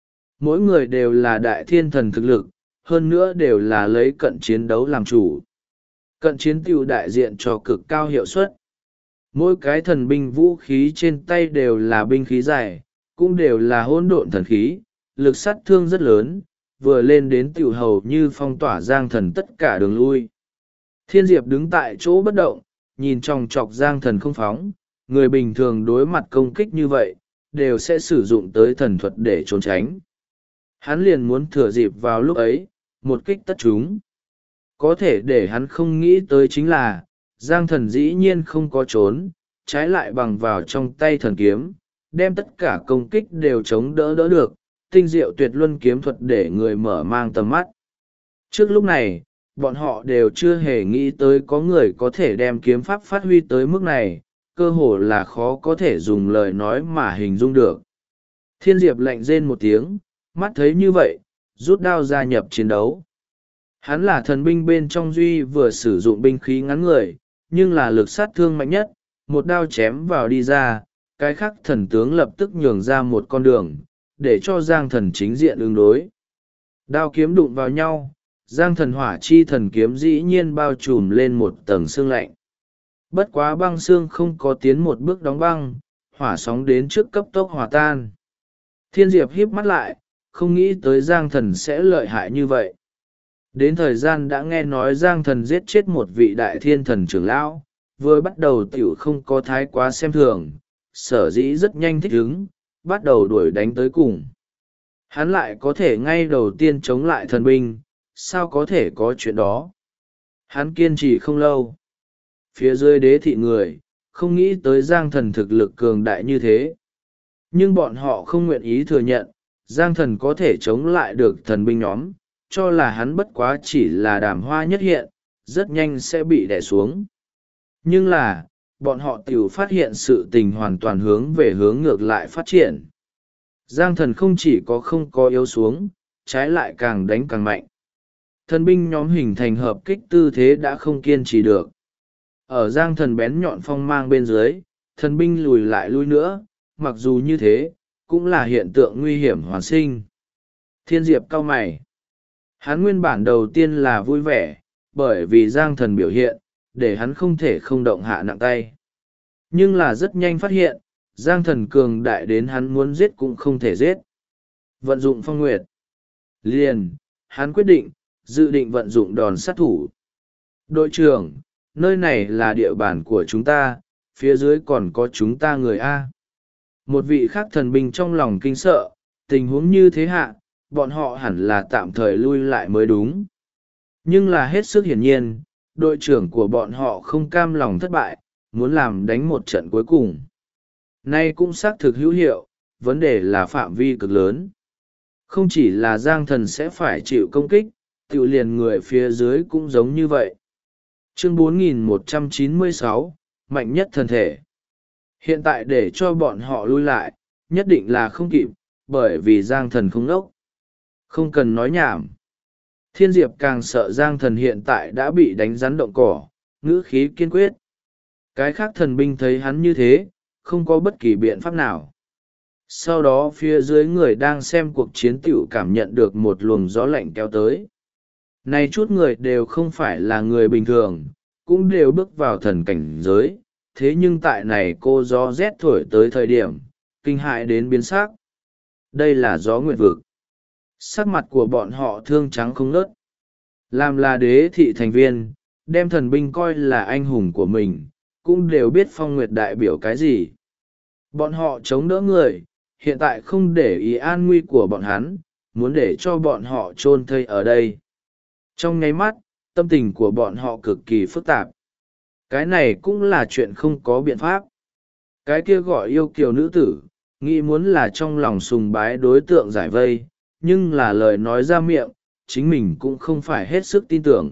Mỗi người đều là đại thiên thần thực lực, hơn nữa đều là lấy cận chiến đấu làm chủ. Cận chiến tiêu đại diện cho cực cao hiệu suất. Mỗi cái thần binh vũ khí trên tay đều là binh khí dài, cũng đều là hỗn độn thần khí, lực sát thương rất lớn, vừa lên đến tiểu hầu như phong tỏa giang thần tất cả đường lui. Thiên diệp đứng tại chỗ bất động, nhìn chòng chọc giang thần không phóng, người bình thường đối mặt công kích như vậy, đều sẽ sử dụng tới thần thuật để trốn tránh. Hắn liền muốn thừa dịp vào lúc ấy, một kích tất chúng. Có thể để hắn không nghĩ tới chính là, giang thần dĩ nhiên không có trốn, trái lại bằng vào trong tay thần kiếm, đem tất cả công kích đều chống đỡ được, tinh diệu tuyệt luân kiếm thuật để người mở mang tầm mắt. Trước lúc này, bọn họ đều chưa hề nghĩ tới có người có thể đem kiếm pháp phát huy tới mức này, cơ hồ là khó có thể dùng lời nói mà hình dung được. Thiên diệp lạnh rên một tiếng, mắt thấy như vậy, rút đao gia nhập chiến đấu. Hắn là thần binh bên trong duy vừa sử dụng binh khí ngắn người, nhưng là lực sát thương mạnh nhất, một đao chém vào đi ra, cái khác thần tướng lập tức nhường ra một con đường, để cho giang thần chính diện ứng đối. Đao kiếm đụng vào nhau, Giang Thần hỏa chi thần kiếm dĩ nhiên bao trùm lên một tầng xương lạnh. Bất quá băng xương không có tiến một bước đóng băng, hỏa sóng đến trước cấp tốc hòa tan. Thiên Diệp híp mắt lại, không nghĩ tới Giang Thần sẽ lợi hại như vậy. Đến thời gian đã nghe nói Giang Thần giết chết một vị đại thiên thần trưởng lão, vừa bắt đầu tiểu không có thái quá xem thường, sở dĩ rất nhanh thích ứng, bắt đầu đuổi đánh tới cùng. Hắn lại có thể ngay đầu tiên chống lại thần binh, sao có thể có chuyện đó. Hắn kiên trì không lâu. Phía dưới đế thị người, không nghĩ tới Giang Thần thực lực cường đại như thế. Nhưng bọn họ không nguyện ý thừa nhận, Giang Thần có thể chống lại được thần binh nhóm, cho là hắn bất quá chỉ là đàm hoa nhất hiện, rất nhanh sẽ bị đè xuống. Nhưng là, bọn họ tiểu phát hiện sự tình hoàn toàn hướng về hướng ngược lại phát triển. Giang Thần không chỉ có không có yếu xuống, trái lại càng đánh càng mạnh. Thần binh nhóm hình thành hợp kích tư thế đã không kiên trì được. Ở Giang Thần bén nhọn phong mang bên dưới, thần binh lùi lại lui nữa, mặc dù như thế, cũng là hiện tượng nguy hiểm hoàn sinh. Thiên Diệp cau mày. Hắn nguyên bản đầu tiên là vui vẻ, bởi vì Giang Thần biểu hiện, để hắn không thể không động hạ nặng tay. Nhưng là rất nhanh phát hiện, Giang Thần cường đại đến hắn muốn giết cũng không thể giết. Vận dụng phong nguyệt. Liền, hắn quyết định, dự định vận dụng đòn sát thủ. Đội trưởng, nơi này là địa bàn của chúng ta, phía dưới còn có chúng ta người A. Một vị khác thần binh trong lòng kinh sợ, tình huống như thế hạ, bọn họ hẳn là tạm thời lui lại mới đúng. Nhưng là hết sức hiển nhiên, đội trưởng của bọn họ không cam lòng thất bại, muốn làm đánh một trận cuối cùng. Nay cũng xác thực hữu hiệu, vấn đề là phạm vi cực lớn. Không chỉ là Giang Thần sẽ phải chịu công kích, tự liền người phía dưới cũng giống như vậy. Chương 4196, mạnh nhất thần thể. Hiện tại để cho bọn họ lui lại, nhất định là không kịp, bởi vì Giang Thần không ngốc. Không cần nói nhảm. Thiên Diệp càng sợ Giang Thần hiện tại đã bị đánh rắn động cỏ, ngữ khí kiên quyết. Cái khác thần binh thấy hắn như thế, không có bất kỳ biện pháp nào. Sau đó phía dưới người đang xem cuộc chiến tiểu cảm nhận được một luồng gió lạnh kéo tới. Này chút người đều không phải là người bình thường, cũng đều bước vào thần cảnh giới, thế nhưng tại này cô gió rét thổi tới thời điểm, kinh hại đến biến sắc. Đây là gió nguyệt vực. Sắc mặt của bọn họ thương trắng không ngớt. Làm là đế thị thành viên, đem thần binh coi là anh hùng của mình, cũng đều biết phong nguyệt đại biểu cái gì. Bọn họ chống đỡ người, hiện tại không để ý an nguy của bọn hắn, muốn để cho bọn họ chôn thây ở đây. Trong nháy mắt, tâm tình của bọn họ cực kỳ phức tạp. Cái này cũng là chuyện không có biện pháp. Cái kia gọi yêu kiều nữ tử, nghĩ muốn là trong lòng sùng bái đối tượng giải vây, nhưng là lời nói ra miệng, chính mình cũng không phải hết sức tin tưởng.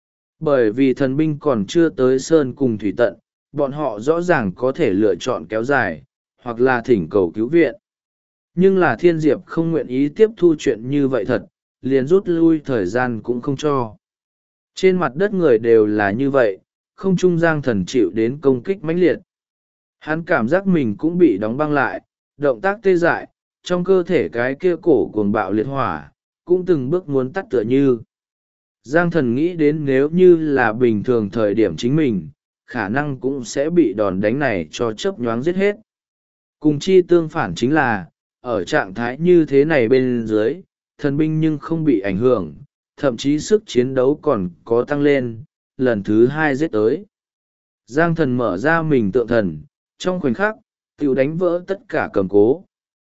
Bởi vì thần binh còn chưa tới sơn cùng thủy tận, bọn họ rõ ràng có thể lựa chọn kéo dài, hoặc là thỉnh cầu cứu viện. Nhưng là Thiên Diệp không nguyện ý tiếp thu chuyện như vậy thật, liền rút lui thời gian cũng không cho. Trên mặt đất người đều là như vậy, không trung Giang Thần chịu đến công kích mãnh liệt. Hắn cảm giác mình cũng bị đóng băng lại, động tác tê dại, trong cơ thể cái kia cổ cuồng bạo liệt hỏa, cũng từng bước muốn tắt tựa như. Giang Thần nghĩ đến nếu như là bình thường thời điểm chính mình, khả năng cũng sẽ bị đòn đánh này cho chớp nhoáng giết hết. Cùng chi tương phản chính là, ở trạng thái như thế này bên dưới, thần binh nhưng không bị ảnh hưởng, thậm chí sức chiến đấu còn có tăng lên, lần thứ 2 giết tới. Giang Thần mở ra mình tượng thần, trong khoảnh khắc, tiểu đánh vỡ tất cả cầm cố.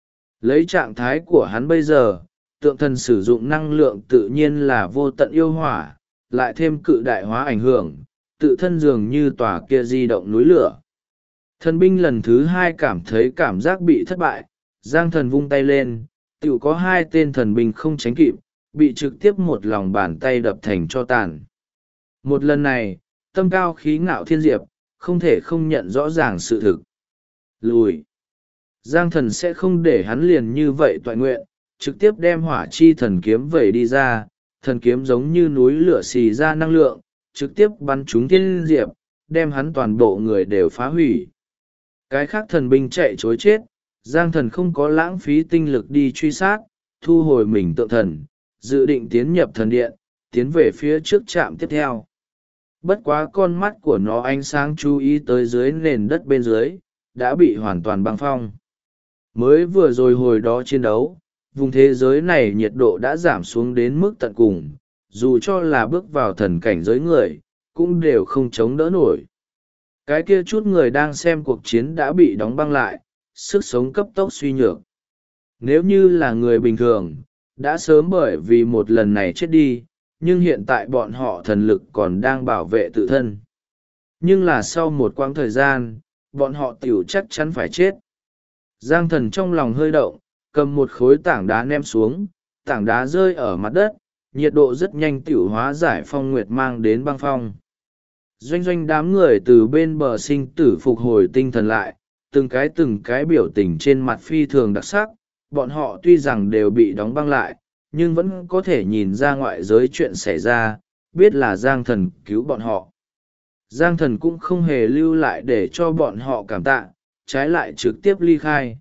Lấy trạng thái của hắn bây giờ, tượng thần sử dụng năng lượng tự nhiên là vô tận yêu hỏa, lại thêm cự đại hóa ảnh hưởng, tự thân dường như tòa kia di động núi lửa. Thần binh lần thứ 2 cảm thấy cảm giác bị thất bại, Giang Thần vung tay lên, tiểu có 2 tên thần binh không tránh kịp, bị trực tiếp một lòng bàn tay đập thành tro tàn. Một lần này, tâm cao khí ngạo Thiên Diệp, không thể không nhận rõ ràng sự thực. Lùi. Giang Thần sẽ không để hắn liền như vậy toại nguyện, trực tiếp đem hỏa chi thần kiếm vẩy đi ra, thần kiếm giống như núi lửa xì ra năng lượng, trực tiếp bắn trúng Thiên Diệp, đem hắn toàn bộ người đều phá hủy. Cái khác thần binh chạy chối chết, Giang Thần không có lãng phí tinh lực đi truy sát, thu hồi mình tượng thần, dự định tiến nhập thần điện, tiến về phía trước trạm tiếp theo. Bất quá con mắt của nó ánh sáng chú ý tới dưới nền đất bên dưới, đã bị hoàn toàn băng phong. Mới vừa rồi hồi đó chiến đấu, vùng thế giới này nhiệt độ đã giảm xuống đến mức tận cùng, dù cho là bước vào thần cảnh giới người, cũng đều không chống đỡ nổi. Cái kia chút người đang xem cuộc chiến đã bị đóng băng lại, sức sống cấp tốc suy nhược. Nếu như là người bình thường, đã sớm bởi vì một lần này chết đi, nhưng hiện tại bọn họ thần lực còn đang bảo vệ tự thân. Nhưng là sau một quãng thời gian, bọn họ tiểu chắc chắn phải chết. Giang Thần trong lòng hơi động, cầm một khối tảng đá ném xuống, tảng đá rơi ở mặt đất, nhiệt độ rất nhanh tiểu hóa giải phong nguyệt mang đến băng phong. Doanh doanh đám người từ bên bờ sinh tử phục hồi tinh thần lại, từng cái biểu tình trên mặt phi thường đặc sắc, bọn họ tuy rằng đều bị đóng băng lại, nhưng vẫn có thể nhìn ra ngoại giới chuyện xảy ra, biết là Giang Thần cứu bọn họ. Giang Thần cũng không hề lưu lại để cho bọn họ cảm tạ, trái lại trực tiếp ly khai.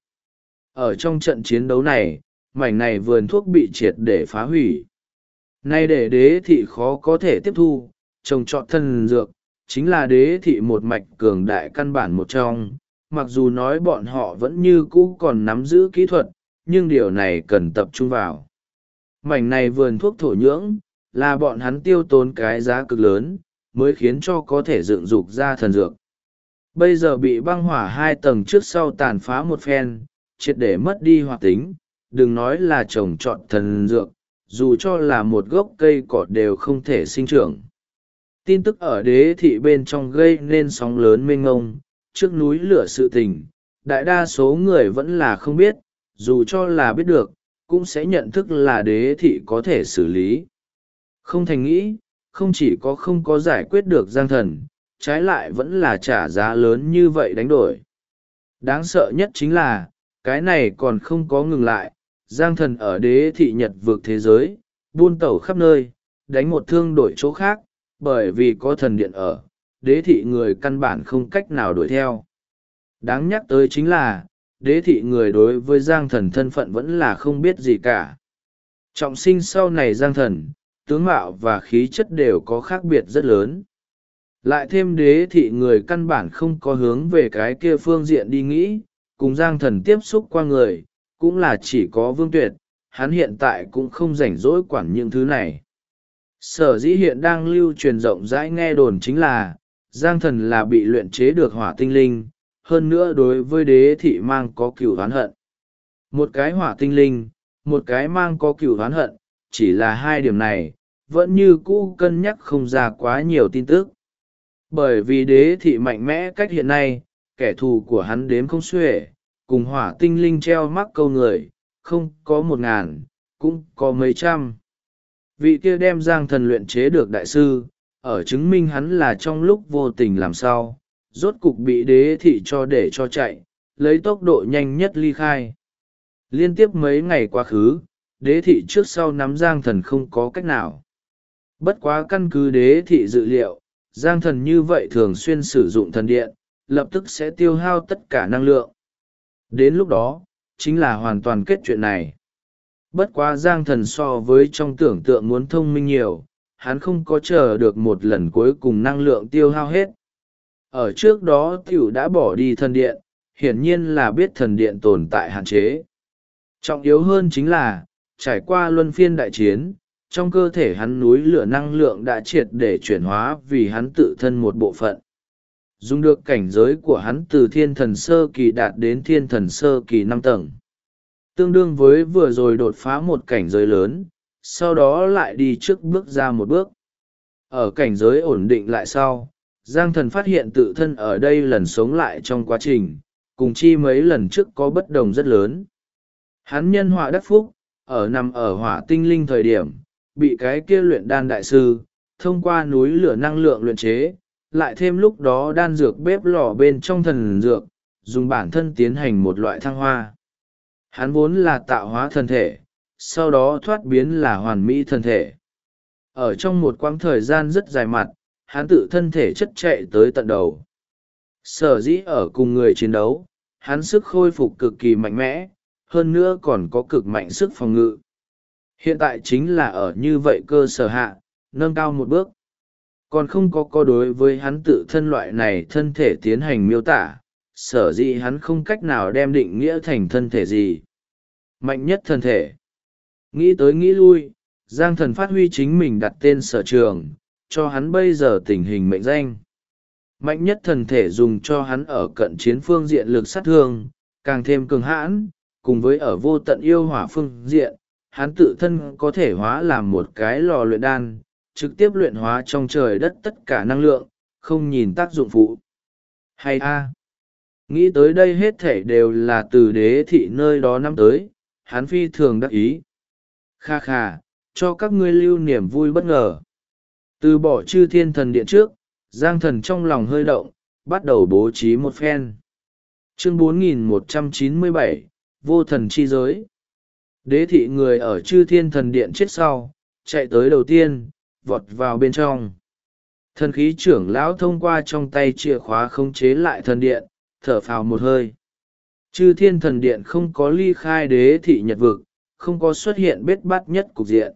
Ở trong trận chiến đấu này, mảnh này vườn thuốc bị triệt để phá hủy. Nay để đế thị khó có thể tiếp thu, trồng trọt thần dược, chính là đế thị một mạch cường đại căn bản một trong, mặc dù nói bọn họ vẫn như cũ còn nắm giữ kỹ thuật, nhưng điều này cần tập trung vào. Mảnh này vườn thuốc thổ nhưỡng, là bọn hắn tiêu tốn cái giá cực lớn, mới khiến cho có thể dựng dục ra thần dược. Bây giờ bị băng hỏa 2 tầng trước sau tàn phá một phen, triệt để mất đi hoạt tính, đừng nói là trồng trọt thần dược, dù cho là một gốc cây cỏ đều không thể sinh trưởng. Tin tức ở đế thị bên trong gây nên sóng lớn mênh ngông, trước núi lửa sự tình, đại đa số người vẫn là không biết, dù cho là biết được, cũng sẽ nhận thức là đế thị có thể xử lý. Không thành nghĩ, không chỉ có không có giải quyết được Giang Thần, trái lại vẫn là trả giá lớn như vậy đánh đổi. Đáng sợ nhất chính là, cái này còn không có ngừng lại, Giang Thần ở đế thị Nhật vượt thế giới, buôn tẩu khắp nơi, đánh một thương đổi chỗ khác, bởi vì có thần điện ở, đế thị người căn bản không cách nào đuổi theo. Đáng nhắc tới chính là, đế thị người đối với Giang Thần thân phận vẫn là không biết gì cả. Trọng sinh sau này Giang Thần, tướng mạo và khí chất đều có khác biệt rất lớn. Lại thêm đế thị người căn bản không có hướng về cái kia phương diện đi nghĩ, cùng Giang Thần tiếp xúc qua người, cũng là chỉ có Vương Tuyệt, hắn hiện tại cũng không rảnh rỗi quản những thứ này. Sở dĩ hiện đang lưu truyền rộng rãi nghe đồn chính là, Giang Thần là bị luyện chế được hỏa tinh linh, hơn nữa đối với đế thị mang có cửu oán hận. Một cái hỏa tinh linh, một cái mang có cửu oán hận, chỉ là hai điểm này, vẫn như cũ cân nhắc không ra quá nhiều tin tức. Bởi vì đế thị mạnh mẽ cách hiện nay, kẻ thù của hắn đếm không xuể, cùng hỏa tinh linh treo mắc câu người, không có 1000, cũng có mấy trăm. Vị kia đem Giang Thần luyện chế được đại sư, ở chứng minh hắn là trong lúc vô tình làm sao, rốt cục bị đế thị cho để cho chạy, lấy tốc độ nhanh nhất ly khai. Liên tiếp mấy ngày quá khứ, đế thị trước sau nắm Giang Thần không có cách nào. Bất quá căn cứ đế thị dự liệu, Giang Thần như vậy thường xuyên sử dụng thần điện, lập tức sẽ tiêu hao tất cả năng lượng. Đến lúc đó, chính là hoàn toàn kết chuyện này. Bất quá Giang Thần so với trong tưởng tượng muốn thông minh nhiều, hắn không có chờ được một lần cuối cùng năng lượng tiêu hao hết. Ở trước đó tiểu đã bỏ đi thần điện, hiển nhiên là biết thần điện tồn tại hạn chế. Trọng yếu hơn chính là, trải qua luân phiên đại chiến, trong cơ thể hắn núi lửa năng lượng đã triệt để chuyển hóa vì hắn tự thân một bộ phận. Dùng được cảnh giới của hắn từ thiên thần sơ kỳ đạt đến thiên thần sơ kỳ 5 tầng. Tương đương với vừa rồi đột phá một cảnh giới lớn, sau đó lại đi trước bước ra một bước. Ở cảnh giới ổn định lại sau, Giang Thần phát hiện tự thân ở đây lần sống lại trong quá trình, cùng chi mấy lần trước có bất đồng rất lớn. Hắn nhân họa đắc phúc, nằm ở hỏa tinh linh thời điểm, bị cái kia luyện đan đại sư, thông qua núi lửa năng lượng luyện chế, lại thêm lúc đó đan dược bếp lò bên trong thần dược, dùng bản thân tiến hành một loại thăng hoa. Hắn vốn là tạo hóa thân thể, sau đó thoát biến là hoàn mỹ thân thể. Ở trong một quãng thời gian rất dài mặt, hắn tự thân thể chất chạy tới tận đầu. Sở dĩ ở cùng người chiến đấu, hắn sức khôi phục cực kỳ mạnh mẽ, hơn nữa còn có cực mạnh sức phòng ngự. Hiện tại chính là ở như vậy cơ sở hạ, nâng cao một bước. Còn không có đối với hắn tự thân loại này thân thể tiến hành miêu tả, sở dĩ hắn không cách nào đem định nghĩa thành thân thể gì. Mạnh nhất thân thể. Nghĩ tới nghĩ lui, Giang Thần phát huy chính mình đặt tên sở trường, cho hắn bây giờ tình hình mệnh danh. Mạnh nhất thần thể dùng cho hắn ở cận chiến phương diện lực sát thương, càng thêm cường hãn, cùng với ở vô tận yêu hỏa phương diện, hắn tự thân có thể hóa làm một cái lò luyện đan, trực tiếp luyện hóa trong trời đất tất cả năng lượng, không nhìn tác dụng phụ. Hay a, nghĩ tới đây hết thể đều là từ đế thị nơi đó năm tới, hắn phi thường đắc ý. Kha kha, cho các ngươi lưu niềm vui bất ngờ. Từ bỏ chư thiên thần điện trước, Giang Thần trong lòng hơi động, bắt đầu bố trí một phen. Chương 4197, Vô thần chi giới. Đế thị người ở chư thiên thần điện chết sau, chạy tới đầu tiên, vọt vào bên trong. Thần khí trưởng lão thông qua trong tay chìa khóa khống chế lại thần điện, thở phào một hơi. Chư thiên thần điện không có ly khai đế thị nhật vực, không có xuất hiện bết bát nhất cục diện.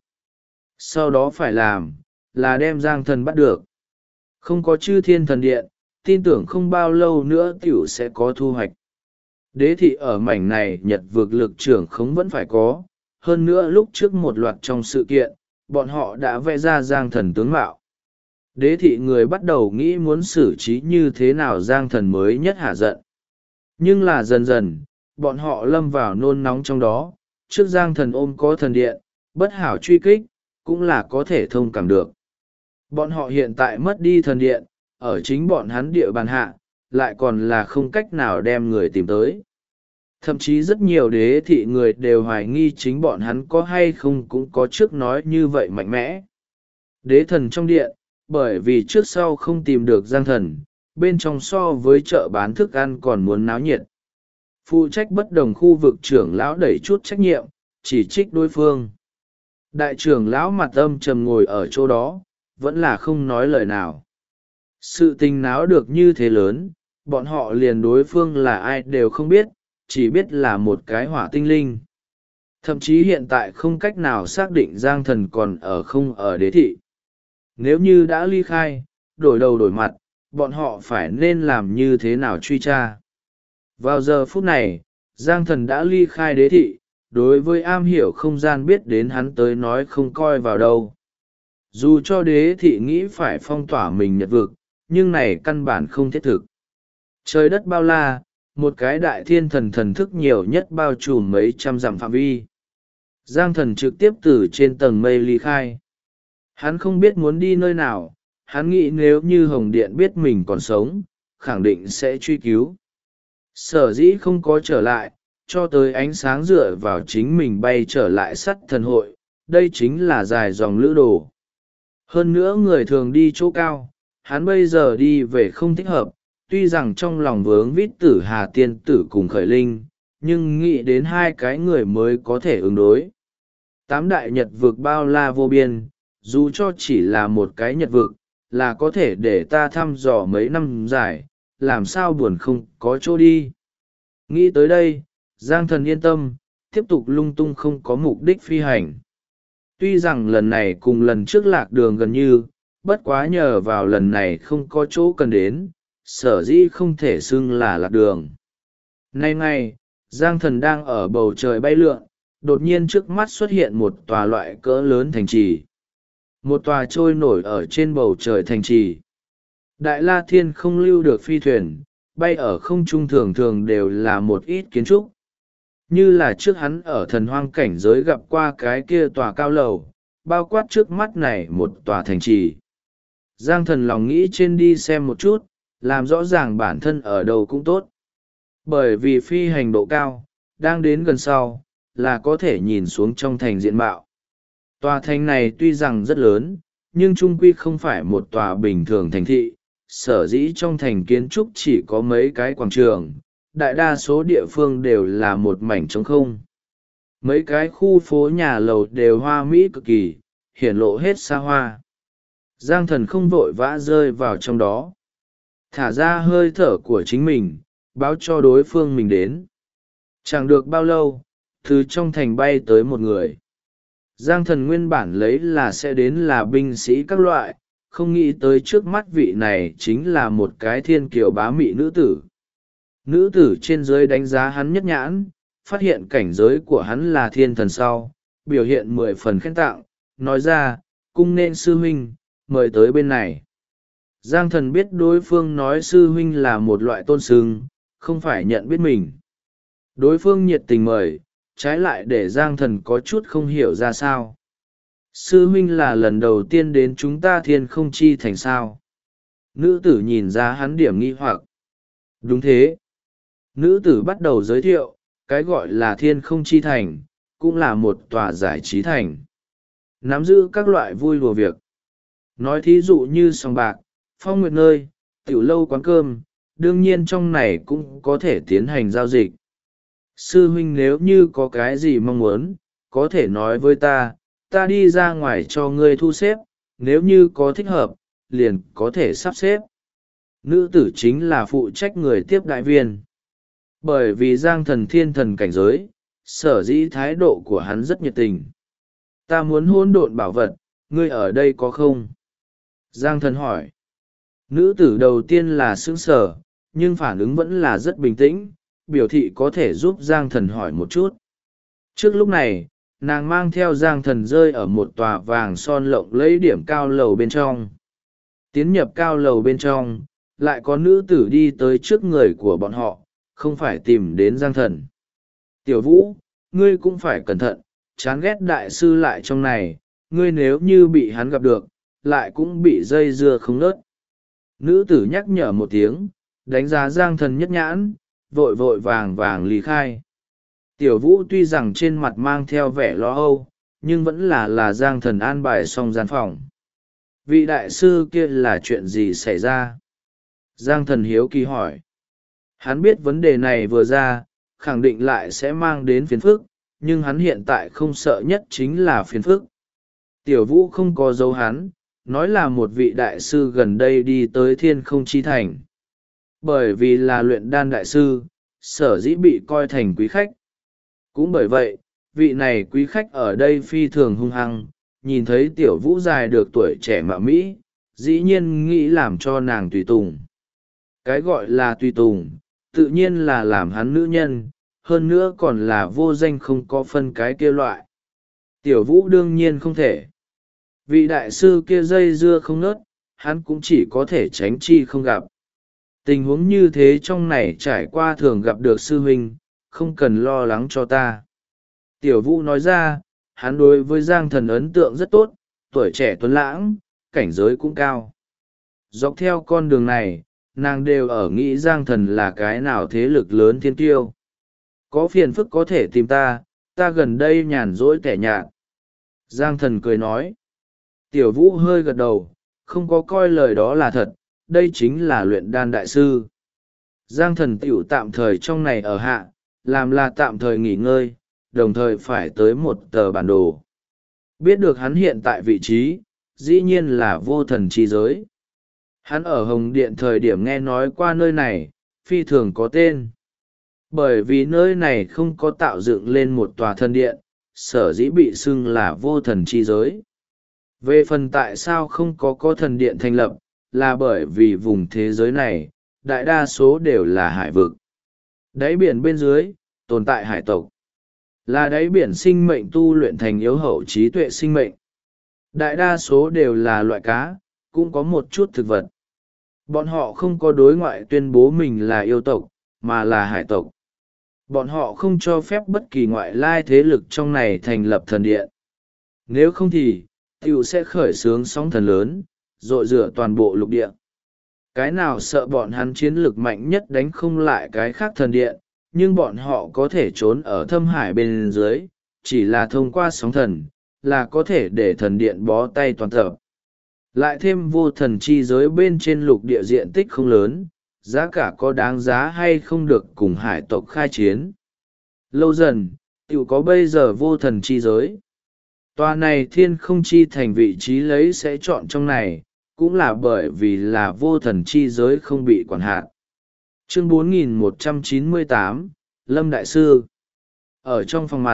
Sau đó phải làm, là đem Giang Thần bắt được. Không có chư thiên thần điện, tin tưởng không bao lâu nữa tiểu sẽ có thu hoạch. Đế thị ở mảnh này nhật vực lực trưởng không vẫn phải có, hơn nữa lúc trước một loạt trong sự kiện, bọn họ đã vẽ ra Giang Thần tướng mạo. Đế thị người bắt đầu nghĩ muốn xử trí như thế nào Giang Thần mới nhất hạ giận. Nhưng là dần dần, bọn họ lâm vào nôn nóng trong đó, trước Giang Thần ôm có thần điện, bất hảo truy kích, cũng là có thể thông cảm được. Bọn họ hiện tại mất đi thần điện, ở chính bọn hắn địa bàn hạ, lại còn là không cách nào đem người tìm tới. Thậm chí rất nhiều đế thị người đều hoài nghi chính bọn hắn có hay không cũng có trước nói như vậy mạnh mẽ. Đế thần trong điện, bởi vì trước sau không tìm được Giang Thần, bên trong so với chợ bán thức ăn còn muốn náo nhiệt. Phụ trách bất đồng khu vực trưởng lão đẩy chút trách nhiệm, chỉ trích đối phương. Đại trưởng lão mặt âm trầm ngồi ở chỗ đó, vẫn là không nói lời nào. Sự tình náo được như thế lớn, bọn họ liền đối phương là ai đều không biết, chỉ biết là một cái hỏa tinh linh. Thậm chí hiện tại không cách nào xác định Giang Thần còn ở không ở đế thị. Nếu như đã ly khai, đổi đầu đổi mặt, bọn họ phải nên làm như thế nào truy tra. Vào giờ phút này, Giang Thần đã ly khai đế thị, đối với am hiểu không gian biết đến hắn tới nói không coi vào đâu. Dù cho đế thị nghĩ phải phong tỏa mình nhật vực, nhưng này căn bản không thiết thực. Trời đất bao la, một cái đại thiên thần thần thức nhiều nhất bao trùm mấy trăm dặm phạm vi. Giang Thần trực tiếp từ trên tầng mây ly khai. Hắn không biết muốn đi nơi nào, hắn nghĩ nếu như Hồng Điện biết mình còn sống, khẳng định sẽ truy cứu. Sở dĩ không có trở lại, cho tới ánh sáng dựa vào chính mình bay trở lại sắt thần hội, đây chính là dài dòng lữ đồ. Hơn nữa người thường đi chỗ cao, hắn bây giờ đi về không thích hợp, tuy rằng trong lòng vướng vít Tử Hà tiên tử cùng Khởi Linh, nhưng nghĩ đến hai cái người mới có thể ứng đối. Tám đại nhật vực bao la vô biên, dù cho chỉ là một cái nhật vực, là có thể để ta thăm dò mấy năm dài, làm sao buồn không có chỗ đi. Nghĩ tới đây, Giang Thần yên tâm, tiếp tục lung tung không có mục đích phi hành. Tuy rằng lần này cùng lần trước lạc đường gần như, bất quá nhờ vào lần này không có chỗ cần đến, sở dĩ không thể xưng là lạc đường. Nay ngày, Giang Thần đang ở bầu trời bay lượn, đột nhiên trước mắt xuất hiện một tòa loại cỡ lớn thành trì. Một tòa trôi nổi ở trên bầu trời thành trì. Đại La Thiên không lưu được phi thuyền, bay ở không trung thường thường đều là một ít kiến trúc. Như là trước hắn ở thần hoang cảnh giới gặp qua cái kia tòa cao lầu, bao quát trước mắt này một tòa thành trì. Giang Thần lòng nghĩ trên đi xem một chút, làm rõ ràng bản thân ở đâu cũng tốt. Bởi vì phi hành độ cao, đang đến gần sau, là có thể nhìn xuống trong thành diện mạo. Tòa thành này tuy rằng rất lớn, nhưng trung quy không phải một tòa bình thường thành thị, sở dĩ trong thành kiến trúc chỉ có mấy cái quảng trường, đại đa số địa phương đều là một mảnh trống không. Mấy cái khu phố nhà lầu đều hoa mỹ cực kỳ, hiển lộ hết xa hoa. Giang Thần không vội vã rơi vào trong đó. Thả ra hơi thở của chính mình, báo cho đối phương mình đến. Chẳng được bao lâu, từ trong thành bay tới một người. Giang thần nguyên bản lấy là sẽ đến là binh sĩ các loại, không nghĩ tới trước mắt vị này chính là một cái thiên kiều bá mị nữ tử. Nữ tử trên dưới đánh giá hắn nhất nhãn, phát hiện cảnh giới của hắn là thiên thần sau, biểu hiện 10 phần khen tặng, nói ra, cung nên sư huynh, mời tới bên này. Giang thần biết đối phương nói sư huynh là một loại tôn sưng, không phải nhận biết mình. Đối phương nhiệt tình mời, trái lại để Giang thần có chút không hiểu ra sao. Sư huynh là lần đầu tiên đến chúng ta thiên không chi thành sao. Nữ tử nhìn ra hắn điểm nghi hoặc. Đúng thế. Nữ tử bắt đầu giới thiệu, cái gọi là thiên không chi thành, cũng là một tòa giải trí thành. Nắm giữ các loại vui đùa việc. Nói thí dụ như sòng bạc, phong nguyệt nơi, tiểu lâu quán cơm, đương nhiên trong này cũng có thể tiến hành giao dịch. Sư huynh nếu như có cái gì mong muốn, có thể nói với ta, ta đi ra ngoài cho ngươi thu xếp, nếu như có thích hợp, liền có thể sắp xếp. Nữ tử chính là phụ trách người tiếp đại viên. Bởi vì Giang thần thiên thần cảnh giới, sở dĩ thái độ của hắn rất nhiệt tình. Ta muốn hỗn độn bảo vật, ngươi ở đây có không? Giang thần hỏi. Nữ tử đầu tiên là sững sờ, nhưng phản ứng vẫn là rất bình tĩnh, biểu thị có thể giúp Giang thần hỏi một chút. Trước lúc này, nàng mang theo Giang thần rơi ở một tòa vàng son lộng lẫy điểm cao lầu bên trong. Tiến nhập cao lầu bên trong, lại có nữ tử đi tới trước người của bọn họ, không phải tìm đến Giang thần. Tiểu Vũ, ngươi cũng phải cẩn thận, chán ghét đại sư lại trong này, ngươi nếu như bị hắn gặp được, lại cũng bị dây dưa không nớt. Nữ tử nhắc nhở một tiếng, đánh giá Giang thần nhất nhãn, vội vội vàng vàng ly khai. Tiểu Vũ tuy rằng trên mặt mang theo vẻ lo âu, nhưng vẫn là Giang thần an bài xong gian phòng. Vị đại sư kia là chuyện gì xảy ra? Giang thần hiếu kỳ hỏi. Hắn biết vấn đề này vừa ra, khẳng định lại sẽ mang đến phiền phức, nhưng hắn hiện tại không sợ nhất chính là phiền phức. Tiểu Vũ không có dấu hắn, nói là một vị đại sư gần đây đi tới thiên không chi thành. Bởi vì là luyện đan đại sư, sở dĩ bị coi thành quý khách. Cũng bởi vậy, vị này quý khách ở đây phi thường hung hăng, nhìn thấy Tiểu Vũ dài được tuổi trẻ mạo mỹ, dĩ nhiên nghĩ làm cho nàng tùy tùng. Cái gọi là tùy tùng, tự nhiên là làm hắn nữ nhân, hơn nữa còn là vô danh không có phân cái kia loại. Tiểu Vũ đương nhiên không thể. Vị đại sư kia dây dưa không nớt, hắn cũng chỉ có thể tránh chi không gặp. Tình huống như thế trong này trải qua thường gặp được sư huynh, không cần lo lắng cho ta. Tiểu Vũ nói ra, hắn đối với Giang thần ấn tượng rất tốt, tuổi trẻ tuấn lãng, cảnh giới cũng cao. Dọc theo con đường này, nàng đều ở nghĩ Giang thần là cái nào thế lực lớn thiên tiêu. Có phiền phức có thể tìm ta, ta gần đây nhàn rỗi tẻ nhạt. Giang thần cười nói. Tiểu Vũ hơi gật đầu, không có coi lời đó là thật, đây chính là luyện đan đại sư. Giang thần tiểu tạm thời trong này ở hạ, làm là tạm thời nghỉ ngơi, đồng thời phải tới một tờ bản đồ. Biết được hắn hiện tại vị trí, dĩ nhiên là vô thần chi giới. Hắn ở Hồng Điện thời điểm nghe nói qua nơi này, phi thường có tên. Bởi vì nơi này không có tạo dựng lên một tòa thần điện, sở dĩ bị xưng là vô thần chi giới. Về phần tại sao không có thần điện thành lập, là bởi vì vùng thế giới này, đại đa số đều là hải vực. Đáy biển bên dưới, tồn tại hải tộc. Là đáy biển sinh mệnh tu luyện thành yếu hậu trí tuệ sinh mệnh. Đại đa số đều là loại cá, cũng có một chút thực vật. Bọn họ không có đối ngoại tuyên bố mình là yêu tộc, mà là hải tộc. Bọn họ không cho phép bất kỳ ngoại lai thế lực trong này thành lập thần điện. Nếu không thì, tiểu sẽ khởi xướng sóng thần lớn, rội rửa toàn bộ lục địa. Cái nào sợ bọn hắn chiến lực mạnh nhất đánh không lại cái khác thần điện, nhưng bọn họ có thể trốn ở thâm hải bên dưới, chỉ là thông qua sóng thần, là có thể để thần điện bó tay toàn tập. Lại thêm vô thần chi giới bên trên lục địa diện tích không lớn, giá cả có đáng giá hay không được cùng hải tộc khai chiến. Lâu dần, tiểu có bây giờ vô thần chi giới. Tòa này thiên không chi thành vị trí lấy sẽ chọn trong này, cũng là bởi vì là vô thần chi giới không bị quản hạt. Chương 4198, Lâm Đại Sư. Ở trong phòng mặt,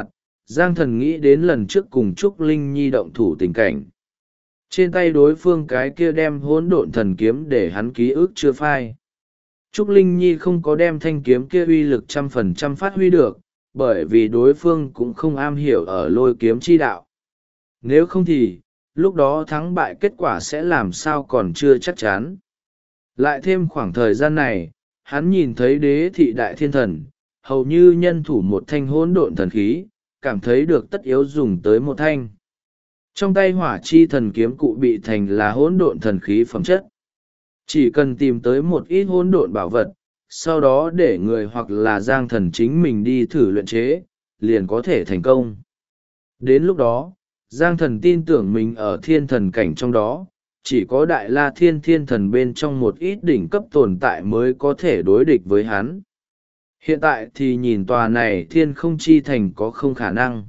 Giang Thần nghĩ đến lần trước cùng Trúc Linh Nhi động thủ tình cảnh. Trên tay đối phương cái kia đem hỗn độn thần kiếm để hắn ký ức chưa phai. Trúc Linh Nhi không có đem thanh kiếm kia uy lực 100% phát huy được, bởi vì đối phương cũng không am hiểu ở lôi kiếm chi đạo. Nếu không thì, lúc đó thắng bại kết quả sẽ làm sao còn chưa chắc chắn. Lại thêm khoảng thời gian này, hắn nhìn thấy đế thị đại thiên thần, hầu như nhân thủ một thanh hỗn độn thần khí, cảm thấy được tất yếu dùng tới một thanh. Trong tay hỏa chi thần kiếm cụ bị thành là hỗn độn thần khí phẩm chất. Chỉ cần tìm tới một ít hỗn độn bảo vật, sau đó để người hoặc là Giang Thần chính mình đi thử luyện chế, liền có thể thành công. Đến lúc đó, Giang Thần tin tưởng mình ở thiên thần cảnh trong đó, chỉ có đại la thiên thiên thần bên trong một ít đỉnh cấp tồn tại mới có thể đối địch với hắn. Hiện tại thì nhìn tòa này thiên không chi thành có không khả năng.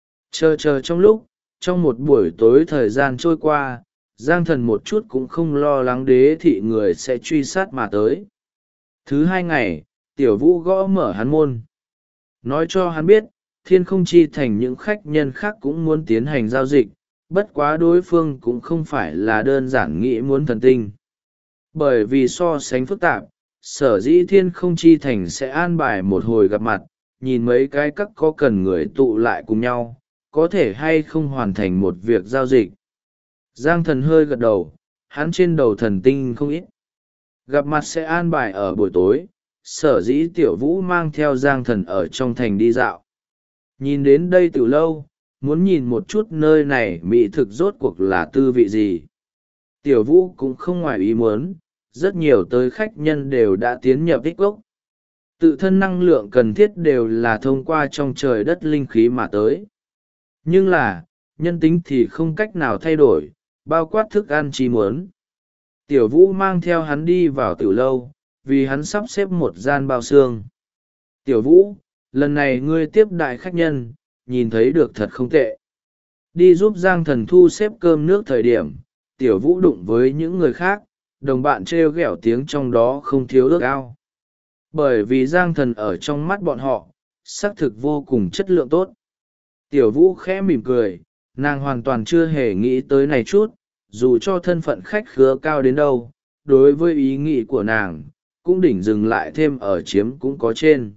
Chờ trong lúc, trong một buổi tối thời gian trôi qua, Giang Thần một chút cũng không lo lắng đế thị người sẽ truy sát mà tới. Thứ 2 ngày, Tiểu Vũ gõ mở hắn môn. Nói cho hắn biết, thiên không chi thành những khách nhân khác cũng muốn tiến hành giao dịch, bất quá đối phương cũng không phải là đơn giản nghĩ muốn thần tinh. Bởi vì so sánh phức tạp, sở dĩ thiên không chi thành sẽ an bài một hồi gặp mặt, nhìn mấy cái các có cần người tụ lại cùng nhau, có thể hay không hoàn thành một việc giao dịch. Giang Thần hơi gật đầu, hắn trên đầu thần tinh không ít. Gặp mặt sẽ an bài ở buổi tối, sở dĩ Tiểu Vũ mang theo Giang Thần ở trong thành đi dạo. Nhìn đến đây từ lâu, muốn nhìn một chút nơi này mỹ thực rốt cuộc là tư vị gì. Tiểu Vũ cũng không ngoài ý muốn, rất nhiều tới khách nhân đều đã tiến nhập tích gốc. Tự thân năng lượng cần thiết đều là thông qua trong trời đất linh khí mà tới. Nhưng là, nhân tính thì không cách nào thay đổi, bao quát thức ăn chỉ muốn. Tiểu Vũ mang theo hắn đi vào tiểu lâu, vì hắn sắp xếp một gian bao xương. Tiểu Vũ, lần này ngươi tiếp đại khách nhân, nhìn thấy được thật không tệ. Đi giúp Giang Thần thu xếp cơm nước thời điểm, Tiểu Vũ đụng với những người khác, đồng bạn trêu ghẹo tiếng trong đó không thiếu ước ao. Bởi vì Giang Thần ở trong mắt bọn họ, xác thực vô cùng chất lượng tốt. Tiểu Vũ khẽ mỉm cười, nàng hoàn toàn chưa hề nghĩ tới này chút, dù cho thân phận khách khứa cao đến đâu, đối với ý nghĩ của nàng, cũng đỉnh dừng lại thêm ở chiếm cũng có trên.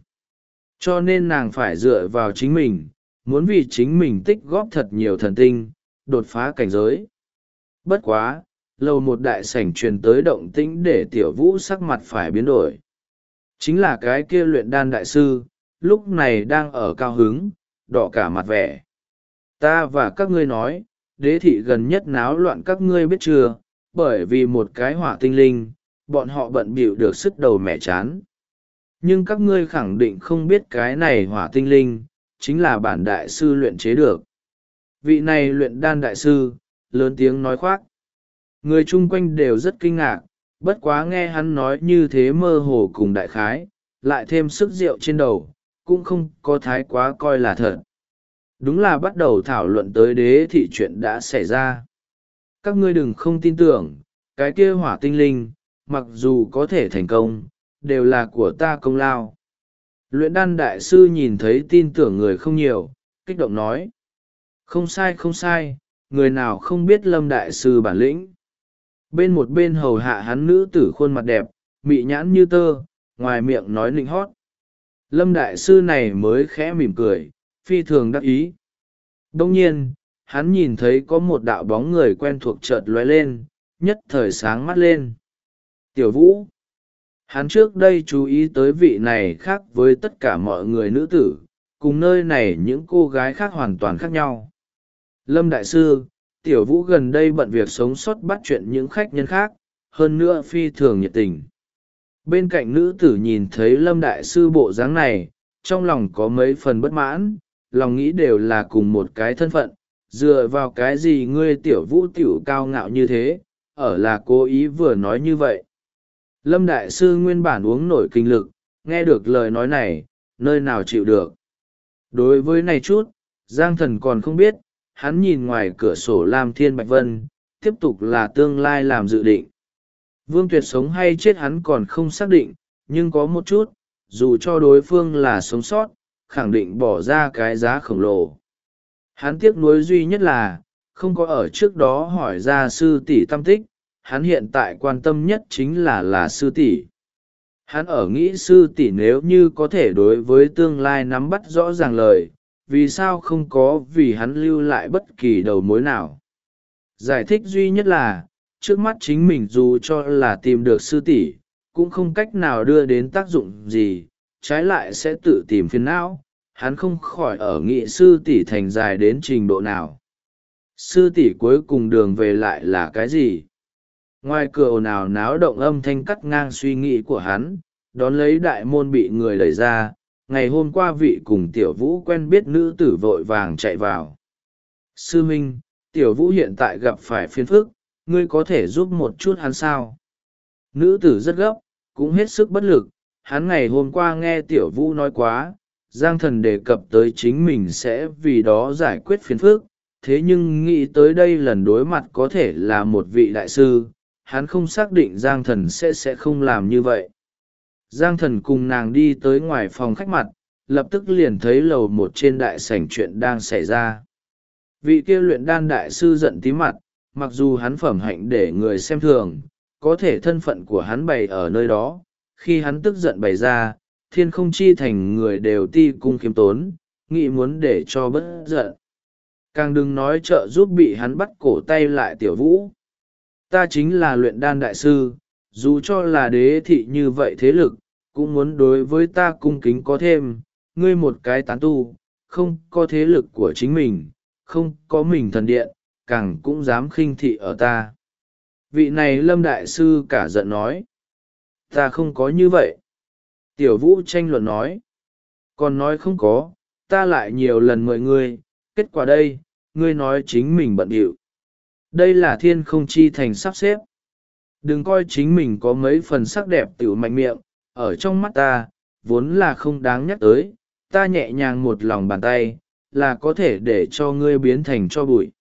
Cho nên nàng phải dựa vào chính mình, muốn vì chính mình tích góp thật nhiều thần tinh, đột phá cảnh giới. Bất quá, lầu một đại sảnh truyền tới động tĩnh để Tiểu Vũ sắc mặt phải biến đổi. Chính là cái kia luyện đan đại sư, lúc này đang ở cao hứng, đỏ cả mặt vẻ. Ta và các ngươi nói, đế thị gần nhất náo loạn các ngươi biết chưa, bởi vì một cái hỏa tinh linh, bọn họ bận bịu được sứt đầu mẻ chán. Nhưng các ngươi khẳng định không biết cái này hỏa tinh linh, chính là bản đại sư luyện chế được. Vị này luyện đan đại sư, lớn tiếng nói khoác. Người chung quanh đều rất kinh ngạc, bất quá nghe hắn nói như thế mơ hồ cùng đại khái, lại thêm sức rượu trên đầu, cũng không có thái quá coi là thật. Đúng là bắt đầu thảo luận tới đế thị chuyện đã xảy ra. Các ngươi đừng không tin tưởng, cái kia hỏa tinh linh, mặc dù có thể thành công, đều là của ta công lao. Luyện đan đại sư nhìn thấy tin tưởng người không nhiều, kích động nói. Không sai không sai, người nào không biết Lâm đại sư bản lĩnh. Bên một bên hầu hạ hắn nữ tử khuôn mặt đẹp, mị nhãn như tơ, ngoài miệng nói nịnh hót. Lâm đại sư này mới khẽ mỉm cười, phi thường đắc ý. Đông nhiên, hắn nhìn thấy có một đạo bóng người quen thuộc chợt lóe lên, nhất thời sáng mắt lên. Tiểu Vũ. Hắn trước đây chú ý tới vị này khác với tất cả mọi người nữ tử, cùng nơi này những cô gái khác hoàn toàn khác nhau. Lâm đại sư, Tiểu Vũ gần đây bận việc sống sót bắt chuyện những khách nhân khác, hơn nữa phi thường nhiệt tình. Bên cạnh nữ tử nhìn thấy Lâm đại sư bộ dáng này, trong lòng có mấy phần bất mãn, lòng nghĩ đều là cùng một cái thân phận, dựa vào cái gì ngươi Tiểu Vũ tiểu cao ngạo như thế, ở là cố ý vừa nói như vậy. Lâm đại sư nguyên bản uống nổi kinh lực, nghe được lời nói này, nơi nào chịu được. Đối với này chút, Giang Thần còn không biết, hắn nhìn ngoài cửa sổ Lam Thiên Bạch Vân, tiếp tục là tương lai làm dự định. Vương Tuyệt sống hay chết hắn còn không xác định, nhưng có một chút, dù cho đối phương là sống sót, khẳng định bỏ ra cái giá khổng lồ. Hắn tiếc nuối duy nhất là không có ở trước đó hỏi ra sư tỷ tâm tích. Hắn hiện tại quan tâm nhất chính là sư tỷ. Hắn ở nghĩ sư tỷ nếu như có thể đối với tương lai nắm bắt rõ ràng lời, vì sao không có vì hắn lưu lại bất kỳ đầu mối nào. Giải thích duy nhất là trước mắt chính mình dù cho là tìm được sư tỷ cũng không cách nào đưa đến tác dụng gì, trái lại sẽ tự tìm phiền não. Hắn không khỏi ở nghị sư tỷ thành dài đến trình độ nào. Sư tỷ cuối cùng đường về lại là cái gì? Ngoài cửa ồn ào náo động âm thanh cắt ngang suy nghĩ của hắn, đón lấy đại môn bị người đẩy ra. Ngày hôm qua vị cùng tiểu vũ quen biết nữ tử vội vàng chạy vào. Sư huynh, tiểu vũ hiện tại gặp phải phiền phức, ngươi có thể giúp một chút hắn sao? Nữ tử rất gấp, cũng hết sức bất lực. Hắn ngày hôm qua nghe tiểu vũ nói quá, Giang Thần đề cập tới chính mình sẽ vì đó giải quyết phiền phức, thế nhưng nghĩ tới đây lần đối mặt có thể là một vị đại sư, hắn không xác định Giang Thần sẽ không làm như vậy. Giang Thần cùng nàng đi tới ngoài phòng khách mặt, lập tức liền thấy lầu một trên đại sảnh chuyện đang xảy ra. Vị kia luyện đan đại sư giận tí mặt, mặc dù hắn phẩm hạnh để người xem thường, có thể thân phận của hắn bày ở nơi đó, khi hắn tức giận bày ra, thiên không chi thành người đều ti cung khiêm tốn, nghĩ muốn để cho bất giận. Càng đừng nói trợ giúp bị hắn bắt cổ tay lại tiểu vũ. Ta chính là luyện đan đại sư, dù cho là đế thị như vậy thế lực, cũng muốn đối với ta cung kính có thêm. Ngươi một cái tán tu, không có thế lực của chính mình, không có mình thần điện, càng cũng dám khinh thị ở ta. Vị này Lâm đại sư cả giận nói. Ta không có như vậy. Tiểu vũ tranh luận nói. Còn nói không có, ta lại nhiều lần mời ngươi, kết quả đây, ngươi nói chính mình bận rộn. Đây là thiên không chi thành sắp xếp. Đừng coi chính mình có mấy phần sắc đẹp tiểu mạnh miệng, ở trong mắt ta, vốn là không đáng nhắc tới, ta nhẹ nhàng một lòng bàn tay, là có thể để cho ngươi biến thành cho bụi.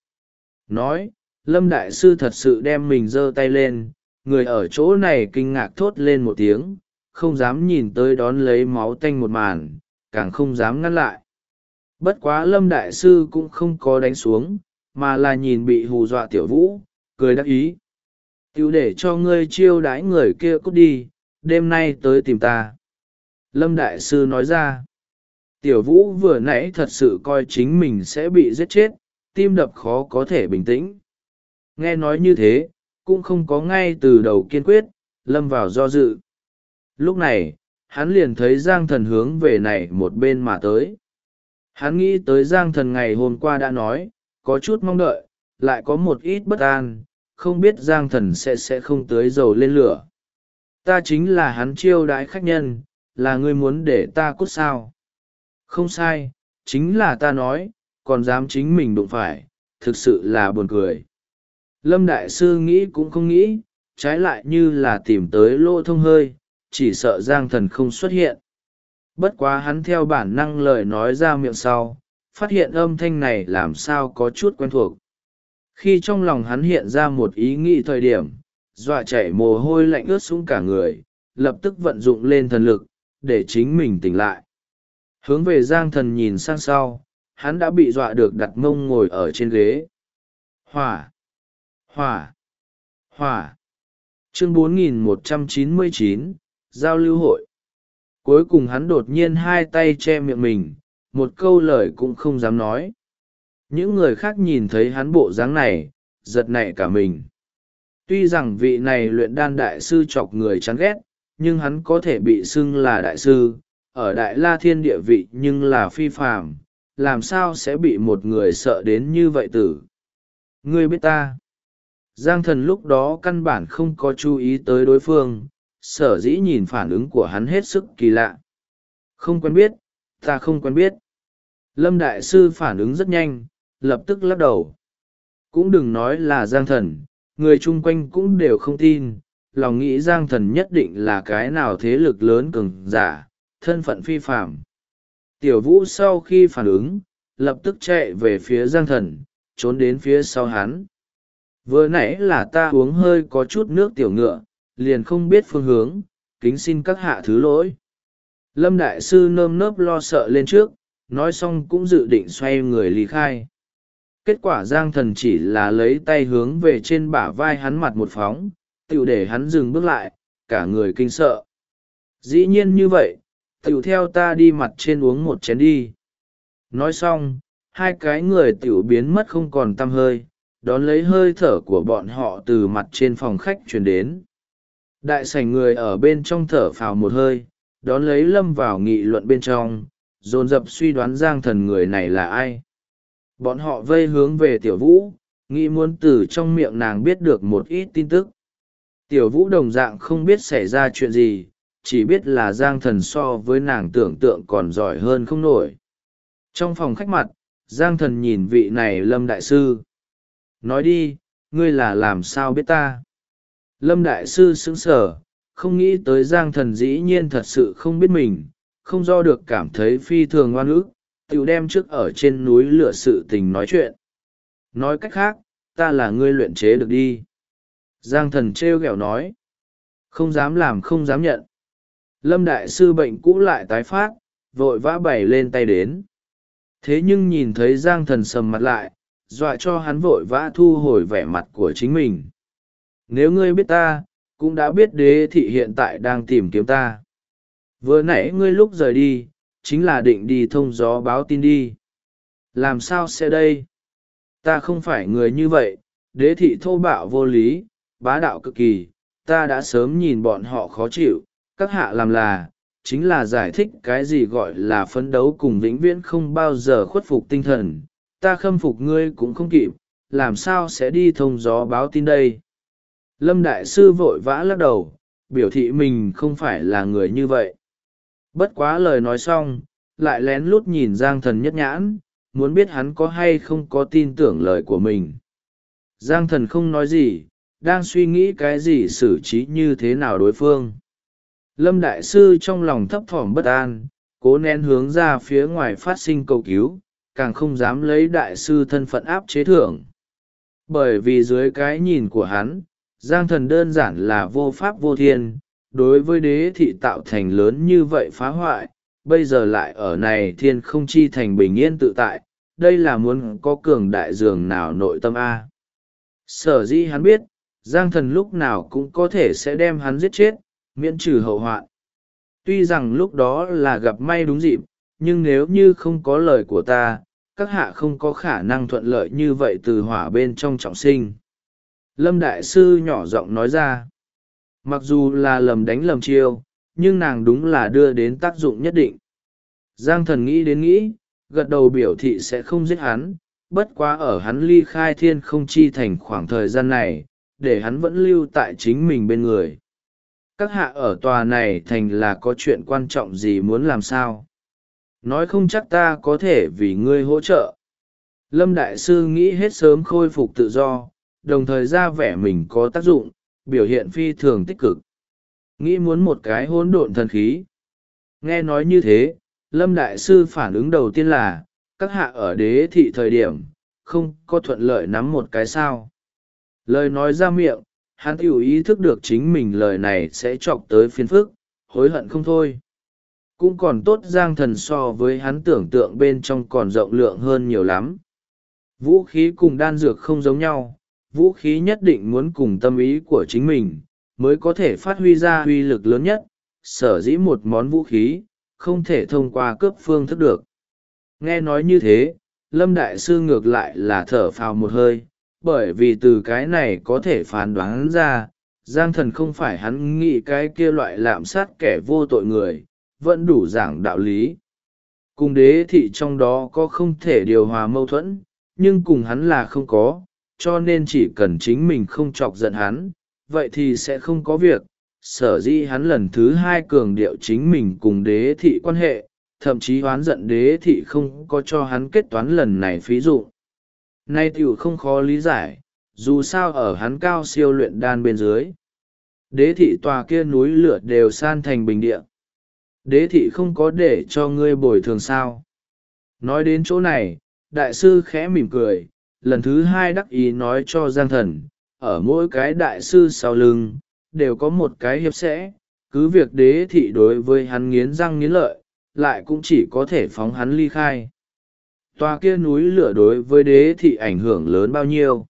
Nói, Lâm đại sư thật sự đem mình giơ tay lên, người ở chỗ này kinh ngạc thốt lên một tiếng, không dám nhìn tới đón lấy máu tanh một màn, càng không dám ngăn lại. Bất quá Lâm đại sư cũng không có đánh xuống, mà là nhìn bị hù dọa tiểu vũ, cười đắc ý. Tiểu để cho ngươi chiêu đãi người kia cút đi, đêm nay tới tìm ta. Lâm đại sư nói ra. Tiểu vũ vừa nãy thật sự coi chính mình sẽ bị giết chết, tim đập khó có thể bình tĩnh. Nghe nói như thế, cũng không có ngay từ đầu kiên quyết, lâm vào do dự. Lúc này, hắn liền thấy Giang Thần hướng về này một bên mà tới. Hắn nghĩ tới Giang Thần ngày hôm qua đã nói, có chút mong đợi, lại có một ít bất an, không biết Giang Thần sẽ không tưới dầu lên lửa. Ta chính là hắn chiêu đãi khách nhân, là ngươi muốn để ta cút sao? Không sai, chính là ta nói, còn dám chính mình đụng phải, thực sự là buồn cười. Lâm đại sư nghĩ cũng không nghĩ, trái lại như là tìm tới lỗ thông hơi, chỉ sợ Giang Thần không xuất hiện. Bất quá hắn theo bản năng lời nói ra miệng sau, phát hiện âm thanh này làm sao có chút quen thuộc. Khi trong lòng hắn hiện ra một ý nghĩ thời điểm, dọa chảy mồ hôi lạnh ướt xuống cả người, lập tức vận dụng lên thần lực, để chính mình tỉnh lại. Hướng về Giang Thần nhìn sang sau, hắn đã bị dọa được đặt mông ngồi ở trên ghế. Hỏa! Hỏa! Hỏa! Chương 4199, Giao lưu hội. Cuối cùng hắn đột nhiên hai tay che miệng mình, một câu lời cũng không dám nói. Những người khác nhìn thấy hắn bộ dáng này, giật nảy cả mình. Tuy rằng vị này luyện đan đại sư chọc người chán ghét, nhưng hắn có thể bị xưng là đại sư, ở Đại La Thiên địa vị nhưng là phi phàm, làm sao sẽ bị một người sợ đến như vậy tử? Ngươi biết ta? Giang Thần lúc đó căn bản không có chú ý tới đối phương, sở dĩ nhìn phản ứng của hắn hết sức kỳ lạ. Không quen biết, ta không quen biết. Lâm đại sư phản ứng rất nhanh, lập tức lắc đầu. Cũng đừng nói là Giang Thần, người chung quanh cũng đều không tin, lòng nghĩ Giang Thần nhất định là cái nào thế lực lớn cường giả, thân phận phi phạm. Tiểu Vũ sau khi phản ứng, lập tức chạy về phía Giang Thần, trốn đến phía sau hắn. Vừa nãy là ta uống hơi có chút nước tiểu ngựa, liền không biết phương hướng, kính xin các hạ thứ lỗi. Lâm đại sư nơm nớp lo sợ lên trước, nói xong cũng dự định xoay người lý khai. Kết quả Giang Thần chỉ là lấy tay hướng về trên bả vai hắn mặt một phóng, tựu để hắn dừng bước lại, cả người kinh sợ. Dĩ nhiên như vậy, tựu theo ta đi mặt trên uống một chén đi. Nói xong, hai cái người tựu biến mất không còn tăm hơi, đón lấy hơi thở của bọn họ từ mặt trên phòng khách truyền đến. Đại sảnh người ở bên trong thở phào một hơi, đón lấy lâm vào nghị luận bên trong, dồn dập suy đoán Giang Thần người này là ai. Bọn họ vây hướng về Tiểu Vũ, nghĩ muốn từ trong miệng nàng biết được một ít tin tức. Tiểu Vũ đồng dạng không biết xảy ra chuyện gì, chỉ biết là Giang Thần so với nàng tưởng tượng còn giỏi hơn không nổi. Trong phòng khách mặt, Giang Thần nhìn vị này Lâm Đại Sư. Nói đi, ngươi là làm sao biết ta? Lâm Đại Sư sững sờ, không nghĩ tới Giang Thần dĩ nhiên thật sự không biết mình, không do được cảm thấy phi thường oan ức, tiểu đem trước ở trên núi lửa sự tình nói chuyện. Nói cách khác, ta là ngươi luyện chế được đi. Giang Thần trêu ghẹo nói. Không dám làm không dám nhận. Lâm Đại Sư bệnh cũ lại tái phát, vội vã bày lên tay đến. Thế nhưng nhìn thấy Giang Thần sầm mặt lại, dọa cho hắn vội vã thu hồi vẻ mặt của chính mình. Nếu ngươi biết ta, cũng đã biết Đế thị hiện tại đang tìm kiếm ta. Vừa nãy ngươi lúc rời đi, chính là định đi thông gió báo tin đi. Làm sao sẽ đây? Ta không phải người như vậy, Đế thị thô bạo vô lý, bá đạo cực kỳ, ta đã sớm nhìn bọn họ khó chịu, các hạ làm là, chính là giải thích cái gì gọi là phấn đấu cùng vĩnh viễn không bao giờ khuất phục tinh thần, ta khâm phục ngươi cũng không kịp, làm sao sẽ đi thông gió báo tin đây. Lâm Đại Sư vội vã lắc đầu, biểu thị mình không phải là người như vậy. Bất quá lời nói xong, lại lén lút nhìn Giang Thần nhất nhãn, muốn biết hắn có hay không có tin tưởng lời của mình. Giang Thần không nói gì, đang suy nghĩ cái gì xử trí như thế nào đối phương. Lâm Đại Sư trong lòng thấp thỏm bất an, cố nén hướng ra phía ngoài phát sinh cầu cứu, càng không dám lấy Đại Sư thân phận áp chế thưởng. Bởi vì dưới cái nhìn của hắn, Giang Thần đơn giản là vô pháp vô thiên, đối với Đế thị tạo thành lớn như vậy phá hoại, bây giờ lại ở này thiên không chi thành bình yên tự tại, đây là muốn có cường đại dường nào nội tâm A. Sở dĩ hắn biết, Giang Thần lúc nào cũng có thể sẽ đem hắn giết chết, miễn trừ hậu hoạn. Tuy rằng lúc đó là gặp may đúng dịp, nhưng nếu như không có lời của ta, các hạ không có khả năng thuận lợi như vậy từ hỏa bên trong trọng sinh. Lâm Đại Sư nhỏ giọng nói ra. Mặc dù là lầm đánh lầm chiêu, nhưng nàng đúng là đưa đến tác dụng nhất định. Giang Thần nghĩ đến nghĩ, gật đầu biểu thị sẽ không giết hắn, bất quá ở hắn ly khai thiên không chi thành khoảng thời gian này, để hắn vẫn lưu tại chính mình bên người. Các hạ ở tòa này thành là có chuyện quan trọng gì muốn làm sao? Nói không chắc ta có thể vì ngươi hỗ trợ. Lâm Đại Sư nghĩ hết sớm khôi phục tự do, đồng thời ra vẻ mình có tác dụng, biểu hiện phi thường tích cực. Nghĩ muốn một cái hỗn độn thần khí. Nghe nói như thế, Lâm Đại Sư phản ứng đầu tiên là, các hạ ở Đế thị thời điểm, không có thuận lợi nắm một cái sao. Lời nói ra miệng, hắn tiểu ý thức được chính mình lời này sẽ chọc tới phiền phức, hối hận không thôi. Cũng còn tốt Giang Thần so với hắn tưởng tượng bên trong còn rộng lượng hơn nhiều lắm. Vũ khí cùng đan dược không giống nhau, vũ khí nhất định muốn cùng tâm ý của chính mình, mới có thể phát huy ra uy lực lớn nhất, sở dĩ một món vũ khí, không thể thông qua cướp phương thức được. Nghe nói như thế, Lâm Đại Sư ngược lại là thở phào một hơi, bởi vì từ cái này có thể phán đoán ra, Giang Thần không phải hắn nghĩ cái kia loại lạm sát kẻ vô tội người, vẫn đủ giảng đạo lý. Cùng Đế thị trong đó có không thể điều hòa mâu thuẫn, nhưng cùng hắn là không có, cho nên chỉ cần chính mình không chọc giận hắn, vậy thì sẽ không có việc. Sở dĩ hắn lần thứ hai cường điệu chính mình cùng Đế thị quan hệ, thậm chí oán giận Đế thị không có cho hắn kết toán lần này phí dụ. Nay tiểu không khó lý giải, dù sao ở hắn cao siêu luyện đan bên dưới. Đế thị tòa kia núi lửa đều san thành bình địa. Đế thị không có để cho ngươi bồi thường sao. Nói đến chỗ này, Đại Sư khẽ mỉm cười, lần thứ hai đắc ý nói cho Giang Thần, ở mỗi cái Đại Sư sau lưng, đều có một cái hiệp sẽ, cứ việc Đế thị đối với hắn nghiến răng nghiến lợi, lại cũng chỉ có thể phóng hắn ly khai. tòa kia núi lửa đối với đế thị ảnh hưởng lớn bao nhiêu?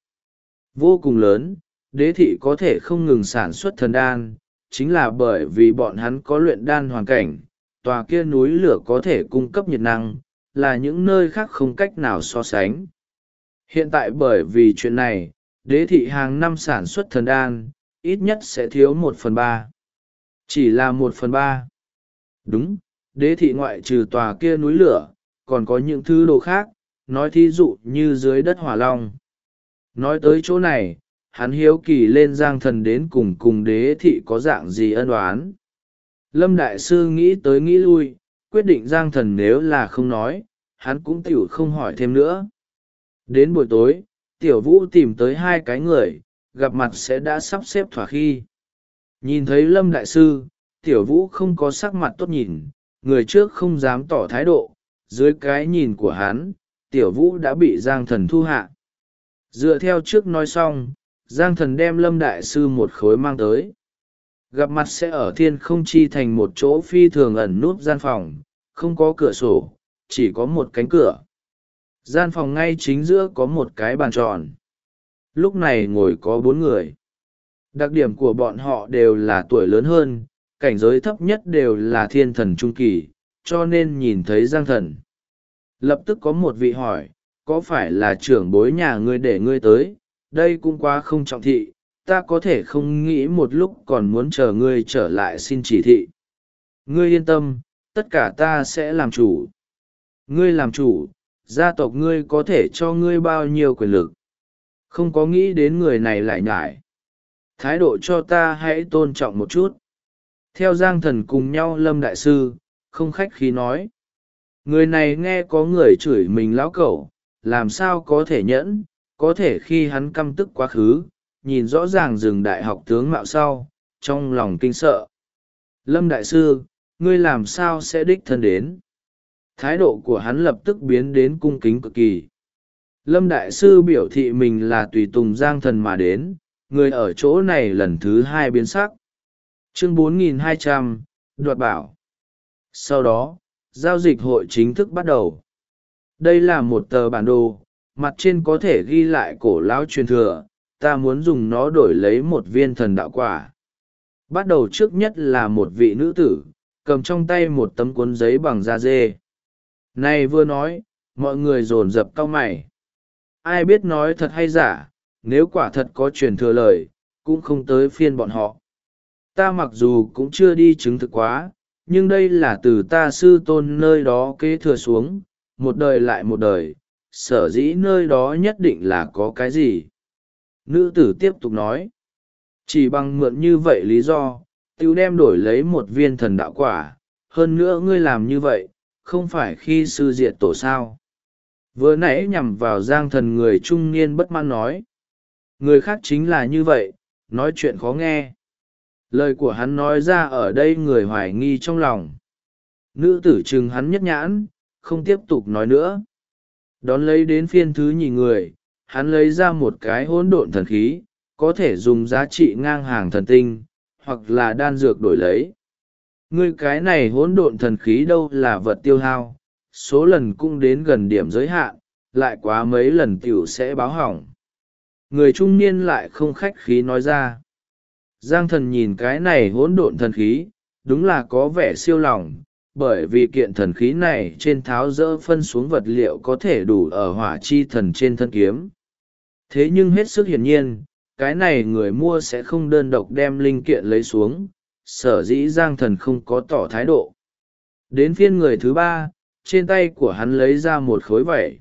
Vô cùng lớn. Đế thị có thể không ngừng sản xuất thần đan, chính là bởi vì bọn hắn có luyện đan hoàn cảnh. Tòa kia núi lửa có thể cung cấp nhiệt năng, là những nơi khác không cách nào so sánh. Hiện tại bởi vì chuyện này, đế thị hàng năm sản xuất thần đan, ít nhất sẽ thiếu 1/3. Chỉ là 1/3. Đúng, đế thị ngoại trừ tòa kia núi lửa, còn có những thứ đồ khác, nói thí dụ như dưới đất hỏa long. Nói tới chỗ này, hắn hiếu kỳ lên Giang Thần đến cùng đế thị có dạng gì ân oán. Lâm Đại Sư nghĩ tới nghĩ lui, quyết định Giang Thần nếu là không nói, hắn cũng tiểu không hỏi thêm nữa. Đến buổi tối, Tiểu Vũ tìm tới hai cái người, gặp mặt sẽ đã sắp xếp thỏa khi. Nhìn thấy Lâm Đại Sư, Tiểu Vũ không có sắc mặt tốt nhìn, người trước không dám tỏ thái độ, dưới cái nhìn của hắn, Tiểu Vũ đã bị Giang Thần thu hạ. Dựa theo trước nói xong, Giang Thần đem Lâm Đại Sư một khối mang tới. Gặp mặt sẽ ở Thiên Không Chi thành một chỗ phi thường ẩn núp gian phòng, không có cửa sổ, chỉ có một cánh cửa. Gian phòng ngay chính giữa có một cái bàn tròn. Lúc này ngồi có 4 người. Đặc điểm của bọn họ đều là tuổi lớn hơn, cảnh giới thấp nhất đều là thiên thần trung kỳ, cho nên nhìn thấy Giang Thần. Lập tức có một vị hỏi, có phải là trưởng bối nhà ngươi để ngươi tới, đây cũng quá không trọng thị, ta có thể không nghĩ một lúc còn muốn chờ ngươi trở lại xin chỉ thị. Ngươi yên tâm, tất cả ta sẽ làm chủ. Ngươi làm chủ, gia tộc ngươi có thể cho ngươi bao nhiêu quyền lực. Không có nghĩ đến người này lại nhải. Thái độ cho ta hãy tôn trọng một chút. Theo Giang Thần cùng nhau Lâm Đại Sư, không khách khí nói. Người này nghe có người chửi mình lão cẩu, làm sao có thể nhẫn, có thể khi hắn căm tức quá khứ, nhìn rõ ràng rừng đại học tướng mạo sau, trong lòng kinh sợ. Lâm Đại Sư, ngươi làm sao sẽ đích thân đến? Thái độ của hắn lập tức biến đến cung kính cực kỳ. Lâm Đại Sư biểu thị mình là tùy tùng Giang Thần mà đến, người ở chỗ này lần thứ 2 biến sắc. Chương 4200, đoạt bảo. Sau đó, giao dịch hội chính thức bắt đầu. Đây là một tờ bản đồ, mặt trên có thể ghi lại cổ lão truyền thừa, ta muốn dùng nó đổi lấy một viên thần đạo quả. Bắt đầu trước nhất là một vị nữ tử, cầm trong tay một tấm cuốn giấy bằng da dê. Này vừa nói, mọi người dồn dập cau mày. Ai biết nói thật hay giả, nếu quả thật có truyền thừa lời, cũng không tới phiên bọn họ. Ta mặc dù cũng chưa đi chứng thực quá, nhưng đây là từ ta sư tôn nơi đó kế thừa xuống, một đời lại một đời, sở dĩ nơi đó nhất định là có cái gì. Nữ tử tiếp tục nói, chỉ bằng mượn như vậy lý do, tiêu đem đổi lấy một viên thần đạo quả, hơn nữa ngươi làm như vậy, không phải khi sư diệt tổ sao. Vừa nãy nhằm vào Giang Thần người trung niên bất mãn nói. Người khác chính là như vậy, nói chuyện khó nghe. Lời của hắn nói ra ở đây người hoài nghi trong lòng. Nữ tử trừng hắn nhất nhãn, không tiếp tục nói nữa. Đón lấy đến phiên thứ nhì người, hắn lấy ra một cái hỗn độn thần khí, có thể dùng giá trị ngang hàng thần tinh, hoặc là đan dược đổi lấy. Ngươi cái này hỗn độn thần khí đâu là vật tiêu hao, số lần cũng đến gần điểm giới hạn, lại quá mấy lần tiểu sẽ báo hỏng. Người trung niên lại không khách khí nói ra. Giang Thần nhìn cái này hỗn độn thần khí, đúng là có vẻ siêu lòng, bởi vì kiện thần khí này trên tháo dỡ phân xuống vật liệu có thể đủ ở hỏa chi thần trên thân kiếm. Thế nhưng hết sức hiển nhiên, cái này người mua sẽ không đơn độc đem linh kiện lấy xuống, sở dĩ Giang Thần không có tỏ thái độ. Đến phiên người thứ 3, trên tay của hắn lấy ra một khối vảy.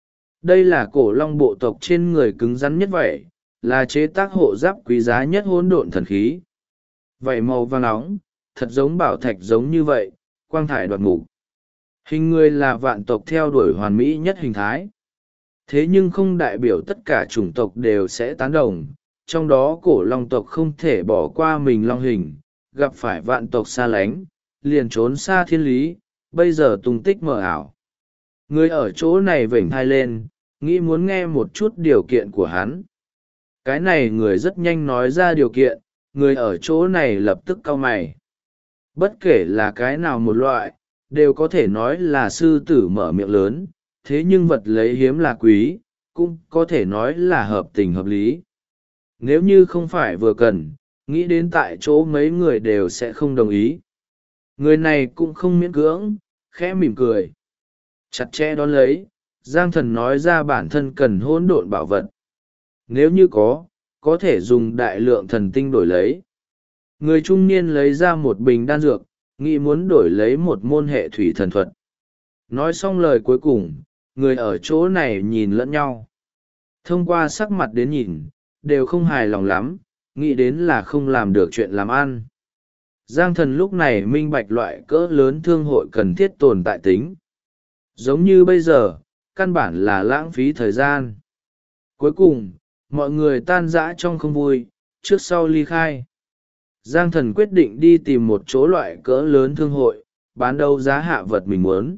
Đây là cổ long bộ tộc trên người cứng rắn nhất vảy, là chế tác hộ giáp quý giá nhất hỗn độn thần khí. Vảy màu vàng nóng, thật giống bảo thạch giống như vậy, quang thải đoạt mục. Hình người là vạn tộc theo đuổi hoàn mỹ nhất hình thái. Thế nhưng không đại biểu tất cả chủng tộc đều sẽ tán đồng, trong đó cổ long tộc không thể bỏ qua mình long hình, gặp phải vạn tộc xa lánh, liền trốn xa thiên lý, bây giờ tung tích mờ ảo. Người ở chỗ này vểnh thai lên, nghĩ muốn nghe một chút điều kiện của hắn. Cái này người rất nhanh nói ra điều kiện, người ở chỗ này lập tức cau mày. Bất kể là cái nào một loại, đều có thể nói là sư tử mở miệng lớn, thế nhưng vật lấy hiếm là quý, cũng có thể nói là hợp tình hợp lý. Nếu như không phải vừa cần, nghĩ đến tại chỗ mấy người đều sẽ không đồng ý. Người này cũng không miễn cưỡng, khẽ mỉm cười. Chặt chẽ đón lấy, Giang Thần nói ra bản thân cần hỗn độn bảo vật. Nếu như có thể dùng đại lượng thần tinh đổi lấy. Người trung niên lấy ra một bình đan dược, nghĩ muốn đổi lấy một môn hệ thủy thần thuật. Nói xong lời cuối cùng, người ở chỗ này nhìn lẫn nhau. Thông qua sắc mặt đến nhìn, đều không hài lòng lắm, nghĩ đến là không làm được chuyện làm ăn. Giang Thần lúc này minh bạch loại cỡ lớn thương hội cần thiết tồn tại tính. Giống như bây giờ, căn bản là lãng phí thời gian. Cuối cùng, mọi người tan rã trong không vui, trước sau ly khai. Giang Thần quyết định đi tìm một chỗ loại cỡ lớn thương hội, bán đấu giá hạ vật mình muốn.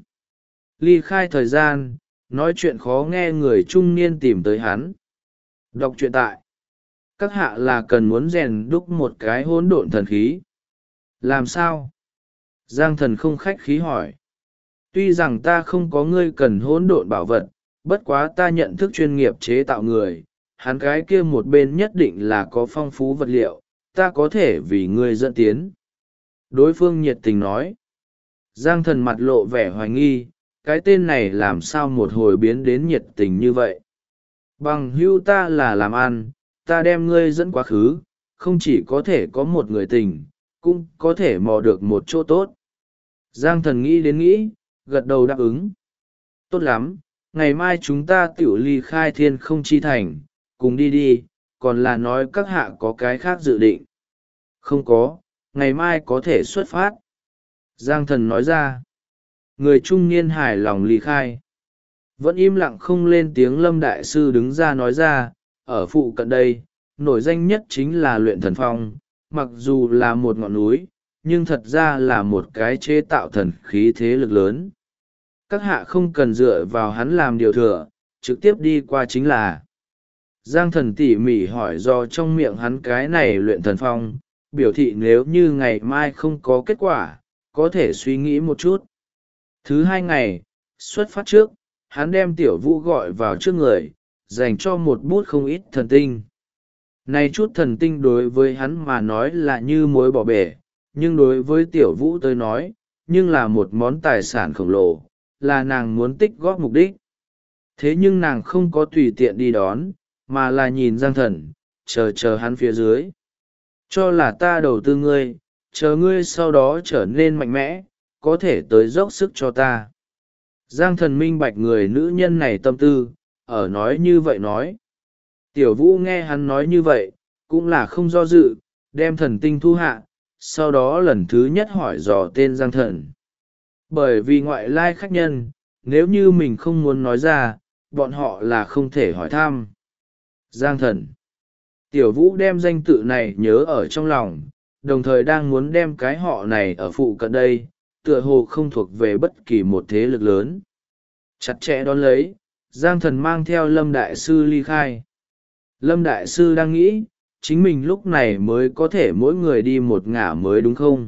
Ly khai thời gian, nói chuyện khó nghe người trung niên tìm tới hắn. Đọc truyện tại. Các hạ là cần muốn rèn đúc một cái hỗn độn thần khí. Làm sao? Giang Thần không khách khí hỏi. Tuy rằng ta không có ngươi cần hỗn độn bảo vật, bất quá ta nhận thức chuyên nghiệp chế tạo người, hắn cái kia một bên nhất định là có phong phú vật liệu, ta có thể vì ngươi dẫn tiến. Đối phương nhiệt tình nói. Giang Thần mặt lộ vẻ hoài nghi, cái tên này làm sao một hồi biến đến nhiệt tình như vậy. Bằng hữu ta là làm ăn, ta đem ngươi dẫn quá khứ, không chỉ có thể có một người tình, cũng có thể mò được một chỗ tốt. Giang Thần nghĩ đến nghĩ, gật đầu đáp ứng. Tốt lắm, ngày mai chúng ta tiểu ly khai Thiên Không Chi Thành, cùng đi đi, còn là nói các hạ có cái khác dự định. Không có, ngày mai có thể xuất phát. Giang Thần nói ra. Người trung niên hài lòng ly khai. Vẫn im lặng không lên tiếng. Lâm Đại Sư đứng ra nói ra, ở phụ cận đây, nổi danh nhất chính là Luyện Thần Phong, mặc dù là một ngọn núi, nhưng thật ra là một cái chế tạo thần khí thế lực lớn. Các hạ không cần dựa vào hắn làm điều thừa, trực tiếp đi qua chính là. Giang Thần tỉ mỉ hỏi do trong miệng hắn cái này Luyện Thần Phong, biểu thị nếu như ngày mai không có kết quả, có thể suy nghĩ một chút. Thứ 2 ngày, xuất phát trước, hắn đem Tiểu Vũ gọi vào trước người, dành cho một bút không ít thần tinh. Này chút thần tinh đối với hắn mà nói là như muối bỏ bể, nhưng đối với Tiểu Vũ tới nói, nhưng là một món tài sản khổng lồ, là nàng muốn tích góp mục đích. Thế nhưng nàng không có tùy tiện đi đón, mà là nhìn Giang Thần, chờ hắn phía dưới. Cho là ta đầu tư ngươi, chờ ngươi sau đó trở nên mạnh mẽ, có thể tới dốc sức cho ta. Giang Thần minh bạch người nữ nhân này tâm tư, ở nói như vậy nói. Tiểu Vũ nghe hắn nói như vậy, cũng là không do dự, đem thần tinh thu hạ, sau đó lần thứ nhất hỏi dò tên Giang Thần. Bởi vì ngoại lai khách nhân, nếu như mình không muốn nói ra, bọn họ là không thể hỏi thăm. Giang Thần. Tiểu Vũ đem danh tự này nhớ ở trong lòng, đồng thời đang muốn đem cái họ này ở phụ cận đây, tựa hồ không thuộc về bất kỳ một thế lực lớn. Chặt chẽ đón lấy, Giang Thần mang theo Lâm Đại Sư ly khai. Lâm Đại Sư đang nghĩ, chính mình lúc này mới có thể mỗi người đi một ngả mới đúng không?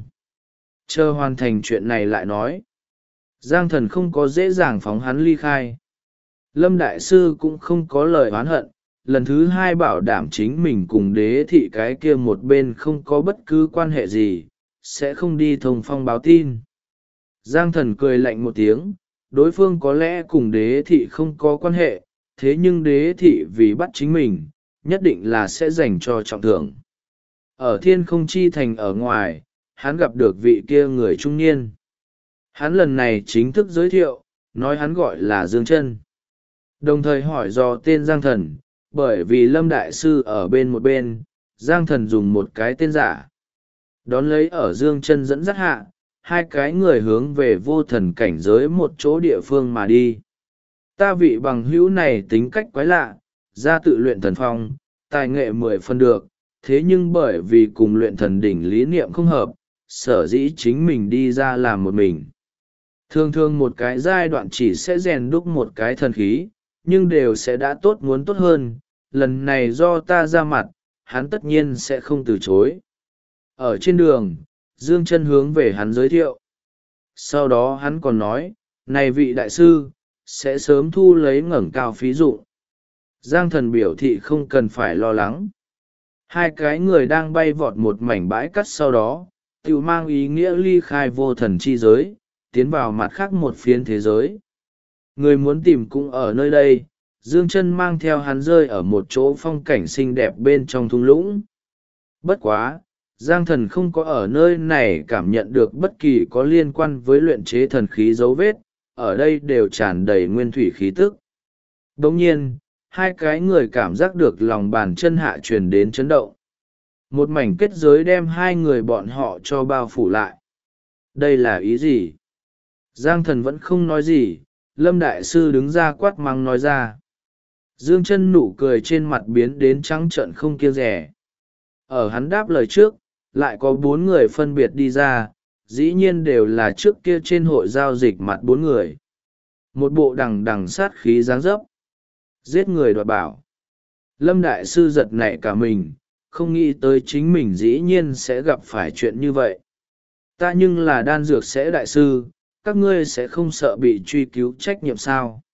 Chờ hoàn thành chuyện này lại nói. Giang Thần không có dễ dàng phóng hắn ly khai. Lâm Đại Sư cũng không có lời oán hận, lần thứ 2 bảo đảm chính mình cùng Đế Thị cái kia một bên không có bất cứ quan hệ gì, sẽ không đi thông phong báo tin. Giang Thần cười lạnh một tiếng, đối phương có lẽ cùng Đế Thị không có quan hệ, thế nhưng Đế Thị vì bắt chính mình, nhất định là sẽ dành cho trọng thưởng. Ở Thiên Không Chi Thành ở ngoài, hắn gặp được vị kia người trung niên. Hắn lần này chính thức giới thiệu, nói hắn gọi là Dương Chân. Đồng thời hỏi do tên Giang Thần, bởi vì Lâm Đại Sư ở bên một bên, Giang Thần dùng một cái tên giả. Đón lấy ở Dương Chân dẫn dắt hạ, 2 cái người hướng về vô thần cảnh giới một chỗ địa phương mà đi. Ta vị bằng hữu này tính cách quái lạ, ra tự luyện thần phong, tài nghệ 10 phần được, thế nhưng bởi vì cùng luyện thần đỉnh lý niệm không hợp, sở dĩ chính mình đi ra làm một mình. Thường thường một cái giai đoạn chỉ sẽ rèn đúc một cái thần khí, nhưng đều sẽ đã tốt muốn tốt hơn, lần này do ta ra mặt, hắn tất nhiên sẽ không từ chối. Ở trên đường, Dương Chân hướng về hắn giới thiệu. Sau đó hắn còn nói, này vị đại sư, sẽ sớm thu lấy ngẩng cao phí dụng. Giang Thần biểu thị không cần phải lo lắng. Hai cái người đang bay vọt một mảnh bãi cắt sau đó tự mang ý nghĩa ly khai vô thần chi giới, tiến vào mặt khác một phiến thế giới. Người muốn tìm cũng ở nơi đây. Dương Chân mang theo hắn rơi ở một chỗ phong cảnh xinh đẹp bên trong thung lũng. Bất quá, Giang Thần không có ở nơi này cảm nhận được bất kỳ có liên quan với luyện chế thần khí dấu vết, ở đây đều tràn đầy nguyên thủy khí tức. Đồng nhiên, hai cái người cảm giác được lòng bàn chân hạ truyền đến chấn động. Một mảnh kết giới đem hai người bọn họ cho bao phủ lại. Đây là ý gì? Giang Thần vẫn không nói gì, Lâm Đại Sư đứng ra quát mắng nói ra. Dương Chân nụ cười trên mặt biến đến trắng trợn không kiêng dè. Ở hắn đáp lời trước, lại có 4 người phân biệt đi ra, dĩ nhiên đều là trước kia trên hội giao dịch mặt 4 người. Một bộ đằng đằng sát khí dáng dấp. Giết người đoạt bảo. Lâm Đại Sư giật nảy cả mình, không nghĩ tới chính mình dĩ nhiên sẽ gặp phải chuyện như vậy. Ta nhưng là đan dược sẽ đại sư, các ngươi sẽ không sợ bị truy cứu trách nhiệm sao?